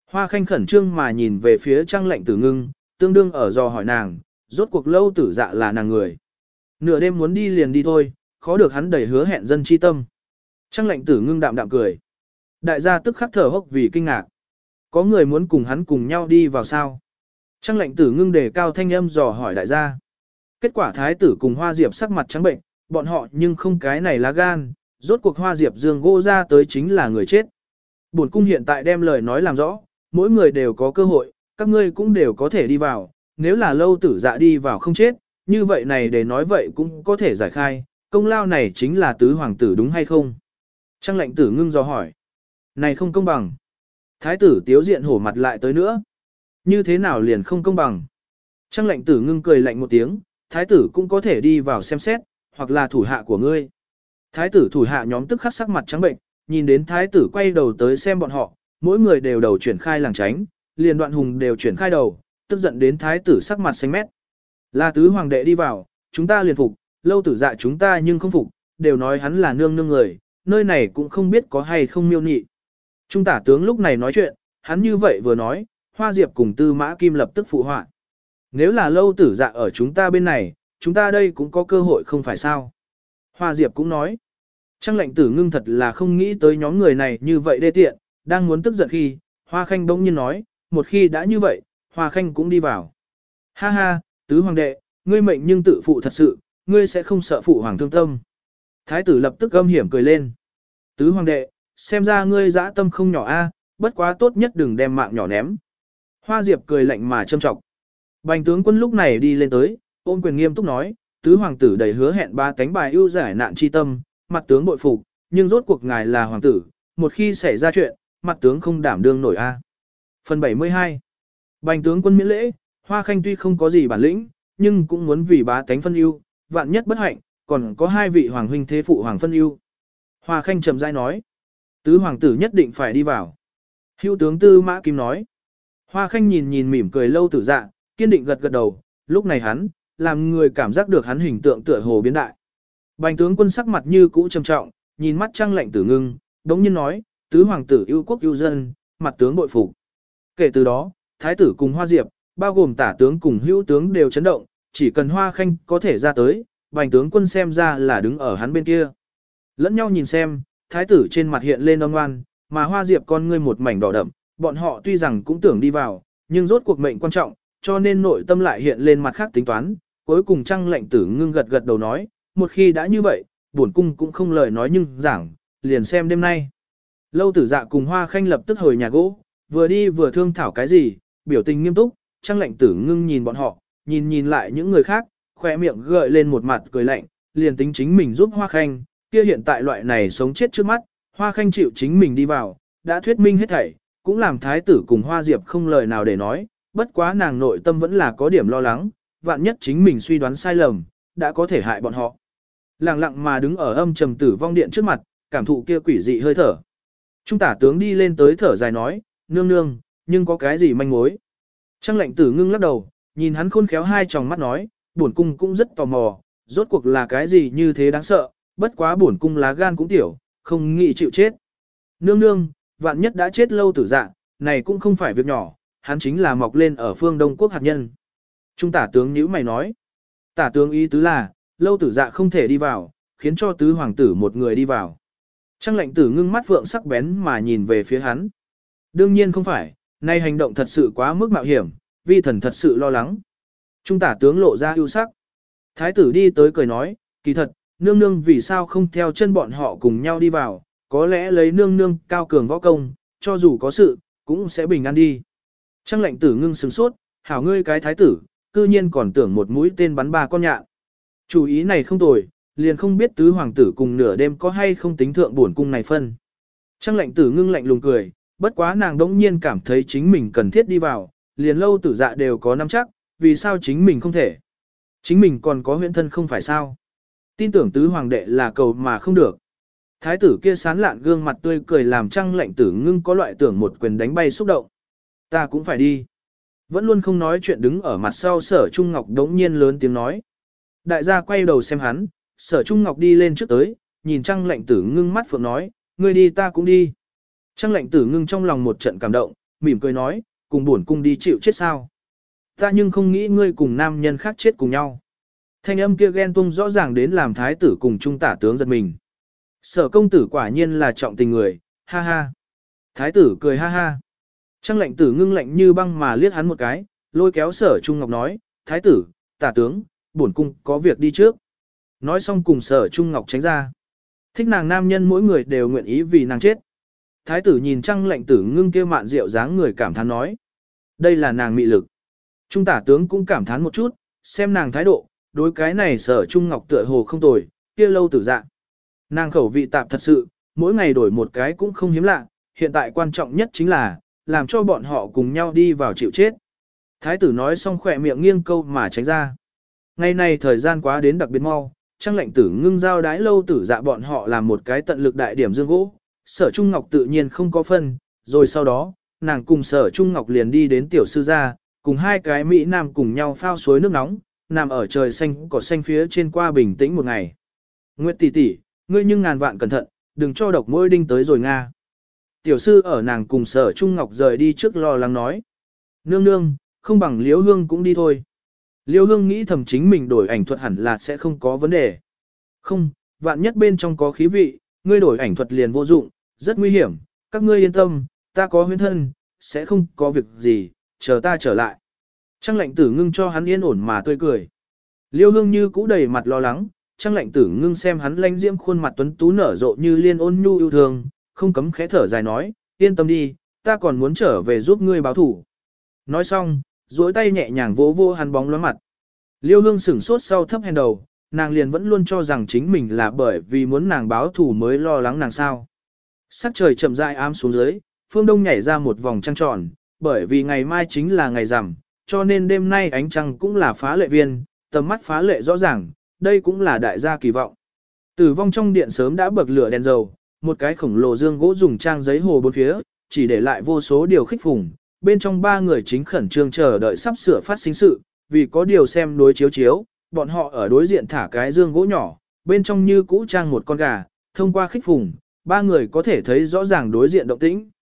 Hoa Khanh khẩn trương mà nhìn về phía Trang Lệnh Tử Ngưng, tương đương ở dò hỏi nàng, rốt cuộc Lâu Tử Dạ là nàng người. Nửa đêm muốn đi liền đi thôi, khó được hắn đẩy hứa hẹn dân chi tâm. Trang Lệnh Tử Ngưng đạm đạm cười. Đại gia tức khắc thở hốc vì kinh ngạc. Có người muốn cùng hắn cùng nhau đi vào sao? Trang Lệnh Tử Ngưng đề cao thanh âm dò hỏi đại gia. Kết quả thái tử cùng Hoa Diệp sắc mặt trắng bệnh, bọn họ nhưng không cái này lá gan, rốt cuộc Hoa Diệp Dương gỗ ra tới chính là người chết. Bổn cung hiện tại đem lời nói làm rõ, mỗi người đều có cơ hội, các ngươi cũng đều có thể đi vào, nếu là Lâu Tử Dạ đi vào không chết, như vậy này để nói vậy cũng có thể giải khai, công lao này chính là tứ hoàng tử đúng hay không? Trang Lệnh Tử Ngưng dò hỏi. Này không công bằng. Thái tử Tiếu Diện hổ mặt lại tới nữa. Như thế nào liền không công bằng? Trang Lệnh Tử Ngưng cười lạnh một tiếng, thái tử cũng có thể đi vào xem xét, hoặc là thủ hạ của ngươi. Thái tử thủ hạ nhóm tức khắc sắc mặt trắng bệnh, nhìn đến thái tử quay đầu tới xem bọn họ, mỗi người đều đầu chuyển khai làng tránh, liền Đoạn Hùng đều chuyển khai đầu, tức giận đến thái tử sắc mặt xanh mét. Là tứ hoàng đệ đi vào, chúng ta liền phục, Lâu Tử Dạ chúng ta nhưng không phục, đều nói hắn là nương nương người, nơi này cũng không biết có hay không miêu nhị. Trung tả tướng lúc này nói chuyện, hắn như vậy vừa nói, Hoa Diệp cùng Tư Mã Kim lập tức phụ họa. Nếu là Lâu Tử Dạ ở chúng ta bên này, chúng ta đây cũng có cơ hội không phải sao. Hoa Diệp cũng nói. Trang Lệnh Tử Ngưng thật là không nghĩ tới nhóm người này như vậy đê tiện, đang muốn tức giận khi, Hoa Khanh bỗng nhiên nói, một khi đã như vậy, Hoa Khanh cũng đi vào. Ha ha, tứ hoàng đệ, ngươi mệnh nhưng tự phụ thật sự, ngươi sẽ không sợ phụ hoàng thương tâm. Thái tử lập tức âm hiểm cười lên. Tứ hoàng đệ, xem ra ngươi dã tâm không nhỏ a, bất quá tốt nhất đừng đem mạng nhỏ ném. Hoa Diệp cười lạnh mà châm trọng. Bành tướng quân lúc này đi lên tới, ôm quyền nghiêm túc nói, tứ hoàng tử đầy hứa hẹn ba cánh bài ưu giải nạn chi tâm, mặt tướng bội phục, nhưng rốt cuộc ngài là hoàng tử, một khi xảy ra chuyện, mặt tướng không đảm đương nổi a. Phần 72. Bành tướng quân miễn lễ, Hoa Khanh tuy không có gì bản lĩnh, nhưng cũng muốn vì bá tánh phân ưu, vạn nhất bất hạnh, còn có hai vị hoàng huynh thế phụ hoàng phân ưu. Hoa Khanh trầm rãi nói, tứ hoàng tử nhất định phải đi vào. Hữu tướng Tư Mã Kim nói. Hoa Khanh nhìn nhìn mỉm cười Lâu Tử Dạ, kiên định gật gật đầu, lúc này hắn, làm người cảm giác được hắn hình tượng tựa hồ biến đại. Bành tướng quân sắc mặt như cũ trầm trọng, nhìn mắt Trang Lệnh Tử Ngưng, đống nhiên nói, tứ hoàng tử yêu quốc yêu dân, mặt tướng bội phục. Kể từ đó, thái tử cùng Hoa Diệp, bao gồm tả tướng cùng hữu tướng đều chấn động, chỉ cần Hoa Khanh có thể ra tới, bành tướng quân xem ra là đứng ở hắn bên kia. Lẫn nhau nhìn xem, thái tử trên mặt hiện lên ôn ngoan, mà Hoa Diệp con ngươi một mảnh đỏ đậm, bọn họ tuy rằng cũng tưởng đi vào, nhưng rốt cuộc mệnh quan trọng, cho nên nội tâm lại hiện lên mặt khác tính toán. Cuối cùng Trang Lệnh Tử Ngưng gật gật đầu nói, một khi đã như vậy, bổn cung cũng không lời nói nhưng giảng, liền xem đêm nay. Lâu Tử Dạ cùng Hoa Khanh lập tức hồi nhà gỗ, vừa đi vừa thương thảo cái gì, biểu tình nghiêm túc. Trang Lệnh Tử Ngưng nhìn bọn họ, nhìn lại những người khác, khỏe miệng gợi lên một mặt cười lạnh, liền tính chính mình giúp Hoa Khanh, kia hiện tại loại này sống chết trước mắt, Hoa Khanh chịu chính mình đi vào, đã thuyết minh hết thảy, cũng làm thái tử cùng Hoa Diệp không lời nào để nói, bất quá nàng nội tâm vẫn là có điểm lo lắng, vạn nhất chính mình suy đoán sai lầm, đã có thể hại bọn họ. Lặng lặng mà đứng ở âm trầm tử vong điện trước mặt, cảm thụ kia quỷ dị hơi thở. Trung tả tướng đi lên tới thở dài nói, nương nương, nhưng có cái gì manh mối. Trang Lệnh Tử Ngưng lắc đầu, nhìn hắn khôn khéo hai tròng mắt nói, bổn cung cũng rất tò mò, rốt cuộc là cái gì như thế đáng sợ, bất quá bổn cung lá gan cũng tiểu, không nghĩ chịu chết. Nương nương, vạn nhất đã chết Lâu Tử Dạ, này cũng không phải việc nhỏ, hắn chính là mọc lên ở phương Đông Quốc hạt nhân. Trung tả tướng nhíu mày nói, tả tướng ý tứ là, Lâu Tử Dạ không thể đi vào, khiến cho tứ hoàng tử một người đi vào. Trang Lệnh Tử Ngưng mắt phượng sắc bén mà nhìn về phía hắn. Đương nhiên không phải, nay hành động thật sự quá mức mạo hiểm, vi thần thật sự lo lắng. Trung tả tướng lộ ra ưu sắc. Thái tử đi tới cười nói, kỳ thật, nương nương vì sao không theo chân bọn họ cùng nhau đi vào, có lẽ lấy nương nương cao cường võ công, cho dù có sự, cũng sẽ bình an đi. Trang Lệnh Tử Ngưng sửng sốt, hảo ngươi cái thái tử, cư nhiên còn tưởng một mũi tên bắn ba con nhạn. Chủ ý này không tồi, liền không biết tứ hoàng tử cùng nửa đêm có hay không tính thượng bổn cung này phân. Trang Lệnh Tử Ngưng lạnh lùng cười, bất quá nàng đống nhiên cảm thấy chính mình cần thiết đi vào, liền Lâu Tử Dạ đều có nắm chắc, vì sao chính mình không thể. Chính mình còn có huyễn thân không phải sao. Tin tưởng tứ hoàng đệ là cầu mà không được. Thái tử kia sán lạn gương mặt tươi cười làm Trang Lệnh Tử Ngưng có loại tưởng một quyền đánh bay xúc động. Ta cũng phải đi. Vẫn luôn không nói chuyện đứng ở mặt sau Sở Trung Ngọc đống nhiên lớn tiếng nói. Đại gia quay đầu xem hắn, Sở Trung Ngọc đi lên trước tới, nhìn Trang Lệnh Tử Ngưng mắt phượng nói, ngươi đi ta cũng đi. Trang Lệnh Tử Ngưng trong lòng một trận cảm động, mỉm cười nói, cùng buồn cung đi chịu chết sao. Ta nhưng không nghĩ ngươi cùng nam nhân khác chết cùng nhau. Thanh âm kia ghen tung rõ ràng đến làm thái tử cùng trung tả tướng giật mình. Sở công tử quả nhiên là trọng tình người, ha ha. Thái tử cười ha ha. Trang lệnh tử ngưng lạnh như băng mà liếc hắn một cái, lôi kéo sở trung ngọc nói, thái tử, tả tướng, bổn cung có việc đi trước. Nói xong cùng sở trung ngọc tránh ra. Thích nàng nam nhân mỗi người đều nguyện ý vì nàng chết. Thái tử nhìn Trang lệnh tử ngưng kia mạn rượu dáng người cảm thán nói. Đây là nàng mị lực. Trung tả tướng cũng cảm thán một chút, xem nàng thái độ, đối cái này sở trung ngọc tựa hồ không tồi, kia lâu tử dạ. Nàng khẩu vị tạp thật sự, mỗi ngày đổi một cái cũng không hiếm lạ, hiện tại quan trọng nhất chính là, làm cho bọn họ cùng nhau đi vào chịu chết. Thái tử nói xong khỏe miệng nghiêng câu mà tránh ra. Ngày này thời gian quá đến đặc biệt mau, Trang lệnh tử ngưng giao đái lâu tử dạ bọn họ làm một cái tận lực đại điểm dương gỗ, sở trung ngọc tự nhiên không có phân, rồi sau đó, nàng cùng sở trung ngọc liền đi đến tiểu sư gia, cùng hai cái Mỹ Nam cùng nhau phao suối nước nóng, nằm ở trời xanh cỏ xanh phía trên qua bình tĩnh một ngày. Nguyệt tỷ tỷ, ngươi nhưng ngàn vạn cẩn thận, đừng cho độc môi đinh tới rồi Nga. Tiểu sư ở nàng cùng sở trung ngọc rời đi trước lo lắng nói. Nương nương, không bằng Liễu Hương cũng đi thôi. Liễu Hương nghĩ thầm chính mình đổi ảnh thuật hẳn là sẽ không có vấn đề. Không, vạn nhất bên trong có khí vị, ngươi đổi ảnh thuật liền vô dụng, rất nguy hiểm, các ngươi yên tâm, ta có huyễn thân, sẽ không có việc gì, chờ ta trở lại. Trang lệnh tử ngưng cho hắn yên ổn mà tươi cười. Liêu Hương như cũ đầy mặt lo lắng, Trang lệnh tử ngưng xem hắn lanh diễm khuôn mặt tuấn tú nở rộ như liên ôn nhu yêu thương, không cấm khẽ thở dài nói, yên tâm đi, ta còn muốn trở về giúp ngươi báo thủ. Nói xong, duỗi tay nhẹ nhàng vỗ vô hắn bóng loáng mặt. Liêu Hương sửng sốt sau thấp hèn đầu, nàng liền vẫn luôn cho rằng chính mình là bởi vì muốn nàng báo thủ mới lo lắng nàng sao. Sắc trời chậm rãi ám xuống dưới, phương đông nhảy ra một vòng trăng tròn, bởi vì ngày mai chính là ngày rằm, cho nên đêm nay ánh trăng cũng là phá lệ viên, tầm mắt phá lệ rõ ràng, đây cũng là đại gia kỳ vọng. Tử vong trong điện sớm đã bậc lửa đèn dầu, một cái khổng lồ dương gỗ dùng trang giấy hồ bốn phía, chỉ để lại vô số điều khích phùng, bên trong ba người chính khẩn trương chờ đợi sắp sửa phát sinh sự, vì có điều xem đối chiếu, bọn họ ở đối diện thả cái dương gỗ nhỏ, bên trong như cũ trang một con gà, thông qua khích phùng, ba người có thể thấy rõ ràng đối diện động tĩnh.